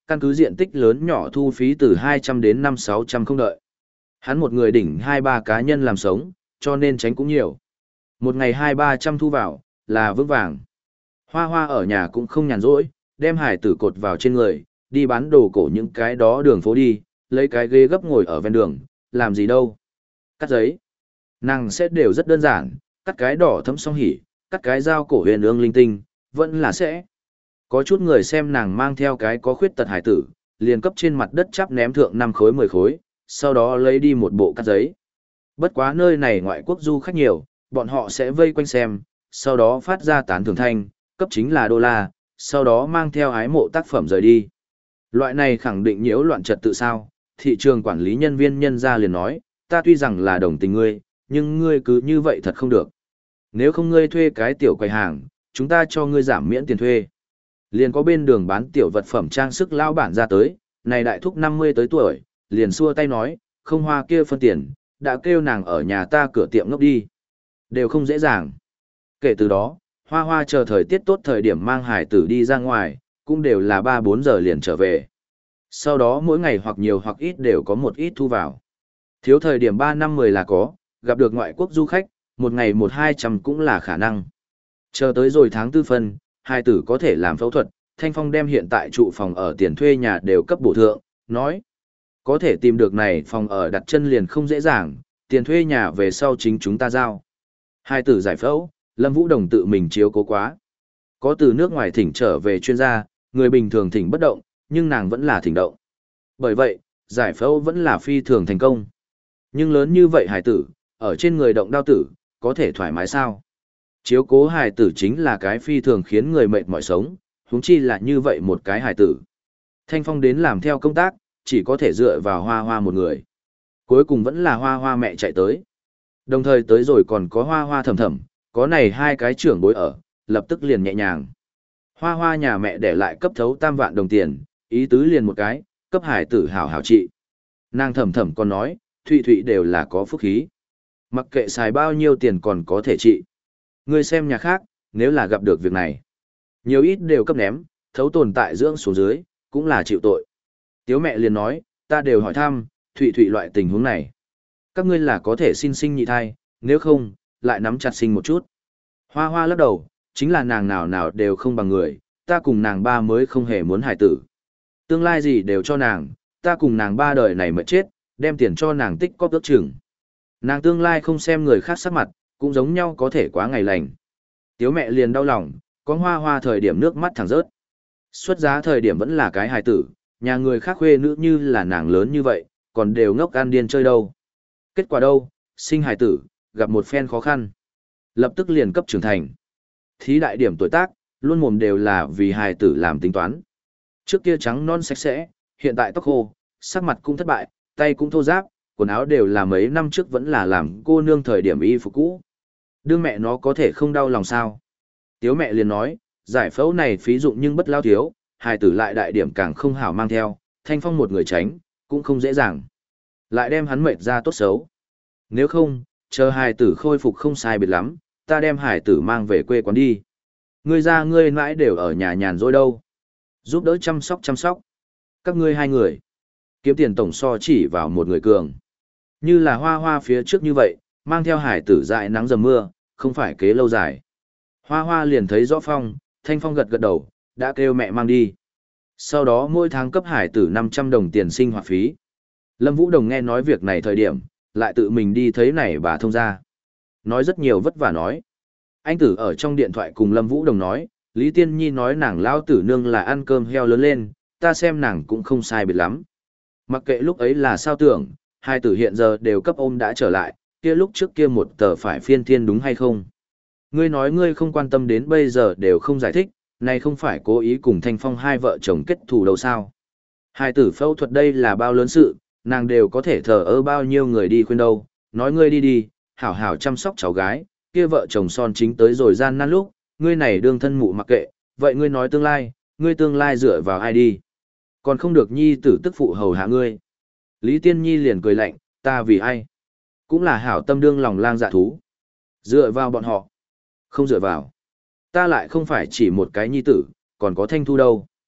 Căn cứ diện tích lớn nhỏ thu phí từ hai trăm đến năm sáu trăm không đợi. Hắn một người đỉnh hai ba cá nhân làm sống, cho nên tránh cũng nhiều. Một ngày hai ba trăm thu vào, là vững vàng. Hoa hoa ở nhà cũng không nhàn rỗi, đem hải tử cột vào trên người, đi bán đồ cổ những cái đó đường phố đi, lấy cái ghế gấp ngồi ở ven đường, làm gì đâu. Cắt giấy. Nàng sẽ đều rất đơn giản, cắt cái đỏ thấm song hỉ, cắt cái dao cổ huyền ương linh tinh, vẫn là sẽ. Có chút người xem nàng mang theo cái có khuyết tật hải tử, liền cấp trên mặt đất chắp ném thượng năm khối mười khối, sau đó lấy đi một bộ cắt giấy. Bất quá nơi này ngoại quốc du khách nhiều, bọn họ sẽ vây quanh xem, sau đó phát ra tán thưởng thanh, cấp chính là đô la, sau đó mang theo ái mộ tác phẩm rời đi. Loại này khẳng định nhiễu loạn trật tự sao, thị trường quản lý nhân viên nhân ra liền nói, ta tuy rằng là đồng tình ngươi, nhưng ngươi cứ như vậy thật không được. Nếu không ngươi thuê cái tiểu quầy hàng, chúng ta cho ngươi giảm miễn tiền thuê. Liền có bên đường bán tiểu vật phẩm trang sức lao bản ra tới, này đại thúc năm mươi tới tuổi, liền xua tay nói, không hoa kia phân tiền, đã kêu nàng ở nhà ta cửa tiệm ngốc đi. Đều không dễ dàng. Kể từ đó, hoa hoa chờ thời tiết tốt thời điểm mang hải tử đi ra ngoài, cũng đều là ba bốn giờ liền trở về. Sau đó mỗi ngày hoặc nhiều hoặc ít đều có một ít thu vào. Thiếu thời điểm ba năm mười là có, gặp được ngoại quốc du khách, một ngày một hai trăm cũng là khả năng. Chờ tới rồi tháng tư phân, hai tử có thể làm phẫu thuật, Thanh Phong đem hiện tại trụ phòng ở tiền thuê nhà đều cấp bổ thượng, nói. Có thể tìm được này phòng ở đặt chân liền không dễ dàng, tiền thuê nhà về sau chính chúng ta giao. Hai tử giải phẫu, Lâm Vũ Đồng tự mình chiếu cố quá. Có từ nước ngoài thỉnh trở về chuyên gia, người bình thường thỉnh bất động, nhưng nàng vẫn là thỉnh động. Bởi vậy, giải phẫu vẫn là phi thường thành công. Nhưng lớn như vậy hài tử, ở trên người động đao tử, có thể thoải mái sao? Chiếu cố hài tử chính là cái phi thường khiến người mệt mỏi sống, huống chi là như vậy một cái hài tử. Thanh Phong đến làm theo công tác, chỉ có thể dựa vào hoa hoa một người. Cuối cùng vẫn là hoa hoa mẹ chạy tới. Đồng thời tới rồi còn có hoa hoa thầm thầm, có này hai cái trưởng bối ở, lập tức liền nhẹ nhàng. Hoa hoa nhà mẹ để lại cấp thấu tam vạn đồng tiền, ý tứ liền một cái, cấp hải tử hảo hảo trị. Nàng thầm thầm còn nói, Thụy Thụy đều là có phúc khí. Mặc kệ xài bao nhiêu tiền còn có thể trị. Ngươi xem nhà khác, nếu là gặp được việc này. Nhiều ít đều cấp ném, thấu tồn tại dưỡng xuống dưới, cũng là chịu tội. Tiếu mẹ liền nói, ta đều hỏi thăm, Thụy Thụy loại tình huống này. Các ngươi là có thể xin sinh nhị thai, nếu không, lại nắm chặt sinh một chút. Hoa hoa lắc đầu, chính là nàng nào nào đều không bằng người, ta cùng nàng ba mới không hề muốn hài tử. Tương lai gì đều cho nàng, ta cùng nàng ba đời này mệt chết, đem tiền cho nàng tích cóp ước chừng. Nàng tương lai không xem người khác sắc mặt, cũng giống nhau có thể quá ngày lành. Tiếu mẹ liền đau lòng, có hoa hoa thời điểm nước mắt thẳng rớt. Xuất giá thời điểm vẫn là cái hài tử, nhà người khác khuê nữ như là nàng lớn như vậy, còn đều ngốc ăn điên chơi đâu. Kết quả đâu, sinh hài tử, gặp một phen khó khăn. Lập tức liền cấp trưởng thành. Thí đại điểm tuổi tác, luôn mồm đều là vì hài tử làm tính toán. Trước kia trắng non sạch sẽ, hiện tại tóc khô, sắc mặt cũng thất bại, tay cũng thô ráp, quần áo đều là mấy năm trước vẫn là làm cô nương thời điểm y phục cũ. Đương mẹ nó có thể không đau lòng sao. Tiếu mẹ liền nói, giải phẫu này phí dụng nhưng bất lao thiếu, hài tử lại đại điểm càng không hảo mang theo, Thanh Phong một người tránh, cũng không dễ dàng. Lại đem hắn mệt ra tốt xấu. Nếu không, chờ hài tử khôi phục không sai biệt lắm, ta đem hài tử mang về quê quán đi. Ngươi ra ngươi mãi đều ở nhà nhàn rỗi đâu. Giúp đỡ chăm sóc chăm sóc. Các ngươi hai người. Kiếm tiền tổng so chỉ vào một người cường. Như là hoa hoa phía trước như vậy, mang theo hải tử dại nắng dầm mưa, không phải kế lâu dài. Hoa hoa liền thấy rõ Phong, Thanh Phong gật gật đầu, đã kêu mẹ mang đi. Sau đó mỗi tháng cấp hải tử năm trăm đồng tiền sinh hoạt phí. Lâm Vũ Đồng nghe nói việc này thời điểm, lại tự mình đi thấy này bà thông ra. Nói rất nhiều vất vả nói. Anh tử ở trong điện thoại cùng Lâm Vũ Đồng nói, Lý Tiên Nhi nói nàng lao tử nương là ăn cơm heo lớn lên, ta xem nàng cũng không sai biệt lắm. Mặc kệ lúc ấy là sao tưởng, hai tử hiện giờ đều cấp ôm đã trở lại, kia lúc trước kia một tờ phải phiên thiên đúng hay không? Ngươi nói ngươi không quan tâm đến bây giờ đều không giải thích, này không phải cố ý cùng Thanh Phong hai vợ chồng kết thù đâu sao? Hai tử phẫu thuật đây là bao lớn sự, nàng đều có thể thờ ơ bao nhiêu người đi khuyên đâu, nói ngươi đi đi, hảo hảo chăm sóc cháu gái, kia vợ chồng son chính tới rồi gian nan lúc, ngươi này đương thân mụ mặc kệ, vậy ngươi nói tương lai, ngươi tương lai dựa vào ai đi? Còn không được nhi tử tức phụ hầu hạ ngươi. Lý Tiên Nhi liền cười lạnh, ta vì ai? Cũng là hảo tâm đương lòng lang dạ thú. Dựa vào bọn họ. Không dựa vào. Ta lại không phải chỉ một cái nhi tử, còn có Thanh Thu đâu.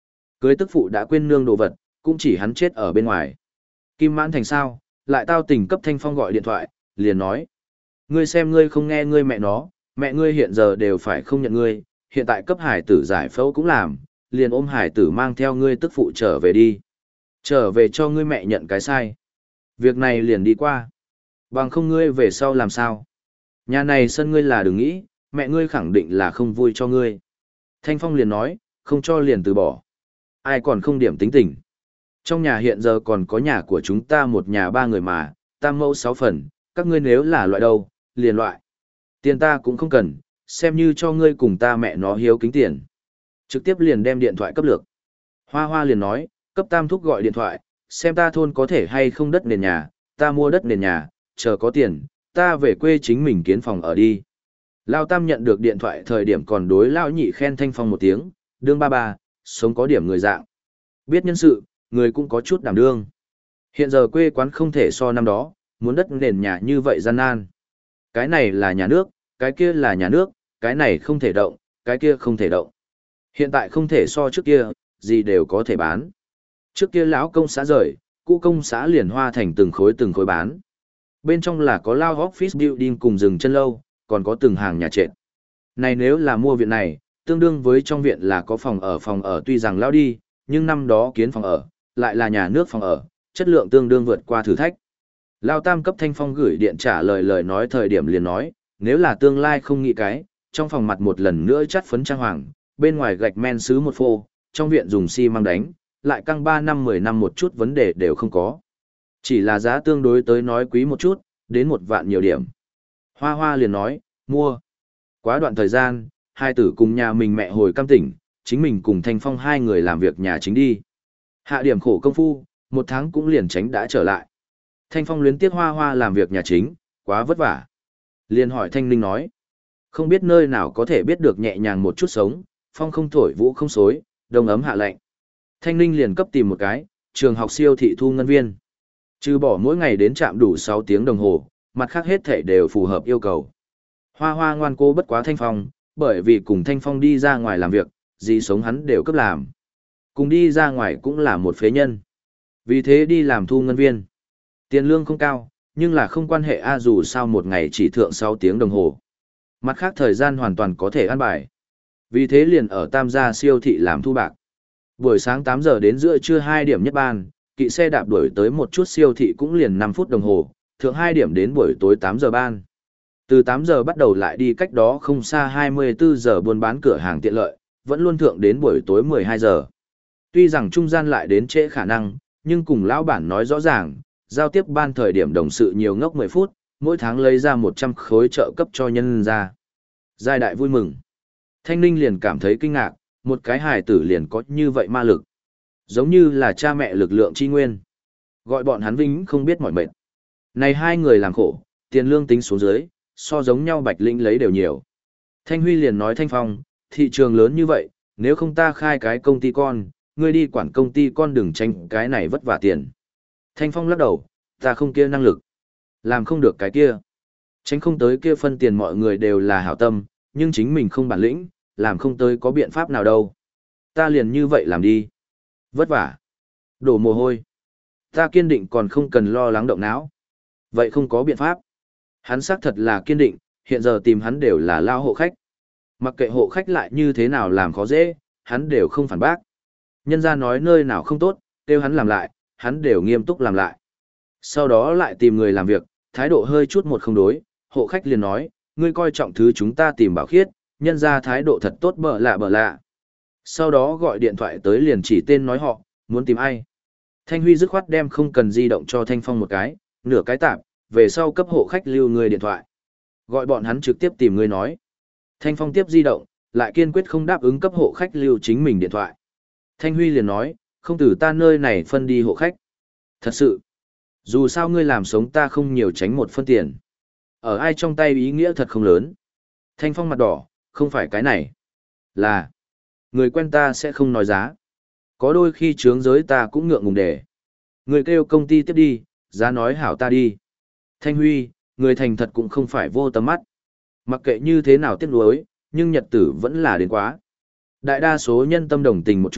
Cưới tức phụ đã quên nương đồ vật, cũng chỉ hắn chết ở bên ngoài. Kim Mãn Thành sao, lại tao tình cấp Thanh Phong gọi điện thoại, liền nói. Ngươi xem ngươi không nghe ngươi mẹ nó, mẹ ngươi hiện giờ đều phải không nhận ngươi, hiện tại cấp hải tử giải phẫu cũng làm, liền ôm hải tử mang theo ngươi tức phụ trở về đi. Trở về cho ngươi mẹ nhận cái sai. Việc này liền đi qua. Bằng không ngươi về sau làm sao? Nhà này sân ngươi là đừng nghĩ, mẹ ngươi khẳng định là không vui cho ngươi. Thanh Phong liền nói, không cho liền từ bỏ. Ai còn không điểm tính tình. Trong nhà hiện giờ còn có nhà của chúng ta một nhà ba người mà, tam mẫu sáu phần, các ngươi nếu là loại đâu, liền loại. Tiền ta cũng không cần, xem như cho ngươi cùng ta mẹ nó hiếu kính tiền. Trực tiếp liền đem điện thoại cấp lược. Hoa Hoa liền nói, cấp tam thúc gọi điện thoại, xem ta thôn có thể hay không đất nền nhà, ta mua đất nền nhà, chờ có tiền, ta về quê chính mình kiến phòng ở đi. Lao Tam nhận được điện thoại thời điểm còn đối Lao Nhị khen Thanh Phong một tiếng, đương ba ba, sống có điểm người dạng. Biết nhân sự, người cũng có chút đảm đương. Hiện giờ quê quán không thể so năm đó, muốn đất nền nhà như vậy gian nan. Cái này là nhà nước, cái kia là nhà nước, cái này không thể động, cái kia không thể động. Hiện tại không thể so trước kia, gì đều có thể bán. Trước kia lão công xã rời, cũ công xã liền hoa thành từng khối từng khối bán. Bên trong là có lao office building cùng rừng chân lâu, còn có từng hàng nhà trệt. Này nếu là mua viện này, tương đương với trong viện là có phòng ở phòng ở tuy rằng lao đi, nhưng năm đó kiến phòng ở, lại là nhà nước phòng ở, chất lượng tương đương vượt qua thử thách. Lao Tam cấp Thanh Phong gửi điện trả lời lời nói thời điểm liền nói, nếu là tương lai không nghĩ cái, trong phòng mặt một lần nữa chắt phấn trang hoàng, bên ngoài gạch men sứ một phô, trong viện dùng xi măng đánh, lại căng ba năm mười năm một chút vấn đề đều không có. Chỉ là giá tương đối tới nói quý một chút, đến một vạn nhiều điểm. Hoa Hoa liền nói, mua. Quá đoạn thời gian, hai tử cùng nhà mình mẹ hồi cam tỉnh, chính mình cùng Thanh Phong hai người làm việc nhà chính đi. Hạ điểm khổ công phu, một tháng cũng liền tránh đã trở lại. Thanh Phong luyến tiếc Hoa Hoa làm việc nhà chính, quá vất vả. Liền hỏi Thanh Ninh nói, không biết nơi nào có thể biết được nhẹ nhàng một chút sống, phong không thổi vũ không xối, đông ấm hạ lạnh. Thanh Ninh liền cấp tìm một cái, trường học siêu thị thu ngân viên. Trừ bỏ mỗi ngày đến trạm đủ sáu tiếng đồng hồ, mặt khác hết thể đều phù hợp yêu cầu. Hoa Hoa ngoan cố bất quá Thanh Phong, bởi vì cùng Thanh Phong đi ra ngoài làm việc, gì sống hắn đều cấp làm. Cùng đi ra ngoài cũng là một phế nhân. Vì thế đi làm thu ngân viên. Tiền lương không cao, nhưng là không quan hệ a dù sao một ngày chỉ thượng sáu tiếng đồng hồ. Mặt khác thời gian hoàn toàn có thể ăn bài. Vì thế liền ở Tam gia siêu thị làm thu bạc. Buổi sáng tám giờ đến giữa trưa hai điểm nhất ban, kỵ xe đạp đuổi tới một chút siêu thị cũng liền năm phút đồng hồ, thượng hai điểm đến buổi tối tám giờ ban. Từ tám giờ bắt đầu lại đi cách đó không xa hai mươi bốn giờ buôn bán cửa hàng tiện lợi, vẫn luôn thượng đến buổi tối mười hai giờ. Tuy rằng trung gian lại đến trễ khả năng, nhưng cùng lão bản nói rõ ràng, giao tiếp ban thời điểm đồng sự nhiều ngốc mười phút, mỗi tháng lấy ra một trăm khối trợ cấp cho nhân ra. Giai đại vui mừng. Thanh Ninh liền cảm thấy kinh ngạc, một cái hài tử liền có như vậy ma lực. Giống như là cha mẹ lực lượng chi nguyên. Gọi bọn hắn vĩnh không biết mỏi mệt. Này hai người làm khổ, tiền lương tính xuống dưới, so giống nhau Bạch Linh lấy đều nhiều. Thanh Huy liền nói Thanh Phong, thị trường lớn như vậy, nếu không ta khai cái công ty con, ngươi đi quản công ty con đừng tranh cái này vất vả tiền. Thanh Phong lắc đầu, ta không kia năng lực. Làm không được cái kia. Tránh không tới kia phân tiền mọi người đều là hảo tâm, nhưng chính mình không bản lĩnh, làm không tới có biện pháp nào đâu. Ta liền như vậy làm đi. Vất vả. Đổ mồ hôi. Ta kiên định còn không cần lo lắng động não. Vậy không có biện pháp. Hắn xác thật là kiên định, hiện giờ tìm hắn đều là lao hộ khách. Mặc kệ hộ khách lại như thế nào làm khó dễ, hắn đều không phản bác. Nhân ra nói nơi nào không tốt, kêu hắn làm lại, hắn đều nghiêm túc làm lại. Sau đó lại tìm người làm việc, thái độ hơi chút một không đối, hộ khách liền nói, ngươi coi trọng thứ chúng ta tìm bảo khiết, nhân ra thái độ thật tốt bợ lạ bợ lạ. Sau đó gọi điện thoại tới liền chỉ tên nói họ, muốn tìm ai. Thanh Huy dứt khoát đem không cần di động cho Thanh Phong một cái, nửa cái tạp, về sau cấp hộ khách lưu người điện thoại. Gọi bọn hắn trực tiếp tìm người nói. Thanh Phong tiếp di động, lại kiên quyết không đáp ứng cấp hộ khách lưu chính mình điện thoại. Thanh Huy liền nói, không từ ta nơi này phân đi hộ khách. Thật sự, dù sao ngươi làm sống ta không nhiều tránh một phân tiền. Ở ai trong tay ý nghĩa thật không lớn. Thanh Phong mặt đỏ, không phải cái này. Là, người quen ta sẽ không nói giá. Có đôi khi trướng giới ta cũng ngượng ngùng để. Người kêu công ty tiếp đi, giá nói hảo ta đi. Thanh Huy, người thành thật cũng không phải vô tầm mắt. Mặc kệ như thế nào tiếc nuối, nhưng nhật tử vẫn là đến quá. Đại đa số nhân tâm đồng tình một chút,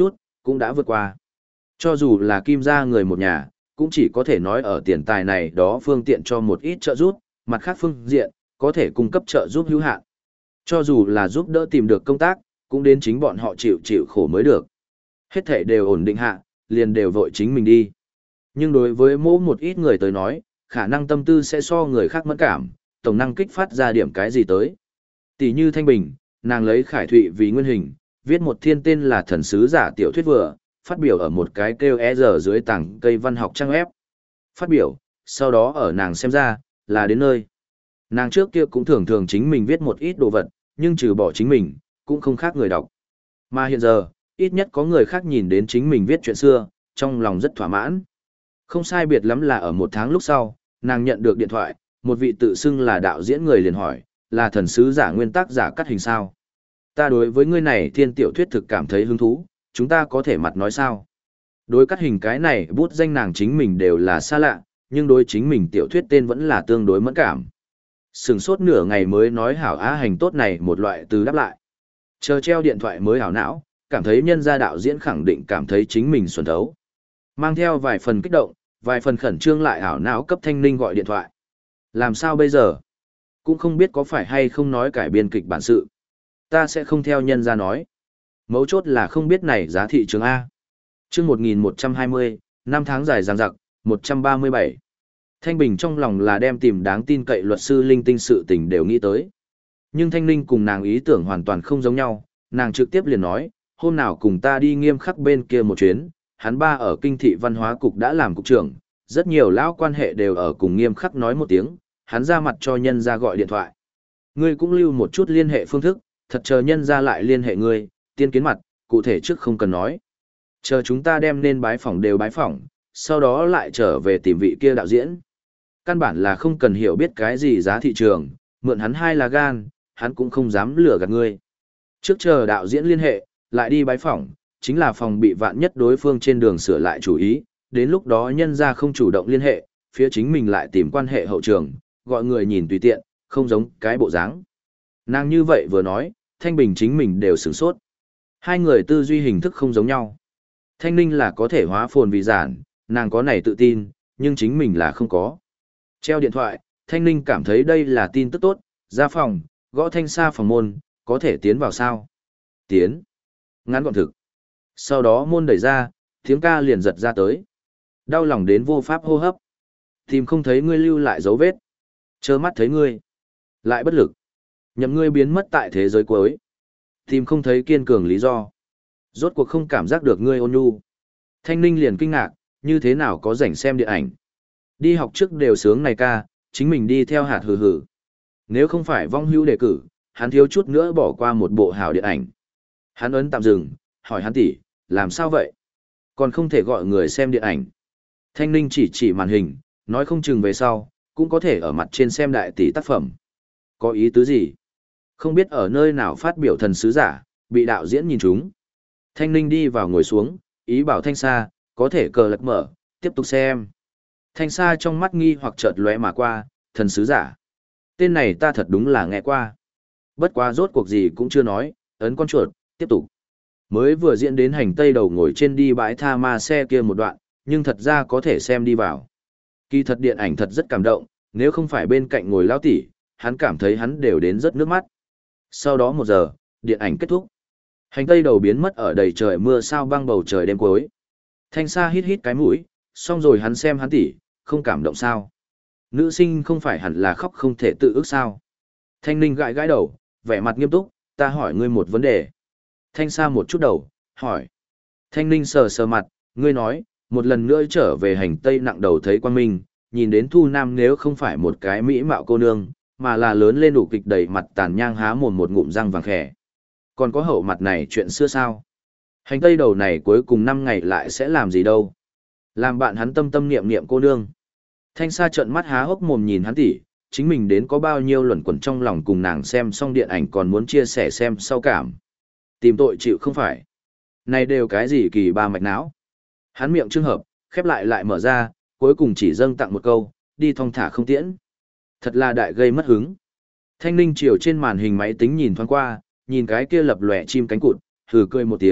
cũng đã vượt qua. Cho dù là Kim gia người một nhà, cũng chỉ có thể nói ở tiền tài này đó phương tiện cho một ít trợ giúp, mặt khác phương diện, có thể cung cấp trợ giúp hữu hạn. Cho dù là giúp đỡ tìm được công tác, cũng đến chính bọn họ chịu chịu khổ mới được. Hết thể đều ổn định hạ, liền đều vội chính mình đi. Nhưng đối với mỗi một ít người tới nói, khả năng tâm tư sẽ so người khác mẫn cảm, tổng năng kích phát ra điểm cái gì tới. Tỷ như Thanh Bình, nàng lấy Khải Thụy vì nguyên hình, viết một thiên tên là Thần Sứ Giả tiểu thuyết vừa, phát biểu ở một cái kêu e giờ dưới tảng cây văn học trang web. Phát biểu, sau đó ở nàng xem ra, là đến nơi. Nàng trước kia cũng thường thường chính mình viết một ít đồ vật, nhưng trừ bỏ chính mình, cũng không khác người đọc. Mà hiện giờ, ít nhất có người khác nhìn đến chính mình viết chuyện xưa, trong lòng rất thỏa mãn. Không sai biệt lắm là ở một tháng lúc sau, nàng nhận được điện thoại, một vị tự xưng là đạo diễn người liền hỏi, là Thần Sứ Giả nguyên tác giả cắt hình sao? Ta đối với ngươi này thiên tiểu thuyết thực cảm thấy hứng thú, chúng ta có thể mặt nói sao? Đối cắt hình cái này bút danh nàng chính mình đều là xa lạ, nhưng đối chính mình tiểu thuyết tên vẫn là tương đối mẫn cảm. Sừng sốt nửa ngày mới nói hảo á hành tốt này một loại từ đáp lại. Chờ treo điện thoại mới hảo não, cảm thấy nhân gia đạo diễn khẳng định cảm thấy chính mình xuẩn thấu. Mang theo vài phần kích động, vài phần khẩn trương lại hảo não cấp Thanh Ninh gọi điện thoại. Làm sao bây giờ? Cũng không biết có phải hay không nói cải biên kịch bản sự. Ta sẽ không theo nhân gia nói. Mấu chốt là không biết này giá thị trường A. chương một nghìn một trăm hai mươi, năm tháng dài dằng dặc, một trăm ba mươi bảy. Thanh Bình trong lòng là đem tìm đáng tin cậy luật sư linh tinh sự tình đều nghĩ tới. Nhưng Thanh Ninh cùng nàng ý tưởng hoàn toàn không giống nhau, nàng trực tiếp liền nói, hôm nào cùng ta đi Nghiêm Khắc bên kia một chuyến, hắn ba ở kinh thị văn hóa cục đã làm cục trưởng, rất nhiều lão quan hệ đều ở cùng Nghiêm Khắc nói một tiếng, hắn ra mặt cho nhân ra gọi điện thoại. Ngươi cũng lưu một chút liên hệ phương thức, thật chờ nhân ra lại liên hệ ngươi, tiên kiến mặt, cụ thể trước không cần nói. Chờ chúng ta đem nên bái phỏng đều bái phỏng, sau đó lại trở về tìm vị kia đạo diễn. Căn bản là không cần hiểu biết cái gì giá thị trường, mượn hắn hai là gan, hắn cũng không dám lừa gạt ngươi. Trước chờ đạo diễn liên hệ, lại đi bái phỏng, chính là phòng bị vạn nhất đối phương trên đường sửa lại chủ ý, đến lúc đó nhân ra không chủ động liên hệ, phía chính mình lại tìm quan hệ hậu trường, gọi người nhìn tùy tiện, không giống cái bộ dáng. Nàng như vậy vừa nói, Thanh Bình chính mình đều sửng sốt. Hai người tư duy hình thức không giống nhau. Thanh Ninh là có thể hóa phồn vì giản, nàng có này tự tin, nhưng chính mình là không có. Treo điện thoại, Thanh Ninh cảm thấy đây là tin tức tốt, ra phòng, gõ Thanh Sa phòng môn, có thể tiến vào sao? Tiến. Ngắn gọn thực. Sau đó môn đẩy ra, tiếng ca liền giật ra tới. Đau lòng đến vô pháp hô hấp. Tìm không thấy ngươi lưu lại dấu vết. Chớ mắt thấy ngươi. Lại bất lực. Nhậm ngươi biến mất tại thế giới cuối. Tìm không thấy kiên cường lý do. Rốt cuộc không cảm giác được ngươi ôn nhu. Thanh Ninh liền kinh ngạc, như thế nào có rảnh xem điện ảnh. Đi học trước đều sướng này ca, chính mình đi theo hạt hừ hừ. Nếu không phải vong hữu đề cử, hắn thiếu chút nữa bỏ qua một bộ hảo điện ảnh. Hắn ấn tạm dừng, hỏi hắn tỷ, làm sao vậy? Còn không thể gọi người xem điện ảnh. Thanh Ninh chỉ chỉ màn hình, nói không chừng về sau, cũng có thể ở mặt trên xem đại tỷ tác phẩm. Có ý tứ gì? Không biết ở nơi nào phát biểu Thần Sứ Giả, bị đạo diễn nhìn trúng. Thanh Ninh đi vào ngồi xuống, ý bảo Thanh Sa, có thể cờ lật mở, tiếp tục xem. Thanh Sa trong mắt nghi hoặc chợt lóe mà qua, Thần Sứ Giả. Tên này ta thật đúng là nghe qua. Bất quá rốt cuộc gì cũng chưa nói, ấn con chuột, tiếp tục. Mới vừa diễn đến hành tây đầu ngồi trên đi bãi tha ma xe kia một đoạn, nhưng thật ra có thể xem đi vào. Kỳ thật điện ảnh thật rất cảm động, nếu không phải bên cạnh ngồi lao tỉ, hắn cảm thấy hắn đều đến rất nước mắt. Sau đó một giờ, điện ảnh kết thúc. Hành tây đầu biến mất ở đầy trời mưa sao băng bầu trời đêm cuối. Thanh Sa hít hít cái mũi, xong rồi hắn xem hắn tỉ, không cảm động sao. Nữ sinh không phải hẳn là khóc không thể tự ước sao. Thanh Ninh gãi gãi đầu, vẻ mặt nghiêm túc, ta hỏi ngươi một vấn đề. Thanh Sa một chút đầu, hỏi. Thanh Ninh sờ sờ mặt, ngươi nói, một lần nữa trở về hành tây nặng đầu thấy quan minh, nhìn đến Thu Nam nếu không phải một cái mỹ mạo cô nương, mà là lớn lên đủ kịch đầy mặt tàn nhang há mồm một ngụm răng vàng khẻ. Còn có hậu mặt này chuyện xưa sao? Hành tây đầu này cuối cùng năm ngày lại sẽ làm gì đâu? Làm bạn hắn tâm tâm niệm niệm cô nương. Thanh Sa trợn mắt há hốc mồm nhìn hắn tỉ, chính mình đến có bao nhiêu luẩn quẩn trong lòng cùng nàng xem xong điện ảnh còn muốn chia sẻ xem sau cảm. Tìm tội chịu không phải. Này đều cái gì kỳ ba mạch não. Hắn miệng trương hợp, khép lại lại mở ra, cuối cùng chỉ dâng tặng một câu, đi thong thả không tiễn. Thật là đại gây mất hứng. Thanh Ninh chiều trên màn hình máy tính nhìn thoáng qua, nhìn cái kia lập lòe chim cánh cụt, hừ cười một tiếng,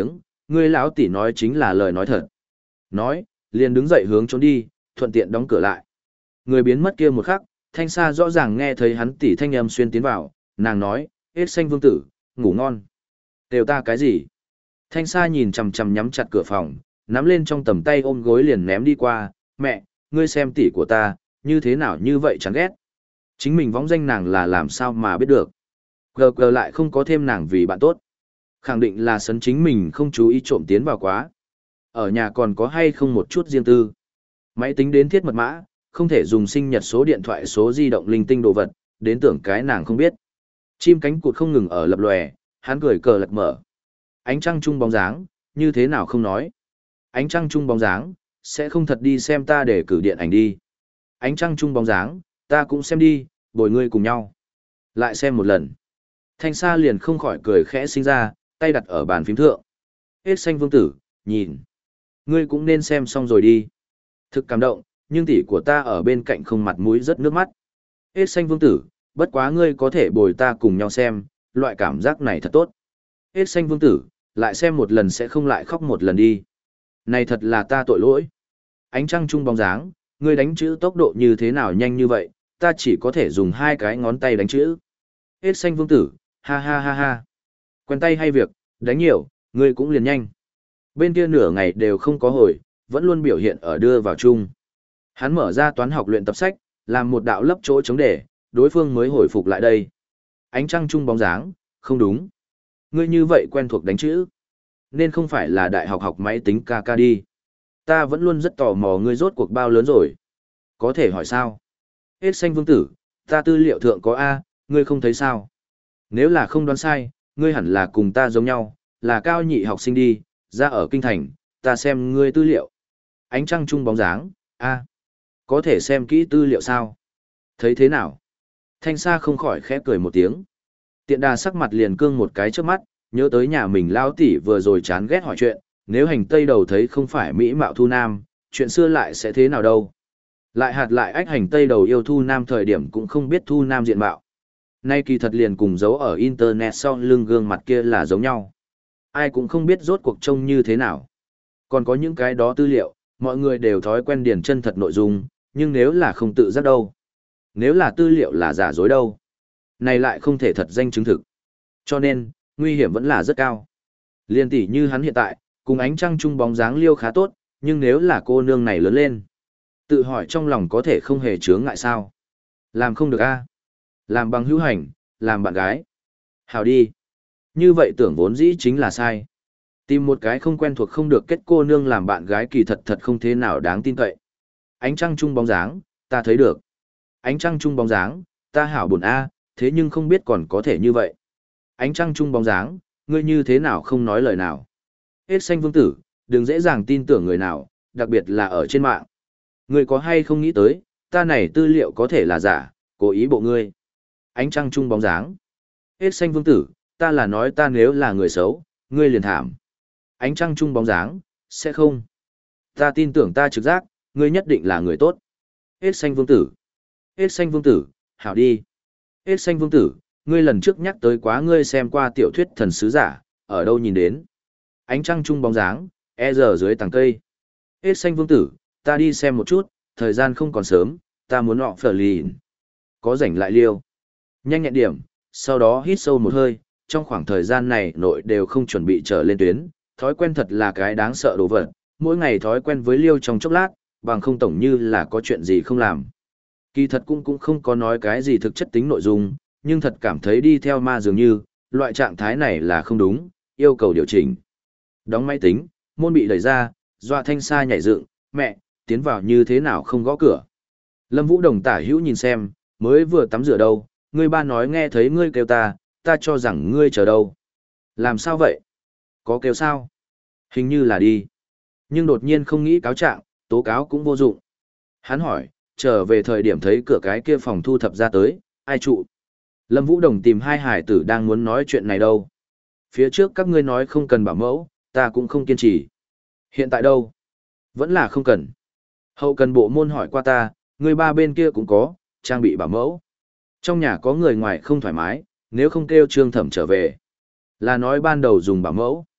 ngươi lão tỷ nói chính là lời nói thật. Nói, liền đứng dậy hướng trốn đi, thuận tiện đóng cửa lại. Người biến mất kia một khắc, Thanh Sa rõ ràng nghe thấy hắn tỷ thanh âm xuyên tiến vào, nàng nói, hết xanh vương tử, ngủ ngon. Đều ta cái gì? Thanh Sa nhìn chằm chằm nhắm chặt cửa phòng, nắm lên trong tầm tay ôm gối liền ném đi qua, mẹ, ngươi xem tỷ của ta, như thế nào như vậy chán ghét. Chính mình vóng danh nàng là làm sao mà biết được. Gờ gờ lại không có thêm nàng vì bạn tốt. Khẳng định là sấn chính mình không chú ý trộm tiến vào quá. Ở nhà còn có hay không một chút riêng tư. Máy tính đến thiết mật mã, không thể dùng sinh nhật số điện thoại số di động linh tinh đồ vật, đến tưởng cái nàng không biết. Chim cánh cụt không ngừng ở lập lòe, hắn cười cờ lật mở. Ánh trăng trung bóng dáng, như thế nào không nói. Ánh trăng trung bóng dáng, sẽ không thật đi xem ta để cử điện ảnh đi. Ánh trăng trung bóng dáng, ta cũng xem đi, bồi ngươi cùng nhau. Lại xem một lần. Thanh Sa liền không khỏi cười khẽ sinh ra, tay đặt ở bàn phím thượng. Hết xanh vương tử, nhìn. Ngươi cũng nên xem xong rồi đi. Thực cảm động, nhưng tỷ của ta ở bên cạnh không mặt mũi rất nước mắt. Hết xanh vương tử, bất quá ngươi có thể bồi ta cùng nhau xem, loại cảm giác này thật tốt. Hết xanh vương tử, lại xem một lần sẽ không lại khóc một lần đi. Này thật là ta tội lỗi. Ánh trăng trung bóng dáng, ngươi đánh chữ tốc độ như thế nào nhanh như vậy, ta chỉ có thể dùng hai cái ngón tay đánh chữ. Hết xanh vương tử, ha ha ha ha. Quen tay hay việc, đánh nhiều, ngươi cũng liền nhanh. Bên kia nửa ngày đều không có hồi, vẫn luôn biểu hiện ở đưa vào chung. Hắn mở ra toán học luyện tập sách, làm một đạo lấp chỗ chống để, đối phương mới hồi phục lại đây. Ánh trăng trung bóng dáng, không đúng. Ngươi như vậy quen thuộc đánh chữ. Nên không phải là đại học học máy tính ca ca đi. Ta vẫn luôn rất tò mò ngươi rốt cuộc bao lớn rồi. Có thể hỏi sao? Hết xanh vương tử, ta tư liệu thượng có A, ngươi không thấy sao? Nếu là không đoán sai, ngươi hẳn là cùng ta giống nhau, là cao nhị học sinh đi, ra ở kinh thành, ta xem ngươi tư liệu. Ánh trăng trung bóng dáng, A. Có thể xem kỹ tư liệu sao? Thấy thế nào? Thanh Sa không khỏi khẽ cười một tiếng. Tiện đà sắc mặt liền cương một cái trước mắt, nhớ tới nhà mình lao tỷ vừa rồi chán ghét hỏi chuyện, nếu hành tây đầu thấy không phải mỹ mạo thu nam, chuyện xưa lại sẽ thế nào đâu. Lại hạt lại ách hành tây đầu yêu thu nam thời điểm cũng không biết thu nam diện mạo. Nay kỳ thật liền cùng giấu ở internet sau lưng gương mặt kia là giống nhau. Ai cũng không biết rốt cuộc trông như thế nào. Còn có những cái đó tư liệu, mọi người đều thói quen điền chân thật nội dung, nhưng nếu là không tự giác đâu. Nếu là tư liệu là giả dối đâu. Này lại không thể thật danh chứng thực. Cho nên, nguy hiểm vẫn là rất cao. Liên tỷ như hắn hiện tại, cùng ánh trăng trung bóng dáng liêu khá tốt, nhưng nếu là cô nương này lớn lên, tự hỏi trong lòng có thể không hề chướng ngại sao. Làm không được a Làm bằng hữu hành, làm bạn gái. Hào đi. Như vậy tưởng vốn dĩ chính là sai. Tìm một cái không quen thuộc không được kết cô nương làm bạn gái kỳ thật thật không thế nào đáng tin cậy. Ánh trăng trung bóng dáng, ta thấy được. Ánh trăng trung bóng dáng, ta hảo buồn a, thế nhưng không biết còn có thể như vậy. Ánh trăng trung bóng dáng, ngươi như thế nào không nói lời nào. Hết xanh vương tử, đừng dễ dàng tin tưởng người nào, đặc biệt là ở trên mạng. Ngươi có hay không nghĩ tới, ta này tư liệu có thể là giả, cố ý bộ ngươi. Ánh trăng trung bóng dáng. Hết xanh vương tử, ta là nói ta nếu là người xấu, ngươi liền thảm. Ánh trăng trung bóng dáng, sẽ không. Ta tin tưởng ta trực giác, ngươi nhất định là người tốt. Hết xanh vương tử. Hết xanh vương tử, hảo đi. Hết xanh vương tử, ngươi lần trước nhắc tới quá ngươi xem qua tiểu thuyết thần sứ giả, ở đâu nhìn đến. Ánh trăng trung bóng dáng, e giờ dưới tàng cây. Hết xanh vương tử, ta đi xem một chút, thời gian không còn sớm, ta muốn họ phở lìn. Có rảnh lại liêu. Nhanh nhẹn điểm, sau đó hít sâu một hơi, trong khoảng thời gian này nội đều không chuẩn bị trở lên tuyến, thói quen thật là cái đáng sợ đồ vật, mỗi ngày thói quen với liêu trong chốc lát, bằng không tổng như là có chuyện gì không làm. Kỳ thật cũng cũng không có nói cái gì thực chất tính nội dung, nhưng thật cảm thấy đi theo ma dường như, loại trạng thái này là không đúng, yêu cầu điều chỉnh. Đóng máy tính, môn bị đẩy ra, dọa Thanh Sa nhảy dựng, mẹ, tiến vào như thế nào không gõ cửa. Lâm Vũ Đồng tả hữu nhìn xem, mới vừa tắm rửa đâu, ngươi ba nói nghe thấy ngươi kêu ta, ta cho rằng ngươi chờ đâu. Làm sao vậy? Có kêu sao? Hình như là đi. Nhưng đột nhiên không nghĩ cáo trạng, tố cáo cũng vô dụng. Hắn hỏi, trở về thời điểm thấy cửa cái kia phòng thu thập ra tới, ai trụ? Lâm Vũ Đồng tìm hai hải tử đang muốn nói chuyện này đâu. Phía trước các ngươi nói không cần bảo mẫu, ta cũng không kiên trì. Hiện tại đâu? Vẫn là không cần. Hậu cần bộ môn hỏi qua ta, người ba bên kia cũng có, trang bị bảo mẫu. Trong nhà có người ngoài không thoải mái, nếu không kêu Trương Thẩm trở về. Là nói ban đầu dùng bảo mẫu.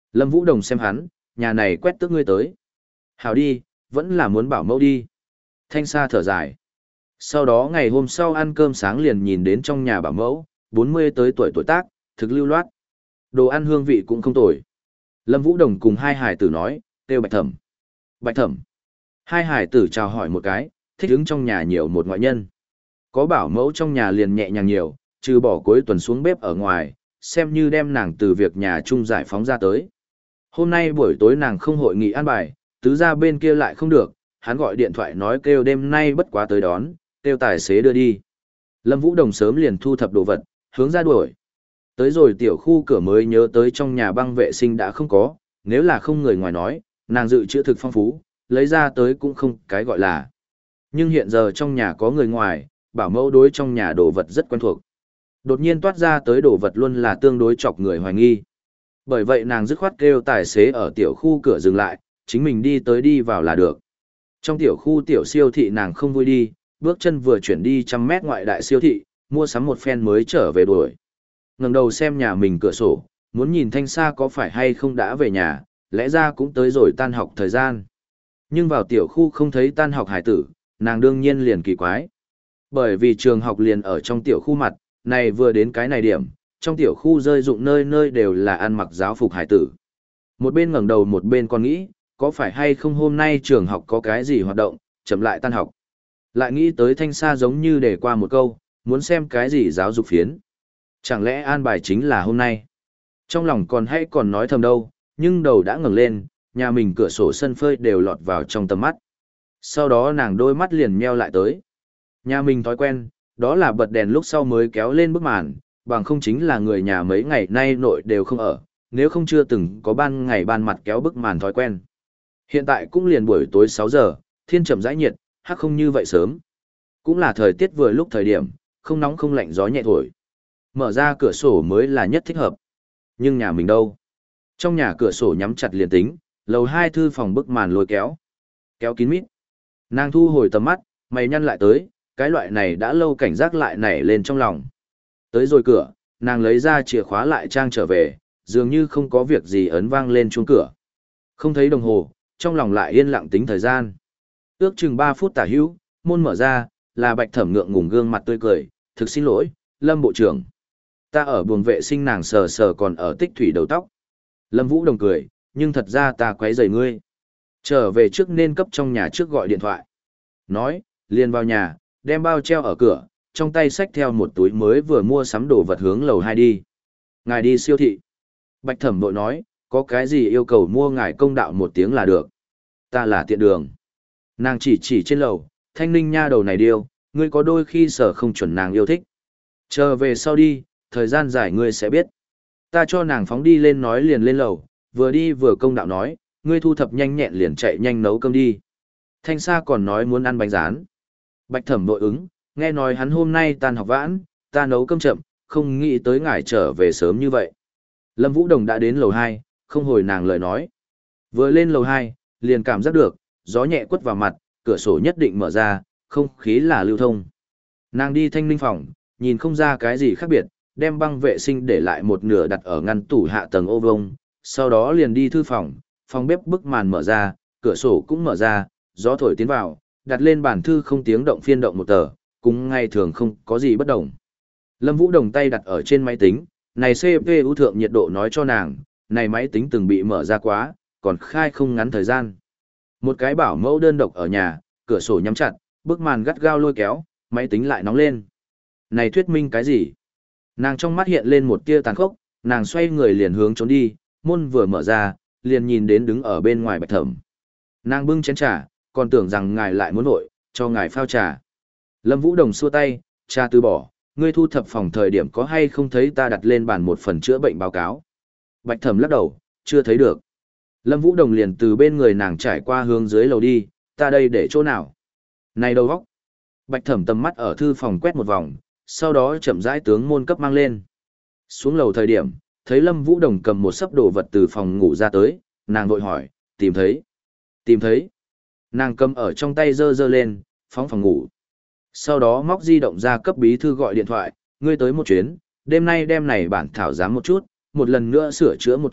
Lâm Vũ Đồng xem hắn, nhà này quét tước ngươi tới. Hảo đi, vẫn là muốn bảo mẫu đi. Thanh Sa thở dài. Sau đó ngày hôm sau ăn cơm sáng liền nhìn đến trong nhà bảo mẫu, bốn mươi tới tuổi tuổi tác, thực lưu loát. Đồ ăn hương vị cũng không tồi. Lâm Vũ Đồng cùng hai hải tử nói, kêu Bạch Thẩm. Bạch Thẩm. Hai hải tử chào hỏi một cái, thích ứng trong nhà nhiều một ngoại nhân. Có bảo mẫu trong nhà liền nhẹ nhàng nhiều, trừ bỏ cuối tuần xuống bếp ở ngoài, xem như đem nàng từ việc nhà chung giải phóng ra tới. Hôm nay buổi tối nàng không hội nghị an bài, tứ ra bên kia lại không được, hắn gọi điện thoại nói kêu đêm nay bất quá tới đón, kêu tài xế đưa đi. Lâm Vũ Đồng sớm liền thu thập đồ vật, hướng ra đuổi. Tới rồi tiểu khu cửa mới nhớ tới trong nhà băng vệ sinh đã không có, nếu là không người ngoài nói, nàng dự trữ thực phong phú, lấy ra tới cũng không cái gọi là. Nhưng hiện giờ trong nhà có người ngoài, bảo mẫu đối trong nhà đồ vật rất quen thuộc. Đột nhiên toát ra tới đồ vật luôn là tương đối chọc người hoài nghi. Bởi vậy nàng dứt khoát kêu tài xế ở tiểu khu cửa dừng lại, chính mình đi tới đi vào là được. Trong tiểu khu tiểu siêu thị nàng không vui đi, bước chân vừa chuyển đi trăm mét ngoại đại siêu thị, mua sắm một phen mới trở về đuổi. Ngẩng đầu xem nhà mình cửa sổ, muốn nhìn Thanh Sa có phải hay không đã về nhà, lẽ ra cũng tới rồi tan học thời gian. Nhưng vào tiểu khu không thấy tan học hải tử, nàng đương nhiên liền kỳ quái. Bởi vì trường học liền ở trong tiểu khu mặt, này vừa đến cái này điểm, trong tiểu khu rơi dụng nơi nơi đều là ăn mặc giáo phục hải tử. Một bên ngẩng đầu một bên còn nghĩ, có phải hay không hôm nay trường học có cái gì hoạt động, chậm lại tan học. Lại nghĩ tới Thanh Sa giống như để qua một câu, muốn xem cái gì giáo dục phiến. Chẳng lẽ an bài chính là hôm nay? Trong lòng còn hay còn nói thầm đâu, nhưng đầu đã ngẩng lên, nhà mình cửa sổ sân phơi đều lọt vào trong tầm mắt. Sau đó nàng đôi mắt liền meo lại tới. Nhà mình thói quen, đó là bật đèn lúc sau mới kéo lên bức màn, bằng không chính là người nhà mấy ngày nay nội đều không ở, nếu không chưa từng có ban ngày ban mặt kéo bức màn thói quen. Hiện tại cũng liền buổi tối sáu giờ, thiên chậm rãi nhiệt, hắc không như vậy sớm. Cũng là thời tiết vừa lúc thời điểm, không nóng không lạnh gió nhẹ thổi. Mở ra cửa sổ mới là nhất thích hợp. Nhưng nhà mình đâu? Trong nhà cửa sổ nhắm chặt liền tính, lầu hai thư phòng bức màn lôi kéo. Kéo kín mít. Nàng thu hồi tầm mắt, mày nhăn lại tới, cái loại này đã lâu cảnh giác lại nảy lên trong lòng. Tới rồi cửa, nàng lấy ra chìa khóa lại trang trở về, dường như không có việc gì ấn vang lên chuông cửa. Không thấy đồng hồ, trong lòng lại yên lặng tính thời gian. Ước chừng ba phút tả hữu, môn mở ra, là Bạch Thẩm ngượng ngùng gương mặt tươi cười, thực xin lỗi, Lâm Bộ trưởng. Ta ở buồng vệ sinh nàng sờ sờ còn ở tích thủy đầu tóc. Lâm Vũ Đồng cười, nhưng thật ra ta quấy rầy ngươi. Trở về trước nên cấp trong nhà trước gọi điện thoại. Nói, liền vào nhà, đem bao treo ở cửa, trong tay xách theo một túi mới vừa mua sắm đồ vật hướng lầu hai đi. Ngài đi siêu thị. Bạch Thẩm đội nói, có cái gì yêu cầu mua ngài công đạo một tiếng là được. Ta là tiện đường. Nàng chỉ chỉ trên lầu, Thanh Ninh nha đầu này điêu, ngươi có đôi khi sở không chuẩn nàng yêu thích. Chờ về sau đi, thời gian dài ngươi sẽ biết. Ta cho nàng phóng đi lên nói liền lên lầu, vừa đi vừa công đạo nói, ngươi thu thập nhanh nhẹn liền chạy nhanh nấu cơm đi. Thanh Sa còn nói muốn ăn bánh rán. Bạch Thẩm nội ứng, nghe nói hắn hôm nay tan học vãn, ta nấu cơm chậm, không nghĩ tới ngài trở về sớm như vậy. Lâm Vũ Đồng đã đến lầu hai, không hồi nàng lời nói. Vừa lên lầu hai, liền cảm giác được, gió nhẹ quất vào mặt, cửa sổ nhất định mở ra, không khí là lưu thông. Nàng đi Thanh Ninh phòng, nhìn không ra cái gì khác biệt, đem băng vệ sinh để lại một nửa đặt ở ngăn tủ hạ tầng ô vông, sau đó liền đi thư phòng, phòng bếp bức màn mở ra, cửa sổ cũng mở ra, gió thổi tiến vào, đặt lên bàn thư không tiếng động phiên động một tờ, cũng ngày thường không có gì bất đồng. Lâm Vũ Đồng tay đặt ở trên máy tính, này xê pê u thượng nhiệt độ nói cho nàng, này máy tính từng bị mở ra quá, còn khai không ngắn thời gian. Một cái bảo mẫu đơn độc ở nhà, cửa sổ nhắm chặt, bức màn gắt gao lôi kéo, máy tính lại nóng lên. Này thuyết minh cái gì? Nàng trong mắt hiện lên một tia tàn khốc, nàng xoay người liền hướng trốn đi, môn vừa mở ra, liền nhìn đến đứng ở bên ngoài Bạch Thẩm. Nàng bưng chén trà, còn tưởng rằng ngài lại muốn vội, cho ngài phao trà. Lâm Vũ Đồng xua tay, trà từ bỏ, ngươi thu thập phòng thời điểm có hay không thấy ta đặt lên bàn một phần chữa bệnh báo cáo. Bạch Thẩm lắc đầu, chưa thấy được. Lâm Vũ Đồng liền từ bên người nàng trải qua hướng dưới lầu đi, ta đây để chỗ nào? Này đầu góc. Bạch Thẩm tầm mắt ở thư phòng quét một vòng, sau đó chậm rãi tướng môn cấp mang lên. Xuống lầu thời điểm, thấy Lâm Vũ Đồng cầm một sấp đồ vật từ phòng ngủ ra tới, nàng vội hỏi, tìm thấy. Tìm thấy. Nàng cầm ở trong tay giơ giơ lên, phóng phòng ngủ. Sau đó móc di động ra cấp bí thư gọi điện thoại, ngươi tới một chuyến, đêm nay đem này bản thảo giám một chút, một lần nữa sửa chữa một chút,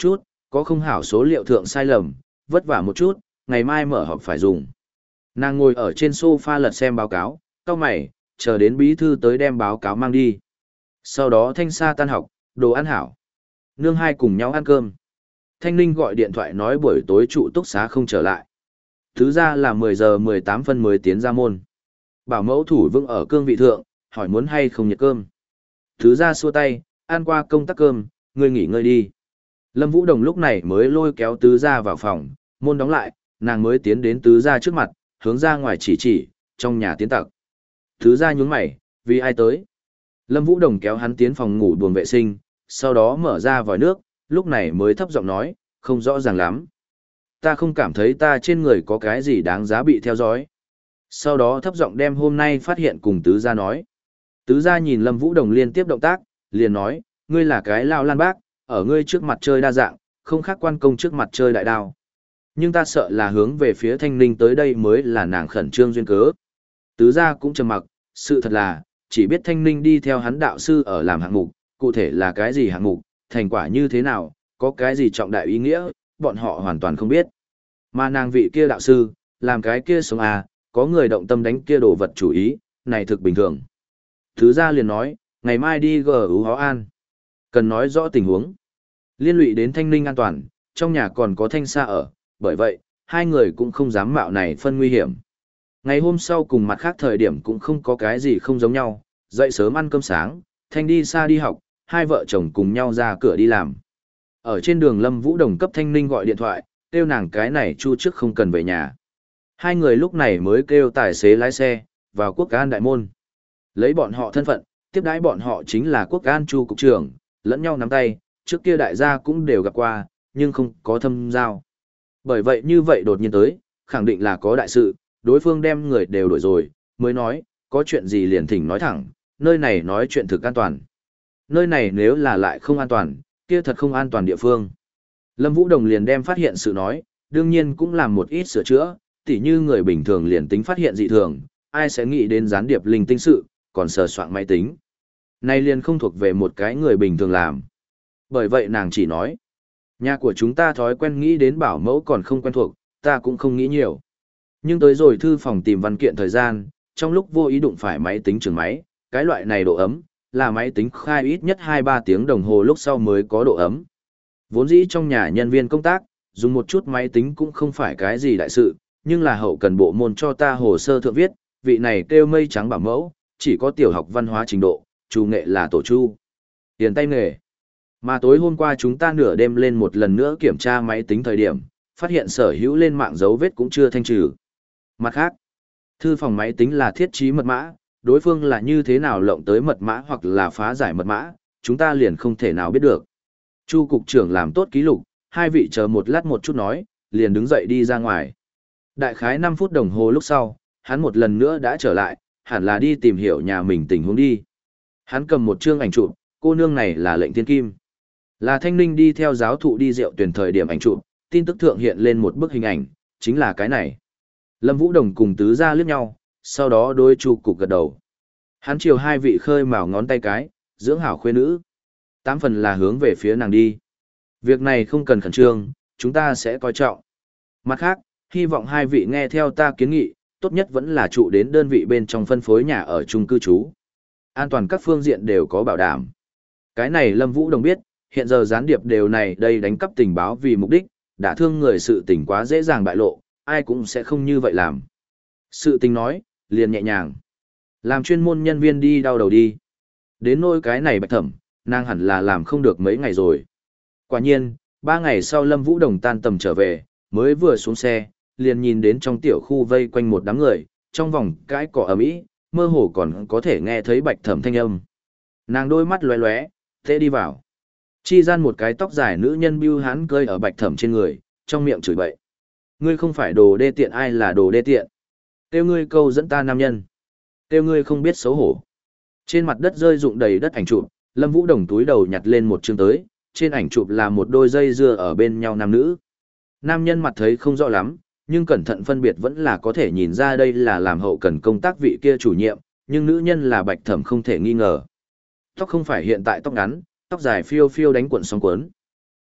có không hảo số liệu thượng sai lầm, vất vả một chút, ngày mai mở họp phải dùng. Nàng ngồi ở trên sofa lật xem báo cáo, cau mày, chờ đến bí thư tới đem báo cáo mang đi. Sau đó Thanh Sa tan học, đồ ăn hảo. Nương hai cùng nhau ăn cơm. Thanh Ninh gọi điện thoại nói buổi tối trụ túc xá không trở lại. Thứ ra là mười giờ mười tám phân mới tiến ra môn. Bảo mẫu thủ vững ở cương vị thượng, hỏi muốn hay không nhiệt cơm. Thứ ra xua tay, ăn qua công tắc cơm, ngươi nghỉ ngơi đi. Lâm Vũ Đồng lúc này mới lôi kéo tứ ra vào phòng, môn đóng lại, nàng mới tiến đến tứ ra trước mặt, hướng ra ngoài chỉ chỉ, trong nhà tiến tặc. Tứ ra nhún mày, vì ai tới? Lâm Vũ Đồng kéo hắn tiến phòng ngủ buồng vệ sinh, sau đó mở ra vòi nước, lúc này mới thấp giọng nói, không rõ ràng lắm. Ta không cảm thấy ta trên người có cái gì đáng giá bị theo dõi. Sau đó thấp giọng đem hôm nay phát hiện cùng tứ gia nói. Tứ gia nhìn Lâm Vũ Đồng liên tiếp động tác, liền nói, ngươi là cái lao lan bác, ở ngươi trước mặt chơi đa dạng, không khác quan công trước mặt chơi đại đao. Nhưng ta sợ là hướng về phía Thanh Ninh tới đây mới là nàng khẩn trương duyên cớ. Tứ gia cũng trầm mặc, sự thật là, chỉ biết Thanh Ninh đi theo hắn đạo sư ở làm hạng mục, cụ thể là cái gì hạng mục, thành quả như thế nào, có cái gì trọng đại ý nghĩa, bọn họ hoàn toàn không biết. Mà nàng vị kia đạo sư, làm cái kia sống à, có người động tâm đánh kia đồ vật chủ ý, này thực bình thường. Thứ gia liền nói, ngày mai đi gờ ú hó an. Cần nói rõ tình huống. Liên lụy đến Thanh Ninh an toàn, trong nhà còn có Thanh Sa ở, bởi vậy, hai người cũng không dám mạo này phân nguy hiểm. Ngày hôm sau cùng mặt khác thời điểm cũng không có cái gì không giống nhau, dậy sớm ăn cơm sáng, Thanh đi xa đi học, hai vợ chồng cùng nhau ra cửa đi làm. Ở trên đường Lâm Vũ Đồng cấp Thanh Ninh gọi điện thoại, kêu nàng cái này chu trước không cần về nhà. Hai người lúc này mới kêu tài xế lái xe, vào Quốc An đại môn. Lấy bọn họ thân phận, tiếp đãi bọn họ chính là Quốc An Chu cục trưởng, lẫn nhau nắm tay, trước kia đại gia cũng đều gặp qua, nhưng không có thâm giao. Bởi vậy như vậy đột nhiên tới, khẳng định là có đại sự, đối phương đem người đều đổi rồi, mới nói, có chuyện gì liền thỉnh nói thẳng, nơi này nói chuyện thực an toàn. Nơi này nếu là lại không an toàn, kia thật không an toàn địa phương. Lâm Vũ Đồng liền đem phát hiện sự nói, đương nhiên cũng làm một ít sửa chữa, tỉ như người bình thường liền tính phát hiện dị thường, ai sẽ nghĩ đến gián điệp linh tinh sự, còn sờ soạn máy tính. Này liền không thuộc về một cái người bình thường làm. Bởi vậy nàng chỉ nói, nhà của chúng ta thói quen nghĩ đến bảo mẫu còn không quen thuộc, ta cũng không nghĩ nhiều. Nhưng tới rồi thư phòng tìm văn kiện thời gian, trong lúc vô ý đụng phải máy tính trường máy, cái loại này độ ấm, là máy tính khai ít nhất hai ba tiếng đồng hồ lúc sau mới có độ ấm. Vốn dĩ trong nhà nhân viên công tác, dùng một chút máy tính cũng không phải cái gì đại sự, nhưng là hậu cần bộ môn cho ta hồ sơ thượng viết, vị này kêu mây trắng bảo mẫu, chỉ có tiểu học văn hóa trình độ, chủ nghệ là tổ chu. Tiền tay nghề. Mà tối hôm qua chúng ta nửa đêm lên một lần nữa kiểm tra máy tính thời điểm, phát hiện sở hữu lên mạng dấu vết cũng chưa thanh trừ. Mặt khác, thư phòng máy tính là thiết trí mật mã, đối phương là như thế nào lộng tới mật mã hoặc là phá giải mật mã, chúng ta liền không thể nào biết được. Chu cục trưởng làm tốt ký lục, hai vị chờ một lát một chút nói, liền đứng dậy đi ra ngoài. Đại khái năm phút đồng hồ lúc sau, hắn một lần nữa đã trở lại, hẳn là đi tìm hiểu nhà mình tình huống đi. Hắn cầm một chương ảnh chụp, cô nương này là Lệnh Thiên Kim. Là Thanh Ninh đi theo giáo thụ đi rượu tuyển thời điểm ảnh chụp, tin tức thượng hiện lên một bức hình ảnh, chính là cái này. Lâm Vũ Đồng cùng tứ gia liếc nhau, sau đó đôi chu cục gật đầu. Hắn chiều hai vị khơi mào ngón tay cái, dưỡng hảo khuê nữ. Tám phần là hướng về phía nàng đi. Việc này không cần khẩn trương, chúng ta sẽ coi trọng. Mặt khác, hy vọng hai vị nghe theo ta kiến nghị, tốt nhất vẫn là trụ đến đơn vị bên trong phân phối nhà ở chung cư trú. An toàn các phương diện đều có bảo đảm. Cái này Lâm Vũ Đồng biết, hiện giờ gián điệp đều này đây đánh cắp tình báo vì mục đích, đã thương người sự tình quá dễ dàng bại lộ, ai cũng sẽ không như vậy làm. Sự tình nói, liền nhẹ nhàng. Làm chuyên môn nhân viên đi đau đầu đi. Đến nỗi cái này Bạch Thẩm, nàng hẳn là làm không được mấy ngày rồi. Quả nhiên, ba ngày sau Lâm Vũ Đồng tan tầm trở về, mới vừa xuống xe, liền nhìn đến trong tiểu khu vây quanh một đám người, trong vòng cái cỏ ầm ĩ, mơ hồ còn có thể nghe thấy Bạch Thẩm thanh âm. Nàng đôi mắt lóe lóe, thế đi vào. Chi gian một cái tóc dài nữ nhân bưu hán cơi ở Bạch Thẩm trên người, trong miệng chửi bậy. Ngươi không phải đồ đê tiện, ai là đồ đê tiện? Kêu ngươi câu dẫn ta nam nhân. Kêu ngươi không biết xấu hổ. Trên mặt đất rơi rụng đầy đất ảnh chụp, Lâm Vũ Đồng túi đầu nhặt lên một chương tới, trên ảnh chụp là một đôi dây dưa ở bên nhau nam nữ. Nam nhân mặt thấy không rõ lắm, nhưng cẩn thận phân biệt vẫn là có thể nhìn ra đây là làm hậu cần công tác vị kia chủ nhiệm, nhưng nữ nhân là Bạch Thẩm không thể nghi ngờ. Tóc không phải hiện tại tóc ngắn, tóc dài phiêu phiêu đánh cuộn sóng cuốn.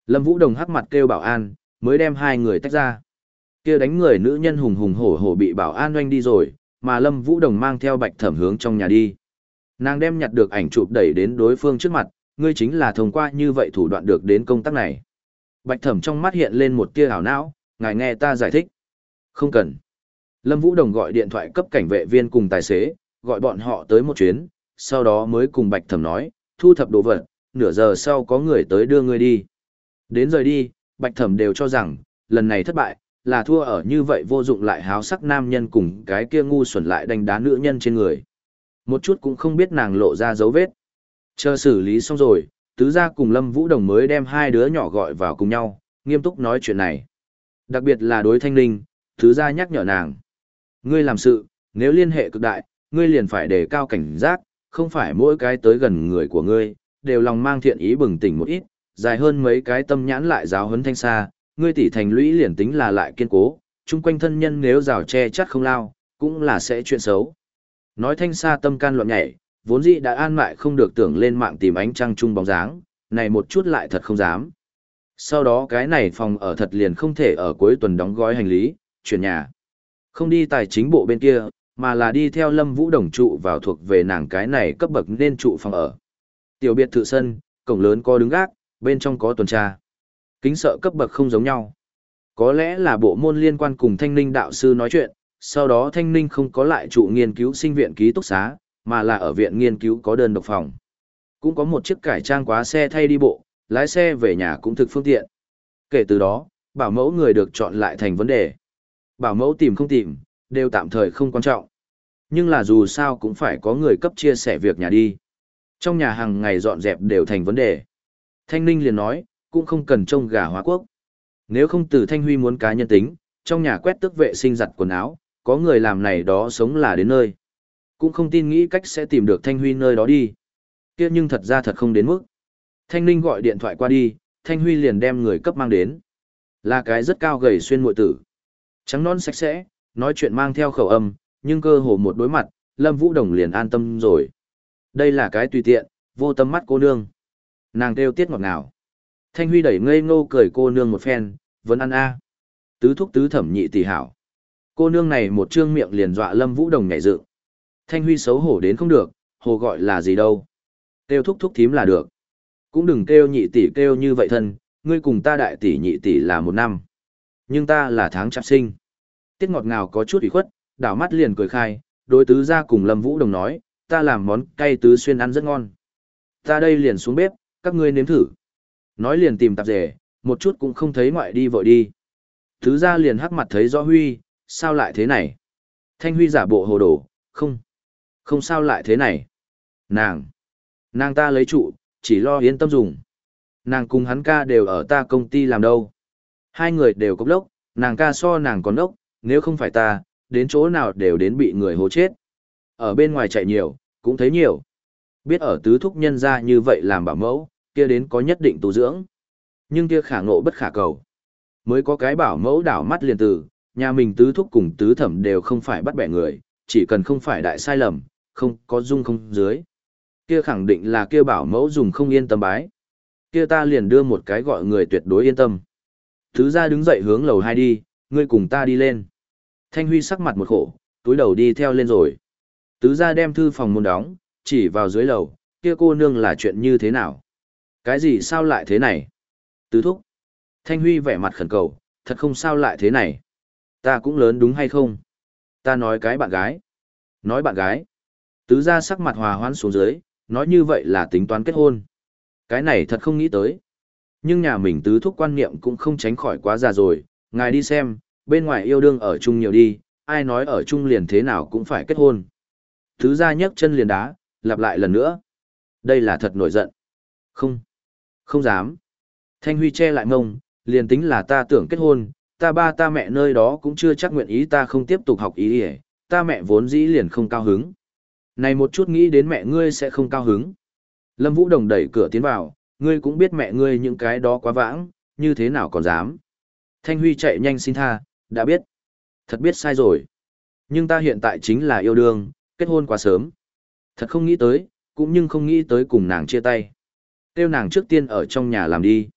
Lâm Vũ Đồng hắc mặt kêu bảo an, mới đem hai người tách ra. Kia đánh người nữ nhân hùng hùng hổ hổ bị bảo an oanh đi rồi, mà Lâm Vũ Đồng mang theo Bạch Thẩm hướng trong nhà đi. Nàng đem nhặt được ảnh chụp đẩy đến đối phương trước mặt, ngươi chính là thông qua như vậy thủ đoạn được đến công tác này. Bạch Thẩm trong mắt hiện lên một tia ảo não, ngài nghe ta giải thích. Không cần. Lâm Vũ Đồng gọi điện thoại cấp cảnh vệ viên cùng tài xế, gọi bọn họ tới một chuyến, sau đó mới cùng Bạch Thẩm nói, thu thập đồ vật, nửa giờ sau có người tới đưa ngươi đi. Đến rời đi, Bạch Thẩm đều cho rằng, lần này thất bại, là thua ở như vậy vô dụng lại háo sắc nam nhân cùng cái kia ngu xuẩn lại đánh đá nữ nhân trên người. Một chút cũng không biết nàng lộ ra dấu vết. Chờ xử lý xong rồi, tứ gia cùng Lâm Vũ Đồng mới đem hai đứa nhỏ gọi vào cùng nhau, nghiêm túc nói chuyện này. Đặc biệt là đối Thanh Ninh, tứ gia nhắc nhở nàng. Ngươi làm sự, nếu liên hệ cực đại, ngươi liền phải đề cao cảnh giác, không phải mỗi cái tới gần người của ngươi, đều lòng mang thiện ý bừng tỉnh một ít, dài hơn mấy cái tâm nhãn lại giáo huấn Thanh xa, ngươi tỷ thành lũy liền tính là lại kiên cố, chung quanh thân nhân nếu rào che chắt không lao, cũng là sẽ chuyện xấu. Nói Thanh xa tâm can loạn nhảy, vốn dĩ đã an mại không được tưởng lên mạng tìm ánh trăng chung bóng dáng, này một chút lại thật không dám. Sau đó cái này phòng ở thật liền không thể ở cuối tuần đóng gói hành lý, chuyển nhà. Không đi tài chính bộ bên kia, mà là đi theo Lâm Vũ Đồng trụ vào thuộc về nàng cái này cấp bậc nên trụ phòng ở. Tiểu biệt thự sân, cổng lớn có đứng gác, bên trong có tuần tra. Kính sợ cấp bậc không giống nhau. Có lẽ là bộ môn liên quan cùng Thanh Ninh đạo sư nói chuyện, sau đó Thanh Ninh không có lại trụ nghiên cứu sinh viện ký túc xá, mà là ở viện nghiên cứu có đơn độc phòng. Cũng có một chiếc cải trang quá xe thay đi bộ, lái xe về nhà cũng thực phương tiện. Kể từ đó, bảo mẫu người được chọn lại thành vấn đề. Bảo mẫu tìm không tìm, đều tạm thời không quan trọng. Nhưng là dù sao cũng phải có người cấp chia sẻ việc nhà đi. Trong nhà hàng ngày dọn dẹp đều thành vấn đề. Thanh Ninh liền nói, cũng không cần trông gà hóa quốc. Nếu không từ Thanh Huy muốn cá nhân tính, trong nhà quét tước vệ sinh giặt quần áo, có người làm này đó sống là đến nơi. Cũng không tin nghĩ cách sẽ tìm được Thanh Huy nơi đó đi. Kia nhưng thật ra thật không đến mức. Thanh Ninh gọi điện thoại qua đi, Thanh Huy liền đem người cấp mang đến. Là cái rất cao gầy xuyên muội tử. Trắng non sạch sẽ, nói chuyện mang theo khẩu âm, nhưng cơ hồ một đối mặt, Lâm Vũ Đồng liền an tâm rồi. Đây là cái tùy tiện, vô tâm mắt cô nương. Nàng kêu tiết ngọt ngào. Thanh Huy đẩy ngây ngô cười cô nương một phen, vẫn ăn a. Tứ thúc tứ thẩm nhị tỷ hảo. Cô nương này một trương miệng liền dọa Lâm Vũ Đồng nhảy dựng. Thanh Huy xấu hổ đến không được, hồ gọi là gì đâu. Kêu thúc thúc thím là được. Cũng đừng kêu nhị tỷ kêu như vậy thân, ngươi cùng ta đại tỷ nhị tỷ là một năm. Nhưng ta là tháng chạp sinh. Tiết ngọt ngào có chút ủy khuất, đảo mắt liền cười khai, đối tứ ra cùng Lâm Vũ Đồng nói, ta làm món cay tứ xuyên ăn rất ngon. Ta đây liền xuống bếp, các ngươi nếm thử. Nói liền tìm tạp dề, một chút cũng không thấy ngoại đi vội đi. Tứ ra liền hắc mặt thấy rõ Huy, sao lại thế này? Thanh Huy giả bộ hồ đồ, không. Không sao lại thế này. Nàng. Nàng ta lấy trụ, chỉ lo yên tâm dùng. Nàng cùng hắn ca đều ở ta công ty làm đâu. Hai người đều cốc lốc, nàng ca so nàng còn đốc, nếu không phải ta, đến chỗ nào đều đến bị người hố chết. Ở bên ngoài chạy nhiều, cũng thấy nhiều. Biết ở tứ thúc nhân ra như vậy làm bảo mẫu, kia đến có nhất định tu dưỡng. Nhưng kia khả ngộ bất khả cầu. Mới có cái bảo mẫu đảo mắt liền từ, nhà mình tứ thúc cùng tứ thẩm đều không phải bắt bẻ người, chỉ cần không phải đại sai lầm, không có dung không dưới. Kia khẳng định là kia bảo mẫu dùng không yên tâm bái. Kia ta liền đưa một cái gọi người tuyệt đối yên tâm. Tứ gia đứng dậy hướng lầu hai đi, ngươi cùng ta đi lên. Thanh Huy sắc mặt một khổ, túi đầu đi theo lên rồi. Tứ gia đem thư phòng môn đóng, chỉ vào dưới lầu, kia cô nương là chuyện như thế nào? Cái gì sao lại thế này? Tứ thúc. Thanh Huy vẻ mặt khẩn cầu, thật không sao lại thế này. Ta cũng lớn đúng hay không? Ta nói cái bạn gái. Nói bạn gái. Tứ gia sắc mặt hòa hoãn xuống dưới, nói như vậy là tính toán kết hôn. Cái này thật không nghĩ tới. Nhưng nhà mình tứ thúc quan niệm cũng không tránh khỏi quá già rồi, ngài đi xem, bên ngoài yêu đương ở chung nhiều đi, ai nói ở chung liền thế nào cũng phải kết hôn. Tứ gia nhấc chân liền đá, lặp lại lần nữa. Đây là thật nổi giận. Không, không dám. Thanh Huy che lại mông, liền tính là ta tưởng kết hôn, ta ba ta mẹ nơi đó cũng chưa chắc nguyện ý ta không tiếp tục học ý hề, ta mẹ vốn dĩ liền không cao hứng. Này một chút nghĩ đến mẹ ngươi sẽ không cao hứng. Lâm Vũ Đồng đẩy cửa tiến vào, ngươi cũng biết mẹ ngươi những cái đó quá vãng, như thế nào còn dám. Thanh Huy chạy nhanh xin tha, đã biết. Thật biết sai rồi. Nhưng ta hiện tại chính là yêu đương, kết hôn quá sớm. Thật không nghĩ tới, cũng nhưng không nghĩ tới cùng nàng chia tay. Kêu nàng trước tiên ở trong nhà làm đi.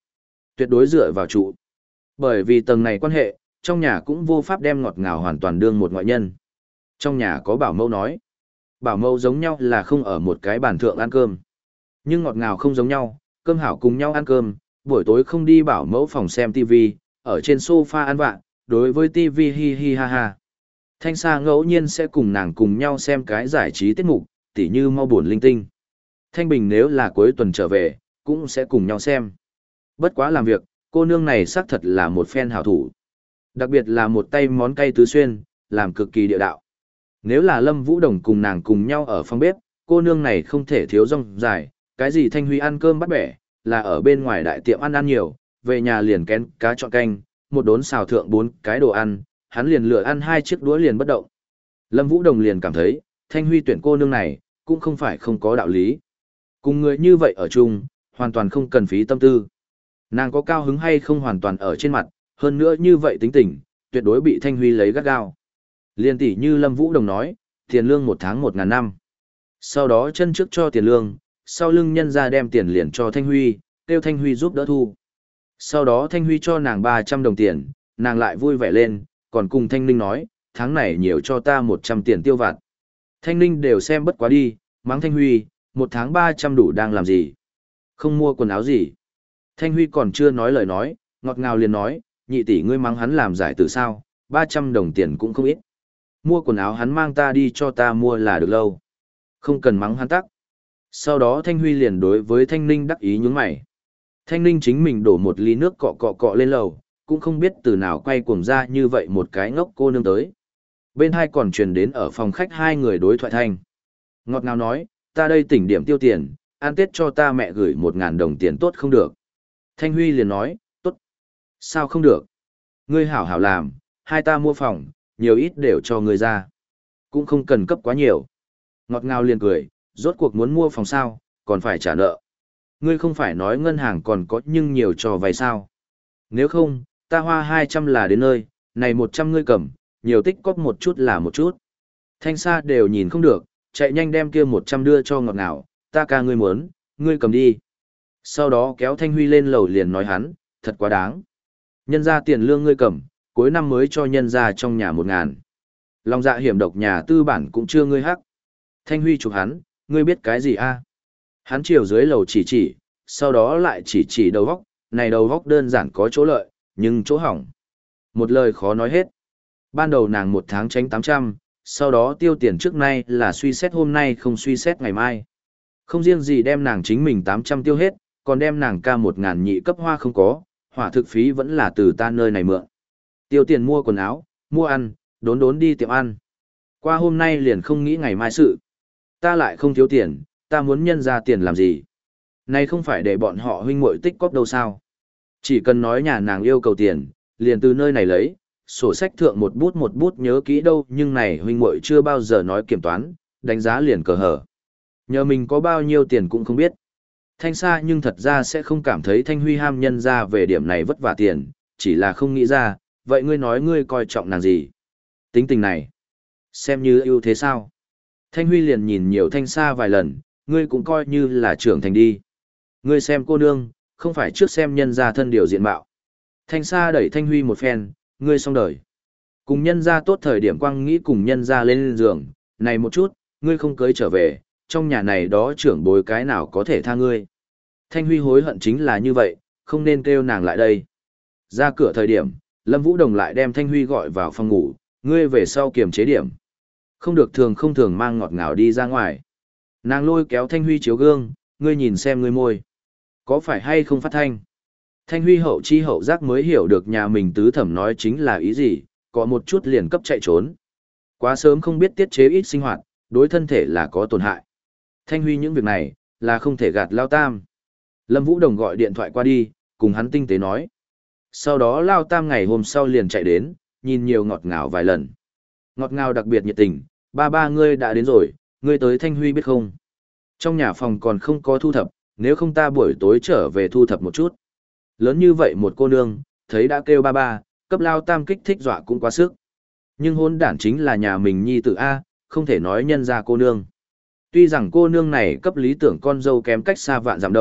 Tuyệt đối dựa vào trụ. Bởi vì tầng này quan hệ, trong nhà cũng vô pháp đem ngọt ngào hoàn toàn đương một ngoại nhân. Trong nhà có bảo mẫu nói. Bảo mẫu giống nhau là không ở một cái bàn thượng ăn cơm. Nhưng ngọt ngào không giống nhau, cơm hảo cùng nhau ăn cơm, buổi tối không đi bảo mẫu phòng xem tivi, ở trên sofa ăn vạ, đối với tivi hi hi ha ha. Thanh Sa ngẫu nhiên sẽ cùng nàng cùng nhau xem cái giải trí tiết mục, tỉ như mau buồn linh tinh. Thanh Bình nếu là cuối tuần trở về, cũng sẽ cùng nhau xem. Bất quá làm việc, cô nương này xác thật là một fan hảo thủ. Đặc biệt là một tay món cay tứ xuyên, làm cực kỳ địa đạo. Nếu là Lâm Vũ Đồng cùng nàng cùng nhau ở phòng bếp, cô nương này không thể thiếu rong dài, cái gì Thanh Huy ăn cơm bắt bẻ, là ở bên ngoài đại tiệm ăn ăn nhiều, về nhà liền kén cá chọn canh, một đốn xào thượng bốn cái đồ ăn, hắn liền lựa ăn hai chiếc đũa liền bất động. Lâm Vũ Đồng liền cảm thấy, Thanh Huy tuyển cô nương này, cũng không phải không có đạo lý. Cùng người như vậy ở chung, hoàn toàn không cần phí tâm tư. Nàng có cao hứng hay không hoàn toàn ở trên mặt, hơn nữa như vậy tính tình, tuyệt đối bị Thanh Huy lấy gắt gao. Liên tỷ như Lâm Vũ Đồng nói, tiền lương một tháng một ngàn năm. Sau đó chân trước cho tiền lương, sau lưng nhân ra đem tiền liền cho Thanh Huy, kêu Thanh Huy giúp đỡ thu. Sau đó Thanh Huy cho nàng ba trăm đồng tiền, nàng lại vui vẻ lên, còn cùng Thanh Ninh nói, tháng này nhiều cho ta một trăm tiền tiêu vặt. Thanh Ninh đều xem bất quá đi, mắng Thanh Huy, một tháng ba trăm đủ đang làm gì? Không mua quần áo gì? Thanh Huy còn chưa nói lời nói, ngọt ngào liền nói, nhị tỷ ngươi mắng hắn làm giải từ sao, ba trăm đồng tiền cũng không ít. Mua quần áo hắn mang ta đi cho ta mua là được lâu. Không cần mắng hắn tắc. Sau đó Thanh Huy liền đối với Thanh Ninh đắc ý nhướng mày. Thanh Ninh chính mình đổ một ly nước cọ cọ cọ lên lầu, cũng không biết từ nào quay cuồng ra như vậy một cái ngốc cô nương tới. Bên hai còn truyền đến ở phòng khách hai người đối thoại thanh. Ngọt ngào nói, ta đây tỉnh điểm tiêu tiền, ăn Tết cho ta mẹ gửi một ngàn đồng tiền tốt không được. Thanh Huy liền nói, tốt. Sao không được? Ngươi hảo hảo làm, hai ta mua phòng, nhiều ít đều cho ngươi ra. Cũng không cần cấp quá nhiều. Ngọt ngào liền cười, rốt cuộc muốn mua phòng sao, còn phải trả nợ. Ngươi không phải nói ngân hàng còn có nhưng nhiều cho vay sao. Nếu không, ta hoa hai trăm là đến nơi, này một trăm ngươi cầm, nhiều tích cóp một chút là một chút. Thanh Sa đều nhìn không được, chạy nhanh đem kia một trăm đưa cho ngọt ngào, ta ca ngươi muốn, ngươi cầm đi. Sau đó kéo Thanh Huy lên lầu liền nói hắn, thật quá đáng. Nhân ra tiền lương ngươi cầm, cuối năm mới cho nhân ra trong nhà một ngàn. Lòng dạ hiểm độc nhà tư bản cũng chưa ngươi hắc. Thanh Huy chụp hắn, ngươi biết cái gì a? Hắn chiều dưới lầu chỉ chỉ, sau đó lại chỉ chỉ đầu góc, này đầu góc đơn giản có chỗ lợi, nhưng chỗ hỏng. Một lời khó nói hết. Ban đầu nàng một tháng tránh tám trăm, sau đó tiêu tiền trước nay là suy xét hôm nay không suy xét ngày mai. Không riêng gì đem nàng chính mình tám trăm tiêu hết, còn đem nàng ca một ngàn nhị cấp hoa không có, hỏa thực phí vẫn là từ ta nơi này mượn. Tiêu tiền mua quần áo, mua ăn, đốn đốn đi tiệm ăn. Qua hôm nay liền không nghĩ ngày mai sự. Ta lại không thiếu tiền, ta muốn nhân ra tiền làm gì? Này không phải để bọn họ huynh muội tích cóp đâu sao? Chỉ cần nói nhà nàng yêu cầu tiền, liền từ nơi này lấy, sổ sách thượng một bút một bút nhớ kỹ đâu, nhưng này huynh muội chưa bao giờ nói kiểm toán, đánh giá liền cờ hở. Nhờ mình có bao nhiêu tiền cũng không biết. Thanh Sa nhưng thật ra sẽ không cảm thấy Thanh Huy ham nhân ra về điểm này vất vả tiền, chỉ là không nghĩ ra, vậy ngươi nói ngươi coi trọng nàng gì? Tính tình này, xem như ưu thế sao? Thanh Huy liền nhìn nhiều Thanh Sa vài lần, ngươi cũng coi như là trưởng thành đi. Ngươi xem cô nương, không phải trước xem nhân ra thân điều diện mạo. Thanh Sa đẩy Thanh Huy một phen, ngươi xong đời. Cùng nhân ra tốt thời điểm quang nghĩ cùng nhân ra lên giường, này một chút, ngươi không cưới trở về, trong nhà này đó trưởng bối cái nào có thể tha ngươi. Thanh Huy hối hận chính là như vậy, không nên kêu nàng lại đây. Ra cửa thời điểm, Lâm Vũ Đồng lại đem Thanh Huy gọi vào phòng ngủ, ngươi về sau kiềm chế điểm. Không được thường không thường mang ngọt ngào đi ra ngoài. Nàng lôi kéo Thanh Huy chiếu gương, ngươi nhìn xem ngươi môi. Có phải hay không phát thanh? Thanh Huy hậu chi hậu giác mới hiểu được nhà mình tứ thẩm nói chính là ý gì, có một chút liền cấp chạy trốn. Quá sớm không biết tiết chế ít sinh hoạt, đối thân thể là có tổn hại. Thanh Huy những việc này, là không thể gạt Lao Tam. Lâm Vũ Đồng gọi điện thoại qua đi, cùng hắn tinh tế nói. Sau đó Lao Tam ngày hôm sau liền chạy đến, nhìn nhiều ngọt ngào vài lần. Ngọt ngào đặc biệt nhiệt tình, ba ba ngươi đã đến rồi, ngươi tới Thanh Huy biết không? Trong nhà phòng còn không có thu thập, nếu không ta buổi tối trở về thu thập một chút. Lớn như vậy một cô nương, thấy đã kêu ba ba, cấp Lao Tam kích thích dọa cũng quá sức. Nhưng hôn đản chính là nhà mình nhi tử A, không thể nói nhân ra cô nương. Tuy rằng cô nương này cấp lý tưởng con dâu kém cách xa vạn dặm đâu,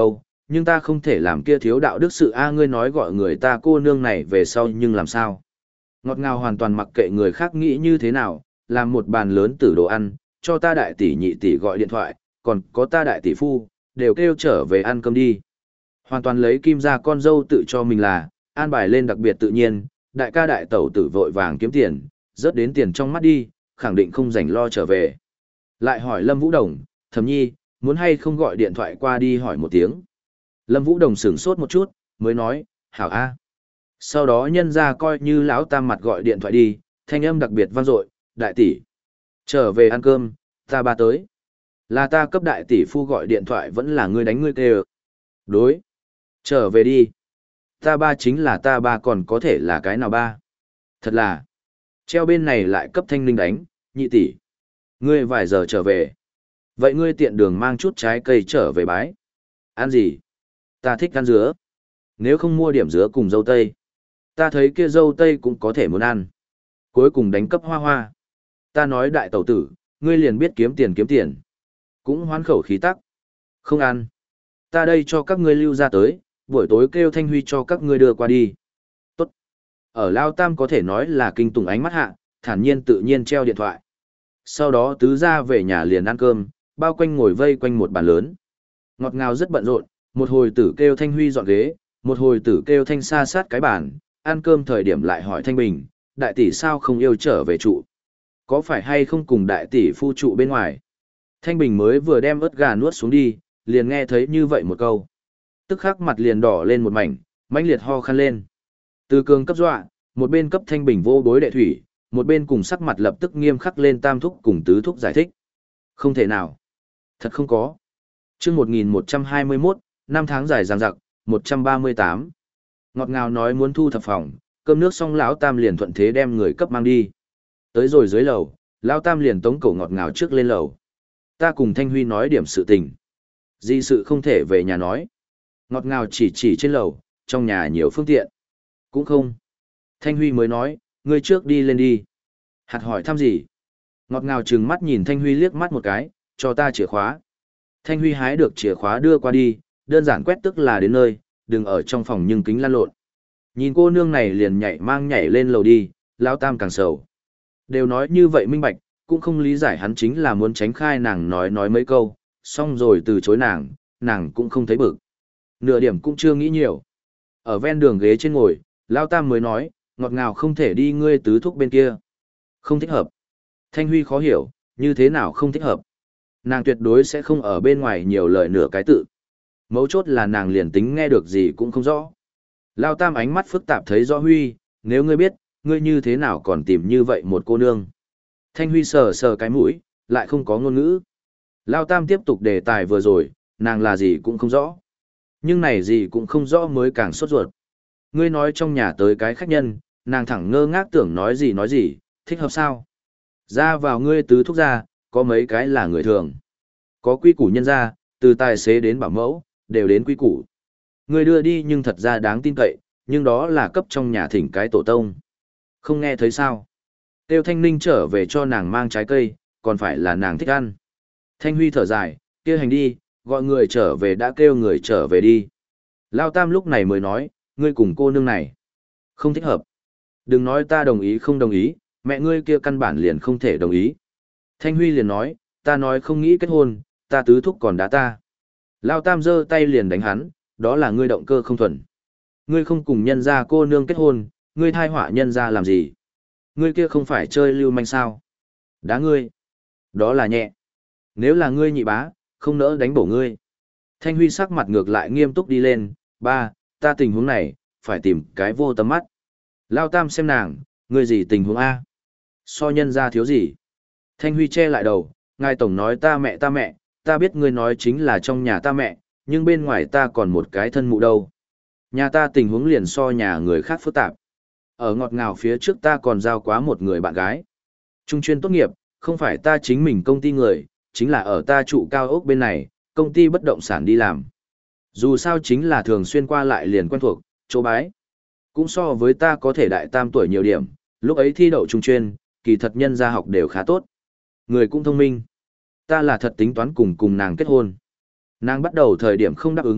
nhưng ta không thể làm kia thiếu đạo đức sự a ngươi nói gọi người ta cô nương này về sau nhưng làm sao. Ngọt ngào hoàn toàn mặc kệ người khác nghĩ như thế nào, làm một bàn lớn tử đồ ăn, cho ta đại tỷ nhị tỷ gọi điện thoại, còn có ta đại tỷ phu, đều kêu trở về ăn cơm đi. Hoàn toàn lấy Kim ra con dâu tự cho mình là, an bài lên đặc biệt tự nhiên, đại ca đại tẩu tử vội vàng kiếm tiền, rớt đến tiền trong mắt đi, khẳng định không rảnh lo trở về. Lại hỏi Lâm Vũ Đồng, Thẩm Nhi, muốn hay không gọi điện thoại qua đi hỏi một tiếng. Lâm Vũ Đồng sửng sốt một chút, mới nói, hảo a. Sau đó nhân ra coi như lão tam mặt gọi điện thoại đi, thanh âm đặc biệt vang dội, đại tỷ. Trở về ăn cơm, ta ba tới. Là ta cấp đại tỷ phu gọi điện thoại vẫn là ngươi đánh ngươi kêu. Đối. Trở về đi. Ta ba chính là ta ba còn có thể là cái nào ba. Thật là. Treo bên này lại cấp thanh ninh đánh, nhị tỷ. Ngươi vài giờ trở về. Vậy ngươi tiện đường mang chút trái cây trở về bái. Ăn gì? Ta thích ăn dứa. Nếu không mua điểm dứa cùng dâu tây. Ta thấy kia dâu tây cũng có thể muốn ăn. Cuối cùng đánh cấp hoa hoa. Ta nói đại tẩu tử, ngươi liền biết kiếm tiền kiếm tiền. Cũng hoán khẩu khí tắc. Không ăn. Ta đây cho các ngươi lưu ra tới, buổi tối kêu Thanh Huy cho các ngươi đưa qua đi. Tốt. Ở Lao Tam có thể nói là kinh tủng ánh mắt hạ, thản nhiên tự nhiên treo điện thoại. Sau đó tứ ra về nhà liền ăn cơm, bao quanh ngồi vây quanh một bàn lớn. Ngọt ngào rất bận rộn, một hồi tử kêu Thanh Huy dọn ghế, một hồi tử kêu Thanh Sa sát cái bàn, ăn cơm thời điểm lại hỏi Thanh Bình, đại tỷ sao không yêu trở về trụ? Có phải hay không cùng đại tỷ phu trụ bên ngoài? Thanh Bình mới vừa đem ớt gà nuốt xuống đi, liền nghe thấy như vậy một câu. Tức khắc mặt liền đỏ lên một mảnh, mãnh liệt ho khăn lên. Từ cường cấp dọa, một bên cấp Thanh Bình vô bối đệ thủy, một bên cùng sắc mặt lập tức nghiêm khắc lên tam thúc cùng tứ thúc giải thích. Không thể nào. Thật không có. Chương một nghìn một trăm hai mươi mốt, năm tháng dài dằng dặc, một trăm ba mươi tám. Ngọt ngào nói muốn thu thập phòng, cơm nước xong lão Tam liền thuận thế đem người cấp mang đi. Tới rồi dưới lầu, lão Tam liền tống cổ ngọt ngào trước lên lầu. Ta cùng Thanh Huy nói điểm sự tình. Di sự không thể về nhà nói. Ngọt ngào chỉ chỉ trên lầu, trong nhà nhiều phương tiện. Cũng không. Thanh Huy mới nói, ngươi trước đi lên đi. Hạt hỏi thăm gì? Ngọt ngào trừng mắt nhìn Thanh Huy liếc mắt một cái, cho ta chìa khóa. Thanh Huy hái được chìa khóa đưa qua đi, đơn giản quét tức là đến nơi, đừng ở trong phòng nhưng kính lăn lộn. Nhìn cô nương này liền nhảy mang nhảy lên lầu đi, lão Tam càng sầu. Đều nói như vậy minh bạch, cũng không lý giải hắn chính là muốn tránh khai nàng nói nói mấy câu, xong rồi từ chối nàng, nàng cũng không thấy bực. Nửa điểm cũng chưa nghĩ nhiều. Ở ven đường ghế trên ngồi, lão Tam mới nói, ngọt ngào không thể đi ngươi tứ thúc bên kia. Không thích hợp. Thanh Huy khó hiểu, như thế nào không thích hợp. Nàng tuyệt đối sẽ không ở bên ngoài nhiều lời nửa cái tự. Mấu chốt là nàng liền tính nghe được gì cũng không rõ. Lao Tam ánh mắt phức tạp thấy rõ Huy, nếu ngươi biết, ngươi như thế nào còn tìm như vậy một cô nương. Thanh Huy sờ sờ cái mũi, lại không có ngôn ngữ. Lao Tam tiếp tục đề tài vừa rồi, nàng là gì cũng không rõ. Nhưng này gì cũng không rõ mới càng sốt ruột. Ngươi nói trong nhà tới cái khách nhân, nàng thẳng ngơ ngác tưởng nói gì nói gì, thích hợp sao? Ra vào ngươi tứ thúc ra, có mấy cái là người thường. Có quy củ nhân ra, từ tài xế đến bảo mẫu, đều đến quy củ. Ngươi đưa đi nhưng thật ra đáng tin cậy, nhưng đó là cấp trong nhà thỉnh cái tổ tông. Không nghe thấy sao? Tiêu Thanh Ninh trở về cho nàng mang trái cây, còn phải là nàng thích ăn. Thanh Huy thở dài, kia hành đi, gọi người trở về đã kêu người trở về đi. Lao Tam lúc này mới nói, ngươi cùng cô nương này. Không thích hợp. Đừng nói ta đồng ý không đồng ý, mẹ ngươi kia căn bản liền không thể đồng ý. Thanh Huy liền nói, ta nói không nghĩ kết hôn, ta tứ thúc còn đá ta. Lao Tam giơ tay liền đánh hắn, đó là ngươi động cơ không thuần. Ngươi không cùng nhân gia cô nương kết hôn, ngươi thai họa nhân gia làm gì? Ngươi kia không phải chơi lưu manh sao? Đá ngươi. Đó là nhẹ. Nếu là ngươi nhị bá, không nỡ đánh bổ ngươi. Thanh Huy sắc mặt ngược lại nghiêm túc đi lên, ba, ta tình huống này, phải tìm cái vô tâm mắt. Lao Tam xem nàng, ngươi gì tình huống A? So nhân gia thiếu gì? Thanh Huy che lại đầu, ngài tổng nói ta mẹ ta mẹ, ta biết ngươi nói chính là trong nhà ta mẹ, nhưng bên ngoài ta còn một cái thân mụ đâu. Nhà ta tình huống liền so nhà người khác phức tạp. Ở ngọt ngào phía trước ta còn giao quá một người bạn gái. Trung chuyên tốt nghiệp, không phải ta chính mình công ty người, chính là ở ta trụ cao ốc bên này, công ty bất động sản đi làm. Dù sao chính là thường xuyên qua lại liền quen thuộc, chỗ bái. Cũng so với ta có thể đại tam tuổi nhiều điểm, lúc ấy thi đậu trung chuyên, kỳ thật nhân gia học đều khá tốt. Người cũng thông minh. Ta là thật tính toán cùng cùng nàng kết hôn. Nàng bắt đầu thời điểm không đáp ứng,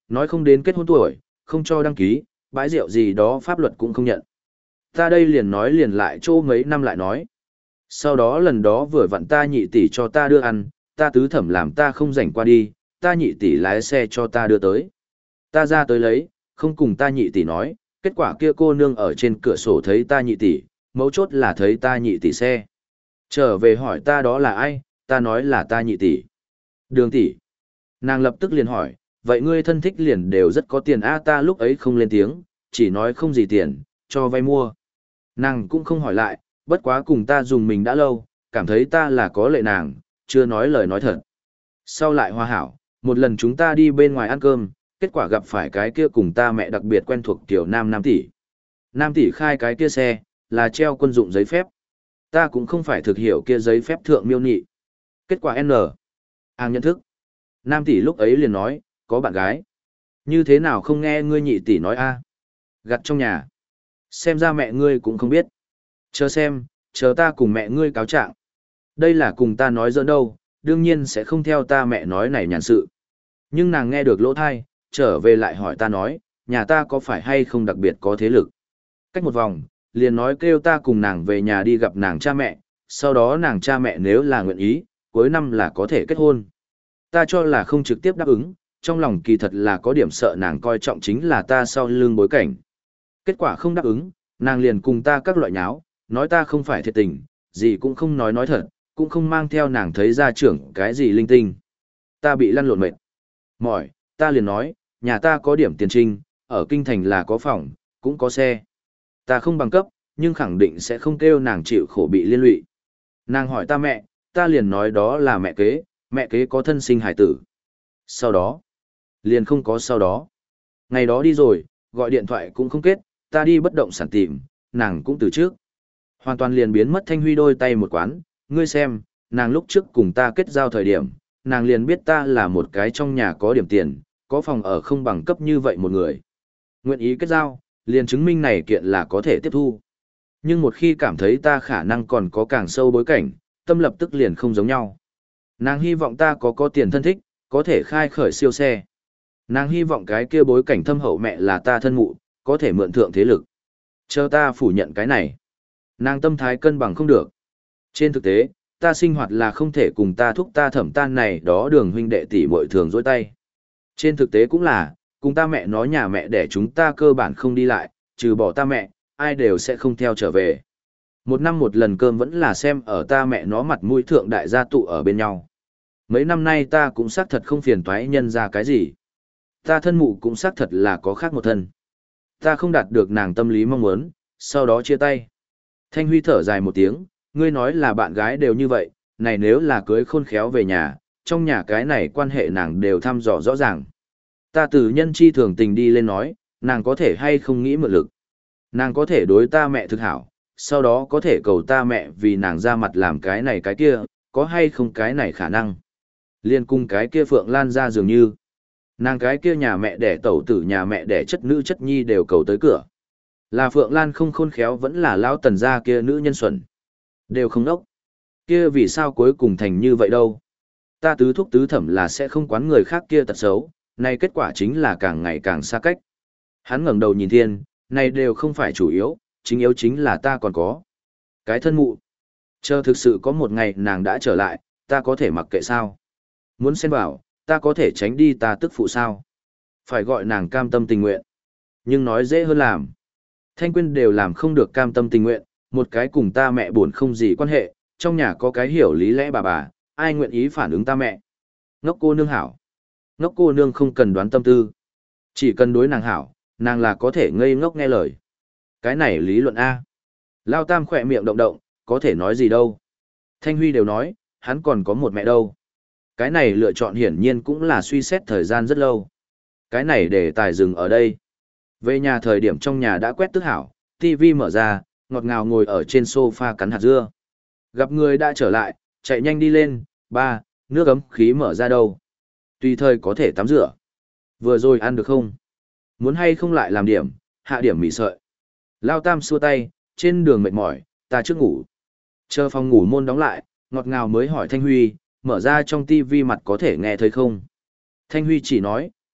Nói không đến kết hôn tuổi, không cho đăng ký, bãi rượu gì đó pháp luật cũng không nhận. Ta đây liền nói liền lại chỗ mấy năm lại nói. Sau đó lần đó vừa vặn ta nhị tỷ cho ta đưa ăn, ta tứ thẩm làm ta không rảnh qua đi, ta nhị tỷ lái xe cho ta đưa tới. Ta ra tới lấy, không cùng ta nhị tỷ nói, kết quả kia cô nương ở trên cửa sổ thấy ta nhị tỷ, mấu chốt là thấy ta nhị tỷ xe. Trở về hỏi ta đó là ai, ta nói là ta nhị tỷ. Đường tỷ. Nàng lập tức liền hỏi, vậy ngươi thân thích liền đều rất có tiền a ta lúc ấy không lên tiếng, chỉ nói không gì tiền, cho vay mua. Nàng cũng không hỏi lại, bất quá cùng ta dùng mình đã lâu, cảm thấy ta là có lệ nàng, chưa nói lời nói thật. Sau lại hòa hảo, một lần chúng ta đi bên ngoài ăn cơm, kết quả gặp phải cái kia cùng ta mẹ đặc biệt quen thuộc tiểu nam nam tỷ. Nam tỷ khai cái kia xe, là treo quân dụng giấy phép. Ta cũng không phải thực hiểu kia giấy phép thượng miêu nị. Kết quả N. Ang nhận thức. Nam tỷ lúc ấy liền nói, có bạn gái. Như thế nào không nghe ngươi nhị tỷ nói a? Gặt trong nhà. Xem ra mẹ ngươi cũng không biết. Chờ xem, chờ ta cùng mẹ ngươi cáo trạng. Đây là cùng ta nói giỡn đâu, đương nhiên sẽ không theo ta mẹ nói này nhàn sự. Nhưng nàng nghe được lỗ thai, trở về lại hỏi ta nói, nhà ta có phải hay không đặc biệt có thế lực. Cách một vòng, liền nói kêu ta cùng nàng về nhà đi gặp nàng cha mẹ, sau đó nàng cha mẹ nếu là nguyện ý, cuối năm là có thể kết hôn. Ta cho là không trực tiếp đáp ứng, trong lòng kỳ thật là có điểm sợ nàng coi trọng chính là ta sau lưng bối cảnh. Kết quả không đáp ứng, nàng liền cùng ta các loại nháo, nói ta không phải thiệt tình, gì cũng không nói nói thật, cũng không mang theo nàng thấy ra trưởng cái gì linh tinh. Ta bị lăn lộn mệt. Mỏi, ta liền nói, nhà ta có điểm tiền trinh, ở kinh thành là có phòng, cũng có xe. Ta không bằng cấp, nhưng khẳng định sẽ không kêu nàng chịu khổ bị liên lụy. Nàng hỏi ta mẹ, ta liền nói đó là mẹ kế, mẹ kế có thân sinh hải tử. Sau đó, liền không có sau đó. Ngày đó đi rồi, gọi điện thoại cũng không kết, ta đi bất động sản tìm, nàng cũng từ trước. Hoàn toàn liền biến mất Thanh Huy đôi tay một quán, ngươi xem, nàng lúc trước cùng ta kết giao thời điểm, nàng liền biết ta là một cái trong nhà có điểm tiền, có phòng ở không bằng cấp như vậy một người. Nguyện ý kết giao, liền chứng minh này kiện là có thể tiếp thu. Nhưng một khi cảm thấy ta khả năng còn có càng sâu bối cảnh, tâm lập tức liền không giống nhau. Nàng hy vọng ta có có tiền thân thích, có thể khai khởi siêu xe. Nàng hy vọng cái kia bối cảnh thâm hậu mẹ là ta thân mụ, có thể mượn thượng thế lực. Chờ ta phủ nhận cái này. Nàng tâm thái cân bằng không được. Trên thực tế, ta sinh hoạt là không thể cùng ta thúc ta thẩm tan này đó đường huynh đệ tỷ muội thường dối tay. Trên thực tế cũng là, cùng ta mẹ nói nhà mẹ để chúng ta cơ bản không đi lại, trừ bỏ ta mẹ, ai đều sẽ không theo trở về. Một năm một lần cơm vẫn là xem ở ta mẹ nó mặt mũi thượng đại gia tụ ở bên nhau. Mấy năm nay ta cũng xác thật không phiền toái nhân ra cái gì. Ta thân mụ cũng xác thật là có khác một thân. Ta không đạt được nàng tâm lý mong muốn, sau đó chia tay. Thanh Huy thở dài một tiếng, ngươi nói là bạn gái đều như vậy, này nếu là cưới khôn khéo về nhà, trong nhà cái này quan hệ nàng đều thăm dò rõ ràng. Ta từ nhân chi thường tình đi lên nói, nàng có thể hay không nghĩ mượn lực. Nàng có thể đối ta mẹ thực hảo, sau đó có thể cầu ta mẹ vì nàng ra mặt làm cái này cái kia, có hay không cái này khả năng. Liên cung cái kia Phượng Lan ra dường như. Nàng cái kia nhà mẹ đẻ tẩu tử nhà mẹ đẻ chất nữ chất nhi đều cầu tới cửa. Là Phượng Lan không khôn khéo vẫn là lão tần gia kia nữ nhân xuẩn. Đều không đốc. Kia vì sao cuối cùng thành như vậy đâu. Ta tứ thúc tứ thẩm là sẽ không quán người khác kia tật xấu, nay kết quả chính là càng ngày càng xa cách. Hắn ngẩng đầu nhìn thiên, này đều không phải chủ yếu, chính yếu chính là ta còn có. Cái thân mụ. Chờ thực sự có một ngày nàng đã trở lại, ta có thể mặc kệ sao. Muốn xen vào, ta có thể tránh đi ta tức phụ sao. Phải gọi nàng cam tâm tình nguyện. Nhưng nói dễ hơn làm. Thanh Quyên đều làm không được cam tâm tình nguyện, một cái cùng ta mẹ buồn không gì quan hệ, trong nhà có cái hiểu lý lẽ bà bà, ai nguyện ý phản ứng ta mẹ. Ngốc cô nương hảo. Ngốc cô nương không cần đoán tâm tư. Chỉ cần đối nàng hảo, nàng là có thể ngây ngốc nghe lời. Cái này lý luận A. Lao Tam khỏe miệng động động, có thể nói gì đâu. Thanh Huy đều nói, hắn còn có một mẹ đâu. Cái này lựa chọn hiển nhiên cũng là suy xét thời gian rất lâu. Cái này để tài dừng ở đây. Về nhà thời điểm trong nhà đã quét tức hảo, tivi mở ra, ngọt ngào ngồi ở trên sofa cắn hạt dưa. Gặp người đã trở lại, chạy nhanh đi lên, ba, nước ấm khí mở ra đâu. Tùy thời có thể tắm rửa. Vừa rồi ăn được không? Muốn hay không lại làm điểm, hạ điểm mì sợi. Lao Tam xua tay, trên đường mệt mỏi, ta trước ngủ. Chờ phòng ngủ môn đóng lại, ngọt ngào mới hỏi Thanh Huy, mở ra trong tivi mặt có thể nghe thấy không? Thanh Huy chỉ nói,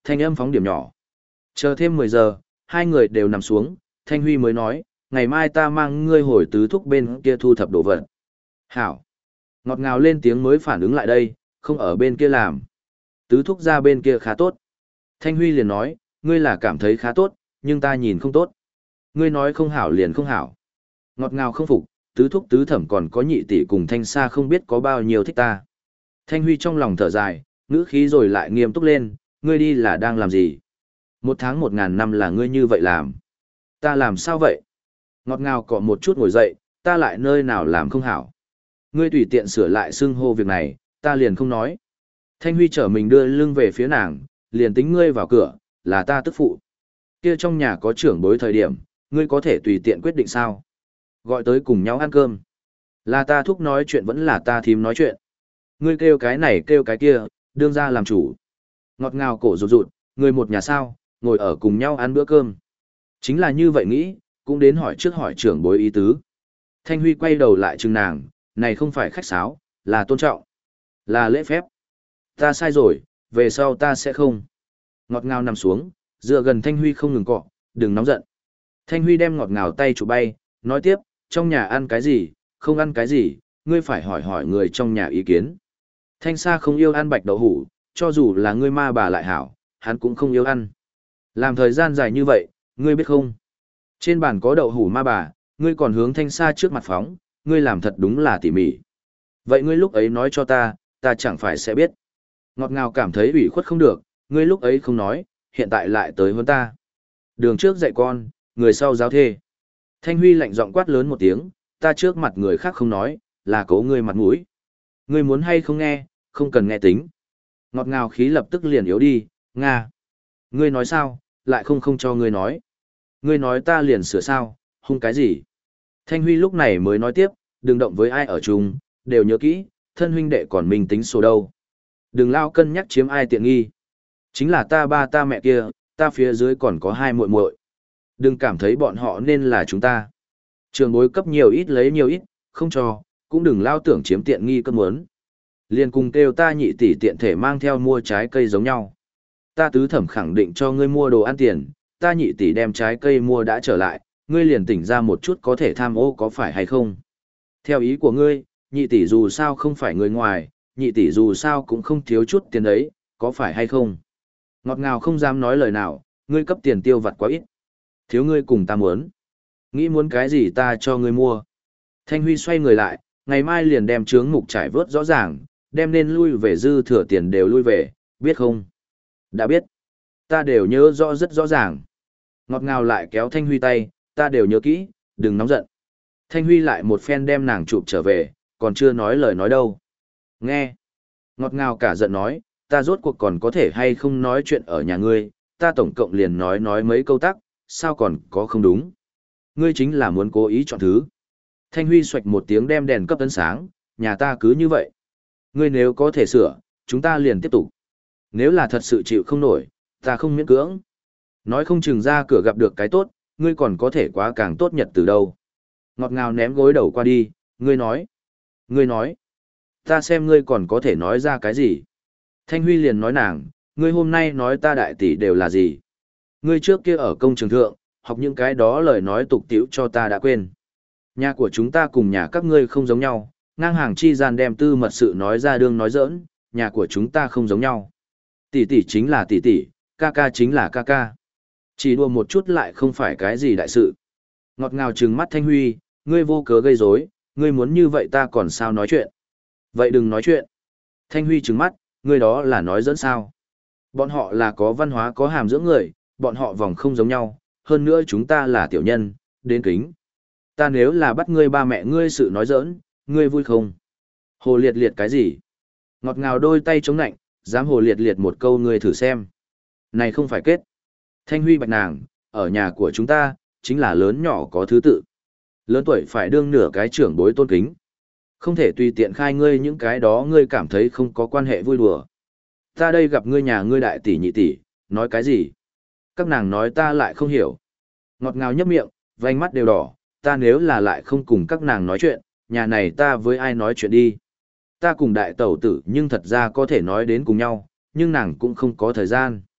thanh âm phóng điểm nhỏ. Chờ thêm mười giờ, hai người đều nằm xuống, Thanh Huy mới nói, ngày mai ta mang ngươi hồi tứ thúc bên kia thu thập đồ vật. Hảo. Ngọt ngào lên tiếng mới phản ứng lại đây, không ở bên kia làm. Tứ thúc ra bên kia khá tốt. Thanh Huy liền nói, ngươi là cảm thấy khá tốt, nhưng ta nhìn không tốt. Ngươi nói không hảo liền không hảo. Ngọt ngào không phục, tứ thúc tứ thẩm còn có nhị tỷ cùng Thanh Sa không biết có bao nhiêu thích ta. Thanh Huy trong lòng thở dài, ngữ khí rồi lại nghiêm túc lên, ngươi đi là đang làm gì? Một tháng một ngàn năm là ngươi như vậy làm. Ta làm sao vậy? Ngọt ngào cọ một chút ngồi dậy, ta lại nơi nào làm không hảo. Ngươi tùy tiện sửa lại xưng hô việc này, ta liền không nói. Thanh Huy trở mình đưa lưng về phía nàng, liền tính ngươi vào cửa, là ta tức phụ. Kia trong nhà có trưởng bối thời điểm, ngươi có thể tùy tiện quyết định sao? Gọi tới cùng nhau ăn cơm. Là ta thúc nói chuyện vẫn là ta thím nói chuyện. Ngươi kêu cái này kêu cái kia, đương ra làm chủ. Ngọt ngào cổ rụt rụt, người một nhà sao, ngồi ở cùng nhau ăn bữa cơm. Chính là như vậy nghĩ, cũng đến hỏi trước hỏi trưởng bối ý tứ. Thanh Huy quay đầu lại chừng nàng, này không phải khách sáo, là tôn trọng, là lễ phép. Ta sai rồi, về sau ta sẽ không. Ngọt ngào nằm xuống, dựa gần Thanh Huy không ngừng cọ, đừng nóng giận. Thanh Huy đem ngọt ngào tay chụp bay, nói tiếp, trong nhà ăn cái gì, không ăn cái gì, ngươi phải hỏi hỏi người trong nhà ý kiến. Thanh Sa không yêu ăn bạch đậu hủ, cho dù là ngươi ma bà lại hảo, hắn cũng không yêu ăn. Làm thời gian dài như vậy, ngươi biết không? Trên bàn có đậu hủ ma bà, ngươi còn hướng Thanh Sa trước mặt phóng, ngươi làm thật đúng là tỉ mỉ. Vậy ngươi lúc ấy nói cho ta, ta chẳng phải sẽ biết. Ngọt ngào cảm thấy ủy khuất không được, ngươi lúc ấy không nói, hiện tại lại tới hơn ta. Đường trước dạy con, người sau giáo thê. Thanh Huy lạnh giọng quát lớn một tiếng, ta trước mặt người khác không nói, là cố ngươi mặt mũi. Ngươi muốn hay không nghe, không cần nghe tính. Ngọt ngào khí lập tức liền yếu đi, Nga. Ngươi nói sao, lại không không cho ngươi nói. Ngươi nói ta liền sửa sao, hung cái gì. Thanh Huy lúc này mới nói tiếp, đừng động với ai ở chung, đều nhớ kỹ, thân huynh đệ còn mình tính số đâu. Đừng lao cân nhắc chiếm ai tiện nghi. Chính là ta ba ta mẹ kia, ta phía dưới còn có hai muội muội. Đừng cảm thấy bọn họ nên là chúng ta. Trường bối cấp nhiều ít lấy nhiều ít, không cho, cũng đừng lao tưởng chiếm tiện nghi cơn muốn. Liên cùng kêu ta nhị tỷ tiện thể mang theo mua trái cây giống nhau. Ta tứ thẩm khẳng định cho ngươi mua đồ ăn tiền, ta nhị tỷ đem trái cây mua đã trở lại, ngươi liền tỉnh ra một chút có thể tham ô có phải hay không. Theo ý của ngươi, nhị tỷ dù sao không phải người ngoài, nhị tỷ dù sao cũng không thiếu chút tiền đấy, có phải hay không. Ngọt ngào không dám nói lời nào, ngươi cấp tiền tiêu vặt quá ít. Thiếu ngươi cùng ta muốn. Nghĩ muốn cái gì ta cho ngươi mua. Thanh Huy xoay người lại, ngày mai liền đem chướng mục trải vớt rõ ràng, đem nên lui về dư thừa tiền đều lui về, biết không? Đã biết. Ta đều nhớ rõ rất rõ ràng. Ngọt ngào lại kéo Thanh Huy tay, ta đều nhớ kỹ, đừng nóng giận. Thanh Huy lại một phen đem nàng chụp trở về, còn chưa nói lời nói đâu. Nghe. Ngọt ngào cả giận nói, ta rốt cuộc còn có thể hay không nói chuyện ở nhà ngươi, ta tổng cộng liền nói nói mấy câu tắc, sao còn có không đúng. Ngươi chính là muốn cố ý chọn thứ. Thanh Huy xoạch một tiếng đem đèn cấp tấn sáng, nhà ta cứ như vậy. Ngươi nếu có thể sửa, chúng ta liền tiếp tục. Nếu là thật sự chịu không nổi, ta không miễn cưỡng. Nói không chừng ra cửa gặp được cái tốt, ngươi còn có thể quá càng tốt nhật từ đâu. Ngọt ngào ném gối đầu qua đi, ngươi nói. Ngươi nói. Ta xem ngươi còn có thể nói ra cái gì. Thanh Huy liền nói nàng, ngươi hôm nay nói ta đại tỷ đều là gì. Ngươi trước kia ở công trường thượng, học những cái đó lời nói tục tiễu cho ta đã quên. Nhà của chúng ta cùng nhà các ngươi không giống nhau, ngang hàng chi gian đem tư mật sự nói ra đương nói giỡn, nhà của chúng ta không giống nhau. Tỷ tỷ chính là tỷ tỷ, ca ca chính là ca ca. Chỉ đùa một chút lại không phải cái gì đại sự. Ngọt ngào trừng mắt Thanh Huy, ngươi vô cớ gây rối, ngươi muốn như vậy ta còn sao nói chuyện. Vậy đừng nói chuyện. Thanh Huy trừng mắt, ngươi đó là nói dẫn sao. Bọn họ là có văn hóa có hàm dưỡng người, bọn họ vòng không giống nhau, hơn nữa chúng ta là tiểu nhân, đến kính. Ta nếu là bắt ngươi ba mẹ ngươi sự nói giỡn, ngươi vui không? Hồ liệt liệt cái gì? Ngọt ngào đôi tay chống nạnh, dám hồ liệt liệt một câu ngươi thử xem. Này không phải kết. Thanh Huy bạch nàng, ở nhà của chúng ta, chính là lớn nhỏ có thứ tự. Lớn tuổi phải đương nửa cái trưởng bối tôn kính. Không thể tùy tiện khai ngươi những cái đó ngươi cảm thấy không có quan hệ vui đùa. Ta đây gặp ngươi nhà ngươi đại tỷ nhị tỷ, nói cái gì? Các nàng nói ta lại không hiểu. Ngọt ngào nhấp miệng, vành mắt đều đỏ, ta nếu là lại không cùng các nàng nói chuyện, nhà này ta với ai nói chuyện đi. Ta cùng đại tẩu tử nhưng thật ra có thể nói đến cùng nhau, nhưng nàng cũng không có thời gian.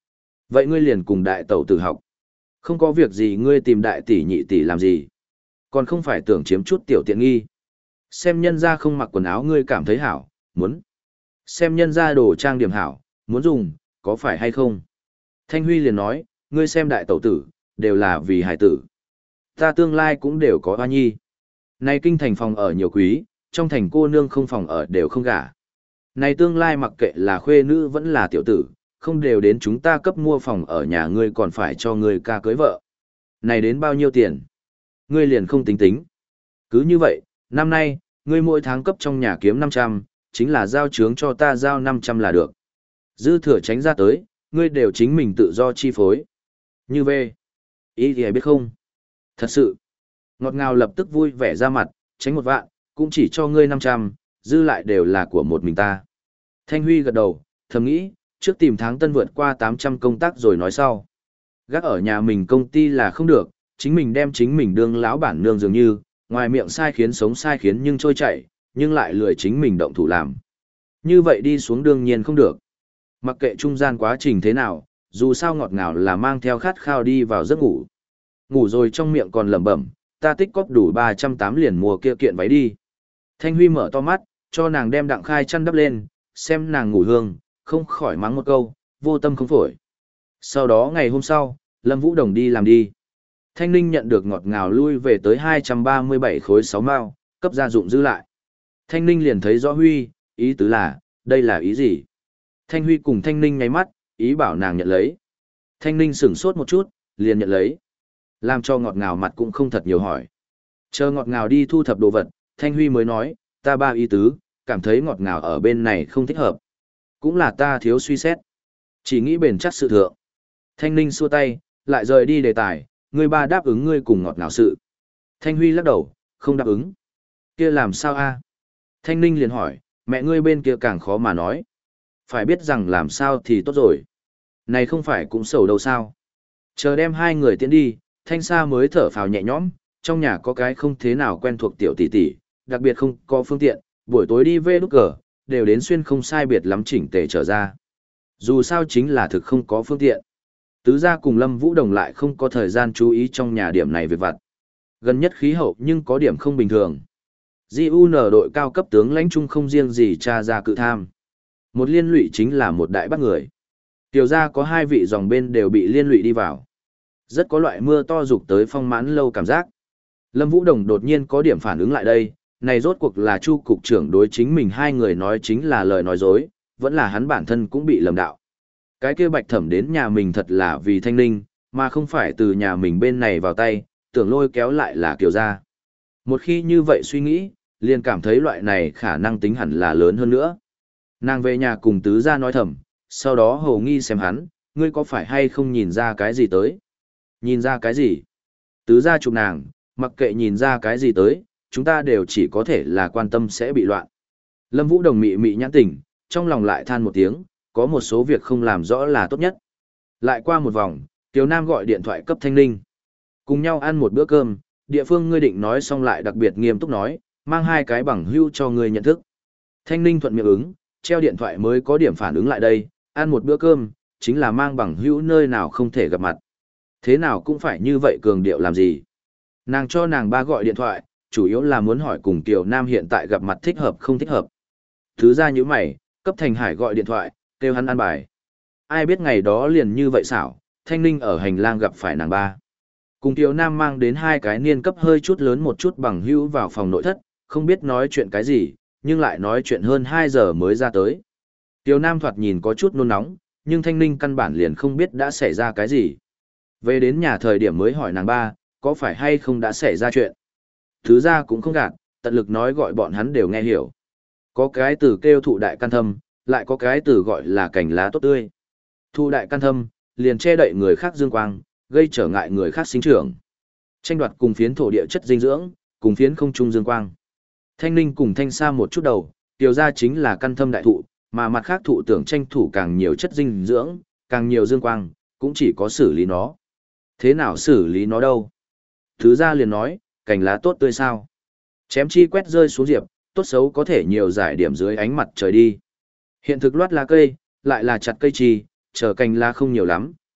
Vậy ngươi liền cùng đại tẩu tử học. Không có việc gì ngươi tìm đại tỷ nhị tỷ làm gì. Còn không phải tưởng chiếm chút tiểu tiện nghi. Xem nhân ra không mặc quần áo ngươi cảm thấy hảo, muốn. Xem nhân ra đồ trang điểm hảo, muốn dùng, có phải hay không? Thanh Huy liền nói, ngươi xem đại tẩu tử, đều là vì hải tử. Ta tương lai cũng đều có hoa nhi. Này kinh thành phòng ở nhiều quý, trong thành cô nương không phòng ở đều không gả. Này tương lai mặc kệ là khuê nữ vẫn là tiểu tử, không đều đến chúng ta cấp mua phòng ở nhà ngươi còn phải cho ngươi ca cưới vợ. Này đến bao nhiêu tiền? Ngươi liền không tính tính. Cứ như vậy, năm nay, ngươi mỗi tháng cấp trong nhà kiếm năm trăm, chính là giao chướng cho ta giao năm trăm là được. Dư thừa tránh ra tới, ngươi đều chính mình tự do chi phối. Như về. Ý thì biết không? Thật sự. Ngọt ngào lập tức vui vẻ ra mặt, tránh một vạn, cũng chỉ cho ngươi năm trăm, dư lại đều là của một mình ta. Thanh Huy gật đầu, thầm nghĩ, trước tìm tháng tân vượt qua tám trăm công tác rồi nói sau. Gác ở nhà mình công ty là không được, chính mình đem chính mình đương lão bản nương dường như, ngoài miệng sai khiến sống sai khiến nhưng trôi chảy, nhưng lại lười chính mình động thủ làm. Như vậy đi xuống đương nhiên không được. Mặc kệ trung gian quá trình thế nào, dù sao ngọt ngào là mang theo khát khao đi vào giấc ngủ. Ngủ rồi trong miệng còn lẩm bẩm, ta tích cóp đủ ba trăm tám liền mua kia kiện váy đi. Thanh Huy mở to mắt, cho nàng đem đặng khai chăn đắp lên, xem nàng ngủ hương, không khỏi mắng một câu, vô tâm không phổi. Sau đó ngày hôm sau, Lâm Vũ Đồng đi làm đi. Thanh Ninh nhận được ngọt ngào lui về tới hai trăm ba mươi bảy khối sáu mao, cấp gia dụng giữ lại. Thanh Ninh liền thấy rõ Huy, ý tứ là, đây là ý gì? Thanh Huy cùng Thanh Ninh nháy mắt, ý bảo nàng nhận lấy. Thanh Ninh sửng sốt một chút, liền nhận lấy. Làm cho ngọt ngào mặt cũng không thật nhiều hỏi. Chờ ngọt ngào đi thu thập đồ vật, Thanh Huy mới nói, ta ba ý tứ, cảm thấy ngọt ngào ở bên này không thích hợp. Cũng là ta thiếu suy xét. Chỉ nghĩ bền chắc sự thượng. Thanh Ninh xua tay, lại rời đi đề tài, ngươi ba đáp ứng ngươi cùng ngọt ngào sự. Thanh Huy lắc đầu, không đáp ứng. Kia làm sao a? Thanh Ninh liền hỏi, mẹ ngươi bên kia càng khó mà nói. Phải biết rằng làm sao thì tốt rồi. Này không phải cũng sầu đâu sao. Chờ đem hai người tiến đi, Thanh Sa mới thở phào nhẹ nhõm, trong nhà có cái không thế nào quen thuộc tiểu tỷ tỷ, đặc biệt không có phương tiện, buổi tối đi về đúc cờ, đều đến xuyên không sai biệt lắm chỉnh tề trở ra. Dù sao chính là thực không có phương tiện. Tứ gia cùng Lâm Vũ Đồng lại không có thời gian chú ý trong nhà điểm này việc vặt. Gần nhất khí hậu nhưng có điểm không bình thường. giê u en đội cao cấp tướng lãnh trung không riêng gì cha ra cự tham. Một liên lụy chính là một đại bắt người. Tiểu gia có hai vị dòng bên đều bị liên lụy đi vào. Rất có loại mưa to dục tới phong mãn lâu cảm giác. Lâm Vũ Đồng đột nhiên có điểm phản ứng lại đây, này rốt cuộc là Chu cục trưởng đối chính mình hai người nói chính là lời nói dối, vẫn là hắn bản thân cũng bị lầm đạo. Cái kia Bạch Thẩm đến nhà mình thật là vì Thanh Ninh, mà không phải từ nhà mình bên này vào tay, tưởng lôi kéo lại là Kiều gia. Một khi như vậy suy nghĩ, liền cảm thấy loại này khả năng tính hẳn là lớn hơn nữa. Nàng về nhà cùng tứ gia nói thầm, sau đó hầu nghi xem hắn, ngươi có phải hay không nhìn ra cái gì tới? Nhìn ra cái gì? Tứ gia chụp nàng, mặc kệ nhìn ra cái gì tới, chúng ta đều chỉ có thể là quan tâm sẽ bị loạn. Lâm Vũ Đồng mị mị nhãn tỉnh, trong lòng lại than một tiếng, có một số việc không làm rõ là tốt nhất. Lại qua một vòng, Tiểu Nam gọi điện thoại cấp Thanh Ninh. Cùng nhau ăn một bữa cơm, địa phương ngươi định nói xong lại đặc biệt nghiêm túc nói, mang hai cái bằng hưu cho ngươi nhận thức. Thanh Ninh thuận miệng ứng, treo điện thoại mới có điểm phản ứng lại đây, ăn một bữa cơm, chính là mang bằng hữu nơi nào không thể gặp mặt. Thế nào cũng phải như vậy cường điệu làm gì. Nàng cho nàng ba gọi điện thoại, chủ yếu là muốn hỏi cùng Tiểu Nam hiện tại gặp mặt thích hợp không thích hợp. Thứ ra như mày, cấp Thành Hải gọi điện thoại, kêu hắn ăn bài. Ai biết ngày đó liền như vậy xảo, Thanh Ninh ở hành lang gặp phải nàng ba. Cùng Tiểu Nam mang đến hai cái niên cấp hơi chút lớn một chút bằng hữu vào phòng nội thất, không biết nói chuyện cái gì, nhưng lại nói chuyện hơn hai giờ mới ra tới. Tiểu Nam thoạt nhìn có chút nôn nóng, nhưng Thanh Ninh căn bản liền không biết đã xảy ra cái gì. Về đến nhà thời điểm mới hỏi nàng ba, có phải hay không đã xảy ra chuyện. Thứ ra cũng không gạt, tận lực nói gọi bọn hắn đều nghe hiểu. Có cái từ kêu thụ đại căn thâm, lại có cái từ gọi là cành lá tốt tươi. Thụ đại căn thâm, liền che đậy người khác dương quang, gây trở ngại người khác sinh trưởng. Tranh đoạt cùng phiến thổ địa chất dinh dưỡng, cùng phiến không trung dương quang. Thanh Ninh cùng Thanh Sa một chút đầu, tiểu ra chính là căn thâm đại thụ, mà mặt khác thụ tưởng tranh thủ càng nhiều chất dinh dưỡng, càng nhiều dương quang, cũng chỉ có xử lý nó. Thế nào xử lý nó đâu? Thứ ra liền nói, cành lá tốt tươi sao? Chém chi quét rơi xuống diệp, tốt xấu có thể nhiều giải điểm dưới ánh mặt trời đi. Hiện thực loát lá cây, lại là chặt cây chi, chờ cành lá không nhiều lắm,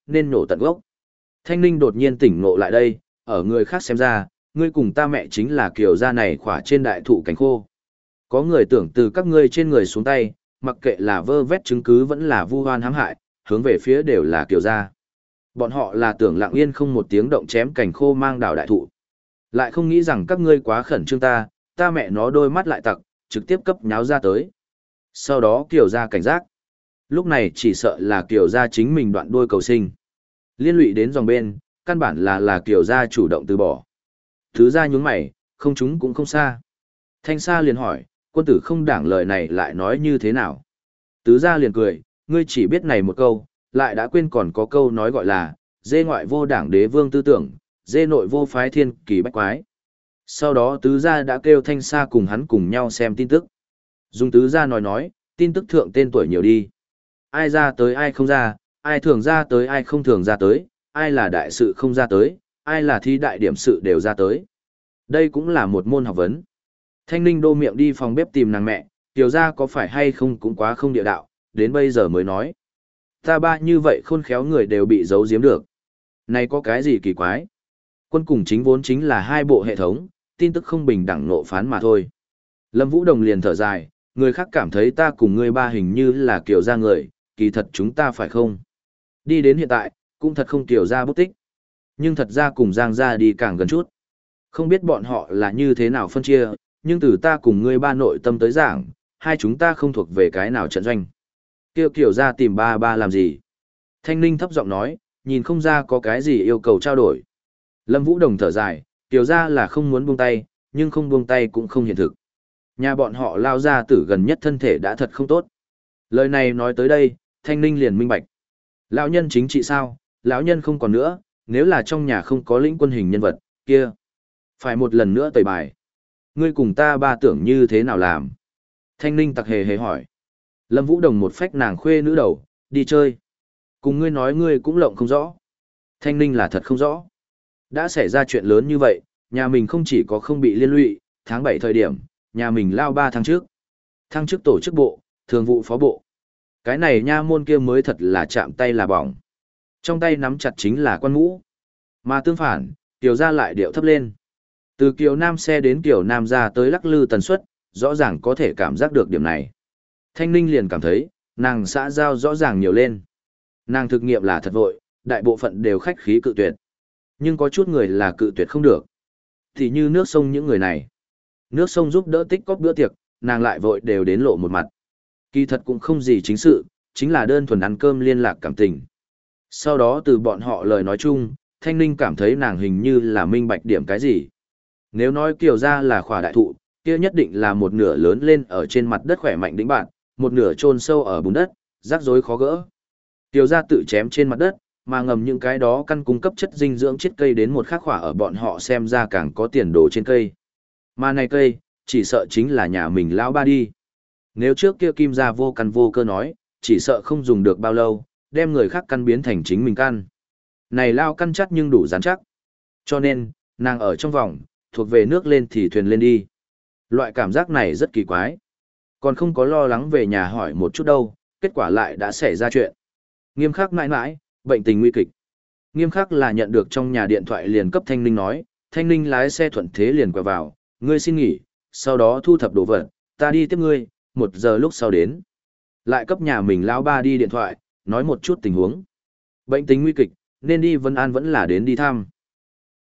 nên nổ tận gốc. Thanh Ninh đột nhiên tỉnh ngộ lại đây, ở người khác xem ra, ngươi cùng ta mẹ chính là Kiều gia này khỏa trên đại thụ cánh khô. Có người tưởng từ các ngươi trên người xuống tay, mặc kệ là vơ vét chứng cứ vẫn là vu oan hãm hại, hướng về phía đều là Kiều gia. Bọn họ là tưởng lặng yên không một tiếng động chém cành khô mang đảo đại thụ. Lại không nghĩ rằng các ngươi quá khẩn trương ta, ta mẹ nó đôi mắt lại tặc, trực tiếp cấp nháo ra tới. Sau đó Kiều gia cảnh giác. Lúc này chỉ sợ là Kiều gia chính mình đoạn đuôi cầu sinh. Liên lụy đến dòng bên, căn bản là là Kiều gia chủ động từ bỏ. Thứ gia nhướng mày, không chúng cũng không xa. Thanh Sa liền hỏi, quân tử không đảng lời này lại nói như thế nào? Tứ gia liền cười, ngươi chỉ biết này một câu, lại đã quên còn có câu nói gọi là, dê ngoại vô đảng đế vương tư tưởng, dê nội vô phái thiên kỳ bách quái. Sau đó tứ gia đã kêu Thanh Sa cùng hắn cùng nhau xem tin tức. Dùng tứ gia nói nói, tin tức thượng tên tuổi nhiều đi. Ai ra tới ai không ra, ai thường ra tới ai không thường ra tới, ai là đại sự không ra tới, ai là thi đại điểm sự đều ra tới. Đây cũng là một môn học vấn. Thanh Ninh đô miệng đi phòng bếp tìm nàng mẹ, tiểu ra có phải hay không cũng quá không địa đạo, đến bây giờ mới nói. Ta ba như vậy khôn khéo người đều bị giấu giếm được. Này có cái gì kỳ quái? Quân cùng chính vốn chính là hai bộ hệ thống, tin tức không bình đẳng nộ phán mà thôi. Lâm Vũ Đồng liền thở dài, người khác cảm thấy ta cùng ngươi ba hình như là kiểu ra người, kỳ thật chúng ta phải không? Đi đến hiện tại, cũng thật không kiểu ra bút tích. Nhưng thật ra cùng Giang ra đi càng gần chút. Không biết bọn họ là như thế nào phân chia, nhưng từ ta cùng ngươi ba nội tâm tới giảng, hai chúng ta không thuộc về cái nào trận doanh. Kêu kiểu ra tìm ba ba làm gì? Thanh Ninh thấp giọng nói, nhìn không ra có cái gì yêu cầu trao đổi. Lâm Vũ Đồng thở dài, kiểu ra là không muốn buông tay, nhưng không buông tay cũng không hiện thực. Nhà bọn họ lao ra tử gần nhất thân thể đã thật không tốt. Lời này nói tới đây, Thanh Ninh liền minh bạch. Lão nhân chính trị sao, lão nhân không còn nữa, nếu là trong nhà không có lĩnh quân hình nhân vật, kia. Phải một lần nữa tẩy bài. Ngươi cùng ta ba tưởng như thế nào làm? Thanh Ninh tặc hề hề hỏi. Lâm Vũ Đồng một phách nàng khuê nữ đầu, đi chơi. Cùng ngươi nói ngươi cũng lộng không rõ. Thanh Ninh là thật không rõ. Đã xảy ra chuyện lớn như vậy, nhà mình không chỉ có không bị liên lụy, tháng bảy thời điểm, nhà mình lao ba tháng trước. Thăng chức tổ chức bộ, thường vụ phó bộ. Cái này nha môn kia mới thật là chạm tay là bỏng. Trong tay nắm chặt chính là quan mũ. Mà tương phản, Kiều gia lại điệu thấp lên. Từ Kiều Nam xe đến Kiều Nam ra tới lắc lư tần suất, rõ ràng có thể cảm giác được điểm này. Thanh Ninh liền cảm thấy, nàng xã giao rõ ràng nhiều lên. Nàng thực nghiệm là thật vội, đại bộ phận đều khách khí cự tuyệt. Nhưng có chút người là cự tuyệt không được. Thì như nước sông những người này. Nước sông giúp đỡ tích cóp bữa tiệc, nàng lại vội đều đến lộ một mặt. Kỳ thật cũng không gì chính sự, chính là đơn thuần ăn cơm liên lạc cảm tình. Sau đó từ bọn họ lời nói chung, Thanh Ninh cảm thấy nàng hình như là minh bạch điểm cái gì. Nếu nói Kiều gia là khỏa đại thụ, kia nhất định là một nửa lớn lên ở trên mặt đất khỏe mạnh đĩnh bạn, một nửa chôn sâu ở bùn đất, rắc rối khó gỡ. Kiều gia tự chém trên mặt đất, mà ngầm những cái đó căn cung cấp chất dinh dưỡng chết cây đến một khắc khỏa ở bọn họ xem ra càng có tiền đồ trên cây. Mà này cây, chỉ sợ chính là nhà mình lão ba đi. Nếu trước kia Kim gia vô căn vô cơ nói, chỉ sợ không dùng được bao lâu, đem người khác căn biến thành chính mình căn. Này lao căn chắc nhưng đủ rắn chắc. Cho nên, nàng ở trong vòng, thuộc về nước lên thì thuyền lên đi. Loại cảm giác này rất kỳ quái. Còn không có lo lắng về nhà hỏi một chút đâu, kết quả lại đã xảy ra chuyện. Nghiêm khắc mãi mãi, bệnh tình nguy kịch. Nghiêm khắc là nhận được trong nhà điện thoại liền cấp Thanh Ninh nói, Thanh Ninh lái xe thuận thế liền quẹo vào, ngươi xin nghỉ, sau đó thu thập đồ vật, ta đi tiếp ngươi, một giờ lúc sau đến. Lại cấp nhà mình lão ba đi điện thoại, nói một chút tình huống. Bệnh tình nguy kịch, nên đi Vân An vẫn là đến đi thăm.